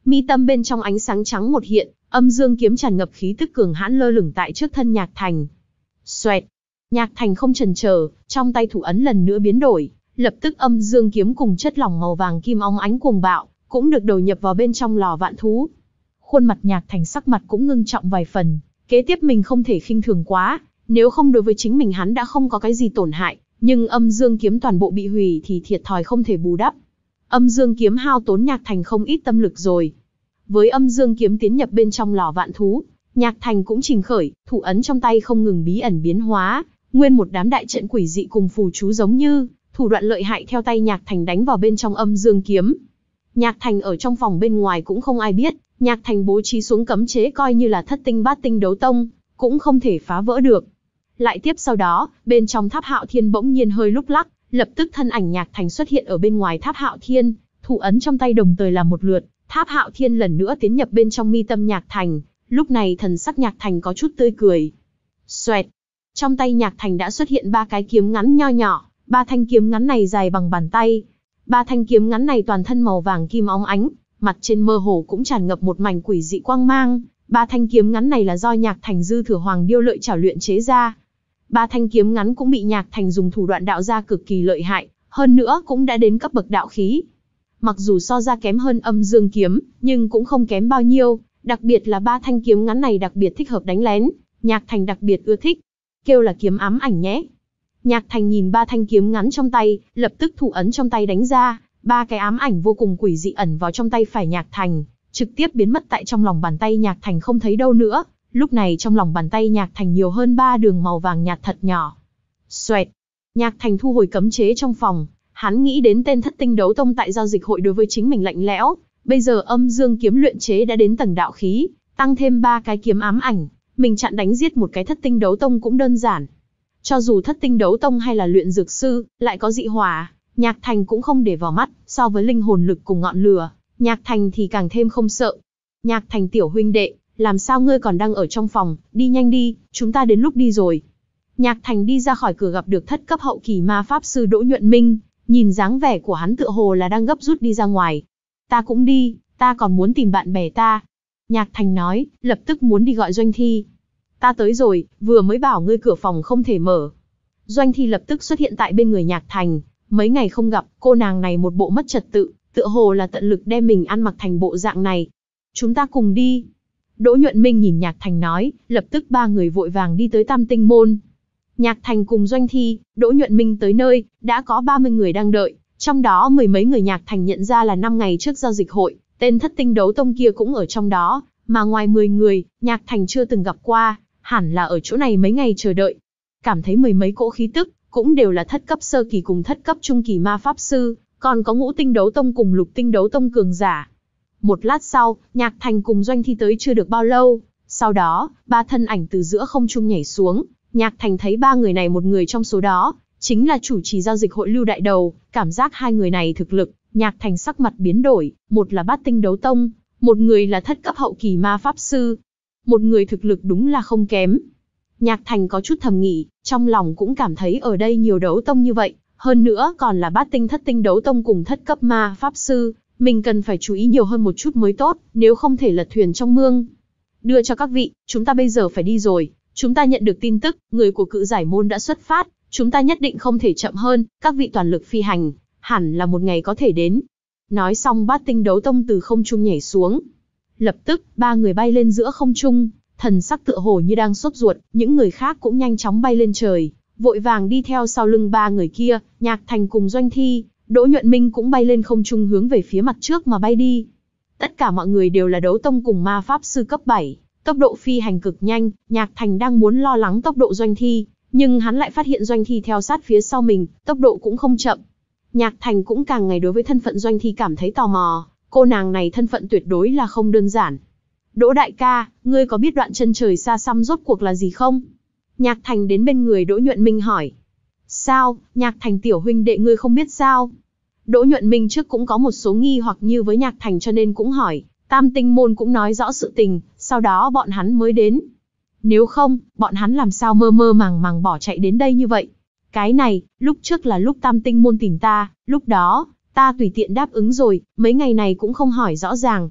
Mi tâm bên trong ánh sáng trắng một hiện, âm dương kiếm tràn ngập khí tức cường hãn lơ lửng tại trước thân Nhạc Thành. Xoẹt, Nhạc Thành không chần chờ, trong tay thủ ấn lần nữa biến đổi, lập tức âm dương kiếm cùng chất lỏng màu vàng kim óng ánh cuồng bạo, cũng được đầu nhập vào bên trong lò vạn thú. Khuôn mặt Nhạc Thành sắc mặt cũng ngưng trọng vài phần, kế tiếp mình không thể khinh thường quá, nếu không đối với chính mình hắn đã không có cái gì tổn hại, nhưng âm dương kiếm toàn bộ bị hủy thì thiệt thòi không thể bù đắp. Âm dương kiếm hao tốn Nhạc Thành không ít tâm lực rồi. Với âm dương kiếm tiến nhập bên trong lò vạn thú, Nhạc Thành cũng trình khởi, thủ ấn trong tay không ngừng bí ẩn biến hóa, nguyên một đám đại trận quỷ dị cùng phù chú giống như thủ đoạn lợi hại theo tay Nhạc Thành đánh vào bên trong âm dương kiếm. Nhạc Thành ở trong phòng bên ngoài cũng không ai biết, Nhạc Thành bố trí xuống cấm chế coi như là thất tinh bát tinh đấu tông, cũng không thể phá vỡ được. Lại tiếp sau đó, bên trong tháp Hạo Thiên bỗng nhiên hơi lúc lắc, lập tức thân ảnh Nhạc Thành xuất hiện ở bên ngoài tháp Hạo Thiên, thủ ấn trong tay đồng thời làm một lượt, tháp Hạo Thiên lần nữa tiến nhập bên trong mi tâm Nhạc Thành, lúc này thần sắc Nhạc Thành có chút tươi cười. Xoẹt, trong tay Nhạc Thành đã xuất hiện ba cái kiếm ngắn nho nhỏ, ba thanh kiếm ngắn này dài bằng bàn tay. Ba thanh kiếm ngắn này toàn thân màu vàng kim óng ánh, mặt trên mơ hồ cũng tràn ngập một mảnh quỷ dị quang mang. Ba thanh kiếm ngắn này là do Nhạc Thành dư thừa hoàng điêu lợi chảo luyện chế ra. Ba thanh kiếm ngắn cũng bị Nhạc Thành dùng thủ đoạn đạo gia cực kỳ lợi hại, hơn nữa cũng đã đến cấp bậc đạo khí. Mặc dù so ra kém hơn âm dương kiếm, nhưng cũng không kém bao nhiêu, đặc biệt là ba thanh kiếm ngắn này đặc biệt thích hợp đánh lén, Nhạc Thành đặc biệt ưa thích. Kêu là kiếm ám ảnh nhé. Nhạc Thành nhìn ba thanh kiếm ngắn trong tay, lập tức thủ ấn trong tay đánh ra, ba cái ám ảnh vô cùng quỷ dị ẩn vào trong tay phải Nhạc Thành, trực tiếp biến mất tại trong lòng bàn tay Nhạc Thành không thấy đâu nữa. Lúc này trong lòng bàn tay Nhạc Thành nhiều hơn ba đường màu vàng nhạt thật nhỏ. Xoẹt, Nhạc Thành thu hồi cấm chế trong phòng, hắn nghĩ đến tên thất tinh đấu tông tại giao dịch hội đối với chính mình lạnh lẽo, bây giờ âm dương kiếm luyện chế đã đến tầng đạo khí, tăng thêm ba cái kiếm ám ảnh, mình chặn đánh giết một cái thất tinh đấu tông cũng đơn giản. Cho dù thất tinh đấu tông hay là luyện dược sư, lại có dị hỏa, Nhạc Thành cũng không để vào mắt, so với linh hồn lực cùng ngọn lửa, Nhạc Thành thì càng thêm không sợ. Nhạc Thành tiểu huynh đệ, làm sao ngươi còn đang ở trong phòng, đi nhanh đi, chúng ta đến lúc đi rồi. Nhạc Thành đi ra khỏi cửa gặp được thất cấp hậu kỳ ma pháp sư Đỗ Nhuận Minh, nhìn dáng vẻ của hắn tựa hồ là đang gấp rút đi ra ngoài. Ta cũng đi, ta còn muốn tìm bạn bè ta. Nhạc Thành nói, lập tức muốn đi gọi Doanh Thi. Ta tới rồi, vừa mới bảo ngươi cửa phòng không thể mở. Doanh Thi lập tức xuất hiện tại bên người Nhạc Thành, mấy ngày không gặp, cô nàng này một bộ mất trật tự, tựa hồ là tận lực đem mình ăn mặc thành bộ dạng này. Chúng ta cùng đi. Đỗ Nhuận Minh nhìn Nhạc Thành nói, lập tức ba người vội vàng đi tới Tam Tinh Môn. Nhạc Thành cùng Doanh Thi, Đỗ Nhuận Minh tới nơi, đã có ba mươi người đang đợi, trong đó mười mấy người Nhạc Thành nhận ra là năm ngày trước giao dịch hội, tên thất tinh đấu tông kia cũng ở trong đó, mà ngoài mười người, Nhạc Thành chưa từng gặp qua, hẳn là ở chỗ này mấy ngày chờ đợi. Cảm thấy mười mấy cỗ khí tức, cũng đều là thất cấp sơ kỳ cùng thất cấp trung kỳ ma pháp sư, còn có ngũ tinh đấu tông cùng lục tinh đấu tông cường giả. Một lát sau, Nhạc Thành cùng Doanh Thi tới chưa được bao lâu, sau đó, ba thân ảnh từ giữa không trung nhảy xuống, Nhạc Thành thấy ba người này một người trong số đó, chính là chủ trì giao dịch hội Lưu Đại Đầu, cảm giác hai người này thực lực, Nhạc Thành sắc mặt biến đổi, một là bát tinh đấu tông, một người là thất cấp hậu kỳ ma pháp sư. Một người thực lực đúng là không kém. Nhạc Thành có chút thầm nghĩ, trong lòng cũng cảm thấy ở đây nhiều đấu tông như vậy, hơn nữa còn là bát tinh thất tinh đấu tông cùng thất cấp ma pháp sư, mình cần phải chú ý nhiều hơn một chút mới tốt, nếu không thể lật thuyền trong mương. Đưa cho các vị, chúng ta bây giờ phải đi rồi, chúng ta nhận được tin tức, người của Cự Giải Môn đã xuất phát, chúng ta nhất định không thể chậm hơn, các vị toàn lực phi hành, hẳn là một ngày có thể đến. Nói xong bát tinh đấu tông từ không trung nhảy xuống. Lập tức, ba người bay lên giữa không trung, thần sắc tựa hồ như đang sốt ruột, những người khác cũng nhanh chóng bay lên trời, vội vàng đi theo sau lưng ba người kia, Nhạc Thành cùng Doanh Thi, Đỗ Nhuận Minh cũng bay lên không trung hướng về phía mặt trước mà bay đi. Tất cả mọi người đều là đấu tông cùng ma pháp sư cấp bảy, tốc độ phi hành cực nhanh, Nhạc Thành đang muốn lo lắng tốc độ Doanh Thi, nhưng hắn lại phát hiện Doanh Thi theo sát phía sau mình, tốc độ cũng không chậm. Nhạc Thành cũng càng ngày đối với thân phận Doanh Thi cảm thấy tò mò, cô nàng này thân phận tuyệt đối là không đơn giản. Đỗ đại ca, ngươi có biết đoạn chân trời xa xăm rốt cuộc là gì không? Nhạc Thành đến bên người Đỗ Nhuận Minh hỏi. Sao, Nhạc Thành tiểu huynh đệ ngươi không biết sao? Đỗ Nhuận Minh trước cũng có một số nghi hoặc như với Nhạc Thành cho nên cũng hỏi, Tam Tinh Môn cũng nói rõ sự tình, sau đó bọn hắn mới đến. Nếu không, bọn hắn làm sao mơ mơ màng màng bỏ chạy đến đây như vậy? Cái này, lúc trước là lúc Tam Tinh Môn tìm ta, lúc đó, ta tùy tiện đáp ứng rồi, mấy ngày này cũng không hỏi rõ ràng.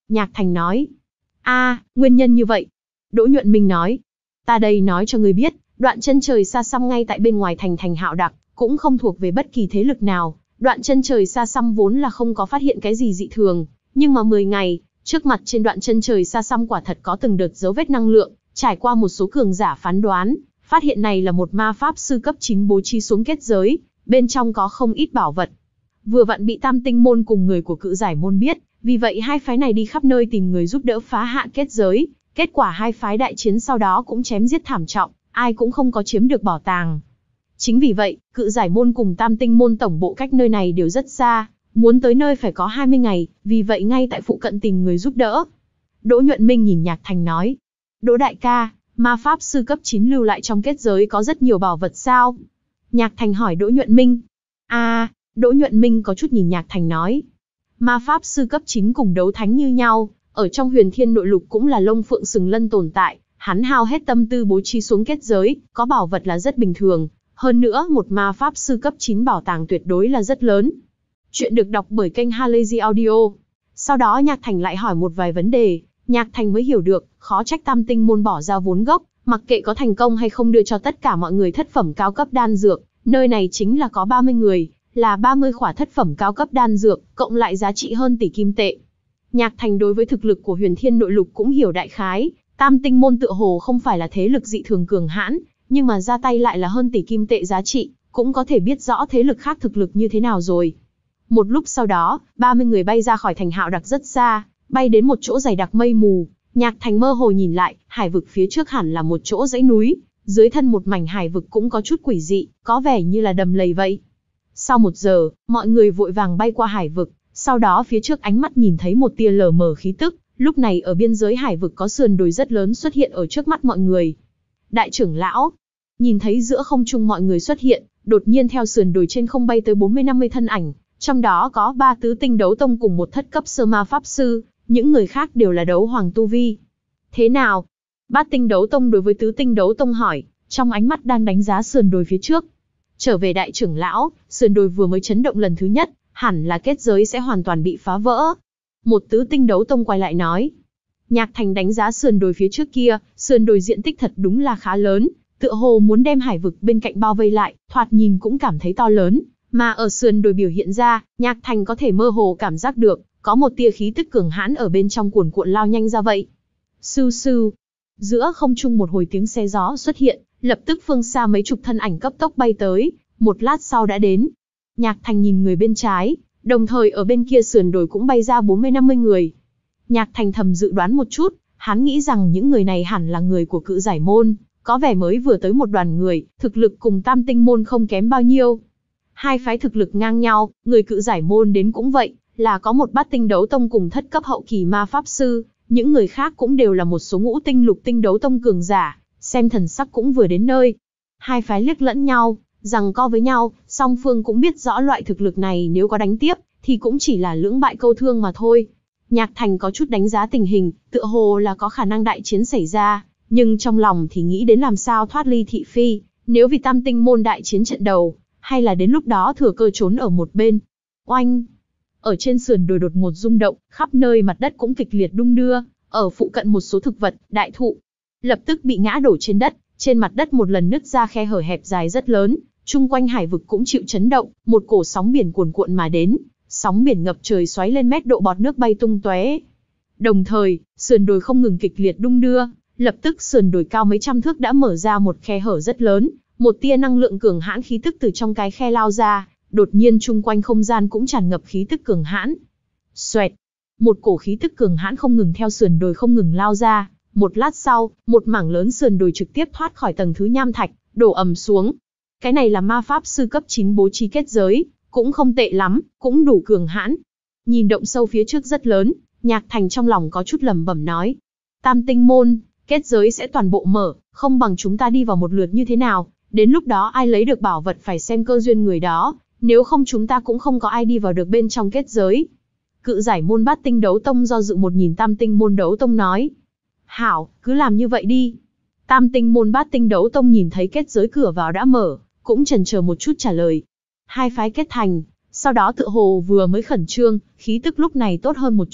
Nhạc Thành nói. a à, nguyên nhân như vậy. Đỗ Nhuận Minh nói. Ta đây nói cho ngươi biết, đoạn chân trời xa xăm ngay tại bên ngoài thành thành Hạo Đặc, cũng không thuộc về bất kỳ thế lực nào. Đoạn chân trời xa xăm vốn là không có phát hiện cái gì dị thường, nhưng mà mười ngày, trước mặt trên đoạn chân trời xa xăm quả thật có từng đợt dấu vết năng lượng, trải qua một số cường giả phán đoán, phát hiện này là một ma pháp sư cấp chín bố trí xuống kết giới, bên trong có không ít bảo vật. Vừa vặn bị Tam Tinh môn cùng người của Cự Giải môn biết, vì vậy hai phái này đi khắp nơi tìm người giúp đỡ phá hạ kết giới, kết quả hai phái đại chiến sau đó cũng chém giết thảm trọng, ai cũng không có chiếm được bảo tàng. Chính vì vậy, Cự Giải môn cùng Tam Tinh môn tổng bộ cách nơi này đều rất xa, muốn tới nơi phải có hai mươi ngày, vì vậy ngay tại phụ cận tìm người giúp đỡ. Đỗ Nhuận Minh nhìn Nhạc Thành nói. Đỗ đại ca, ma pháp sư cấp chín lưu lại trong kết giới có rất nhiều bảo vật sao? Nhạc Thành hỏi Đỗ Nhuận Minh. a à, Đỗ Nhuận Minh có chút nhìn Nhạc Thành nói. Ma pháp sư cấp chín cùng đấu thánh như nhau, ở trong huyền thiên nội lục cũng là lông phượng sừng lân tồn tại, hắn hao hết tâm tư bố trí xuống kết giới, có bảo vật là rất bình thường, hơn nữa một ma pháp sư cấp chín bảo tàng tuyệt đối là rất lớn. Chuyện được đọc bởi kênh Halazy Audio. Sau đó Nhạc Thành lại hỏi một vài vấn đề, Nhạc Thành mới hiểu được, khó trách Tam Tinh môn bỏ ra vốn gốc, mặc kệ có thành công hay không đưa cho tất cả mọi người thất phẩm cao cấp đan dược, nơi này chính là có ba mươi người, là ba mươi khỏa thất phẩm cao cấp đan dược, cộng lại giá trị hơn tỷ kim tệ. Nhạc Thành đối với thực lực của huyền thiên nội lục cũng hiểu đại khái, Tam Tinh môn tựa hồ không phải là thế lực dị thường cường hãn, nhưng mà ra tay lại là hơn tỷ kim tệ giá trị, cũng có thể biết rõ thế lực khác thực lực như thế nào rồi. Một lúc sau đó, ba mươi người bay ra khỏi thành Hạo Đặc rất xa, bay đến một chỗ dày đặc mây mù. Nhạc Thành mơ hồ nhìn lại, hải vực phía trước hẳn là một chỗ dãy núi, dưới thân một mảnh hải vực cũng có chút quỷ dị, có vẻ như là đầm lầy vậy. Sau một giờ, mọi người vội vàng bay qua hải vực, sau đó phía trước ánh mắt nhìn thấy một tia lờ mờ khí tức, lúc này ở biên giới hải vực có sườn đồi rất lớn xuất hiện ở trước mắt mọi người. Đại trưởng lão, nhìn thấy giữa không trung mọi người xuất hiện, đột nhiên theo sườn đồi trên không bay tới bốn mươi năm mươi thân ảnh, trong đó có ba tứ tinh đấu tông cùng một thất cấp sơ ma pháp sư, những người khác đều là đấu hoàng tu vi. Thế nào? Bát tinh đấu tông đối với tứ tinh đấu tông hỏi, trong ánh mắt đang đánh giá sườn đồi phía trước. Trở về đại trưởng lão, sườn đồi vừa mới chấn động lần thứ nhất, hẳn là kết giới sẽ hoàn toàn bị phá vỡ. Một tứ tinh đấu tông quay lại nói. Nhạc Thành đánh giá sườn đồi phía trước kia, sườn đồi diện tích thật đúng là khá lớn, tựa hồ muốn đem hải vực bên cạnh bao vây lại, thoạt nhìn cũng cảm thấy to lớn, mà ở sườn đồi biểu hiện ra, Nhạc Thành có thể mơ hồ cảm giác được, có một tia khí tức cường hãn ở bên trong cuồn cuộn lao nhanh ra vậy. Sưu sưu, giữa không trung một hồi tiếng xe gió xuất hiện, lập tức phương xa mấy chục thân ảnh cấp tốc bay tới, một lát sau đã đến. Nhạc Thành nhìn người bên trái, đồng thời ở bên kia sườn đồi cũng bay ra bốn mươi năm mươi người. Nhạc Thành thầm dự đoán một chút, hắn nghĩ rằng những người này hẳn là người của Cự Giải môn, có vẻ mới vừa tới một đoàn người, thực lực cùng Tam Tinh môn không kém bao nhiêu. Hai phái thực lực ngang nhau, người Cự Giải môn đến cũng vậy, là có một bát tinh đấu tông cùng thất cấp hậu kỳ ma pháp sư, những người khác cũng đều là một số ngũ tinh lục tinh đấu tông cường giả, xem thần sắc cũng vừa đến nơi. Hai phái liếc lẫn nhau, giằng co với nhau, song phương cũng biết rõ loại thực lực này nếu có đánh tiếp, thì cũng chỉ là lưỡng bại câu thương mà thôi. Nhạc Thành có chút đánh giá tình hình, tựa hồ là có khả năng đại chiến xảy ra, nhưng trong lòng thì nghĩ đến làm sao thoát ly thị phi, nếu vì Tam Tinh môn đại chiến trận đầu, hay là đến lúc đó thừa cơ trốn ở một bên. Oanh! Ở trên sườn đồi đột ngột rung động, khắp nơi mặt đất cũng kịch liệt đung đưa, ở phụ cận một số thực vật, đại thụ, lập tức bị ngã đổ trên đất, trên mặt đất một lần nứt ra khe hở hẹp dài rất lớn, chung quanh hải vực cũng chịu chấn động, một cổ sóng biển cuồn cuộn mà đến, sóng biển ngập trời xoáy lên mét độ bọt nước bay tung tóe. Đồng thời, sườn đồi không ngừng kịch liệt đung đưa, lập tức sườn đồi cao mấy trăm thước đã mở ra một khe hở rất lớn, một tia năng lượng cường hãn khí tức từ trong cái khe lao ra, đột nhiên chung quanh không gian cũng tràn ngập khí tức cường hãn. Xoẹt, một cổ khí tức cường hãn không ngừng theo sườn đồi không ngừng lao ra, một lát sau, một mảng lớn sườn đồi trực tiếp thoát khỏi tầng thứ nham thạch, đổ ầm xuống. Cái này là ma pháp sư cấp chín bố trí kết giới, cũng không tệ lắm, cũng đủ cường hãn. Nhìn động sâu phía trước rất lớn, Nhạc Thành trong lòng có chút lẩm bẩm nói. Tam Tinh môn, kết giới sẽ toàn bộ mở, không bằng chúng ta đi vào một lượt như thế nào, đến lúc đó ai lấy được bảo vật phải xem cơ duyên người đó, nếu không chúng ta cũng không có ai đi vào được bên trong kết giới. Cự Giải môn bát tinh đấu tông do dự một nhìn Tam Tinh môn đấu tông nói. Hảo, cứ làm như vậy đi. Tam Tinh môn bát tinh đấu tông nhìn thấy kết giới cửa vào đã mở, cũng chần chờ một chút trả lời. Hai phái kết thành, sau đó tựa hồ vừa mới khẩn trương, khí tức lúc này tốt hơn một chút,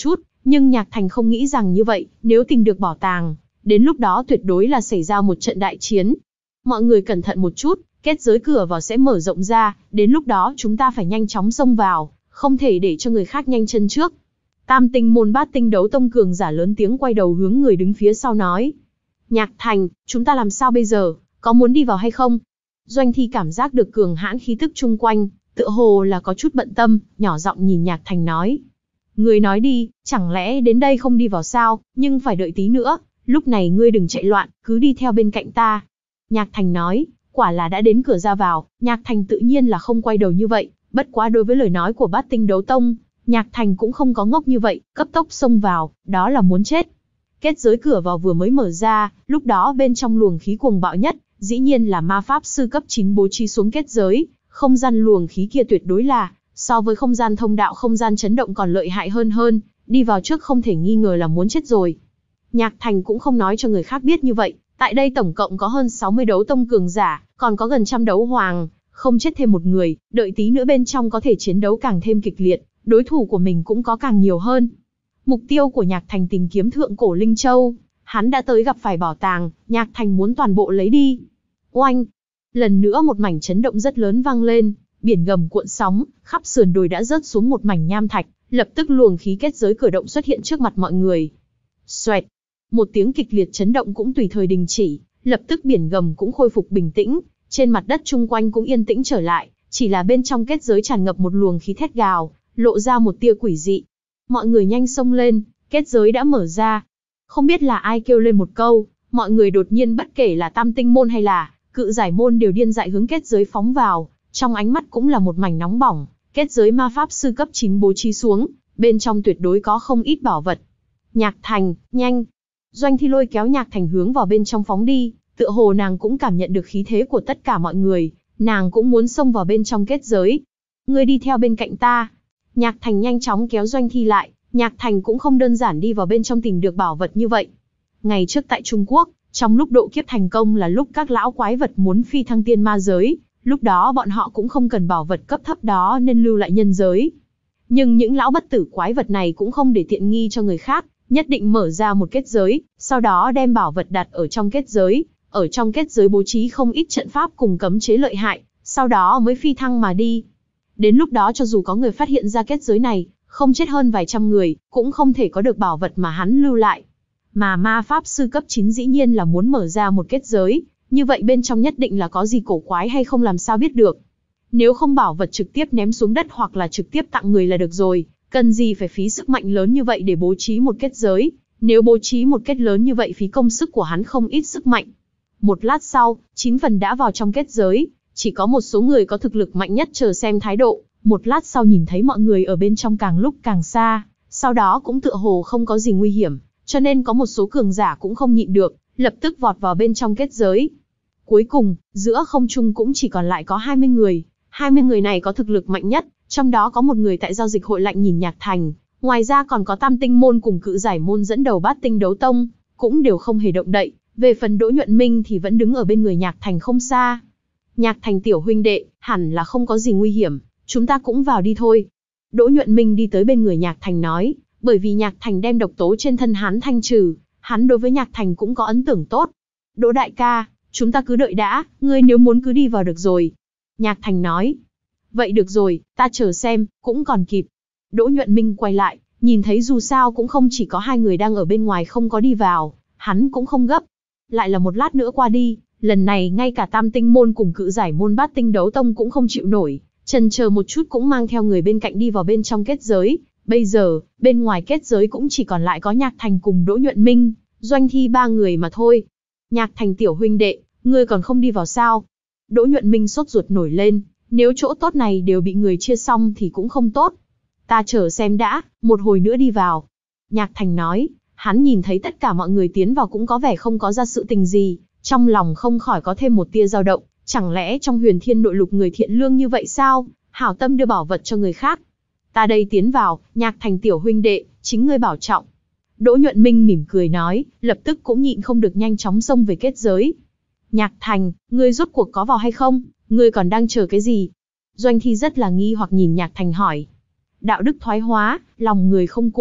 Nhưng Nhạc Thành không nghĩ rằng như vậy, nếu tìm được bảo tàng, đến lúc đó tuyệt đối là xảy ra một trận đại chiến. Mọi người cẩn thận một chút, kết giới cửa vào sẽ mở rộng ra, đến lúc đó chúng ta phải nhanh chóng xông vào, không thể để cho người khác nhanh chân trước. Tam tinh môn bát tinh đấu tông cường giả lớn tiếng quay đầu hướng người đứng phía sau nói. Nhạc Thành, chúng ta làm sao bây giờ, có muốn đi vào hay không? Doanh Thi cảm giác được cường hãn khí tức chung quanh, tựa hồ là có chút bận tâm, nhỏ giọng nhìn Nhạc Thành nói. Ngươi nói đi, chẳng lẽ đến đây không đi vào sao, nhưng phải đợi tí nữa, lúc này ngươi đừng chạy loạn, cứ đi theo bên cạnh ta. Nhạc Thành nói, quả là đã đến cửa ra vào, Nhạc Thành tự nhiên là không quay đầu như vậy, bất quá đối với lời nói của bát tinh đấu tông, Nhạc Thành cũng không có ngốc như vậy, cấp tốc xông vào, đó là muốn chết. Kết giới cửa vào vừa mới mở ra, lúc đó bên trong luồng khí cuồng bạo nhất, dĩ nhiên là ma pháp sư cấp chín bố trí xuống kết giới, không gian luồng khí kia tuyệt đối là, so với không gian thông đạo không gian chấn động còn lợi hại hơn hơn, đi vào trước không thể nghi ngờ là muốn chết rồi. Nhạc Thành cũng không nói cho người khác biết như vậy, tại đây tổng cộng có hơn sáu mươi đấu tông cường giả, còn có gần trăm đấu hoàng, không chết thêm một người, đợi tí nữa bên trong có thể chiến đấu càng thêm kịch liệt, đối thủ của mình cũng có càng nhiều hơn. Mục tiêu của Nhạc Thành tìm kiếm thượng cổ Linh Châu, hắn đã tới gặp phải bảo tàng, Nhạc Thành muốn toàn bộ lấy đi. Oanh! Lần nữa một mảnh chấn động rất lớn vang lên, biển gầm cuộn sóng, khắp sườn đồi đã rớt xuống một mảnh nham thạch, lập tức luồng khí kết giới cửa động xuất hiện trước mặt mọi người. Xoẹt! Một tiếng kịch liệt chấn động cũng tùy thời đình chỉ, lập tức biển gầm cũng khôi phục bình tĩnh, trên mặt đất chung quanh cũng yên tĩnh trở lại, chỉ là bên trong kết giới tràn ngập một luồng khí thét gào, lộ ra một tia quỷ dị. Mọi người nhanh xông lên, kết giới đã mở ra. Không biết là ai kêu lên một câu, mọi người đột nhiên bất kể là tam tinh môn hay là cự giải môn đều điên dại hướng kết giới phóng vào, trong ánh mắt cũng là một mảnh nóng bỏng, kết giới ma pháp sư cấp chín bố trí xuống, bên trong tuyệt đối có không ít bảo vật. Nhạc Thành, nhanh! Doanh Thi lôi kéo Nhạc Thành hướng vào bên trong phóng đi, tựa hồ nàng cũng cảm nhận được khí thế của tất cả mọi người, nàng cũng muốn xông vào bên trong kết giới. Ngươi đi theo bên cạnh ta. Nhạc Thành nhanh chóng kéo Doanh Thi lại, Nhạc Thành cũng không đơn giản đi vào bên trong tìm được bảo vật như vậy. Ngày trước tại Trung Quốc, trong lúc độ kiếp thành công là lúc các lão quái vật muốn phi thăng tiên ma giới, lúc đó bọn họ cũng không cần bảo vật cấp thấp đó nên lưu lại nhân giới. Nhưng những lão bất tử quái vật này cũng không để tiện nghi cho người khác, nhất định mở ra một kết giới, sau đó đem bảo vật đặt ở trong kết giới, ở trong kết giới bố trí không ít trận pháp cùng cấm chế lợi hại, sau đó mới phi thăng mà đi. Đến lúc đó cho dù có người phát hiện ra kết giới này, không chết hơn vài trăm người, cũng không thể có được bảo vật mà hắn lưu lại. Mà ma pháp sư cấp chín dĩ nhiên là muốn mở ra một kết giới, như vậy bên trong nhất định là có gì cổ quái hay không làm sao biết được. Nếu không bảo vật trực tiếp ném xuống đất hoặc là trực tiếp tặng người là được rồi, cần gì phải phí sức mạnh lớn như vậy để bố trí một kết giới, nếu bố trí một kết lớn như vậy phí công sức của hắn không ít sức mạnh. Một lát sau, chín phần đã vào trong kết giới, chỉ có một số người có thực lực mạnh nhất chờ xem thái độ, một lát sau nhìn thấy mọi người ở bên trong càng lúc càng xa, sau đó cũng tựa hồ không có gì nguy hiểm, cho nên có một số cường giả cũng không nhịn được, lập tức vọt vào bên trong kết giới. Cuối cùng, giữa không trung cũng chỉ còn lại có hai mươi người, hai mươi người này có thực lực mạnh nhất, trong đó có một người tại giao dịch hội lạnh nhìn Nhạc Thành, ngoài ra còn có tam tinh môn cùng cự giải môn dẫn đầu bát tinh đấu tông, cũng đều không hề động đậy, về phần Đỗ Nhuận Minh thì vẫn đứng ở bên người Nhạc Thành không xa. Nhạc Thành tiểu huynh đệ, hẳn là không có gì nguy hiểm, chúng ta cũng vào đi thôi. Đỗ Nhuận Minh đi tới bên người Nhạc Thành nói, bởi vì Nhạc Thành đem độc tố trên thân hắn thanh trừ, hắn đối với Nhạc Thành cũng có ấn tượng tốt. Đỗ đại ca, chúng ta cứ đợi đã, ngươi nếu muốn cứ đi vào được rồi. Nhạc Thành nói, vậy được rồi, ta chờ xem, cũng còn kịp. Đỗ Nhuận Minh quay lại, nhìn thấy dù sao cũng không chỉ có hai người đang ở bên ngoài không có đi vào, hắn cũng không gấp. Lại là một lát nữa qua đi, lần này ngay cả tam tinh môn cùng cự giải môn bát tinh đấu tông cũng không chịu nổi, chần chờ một chút cũng mang theo người bên cạnh đi vào bên trong kết giới. Bây giờ, bên ngoài kết giới cũng chỉ còn lại có Nhạc Thành cùng Đỗ Nhuận Minh, Doanh Thi ba người mà thôi. Nhạc Thành tiểu huynh đệ, ngươi còn không đi vào sao? Đỗ Nhuận Minh sốt ruột nổi lên, nếu chỗ tốt này đều bị người chia xong thì cũng không tốt. Ta chờ xem đã, một hồi nữa đi vào. Nhạc Thành nói, hắn nhìn thấy tất cả mọi người tiến vào cũng có vẻ không có ra sự tình gì, trong lòng không khỏi có thêm một tia dao động, chẳng lẽ trong huyền thiên nội lục người thiện lương như vậy sao, hảo tâm đưa bảo vật cho người khác. Ta đây tiến vào, Nhạc Thành tiểu huynh đệ, chính ngươi bảo trọng. Đỗ Nhuận Minh mỉm cười nói, lập tức cũng nhịn không được nhanh chóng xông về kết giới. Nhạc Thành, ngươi rốt cuộc có vào hay không, ngươi còn đang chờ cái gì? Doanh Thi rất là nghi hoặc nhìn Nhạc Thành hỏi. Đạo đức thoái hóa, lòng người không cũ,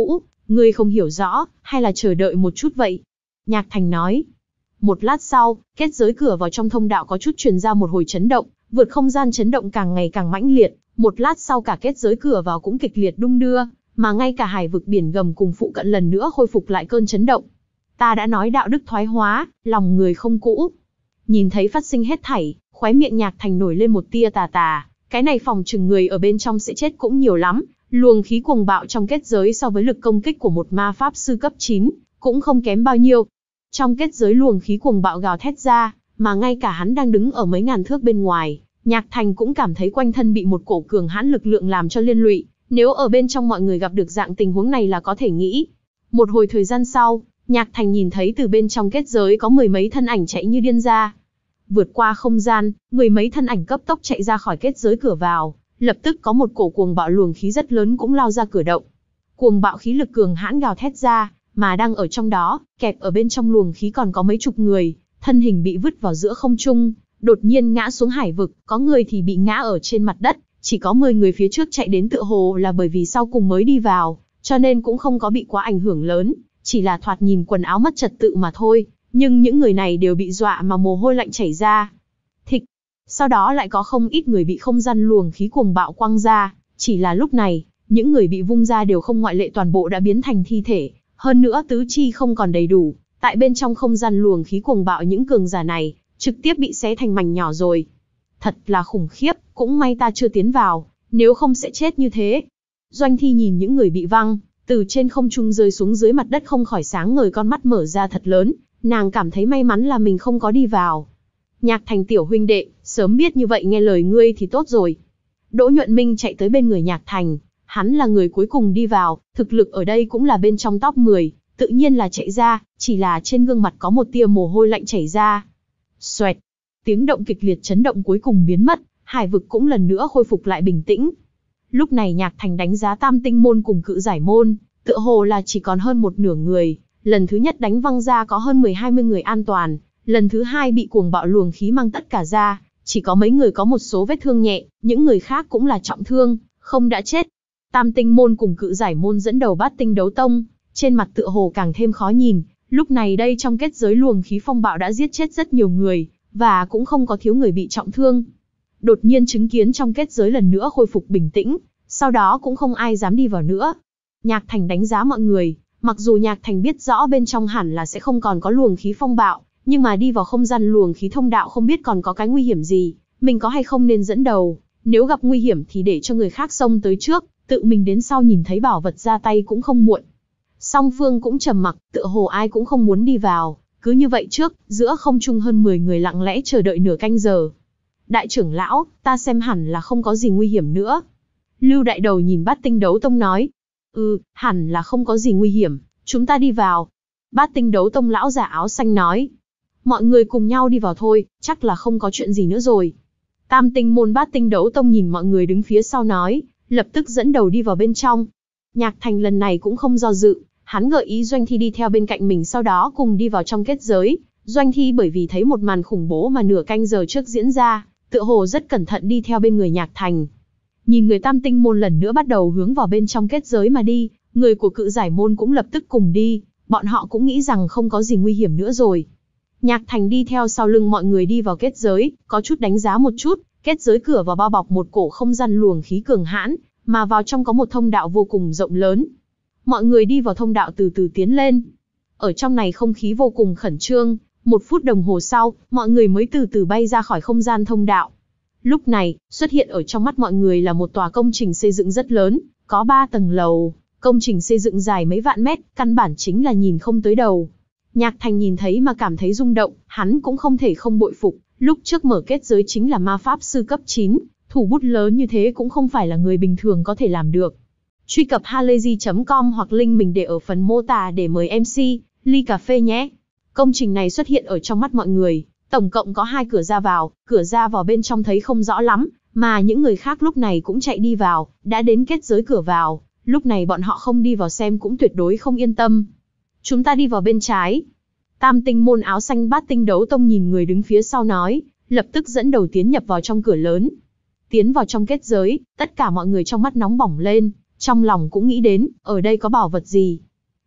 Ngươi không hiểu rõ, hay là chờ đợi một chút vậy? Nhạc Thành nói. Một lát sau, kết giới cửa vào trong thông đạo có chút truyền ra một hồi chấn động, vượt không gian chấn động càng ngày càng mãnh liệt, một lát sau cả kết giới cửa vào cũng kịch liệt đung đưa, mà ngay cả hải vực biển gầm cùng phụ cận lần nữa khôi phục lại cơn chấn động. Ta đã nói đạo đức thoái hóa, lòng người không cũ. Nhìn thấy phát sinh hết thảy, khóe miệng Nhạc Thành nổi lên một tia tà tà, cái này phòng chừng người ở bên trong sẽ chết cũng nhiều lắm, luồng khí cuồng bạo trong kết giới so với lực công kích của một ma pháp sư cấp chín, cũng không kém bao nhiêu. Trong kết giới luồng khí cuồng bạo gào thét ra, mà ngay cả hắn đang đứng ở mấy ngàn thước bên ngoài, Nhạc Thành cũng cảm thấy quanh thân bị một cổ cường hãn lực lượng làm cho liên lụy, nếu ở bên trong mọi người gặp được dạng tình huống này là có thể nghĩ. Một hồi thời gian sau, Nhạc Thành nhìn thấy từ bên trong kết giới có mười mấy thân ảnh chạy như điên ra. Vượt qua không gian, mười mấy thân ảnh cấp tốc chạy ra khỏi kết giới cửa vào, lập tức có một cổ cuồng bạo luồng khí rất lớn cũng lao ra cửa động. Cuồng bạo khí lực cường hãn gào thét ra, mà đang ở trong đó, kẹp ở bên trong luồng khí còn có mấy chục người, thân hình bị vứt vào giữa không trung, đột nhiên ngã xuống hải vực, có người thì bị ngã ở trên mặt đất, chỉ có mười người phía trước chạy đến tựa hồ là bởi vì sau cùng mới đi vào, cho nên cũng không có bị quá ảnh hưởng lớn, chỉ là thoạt nhìn quần áo mất trật tự mà thôi, nhưng những người này đều bị dọa mà mồ hôi lạnh chảy ra. Thịch. Sau đó lại có không ít người bị không gian luồng khí cuồng bạo quăng ra, chỉ là lúc này, những người bị vung ra đều không ngoại lệ toàn bộ đã biến thành thi thể, hơn nữa tứ chi không còn đầy đủ, tại bên trong không gian luồng khí cuồng bạo những cường giả này, trực tiếp bị xé thành mảnh nhỏ rồi. Thật là khủng khiếp, cũng may ta chưa tiến vào, nếu không sẽ chết như thế. Doanh Thi nhìn những người bị văng, từ trên không trung rơi xuống dưới mặt đất không khỏi sáng ngời con mắt mở ra thật lớn, nàng cảm thấy may mắn là mình không có đi vào. Nhạc Thành tiểu huynh đệ, sớm biết như vậy nghe lời ngươi thì tốt rồi. Đỗ Nhuận Minh chạy tới bên người Nhạc Thành, hắn là người cuối cùng đi vào, thực lực ở đây cũng là bên trong top mười, tự nhiên là chạy ra, chỉ là trên gương mặt có một tia mồ hôi lạnh chảy ra. Xoẹt, tiếng động kịch liệt chấn động cuối cùng biến mất, hải vực cũng lần nữa khôi phục lại bình tĩnh. Lúc này Nhạc Thành đánh giá Tam Tinh môn cùng Cự Giải môn, tựa hồ là chỉ còn hơn một nửa người, lần thứ nhất đánh văng ra có hơn mười hai mươi người an toàn, lần thứ hai bị cuồng bạo luồng khí mang tất cả ra, chỉ có mấy người có một số vết thương nhẹ, những người khác cũng là trọng thương, không đã chết. Tam Tinh môn cùng Cự Giải môn dẫn đầu Bát Tinh đấu tông, trên mặt tựa hồ càng thêm khó nhìn, lúc này đây trong kết giới luồng khí phong bạo đã giết chết rất nhiều người, và cũng không có thiếu người bị trọng thương. Đột nhiên chứng kiến trong kết giới lần nữa khôi phục bình tĩnh, sau đó cũng không ai dám đi vào nữa. Nhạc Thành đánh giá mọi người, mặc dù Nhạc Thành biết rõ bên trong hẳn là sẽ không còn có luồng khí phong bạo, nhưng mà đi vào không gian luồng khí thông đạo không biết còn có cái nguy hiểm gì, mình có hay không nên dẫn đầu, nếu gặp nguy hiểm thì để cho người khác xông tới trước, tự mình đến sau nhìn thấy bảo vật ra tay cũng không muộn. Song phương cũng trầm mặc, tựa hồ ai cũng không muốn đi vào, cứ như vậy trước, giữa không trung hơn mười người lặng lẽ chờ đợi nửa canh giờ. Đại trưởng lão, ta xem hẳn là không có gì nguy hiểm nữa. Lưu đại đầu nhìn Bát Tinh đấu tông nói. Ừ, hẳn là không có gì nguy hiểm, chúng ta đi vào. Bát Tinh đấu tông lão giả áo xanh nói. Mọi người cùng nhau đi vào thôi, chắc là không có chuyện gì nữa rồi. Tam Tinh môn Bát Tinh đấu tông nhìn mọi người đứng phía sau nói, lập tức dẫn đầu đi vào bên trong. Nhạc Thành lần này cũng không do dự, hắn gợi ý Doanh Thi đi theo bên cạnh mình sau đó cùng đi vào trong kết giới. Doanh Thi bởi vì thấy một màn khủng bố mà nửa canh giờ trước diễn ra, tựa hồ rất cẩn thận đi theo bên người Nhạc Thành. Nhìn người Tam Tinh môn lần nữa bắt đầu hướng vào bên trong kết giới mà đi, người của Cự Giải môn cũng lập tức cùng đi, bọn họ cũng nghĩ rằng không có gì nguy hiểm nữa rồi. Nhạc Thành đi theo sau lưng mọi người đi vào kết giới, có chút đánh giá một chút, kết giới cửa vào bao bọc một cổ không gian luồng khí cường hãn, mà vào trong có một thông đạo vô cùng rộng lớn. Mọi người đi vào thông đạo từ từ tiến lên. Ở trong này không khí vô cùng khẩn trương, một phút đồng hồ sau, mọi người mới từ từ bay ra khỏi không gian thông đạo. Lúc này, xuất hiện ở trong mắt mọi người là một tòa công trình xây dựng rất lớn, có ba tầng lầu, công trình xây dựng dài mấy vạn mét, căn bản chính là nhìn không tới đầu. Nhạc Thành nhìn thấy mà cảm thấy rung động, hắn cũng không thể không bội phục, lúc trước mở kết giới chính là ma pháp sư cấp chín, thủ bút lớn như thế cũng không phải là người bình thường có thể làm được. Truy cập halayzi chấm com hoặc link mình để ở phần mô tả để mời em xê, ly cà phê nhé. Công trình này xuất hiện ở trong mắt mọi người, tổng cộng có hai cửa ra vào, cửa ra vào bên trong thấy không rõ lắm, mà những người khác lúc này cũng chạy đi vào, đã đến kết giới cửa vào, lúc này bọn họ không đi vào xem cũng tuyệt đối không yên tâm. Chúng ta đi vào bên trái. Tam Tinh môn áo xanh Bát Tinh đấu tông nhìn người đứng phía sau nói, lập tức dẫn đầu tiến nhập vào trong cửa lớn. Tiến vào trong kết giới, tất cả mọi người trong mắt nóng bỏng lên, trong lòng cũng nghĩ đến, ở đây có bảo vật gì.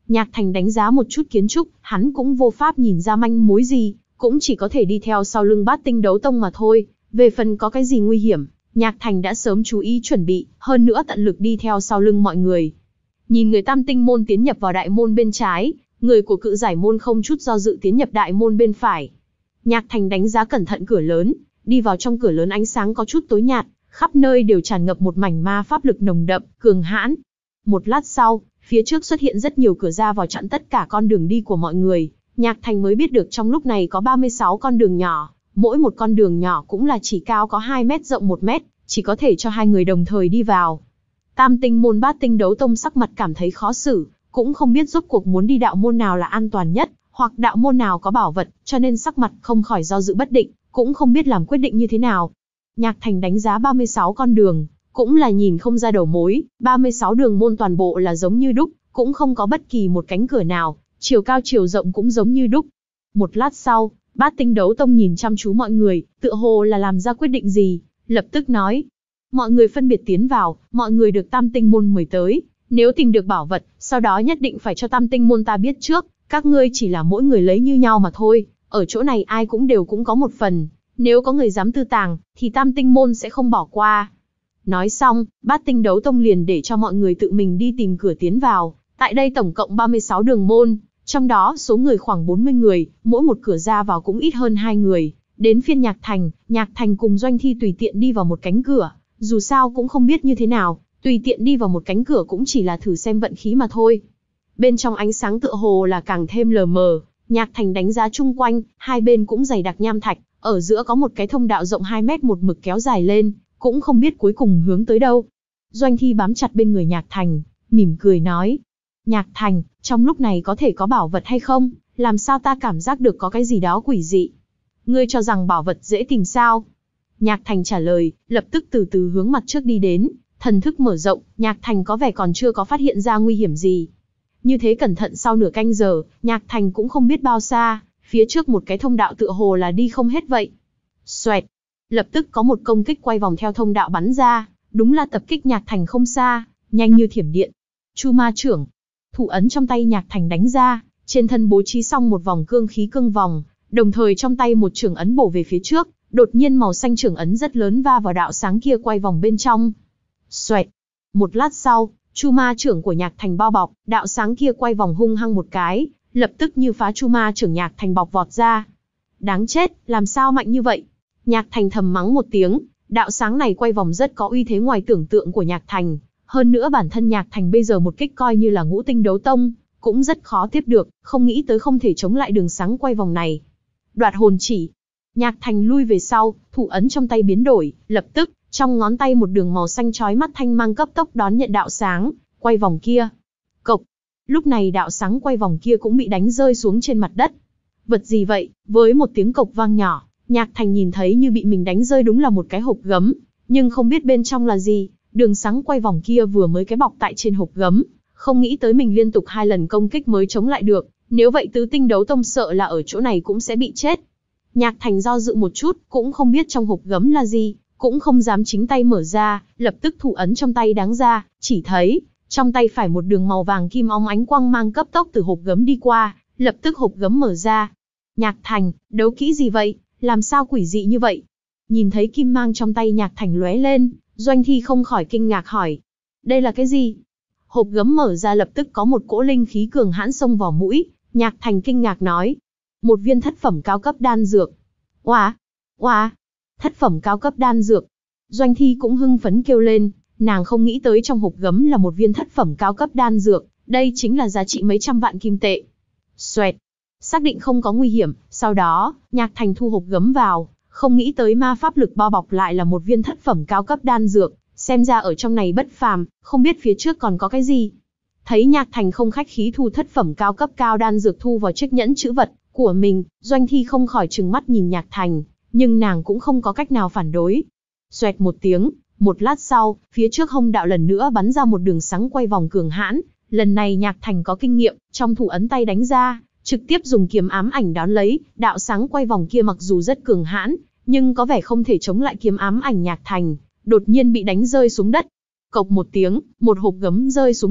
Nhạc Thành đánh giá một chút kiến trúc, hắn cũng vô pháp nhìn ra manh mối gì, cũng chỉ có thể đi theo sau lưng Bát Tinh Đấu Tông mà thôi. Về phần có cái gì nguy hiểm, Nhạc Thành đã sớm chú ý chuẩn bị, hơn nữa tận lực đi theo sau lưng mọi người. Nhìn người Tam Tinh môn tiến nhập vào đại môn bên trái, người của Cự Giải môn không chút do dự tiến nhập đại môn bên phải. Nhạc Thành đánh giá cẩn thận cửa lớn, đi vào trong cửa lớn ánh sáng có chút tối nhạt, khắp nơi đều tràn ngập một mảnh ma pháp lực nồng đậm, cường hãn. Một lát sau, phía trước xuất hiện rất nhiều cửa ra vào chặn tất cả con đường đi của mọi người. Nhạc Thành mới biết được trong lúc này có ba mươi sáu con đường nhỏ, mỗi một con đường nhỏ cũng là chỉ cao có hai mét rộng một mét, chỉ có thể cho hai người đồng thời đi vào. Tam Tinh môn Bát Tinh Đấu Tông sắc mặt cảm thấy khó xử, cũng không biết rốt cuộc muốn đi đạo môn nào là an toàn nhất, hoặc đạo môn nào có bảo vật, cho nên sắc mặt không khỏi do dự bất định, cũng không biết làm quyết định như thế nào. Nhạc Thành đánh giá ba mươi sáu con đường, cũng là nhìn không ra đầu mối, ba mươi sáu đường môn toàn bộ là giống như đúc, cũng không có bất kỳ một cánh cửa nào, chiều cao chiều rộng cũng giống như đúc. Một lát sau, Bát Tinh Đấu Tông nhìn chăm chú mọi người, tựa hồ là làm ra quyết định gì, lập tức nói. Mọi người phân biệt tiến vào, mọi người được Tam Tinh môn mời tới, nếu tìm được bảo vật, sau đó nhất định phải cho Tam Tinh môn ta biết trước, các ngươi chỉ là mỗi người lấy như nhau mà thôi, ở chỗ này ai cũng đều cũng có một phần, nếu có người dám tư tàng, thì Tam Tinh môn sẽ không bỏ qua. Nói xong, Bát Tinh Đấu Tông liền để cho mọi người tự mình đi tìm cửa tiến vào, tại đây tổng cộng ba mươi sáu đường môn, trong đó số người khoảng bốn mươi người, mỗi một cửa ra vào cũng ít hơn hai người. Đến phiên Nhạc Thành, Nhạc Thành cùng Doanh Thi tùy tiện đi vào một cánh cửa, dù sao cũng không biết như thế nào, tùy tiện đi vào một cánh cửa cũng chỉ là thử xem vận khí mà thôi. Bên trong ánh sáng tựa hồ là càng thêm lờ mờ, Nhạc Thành đánh giá chung quanh, hai bên cũng dày đặc nham thạch, ở giữa có một cái thông đạo rộng hai mét một mực kéo dài lên, cũng không biết cuối cùng hướng tới đâu. Doanh Thi bám chặt bên người Nhạc Thành, mỉm cười nói. Nhạc Thành, trong lúc này có thể có bảo vật hay không? Làm sao ta cảm giác được có cái gì đó quỷ dị? Ngươi cho rằng bảo vật dễ tìm sao? Nhạc Thành trả lời, lập tức từ từ hướng mặt trước đi đến, thần thức mở rộng, Nhạc Thành có vẻ còn chưa có phát hiện ra nguy hiểm gì. Như thế cẩn thận sau nửa canh giờ, Nhạc Thành cũng không biết bao xa, phía trước một cái thông đạo tựa hồ là đi không hết vậy. Xoẹt, lập tức có một công kích quay vòng theo thông đạo bắn ra, đúng là tập kích Nhạc Thành không xa, nhanh như thiểm điện. Chu Ma trưởng, thủ ấn trong tay Nhạc Thành đánh ra, trên thân bố trí xong một vòng cương khí cương vòng, đồng thời trong tay một trưởng ấn bổ về phía trước, đột nhiên màu xanh trưởng ấn rất lớn va vào đạo sáng kia quay vòng bên trong. Xoẹt, một lát sau, Chu Ma trưởng của Nhạc Thành bao bọc, đạo sáng kia quay vòng hung hăng một cái, lập tức như phá Chu Ma trưởng Nhạc Thành bọc vọt ra. Đáng chết, làm sao mạnh như vậy? Nhạc Thành thầm mắng một tiếng, đạo sáng này quay vòng rất có uy thế ngoài tưởng tượng của Nhạc Thành, hơn nữa bản thân Nhạc Thành bây giờ một kích coi như là Ngũ Tinh Đấu Tông, cũng rất khó tiếp được, không nghĩ tới không thể chống lại đường sáng quay vòng này. Đoạt hồn chỉ. Nhạc Thành lui về sau, thủ ấn trong tay biến đổi, lập tức, trong ngón tay một đường màu xanh chói mắt thanh mang cấp tốc đón nhận đạo sáng, quay vòng kia. Cộc. Lúc này đạo sáng quay vòng kia cũng bị đánh rơi xuống trên mặt đất. Vật gì vậy? Với một tiếng cộc vang nhỏ, Nhạc Thành nhìn thấy như bị mình đánh rơi đúng là một cái hộp gấm, nhưng không biết bên trong là gì. Đường sáng quay vòng kia vừa mới cái bọc tại trên hộp gấm, không nghĩ tới mình liên tục hai lần công kích mới chống lại được, nếu vậy Tứ Tinh Đấu Tông sợ là ở chỗ này cũng sẽ bị chết. Nhạc Thành do dự một chút, cũng không biết trong hộp gấm là gì, cũng không dám chính tay mở ra, lập tức thủ ấn trong tay đáng ra, chỉ thấy, trong tay phải một đường màu vàng kim óng ánh quang mang cấp tốc từ hộp gấm đi qua, lập tức hộp gấm mở ra. Nhạc Thành, đấu kỹ gì vậy, làm sao quỷ dị như vậy? Nhìn thấy kim mang trong tay Nhạc Thành lóe lên, Doanh Thi không khỏi kinh ngạc hỏi. Đây là cái gì? Hộp gấm mở ra lập tức có một cỗ linh khí cường hãn xông vào mũi, Nhạc Thành kinh ngạc nói. Một viên thất phẩm cao cấp đan dược. Oa, oa, thất phẩm cao cấp đan dược. Doanh Thi cũng hưng phấn kêu lên, nàng không nghĩ tới trong hộp gấm là một viên thất phẩm cao cấp đan dược, đây chính là giá trị mấy trăm vạn kim tệ. Xoẹt, xác định không có nguy hiểm, sau đó, Nhạc Thành thu hộp gấm vào, không nghĩ tới ma pháp lực bao bọc lại là một viên thất phẩm cao cấp đan dược, xem ra ở trong này bất phàm, không biết phía trước còn có cái gì. Thấy Nhạc Thành không khách khí thu thất phẩm cao cấp cao đan dược thu vào chiếc nhẫn chữ vật của mình, Doanh Thi không khỏi trừng mắt nhìn Nhạc Thành, nhưng nàng cũng không có cách nào phản đối. Xoẹt một tiếng, một lát sau, phía trước hông đạo lần nữa bắn ra một đường sáng quay vòng cường hãn, lần này Nhạc Thành có kinh nghiệm, trong thủ ấn tay đánh ra, trực tiếp dùng kiếm ám ảnh đón lấy, đạo sáng quay vòng kia mặc dù rất cường hãn, nhưng có vẻ không thể chống lại kiếm ám ảnh Nhạc Thành, đột nhiên bị đánh rơi xuống đất. Cộc một tiếng, một hộp gấm rơi xuống đất,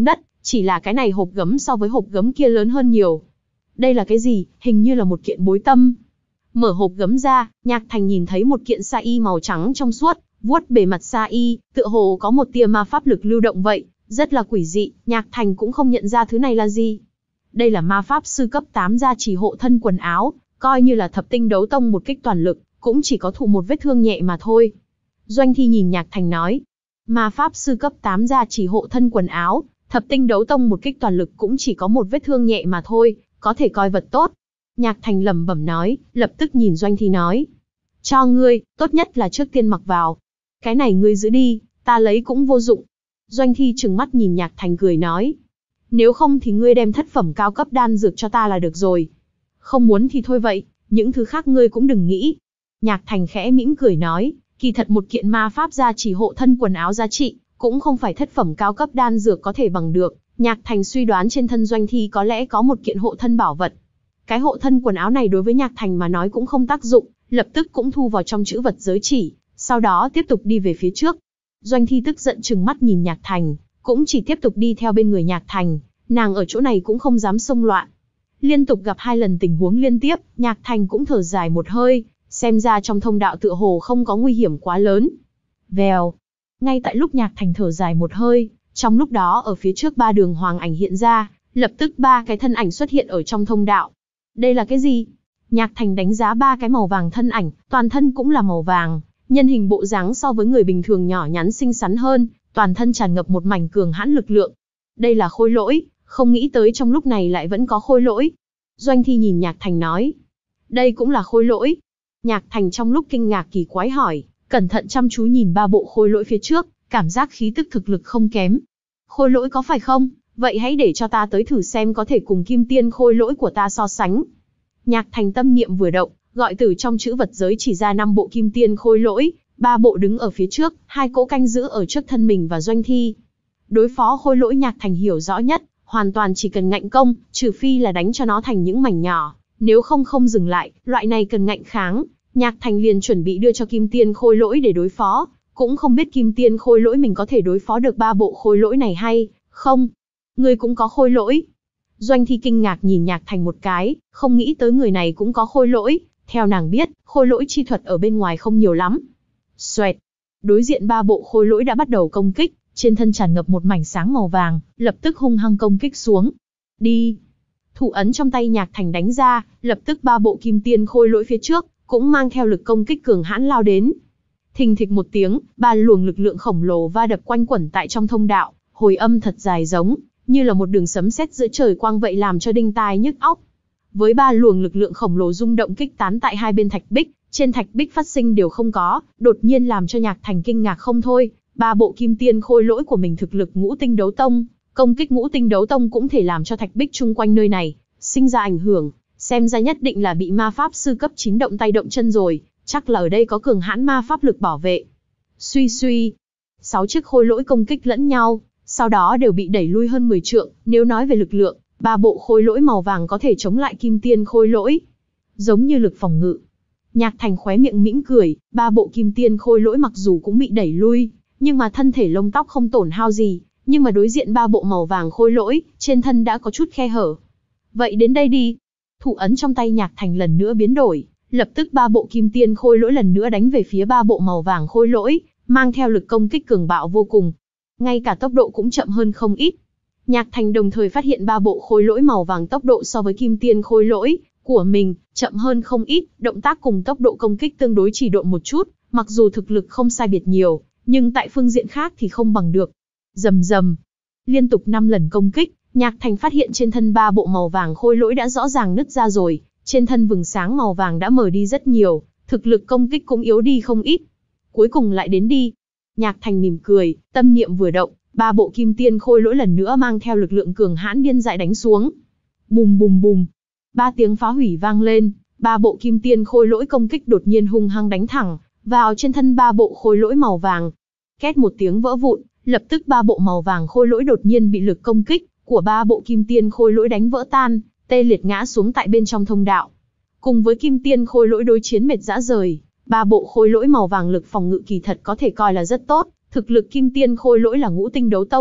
chỉ là cái này hộp gấm so với hộp gấm kia lớn hơn nhiều. Đây là cái gì? Hình như là một kiện bối tâm. Mở hộp gấm ra, Nhạc Thành nhìn thấy một kiện sa y màu trắng trong suốt, vuốt bề mặt sa y, tựa hồ có một tia ma pháp lực lưu động vậy, rất là quỷ dị, Nhạc Thành cũng không nhận ra thứ này là gì. Đây là ma pháp sư cấp tám gia trì hộ thân quần áo, coi như là thập tinh đấu tông một kích toàn lực, cũng chỉ có thụ một vết thương nhẹ mà thôi. Doanh Thi nhìn Nhạc Thành nói, ma pháp sư cấp tám gia trì hộ thân quần áo, thập tinh đấu tông một kích toàn lực cũng chỉ có một vết thương nhẹ mà thôi, có thể coi vật tốt. Nhạc Thành lẩm bẩm nói, lập tức nhìn Doanh Thi nói, cho ngươi, tốt nhất là trước tiên mặc vào. Cái này ngươi giữ đi, ta lấy cũng vô dụng. Doanh Thi trừng mắt nhìn Nhạc Thành cười nói, nếu không thì ngươi đem thất phẩm cao cấp đan dược cho ta là được rồi. Không muốn thì thôi vậy, những thứ khác ngươi cũng đừng nghĩ. Nhạc Thành khẽ mỉm cười nói, kỳ thật một kiện ma pháp gia trì hộ thân quần áo giá trị, cũng không phải thất phẩm cao cấp đan dược có thể bằng được. Nhạc Thành suy đoán trên thân Doanh Thi có lẽ có một kiện hộ thân bảo vật. Cái hộ thân quần áo này đối với Nhạc Thành mà nói cũng không tác dụng, lập tức cũng thu vào trong chữ vật giới chỉ, sau đó tiếp tục đi về phía trước. Doanh Thi tức giận trừng mắt nhìn Nhạc Thành, cũng chỉ tiếp tục đi theo bên người Nhạc Thành, nàng ở chỗ này cũng không dám xông loạn. Liên tục gặp hai lần tình huống liên tiếp, Nhạc Thành cũng thở dài một hơi, xem ra trong thông đạo tựa hồ không có nguy hiểm quá lớn. Vèo. Ngay tại lúc Nhạc Thành thở dài một hơi, trong lúc đó ở phía trước ba đường hoàng ảnh hiện ra, lập tức ba cái thân ảnh xuất hiện ở trong thông đạo. Đây là cái gì? Nhạc Thành đánh giá ba cái màu vàng thân ảnh, toàn thân cũng là màu vàng, nhân hình bộ dáng so với người bình thường nhỏ nhắn xinh xắn hơn, toàn thân tràn ngập một mảnh cường hãn lực lượng. Đây là khôi lỗi, không nghĩ tới trong lúc này lại vẫn có khôi lỗi. Doanh Thi nhìn Nhạc Thành nói, đây cũng là khôi lỗi. Nhạc Thành trong lúc kinh ngạc kỳ quái hỏi, cẩn thận chăm chú nhìn ba bộ khôi lỗi phía trước, cảm giác khí tức thực lực không kém. Khôi lỗi có phải không? Vậy hãy để cho ta tới thử xem có thể cùng kim tiên khôi lỗi của ta so sánh. Nhạc Thành tâm niệm vừa động, gọi từ trong chữ vật giới chỉ ra năm bộ kim tiên khôi lỗi, ba bộ đứng ở phía trước, hai cỗ canh giữ ở trước thân mình và Doanh Thi. Đối phó khôi lỗi Nhạc Thành hiểu rõ nhất, hoàn toàn chỉ cần ngạnh công, trừ phi là đánh cho nó thành những mảnh nhỏ, nếu không không dừng lại, loại này cần ngạnh kháng. Nhạc Thành liền chuẩn bị đưa cho kim tiên khôi lỗi để đối phó, cũng không biết kim tiên khôi lỗi mình có thể đối phó được ba bộ khôi lỗi này hay không. Ngươi cũng có khôi lỗi. Doanh Thi kinh ngạc nhìn Nhạc Thành một cái, không nghĩ tới người này cũng có khôi lỗi. Theo nàng biết, khôi lỗi chi thuật ở bên ngoài không nhiều lắm. Xoẹt. Đối diện ba bộ khôi lỗi đã bắt đầu công kích, trên thân tràn ngập một mảnh sáng màu vàng, lập tức hung hăng công kích xuống. Đi. Thủ ấn trong tay Nhạc Thành đánh ra, lập tức ba bộ kim tiên khôi lỗi phía trước, cũng mang theo lực công kích cường hãn lao đến. Thình thịch một tiếng, ba luồng lực lượng khổng lồ va đập quanh quẩn tại trong thông đạo, hồi âm thật dài giống, như là một đường sấm sét giữa trời quang vậy làm cho đinh tai nhức óc. Với ba luồng lực lượng khổng lồ rung động kích tán tại hai bên thạch bích, trên thạch bích phát sinh đều không có, đột nhiên làm cho Nhạc Thành kinh ngạc không thôi. Ba bộ kim tiên khôi lỗi của mình thực lực ngũ tinh đấu tông, công kích ngũ tinh đấu tông cũng thể làm cho thạch bích chung quanh nơi này sinh ra ảnh hưởng, xem ra nhất định là bị ma pháp sư cấp chín động tay động chân rồi, chắc là ở đây có cường hãn ma pháp lực bảo vệ. Suy suy, sáu chiếc khôi lỗi công kích lẫn nhau, sau đó đều bị đẩy lui hơn mười trượng, nếu nói về lực lượng, ba bộ khôi lỗi màu vàng có thể chống lại kim tiên khôi lỗi, giống như lực phòng ngự. Nhạc Thành khóe miệng mỉm cười, ba bộ kim tiên khôi lỗi mặc dù cũng bị đẩy lui, nhưng mà thân thể lông tóc không tổn hao gì, nhưng mà đối diện ba bộ màu vàng khôi lỗi, trên thân đã có chút khe hở. Vậy đến đây đi. Thủ ấn trong tay Nhạc Thành lần nữa biến đổi, lập tức ba bộ kim tiên khôi lỗi lần nữa đánh về phía ba bộ màu vàng khôi lỗi, mang theo lực công kích cường bạo vô cùng. Ngay cả tốc độ cũng chậm hơn không ít. Nhạc Thành đồng thời phát hiện ba bộ khôi lỗi màu vàng tốc độ so với kim tiên khôi lỗi của mình chậm hơn không ít, động tác cùng tốc độ công kích tương đối chỉ độn một chút, mặc dù thực lực không sai biệt nhiều, nhưng tại phương diện khác thì không bằng được. Rầm rầm, liên tục năm lần công kích, Nhạc Thành phát hiện trên thân ba bộ màu vàng khôi lỗi đã rõ ràng nứt ra rồi, trên thân vầng sáng màu vàng đã mờ đi rất nhiều, thực lực công kích cũng yếu đi không ít. Cuối cùng lại đến đi. Nhạc Thành mỉm cười, tâm niệm vừa động, ba bộ kim tiên khôi lỗi lần nữa mang theo lực lượng cường hãn điên dại đánh xuống. Bùm bùm bùm, ba tiếng phá hủy vang lên, ba bộ kim tiên khôi lỗi công kích đột nhiên hung hăng đánh thẳng vào trên thân ba bộ khôi lỗi màu vàng. Két một tiếng vỡ vụn, lập tức ba bộ màu vàng khôi lỗi đột nhiên bị lực công kích của ba bộ kim tiên khôi lỗi đánh vỡ tan, tê liệt ngã xuống tại bên trong thông đạo. Cùng với kim tiên khôi lỗi đối chiến mệt rã rời, ba bộ khôi lỗi màu vàng lực phòng ngự kỳ thật có thể coi là rất tốt, thực lực kim tiên khôi lỗi là ngũ tinh đấu tông,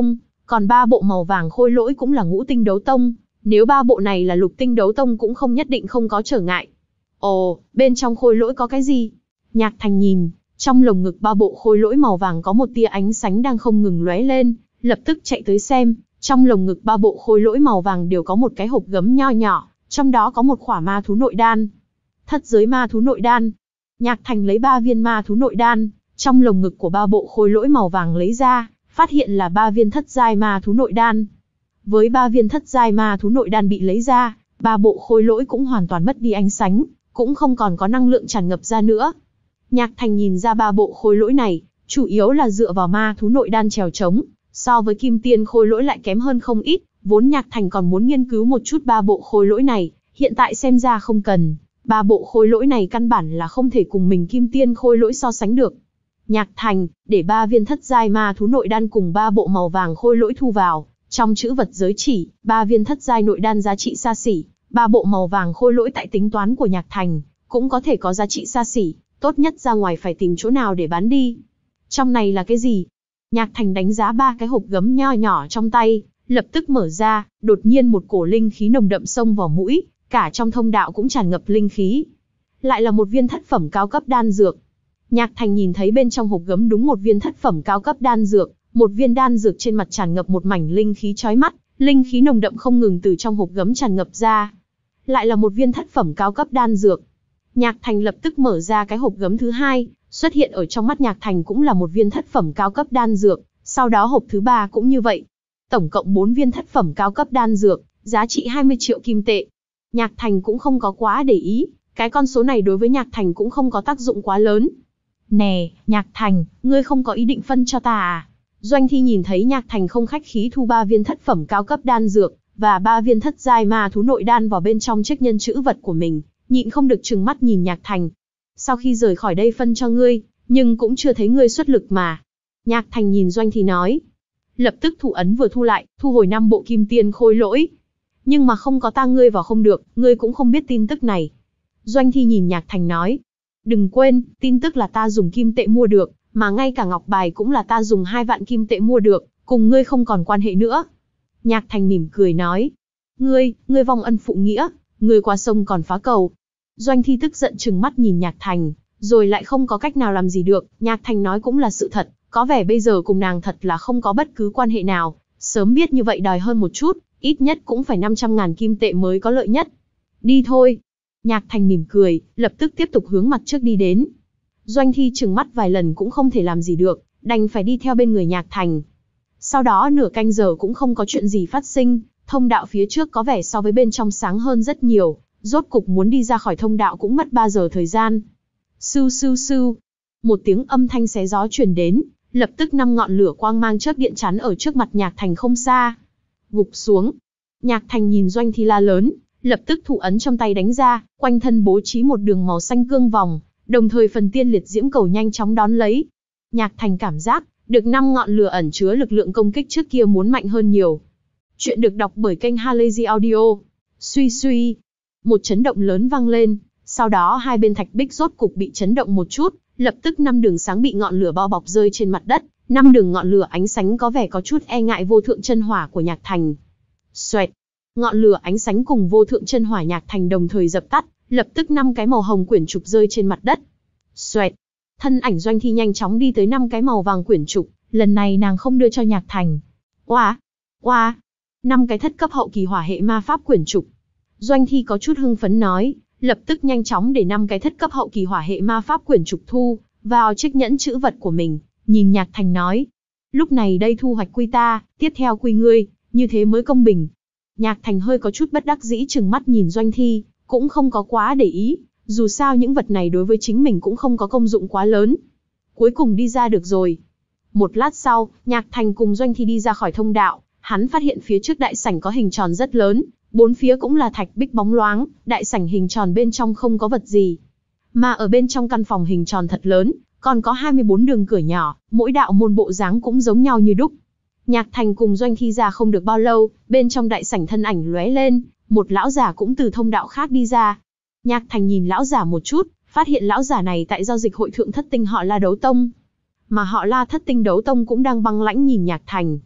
còn ba bộ màu vàng khôi lỗi cũng là ngũ tinh đấu tông, nếu ba bộ này là lục tinh đấu tông cũng không nhất định không có trở ngại. Ồ, bên trong khôi lỗi có cái gì? Nhạc Thành nhìn, trong lồng ngực ba bộ khôi lỗi màu vàng có một tia ánh sáng đang không ngừng lóe lên, lập tức chạy tới xem, trong lồng ngực ba bộ khôi lỗi màu vàng đều có một cái hộp gấm nho nhỏ, trong đó có một khỏa ma thú nội đan. Thất giới ma thú nội đan. Nhạc Thành lấy ba viên ma thú nội đan, trong lồng ngực của ba bộ khôi lỗi màu vàng lấy ra, phát hiện là ba viên thất giai ma thú nội đan. Với ba viên thất giai ma thú nội đan bị lấy ra, ba bộ khôi lỗi cũng hoàn toàn mất đi ánh sáng, cũng không còn có năng lượng tràn ngập ra nữa. Nhạc Thành nhìn ra ba bộ khôi lỗi này, chủ yếu là dựa vào ma thú nội đan trèo trống, so với kim tiên khôi lỗi lại kém hơn không ít, vốn Nhạc Thành còn muốn nghiên cứu một chút ba bộ khôi lỗi này, hiện tại xem ra không cần, ba bộ khôi lỗi này căn bản là không thể cùng mình kim tiên khôi lỗi so sánh được. Nhạc Thành, để ba viên thất giai ma thú nội đan cùng ba bộ màu vàng khôi lỗi thu vào, trong chữ vật giới chỉ, ba viên thất giai nội đan giá trị xa xỉ, ba bộ màu vàng khôi lỗi tại tính toán của Nhạc Thành, cũng có thể có giá trị xa xỉ, tốt nhất ra ngoài phải tìm chỗ nào để bán đi. Trong này là cái gì? Nhạc Thành đánh giá ba cái hộp gấm nho nhỏ trong tay, lập tức mở ra, đột nhiên một cổ linh khí nồng đậm xông vào mũi, cả trong thông đạo cũng tràn ngập linh khí. Lại là một viên thất phẩm cao cấp đan dược. Nhạc Thành nhìn thấy bên trong hộp gấm đúng một viên thất phẩm cao cấp đan dược, một viên đan dược trên mặt tràn ngập một mảnh linh khí chói mắt, linh khí nồng đậm không ngừng từ trong hộp gấm tràn ngập ra. Lại là một viên thất phẩm cao cấp đan dược. Nhạc Thành lập tức mở ra cái hộp gấm thứ hai, xuất hiện ở trong mắt Nhạc Thành cũng là một viên thất phẩm cao cấp đan dược, sau đó hộp thứ ba cũng như vậy. Tổng cộng bốn viên thất phẩm cao cấp đan dược, giá trị hai mươi triệu kim tệ. Nhạc Thành cũng không có quá để ý, cái con số này đối với Nhạc Thành cũng không có tác dụng quá lớn. Nè, Nhạc Thành, ngươi không có ý định phân cho ta à? Doanh Thi nhìn thấy Nhạc Thành không khách khí thu ba viên thất phẩm cao cấp đan dược, và ba viên thất giai ma thú nội đan vào bên trong chiếc nhân chữ vật của mình, nhịn không được trừng mắt nhìn Nhạc Thành. Sau khi rời khỏi đây phân cho ngươi, nhưng cũng chưa thấy ngươi xuất lực mà. Nhạc Thành nhìn Doanh Thi nói. Lập tức thủ ấn vừa thu lại, thu hồi năm bộ kim tiên khôi lỗi. Nhưng mà không có ta ngươi vào không được, ngươi cũng không biết tin tức này. Doanh Thi nhìn Nhạc Thành nói. Đừng quên, tin tức là ta dùng kim tệ mua được, mà ngay cả ngọc bài cũng là ta dùng hai vạn kim tệ mua được, cùng ngươi không còn quan hệ nữa. Nhạc Thành mỉm cười nói. Ngươi, ngươi vong ân phụ nghĩa, ngươi qua sông còn phá cầu. Doanh Thi tức giận trừng mắt nhìn Nhạc Thành, rồi lại không có cách nào làm gì được, Nhạc Thành nói cũng là sự thật, có vẻ bây giờ cùng nàng thật là không có bất cứ quan hệ nào, sớm biết như vậy đòi hơn một chút, ít nhất cũng phải năm trăm ngàn kim tệ mới có lợi nhất. Đi thôi. Nhạc Thành mỉm cười, lập tức tiếp tục hướng mặt trước đi đến. Doanh Thi trừng mắt vài lần cũng không thể làm gì được, đành phải đi theo bên người Nhạc Thành. Sau đó nửa canh giờ cũng không có chuyện gì phát sinh, thông đạo phía trước có vẻ so với bên trong sáng hơn rất nhiều, rốt cục muốn đi ra khỏi thông đạo cũng mất ba giờ thời gian. Sưu sưu sưu, một tiếng âm thanh xé gió truyền đến, lập tức năm ngọn lửa quang mang chớp điện chắn ở trước mặt Nhạc Thành không xa. Gục xuống. Nhạc Thành nhìn Doanh Thi la lớn, lập tức thủ ấn trong tay đánh ra, quanh thân bố trí một đường màu xanh cương vòng, đồng thời phần tiên liệt diễm cầu nhanh chóng đón lấy. Nhạc Thành cảm giác được năm ngọn lửa ẩn chứa lực lượng công kích trước kia muốn mạnh hơn nhiều. Chuyện được đọc bởi kênh Halazy Audio. Suy suy, một chấn động lớn vang lên, sau đó hai bên thạch bích rốt cục bị chấn động một chút, lập tức năm đường sáng bị ngọn lửa bao bọc rơi trên mặt đất, năm đường ngọn lửa ánh sáng có vẻ có chút e ngại vô thượng chân hỏa của Nhạc Thành. Xoẹt, ngọn lửa ánh sáng cùng vô thượng chân hỏa Nhạc Thành đồng thời dập tắt, lập tức năm cái màu hồng quyển trục rơi trên mặt đất. Xoẹt, thân ảnh Doanh Thi nhanh chóng đi tới năm cái màu vàng quyển trục, lần này nàng không đưa cho Nhạc Thành. Oa, oa, năm cái thất cấp hậu kỳ hỏa hệ ma pháp quyển trục. Doanh Thi có chút hưng phấn nói, lập tức nhanh chóng để năm cái thất cấp hậu kỳ hỏa hệ ma pháp quyển trục thu vào chiếc nhẫn chữ vật của mình, nhìn Nhạc Thành nói. Lúc này đây thu hoạch quy ta, tiếp theo quy ngươi, như thế mới công bình. Nhạc Thành hơi có chút bất đắc dĩ trừng mắt nhìn Doanh Thi, cũng không có quá để ý, dù sao những vật này đối với chính mình cũng không có công dụng quá lớn. Cuối cùng đi ra được rồi. Một lát sau, Nhạc Thành cùng Doanh Thi đi ra khỏi thông đạo, hắn phát hiện phía trước đại sảnh có hình tròn rất lớn, bốn phía cũng là thạch bích bóng loáng, đại sảnh hình tròn bên trong không có vật gì. Mà ở bên trong căn phòng hình tròn thật lớn, còn có hai mươi bốn đường cửa nhỏ, mỗi đạo môn bộ dáng cũng giống nhau như đúc. Nhạc Thành cùng Doanh Thi ra không được bao lâu, bên trong đại sảnh thân ảnh lóe lên, một lão giả cũng từ thông đạo khác đi ra. Nhạc Thành nhìn lão giả một chút, phát hiện lão giả này tại giao dịch hội thượng thất tinh họ La Đấu Tông. Mà họ La thất tinh đấu tông cũng đang băng lãnh nhìn Nhạc Thành.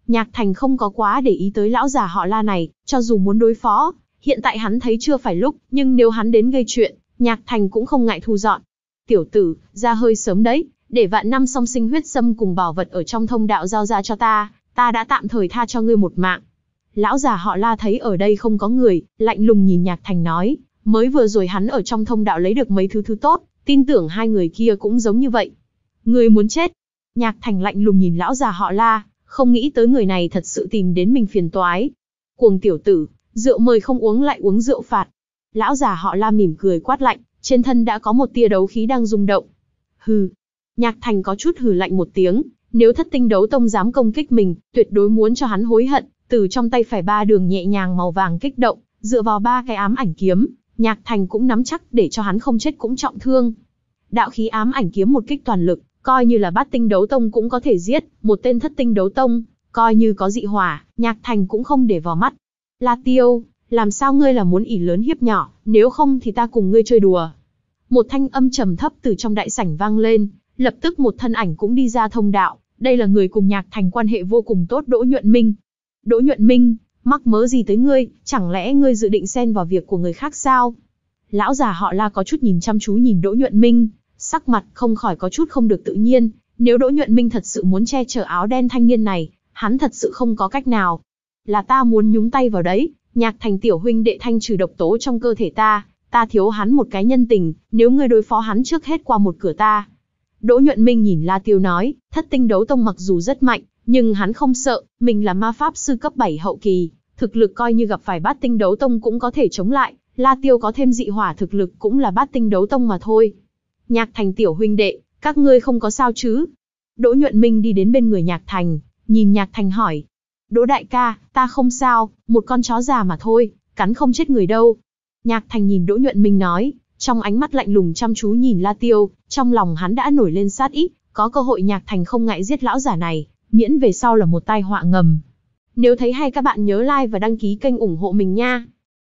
Nhạc Thành không có quá để ý tới lão già họ La này, cho dù muốn đối phó, hiện tại hắn thấy chưa phải lúc, nhưng nếu hắn đến gây chuyện, Nhạc Thành cũng không ngại thu dọn. Tiểu tử, ra hơi sớm đấy, để vạn năm song sinh huyết sâm cùng bảo vật ở trong thông đạo giao ra cho ta, ta đã tạm thời tha cho ngươi một mạng. Lão già họ La thấy ở đây không có người, lạnh lùng nhìn Nhạc Thành nói, mới vừa rồi hắn ở trong thông đạo lấy được mấy thứ thứ tốt, tin tưởng hai người kia cũng giống như vậy. Ngươi muốn chết? Nhạc Thành lạnh lùng nhìn lão già họ La, không nghĩ tới người này thật sự tìm đến mình phiền toái. Cuồng tiểu tử, rượu mời không uống lại uống rượu phạt. Lão già họ La mỉm cười quát lạnh, trên thân đã có một tia đấu khí đang rung động. Hừ. Nhạc Thành có chút hừ lạnh một tiếng, nếu thất tinh đấu tông dám công kích mình, tuyệt đối muốn cho hắn hối hận. Từ trong tay phải ba đường nhẹ nhàng màu vàng kích động, dựa vào ba cái ám ảnh kiếm, Nhạc Thành cũng nắm chắc để cho hắn không chết cũng trọng thương. Đạo khí ám ảnh kiếm một kích toàn lực, coi như là bát tinh đấu tông cũng có thể giết, một tên thất tinh đấu tông, coi như có dị hỏa, Nhạc Thành cũng không để vào mắt. La Tiêu, làm sao ngươi là muốn ỷ lớn hiếp nhỏ, nếu không thì ta cùng ngươi chơi đùa. Một thanh âm trầm thấp từ trong đại sảnh vang lên, lập tức một thân ảnh cũng đi ra thông đạo, đây là người cùng Nhạc Thành quan hệ vô cùng tốt Đỗ Nhuận Minh. Đỗ Nhuận Minh, mắc mớ gì tới ngươi, chẳng lẽ ngươi dự định xen vào việc của người khác sao? Lão già họ La có chút nhìn chăm chú nhìn Đỗ Nhuận Minh, sắc mặt không khỏi có chút không được tự nhiên, nếu Đỗ Nhuận Minh thật sự muốn che chở áo đen thanh niên này, hắn thật sự không có cách nào. Là ta muốn nhúng tay vào đấy, Nhạc Thành tiểu huynh đệ thanh trừ độc tố trong cơ thể ta, ta thiếu hắn một cái nhân tình, nếu ngươi đối phó hắn trước hết qua một cửa ta. Đỗ Nhuận Minh nhìn La Tiêu nói, thất tinh đấu tông mặc dù rất mạnh, nhưng hắn không sợ, mình là ma pháp sư cấp bảy hậu kỳ, thực lực coi như gặp phải bát tinh đấu tông cũng có thể chống lại, La Tiêu có thêm dị hỏa thực lực cũng là bát tinh đấu tông mà thôi. Nhạc Thành tiểu huynh đệ, các ngươi không có sao chứ? Đỗ Nhuận Minh đi đến bên người Nhạc Thành, nhìn Nhạc Thành hỏi. Đỗ đại ca, ta không sao, một con chó già mà thôi, cắn không chết người đâu. Nhạc Thành nhìn Đỗ Nhuận Minh nói, trong ánh mắt lạnh lùng chăm chú nhìn La Tiêu, trong lòng hắn đã nổi lên sát ý, có cơ hội Nhạc Thành không ngại giết lão giả này, miễn về sau là một tai họa ngầm. Nếu thấy hay các bạn nhớ like và đăng ký kênh ủng hộ mình nha.